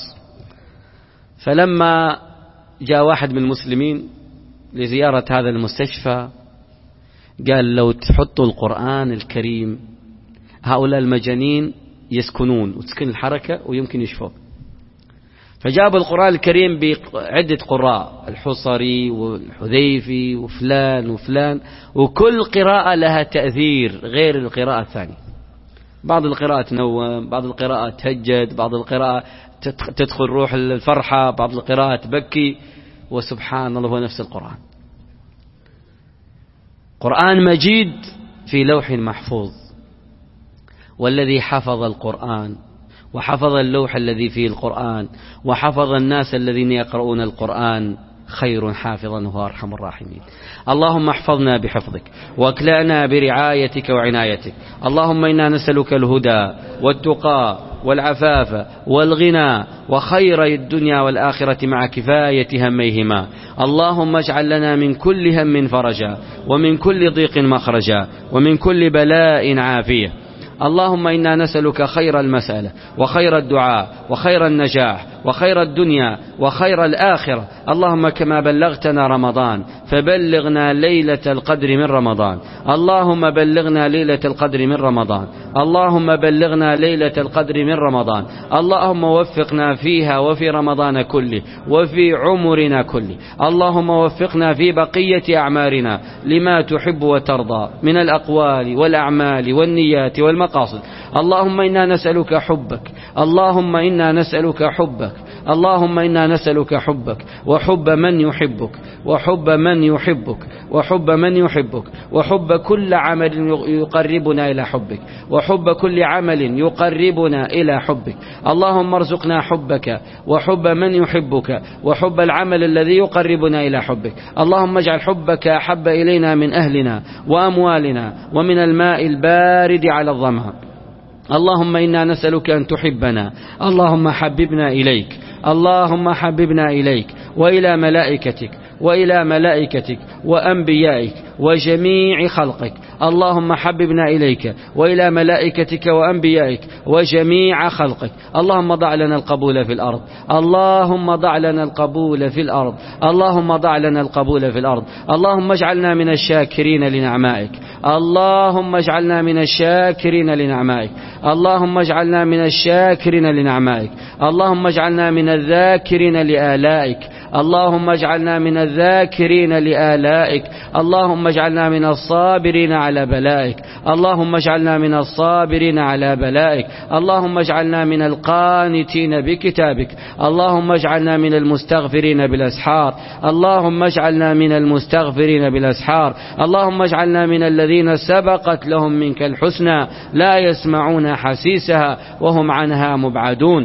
فلما جاء واحد من المسلمين لزيارة هذا المستشفى قال لو تحطوا القرآن الكريم هؤلاء المجانين يسكنون وتسكن الحركة ويمكن يشفوا. فجاب القرآن الكريم بعدة قراء، الحصري والحذيفي وفلان وفلان، وكل قراءة لها تأثير غير القراءة الثانية. بعض القراءة تنوم، بعض القراءة تهجد، بعض القراءة تدخل روح الفرحة، بعض القراءة تبكي. وسبحان الله هو نفس القرآن. قرآن مجيد في لوح محفوظ. والذي حفظ القرآن وحفظ اللوح الذي فيه القرآن وحفظ الناس الذين يقرؤون القرآن خير حافظا وهو أرحم الراحمين. اللهم احفظنا بحفظك واكلأنا برعايتك وعنايتك. اللهم إنا نسألك الهدى والتقى والعفاف والغنى وخير الدنيا والآخرة مع كفاية هميهما. اللهم اجعل لنا من كل هم فرجا ومن كل ضيق مخرجا ومن كل بلاء عافية. اللهم إنا نسألك خير المسألة وخير الدعاء وخير النجاح وخير الدنيا وخير الآخرة. اللهم كما بلغتنا رمضان فبلغنا ليلة القدر من رمضان. اللهم بلغنا ليلة القدر من رمضان. اللهم بلغنا ليلة القدر من رمضان. اللهم وفقنا فيها وفي رمضان كله وفي عمرنا كله. اللهم وفقنا في بقية أعمارنا لما تحب وترضى من الأقوال والأعمال والنيات والمقاصد. اللهم إنا نسألك حبك. اللهم إنا نسألك حبك. اللهم إنا نسألك حبك وحب من يحبك وحب من يحبك وحب من يحبك وحب كل عمل يقربنا إلى حبك وحب كل عمل يقربنا إلى حبك. اللهم ارزقنا حبك وحب من يحبك وحب العمل الذي يقربنا إلى حبك. اللهم اجعل حبك أحب إلينا من أهلنا وأموالنا ومن الماء البارد على الظمأ. اللهم إنا نسألك أن تحبنا. اللهم حببنا إليك. اللهم حببنا إليك وإلى ملائكتك وإلى ملائكتك وأنبيائك وجميع خلقك. اللهم حببنا إليك وإلى ملائكتك وأنبيائك وجميع خلقك. اللهم ضع لنا القبول في الأرض. اللهم ضع لنا القبول في الأرض. اللهم ضع لنا القبول في الأرض. اللهم اجعلنا من الشاكرين لنعمائك. اللهم اجعلنا من الشاكرين لنعمائك. اللهم اجعلنا من الشاكرين لنعمائك. اللهم اجعلنا من الذاكرين لآلائك. اللهم اجعلنا من الذاكرين لآلائك. اللهم اجعلنا من الصابرين على بلائك. اللهم اجعلنا من الصابرين على بلائك. اللهم اجعلنا من القانتين بكتابك. اللهم اجعلنا من المستغفرين بالأسحار. اللهم اجعلنا من المستغفرين بالأسحار. اللهم اجعلنا من الذين سبقت لهم منك الحسنى لا يسمعون حسيسها وهم عنها مبعدون.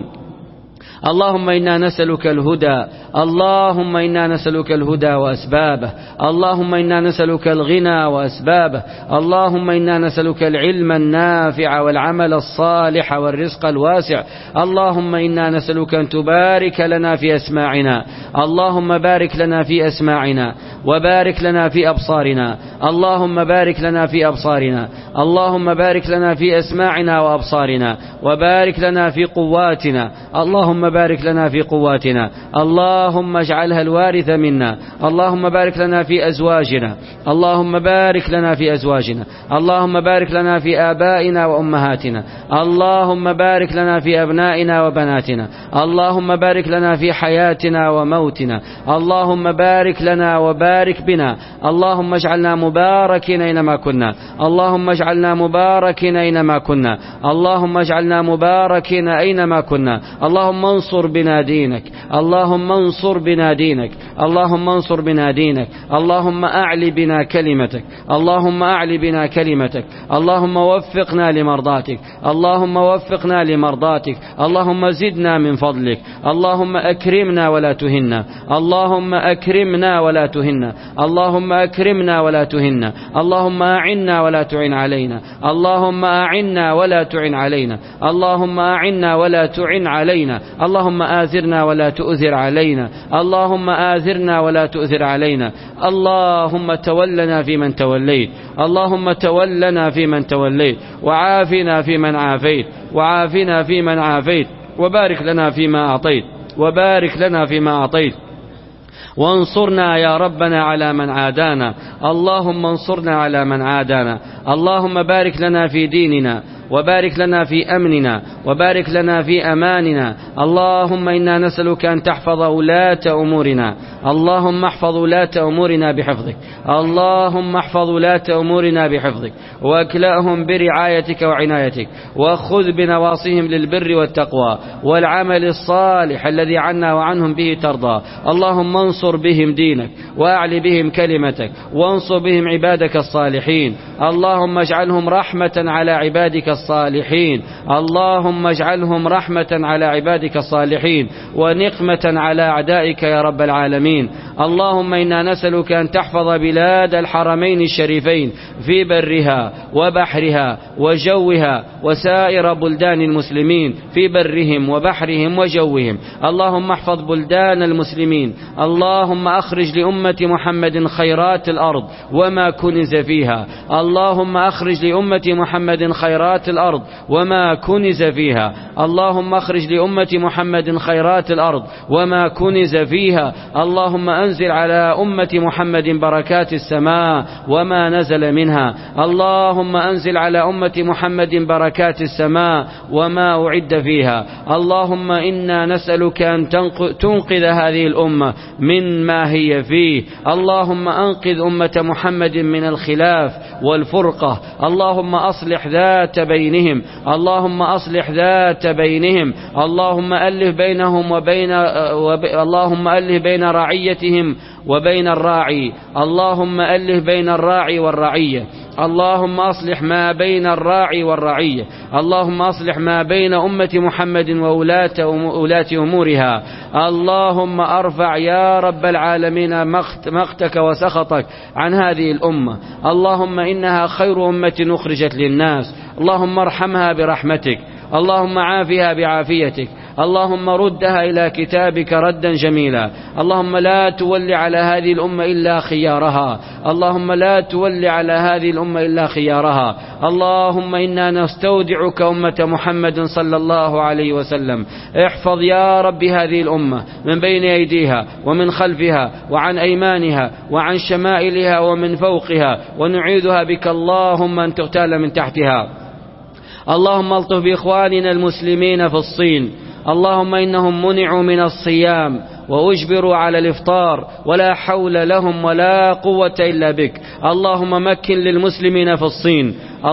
اللهم إنا نسألك الهدى. اللهم إنا نسألك الهدى وأسبابه. اللهم إنا نسألك الغنى وأسبابه. اللهم إنا نسألك العلم النافع والعمل الصالح والرزق الواسع. اللهم إنا نسألك أن تبارك لنا في أسماعنا. اللهم بارك لنا في أسماعنا وبارك لنا في أبصارنا. اللهم بارك لنا في أبصارنا. اللهم بارك لنا في أسماعنا وأبصارنا وبارك لنا في قواتنا. اللهم بارك لنا في قواتنا. اللهم اجعلها الوارث منا. اللهم بارك لنا في أزواجنا. اللهم بارك لنا في أزواجنا. اللهم بارك لنا في آبائنا وأمهاتنا. اللهم بارك لنا في أبنائنا وبناتنا. اللهم بارك لنا في حياتنا وموتنا. اللهم بارك لنا وبارك بنا. اللهم اجعلنا مباركين أينما كنا. اللهم اجعلنا مباركين أينما كنا. اللهم اجعلنا مباركين أينما كنا. اللهم انصر بنا دينك. اللهم انصر بنا دينك. اللهم انصر بنا دينك. اللهم أعل بنا كلمتك. اللهم أعل بنا كلمتك. اللهم وفقنا لمرضاتك. اللهم وفقنا لمرضاتك. اللهم زدنا من فضلك. اللهم أكرمنا ولا تهنا. اللهم أكرمنا ولا تهنا. اللهم أكرمنا ولا تهنا. اللهم أعنا ولا تعن علينا. اللهم أعنا ولا تعن علينا. اللهم أعنا ولا تعن علينا. اللهم آثرنا ولا تؤثر علينا. اللهم آثرنا ولا تؤثر علينا. اللهم تولنا في من توليت. اللهم تولنا في من توليت وعافنا في من عافيت. وعافنا في من عافيت وبارك لنا فيما أعطيت. وبارك لنا فيما أعطيت وانصرنا يا ربنا على من عادانا. اللهم انصرنا على من عادانا. اللهم بارك لنا في ديننا وبارك لنا في أمننا وبارك لنا في أماننا. اللهم إنا نسألك أن تحفظ ولاة أمورنا. اللهم احفظ ولاة أمورنا بحفظك، اللهم احفظ ولاة أمورنا بحفظك، واكلأهم برعايتك وعنايتك، وخذ بنواصيهم للبر والتقوى والعمل الصالح الذي عنا وعنهم به ترضى. اللهم انصر بهم دينك، وأعل بهم كلمتك، وانصر بهم عبادك الصالحين. اللهم اجعلهم رحمة على عبادك الصالحين، اللهم اجعلهم رحمة على عبادك الصالحين ونقمة على أعدائك يا رب العالمين. اللهم إنا نسألك أن تحفظ بلاد الحرمين الشريفين في برها وبحرها وجوها، وسائر بلدان المسلمين في برهم وبحرهم وجوهم. اللهم احفظ بلدان المسلمين. اللهم أخرج لأمة محمد خيرات الأرض وما كنز فيها، اللهم أخرج لأمة محمد خيرات الأرض وما كنز فيها، اللهم أخرج لأمة محمد خيرات الأرض وما كنز فيها. اللهم أنزل على أمة محمد بركات السماء وما نزل منها، اللهم أنزل على أمة محمد بركات السماء وما أعد فيها. اللهم إنا نسألك أن تنقذ هذه الأمة من ما هي فيه. اللهم أنقذ أمة محمد من الخلاف والفرقة، اللهم أصلح ذات بينهم، اللهم أصلح ذات بينهم، اللهم ألف بينهم وبين وب... اللهم ألف بين رعيتهم وبين الراعي، اللهم ألف بين الراعي والرعية، اللهم أصلح ما بين الراعي والرعية، اللهم أصلح ما بين أمة محمد وولاة أمورها. اللهم أرفع يا رب العالمين مقتك وسخطك عن هذه الأمة، اللهم إنها خير أمة أخرجت للناس، اللهم ارحمها برحمتك، اللهم عافها بعافيتك، اللهم ردها إلى كتابك ردا جميلا. اللهم لا تولي على هذه الأمة إلا خيارها، اللهم لا تولي على هذه الأمة إلا خيارها. اللهم إنا نستودعك أمة محمد صلى الله عليه وسلم. احفظ يا رب هذه الأمة من بين أيديها ومن خلفها وعن أيمانها وعن شمائلها ومن فوقها، ونعيذها بك اللهم أن تغتال من تحتها. اللهم الطف بإخواننا المسلمين في الصين، اللهم إنهم منعوا من الصيام وأجبروا على الإفطار ولا حول لهم ولا قوة إلا بك. اللهم مكن للمسلمين في الصين،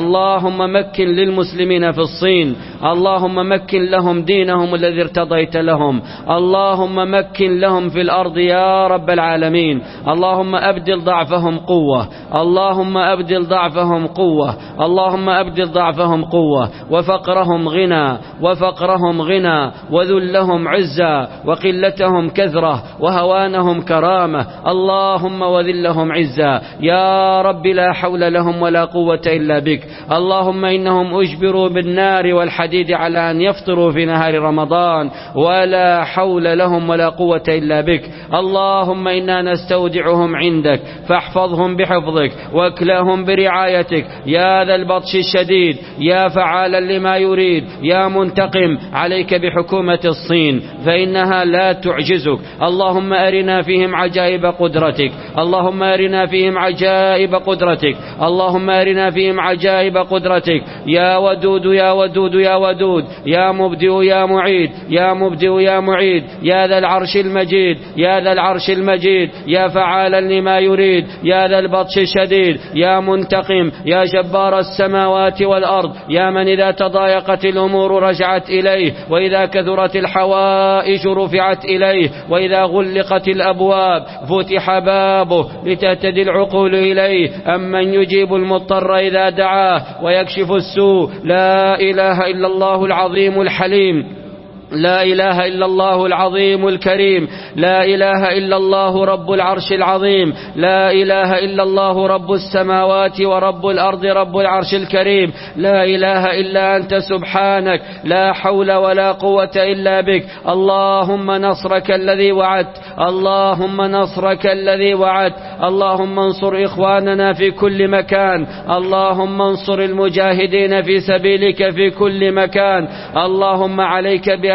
اللهم مكن للمسلمين في الصين، اللهم مكن لهم دينهم الذي ارتضيت لهم، اللهم مكن لهم في الأرض يا رب العالمين. اللهم أبدل ضعفهم قوة، اللهم أبدل ضعفهم قوة، اللهم أبدل ضعفهم قوة، وفقرهم غنى، وفقرهم غنى، وذلهم عزة، وقلتهم كثرة، وهوانهم كرامة. اللهم وذلهم عزة يا رب، لا حول لهم ولا قوة إلا بك. اللهم إنهم أجبروا بالنار والحديد على أن يفطروا في نهار رمضان، ولا حول لهم ولا قوة إلا بك. اللهم إنا نستودعهم عندك فاحفظهم بحفظك واكلهم برعايتك يا ذا البطش الشديد، يا فعالا لما يريد، يا منتقم. عليك بحكومة الصين فإنها لا تعجزك. اللهم أرنا فيهم عجائب قدرتك، اللهم أرنا فيهم عجائب قدرتك، اللهم أرنا فيهم عجائب قدرتك. يا ودود يا ودود يا ودود، يا مبدئ يا معيد، يا مبدئ يا معيد، يا ذا العرش المجيد، يا ذا العرش المجيد، يا فعالا لما يريد، يا ذا البطش الشديد، يا منتقم، يا جبار السماوات والأرض، يا من إذا تضايقت الأمور رجعت إليه، وإذا كثرت الحوائج رفعت إليه، وإذا غلقت الأبواب فتح بابه لتهتدي العقول إليه. أمن يجيب المضطر إذا دعاه ويكشف السوء. لا إله إلا الله العظيم الحليم، لا إله إلا الله العظيم الكريم، لا إله إلا الله رب العرش العظيم، لا إله إلا الله رب السماوات ورب الأرض رب العرش الكريم، لا إله إلا أنت سبحانك، لا حول ولا قوة إلا بك. اللهم نصرك الذي وعدت، اللهم نصرك الذي وعدت. اللهم انصر إخواننا في كل مكان، اللهم انصر المجاهدين في سبيلك في كل مكان. اللهم عليك بأعدائك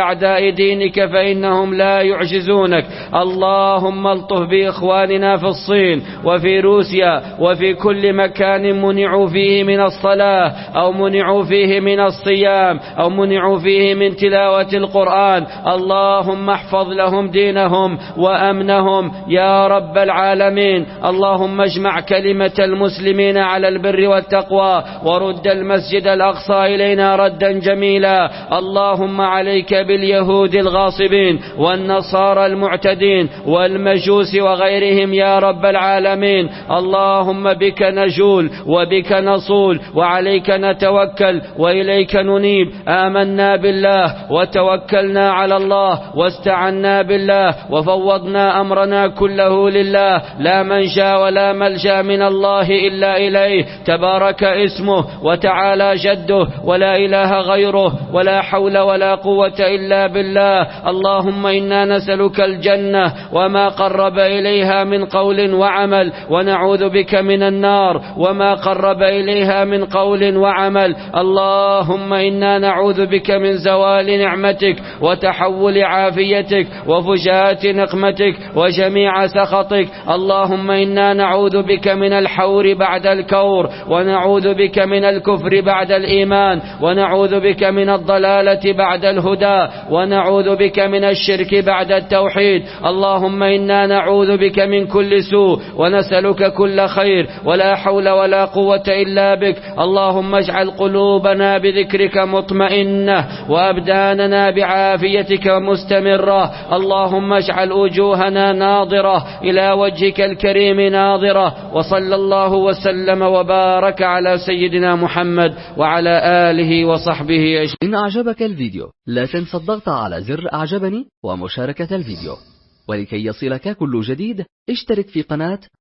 أعداء دينك فإنهم لا يعجزونك. اللهم الطف بإخواننا في الصين وفي روسيا وفي كل مكان منعوا فيه من الصلاة أو منعوا فيه من الصيام أو منعوا فيه من تلاوة القرآن. اللهم احفظ لهم دينهم وأمنهم يا رب العالمين. اللهم اجمع كلمة المسلمين على البر والتقوى ورد المسجد الأقصى إلينا ردا جميلا. اللهم عليك باليهود الغاصبين والنصارى المعتدين والمجوس وغيرهم يا رب العالمين. اللهم بك نجول وبك نصول وعليك نتوكل وإليك ننيب. آمنا بالله وتوكلنا على الله واستعنا بالله وفوضنا أمرنا كله لله، لا منجا ولا ملجا من الله إلا إليه، تبارك اسمه وتعالى جده ولا إله غيره ولا حول ولا قوة إلا بالله. اللهم إنا نسألك الجنة وما قرب إليها من قول وعمل، ونعوذ بك من النار وما قرب إليها من قول وعمل. اللهم إنا نعوذ بك من زوال نعمتك وتحول عافيتك وفجاءة نقمتك وجميع سخطك. اللهم إنا نعوذ بك من الحور بعد الكور، ونعوذ بك من الكفر بعد الإيمان، ونعوذ بك من الضلالة بعد الهدى، ونعوذ بك من الشرك بعد التوحيد. اللهم إنا نعوذ بك من كل سوء ونسألك كل خير، ولا حول ولا قوة إلا بك. اللهم اجعل قلوبنا بذكرك مطمئنة وأبداننا بعافيتك مستمرة. اللهم اجعل وجوهنا ناظرة إلى وجهك الكريم ناظرة. وصلى الله وسلم وبارك على سيدنا محمد وعلى آله وصحبه أجمعين. إن أعجبك الفيديو لا تنسى الضغط على زر أعجبني ومشاركة الفيديو، ولكي يصلك كل جديد اشترك في قناة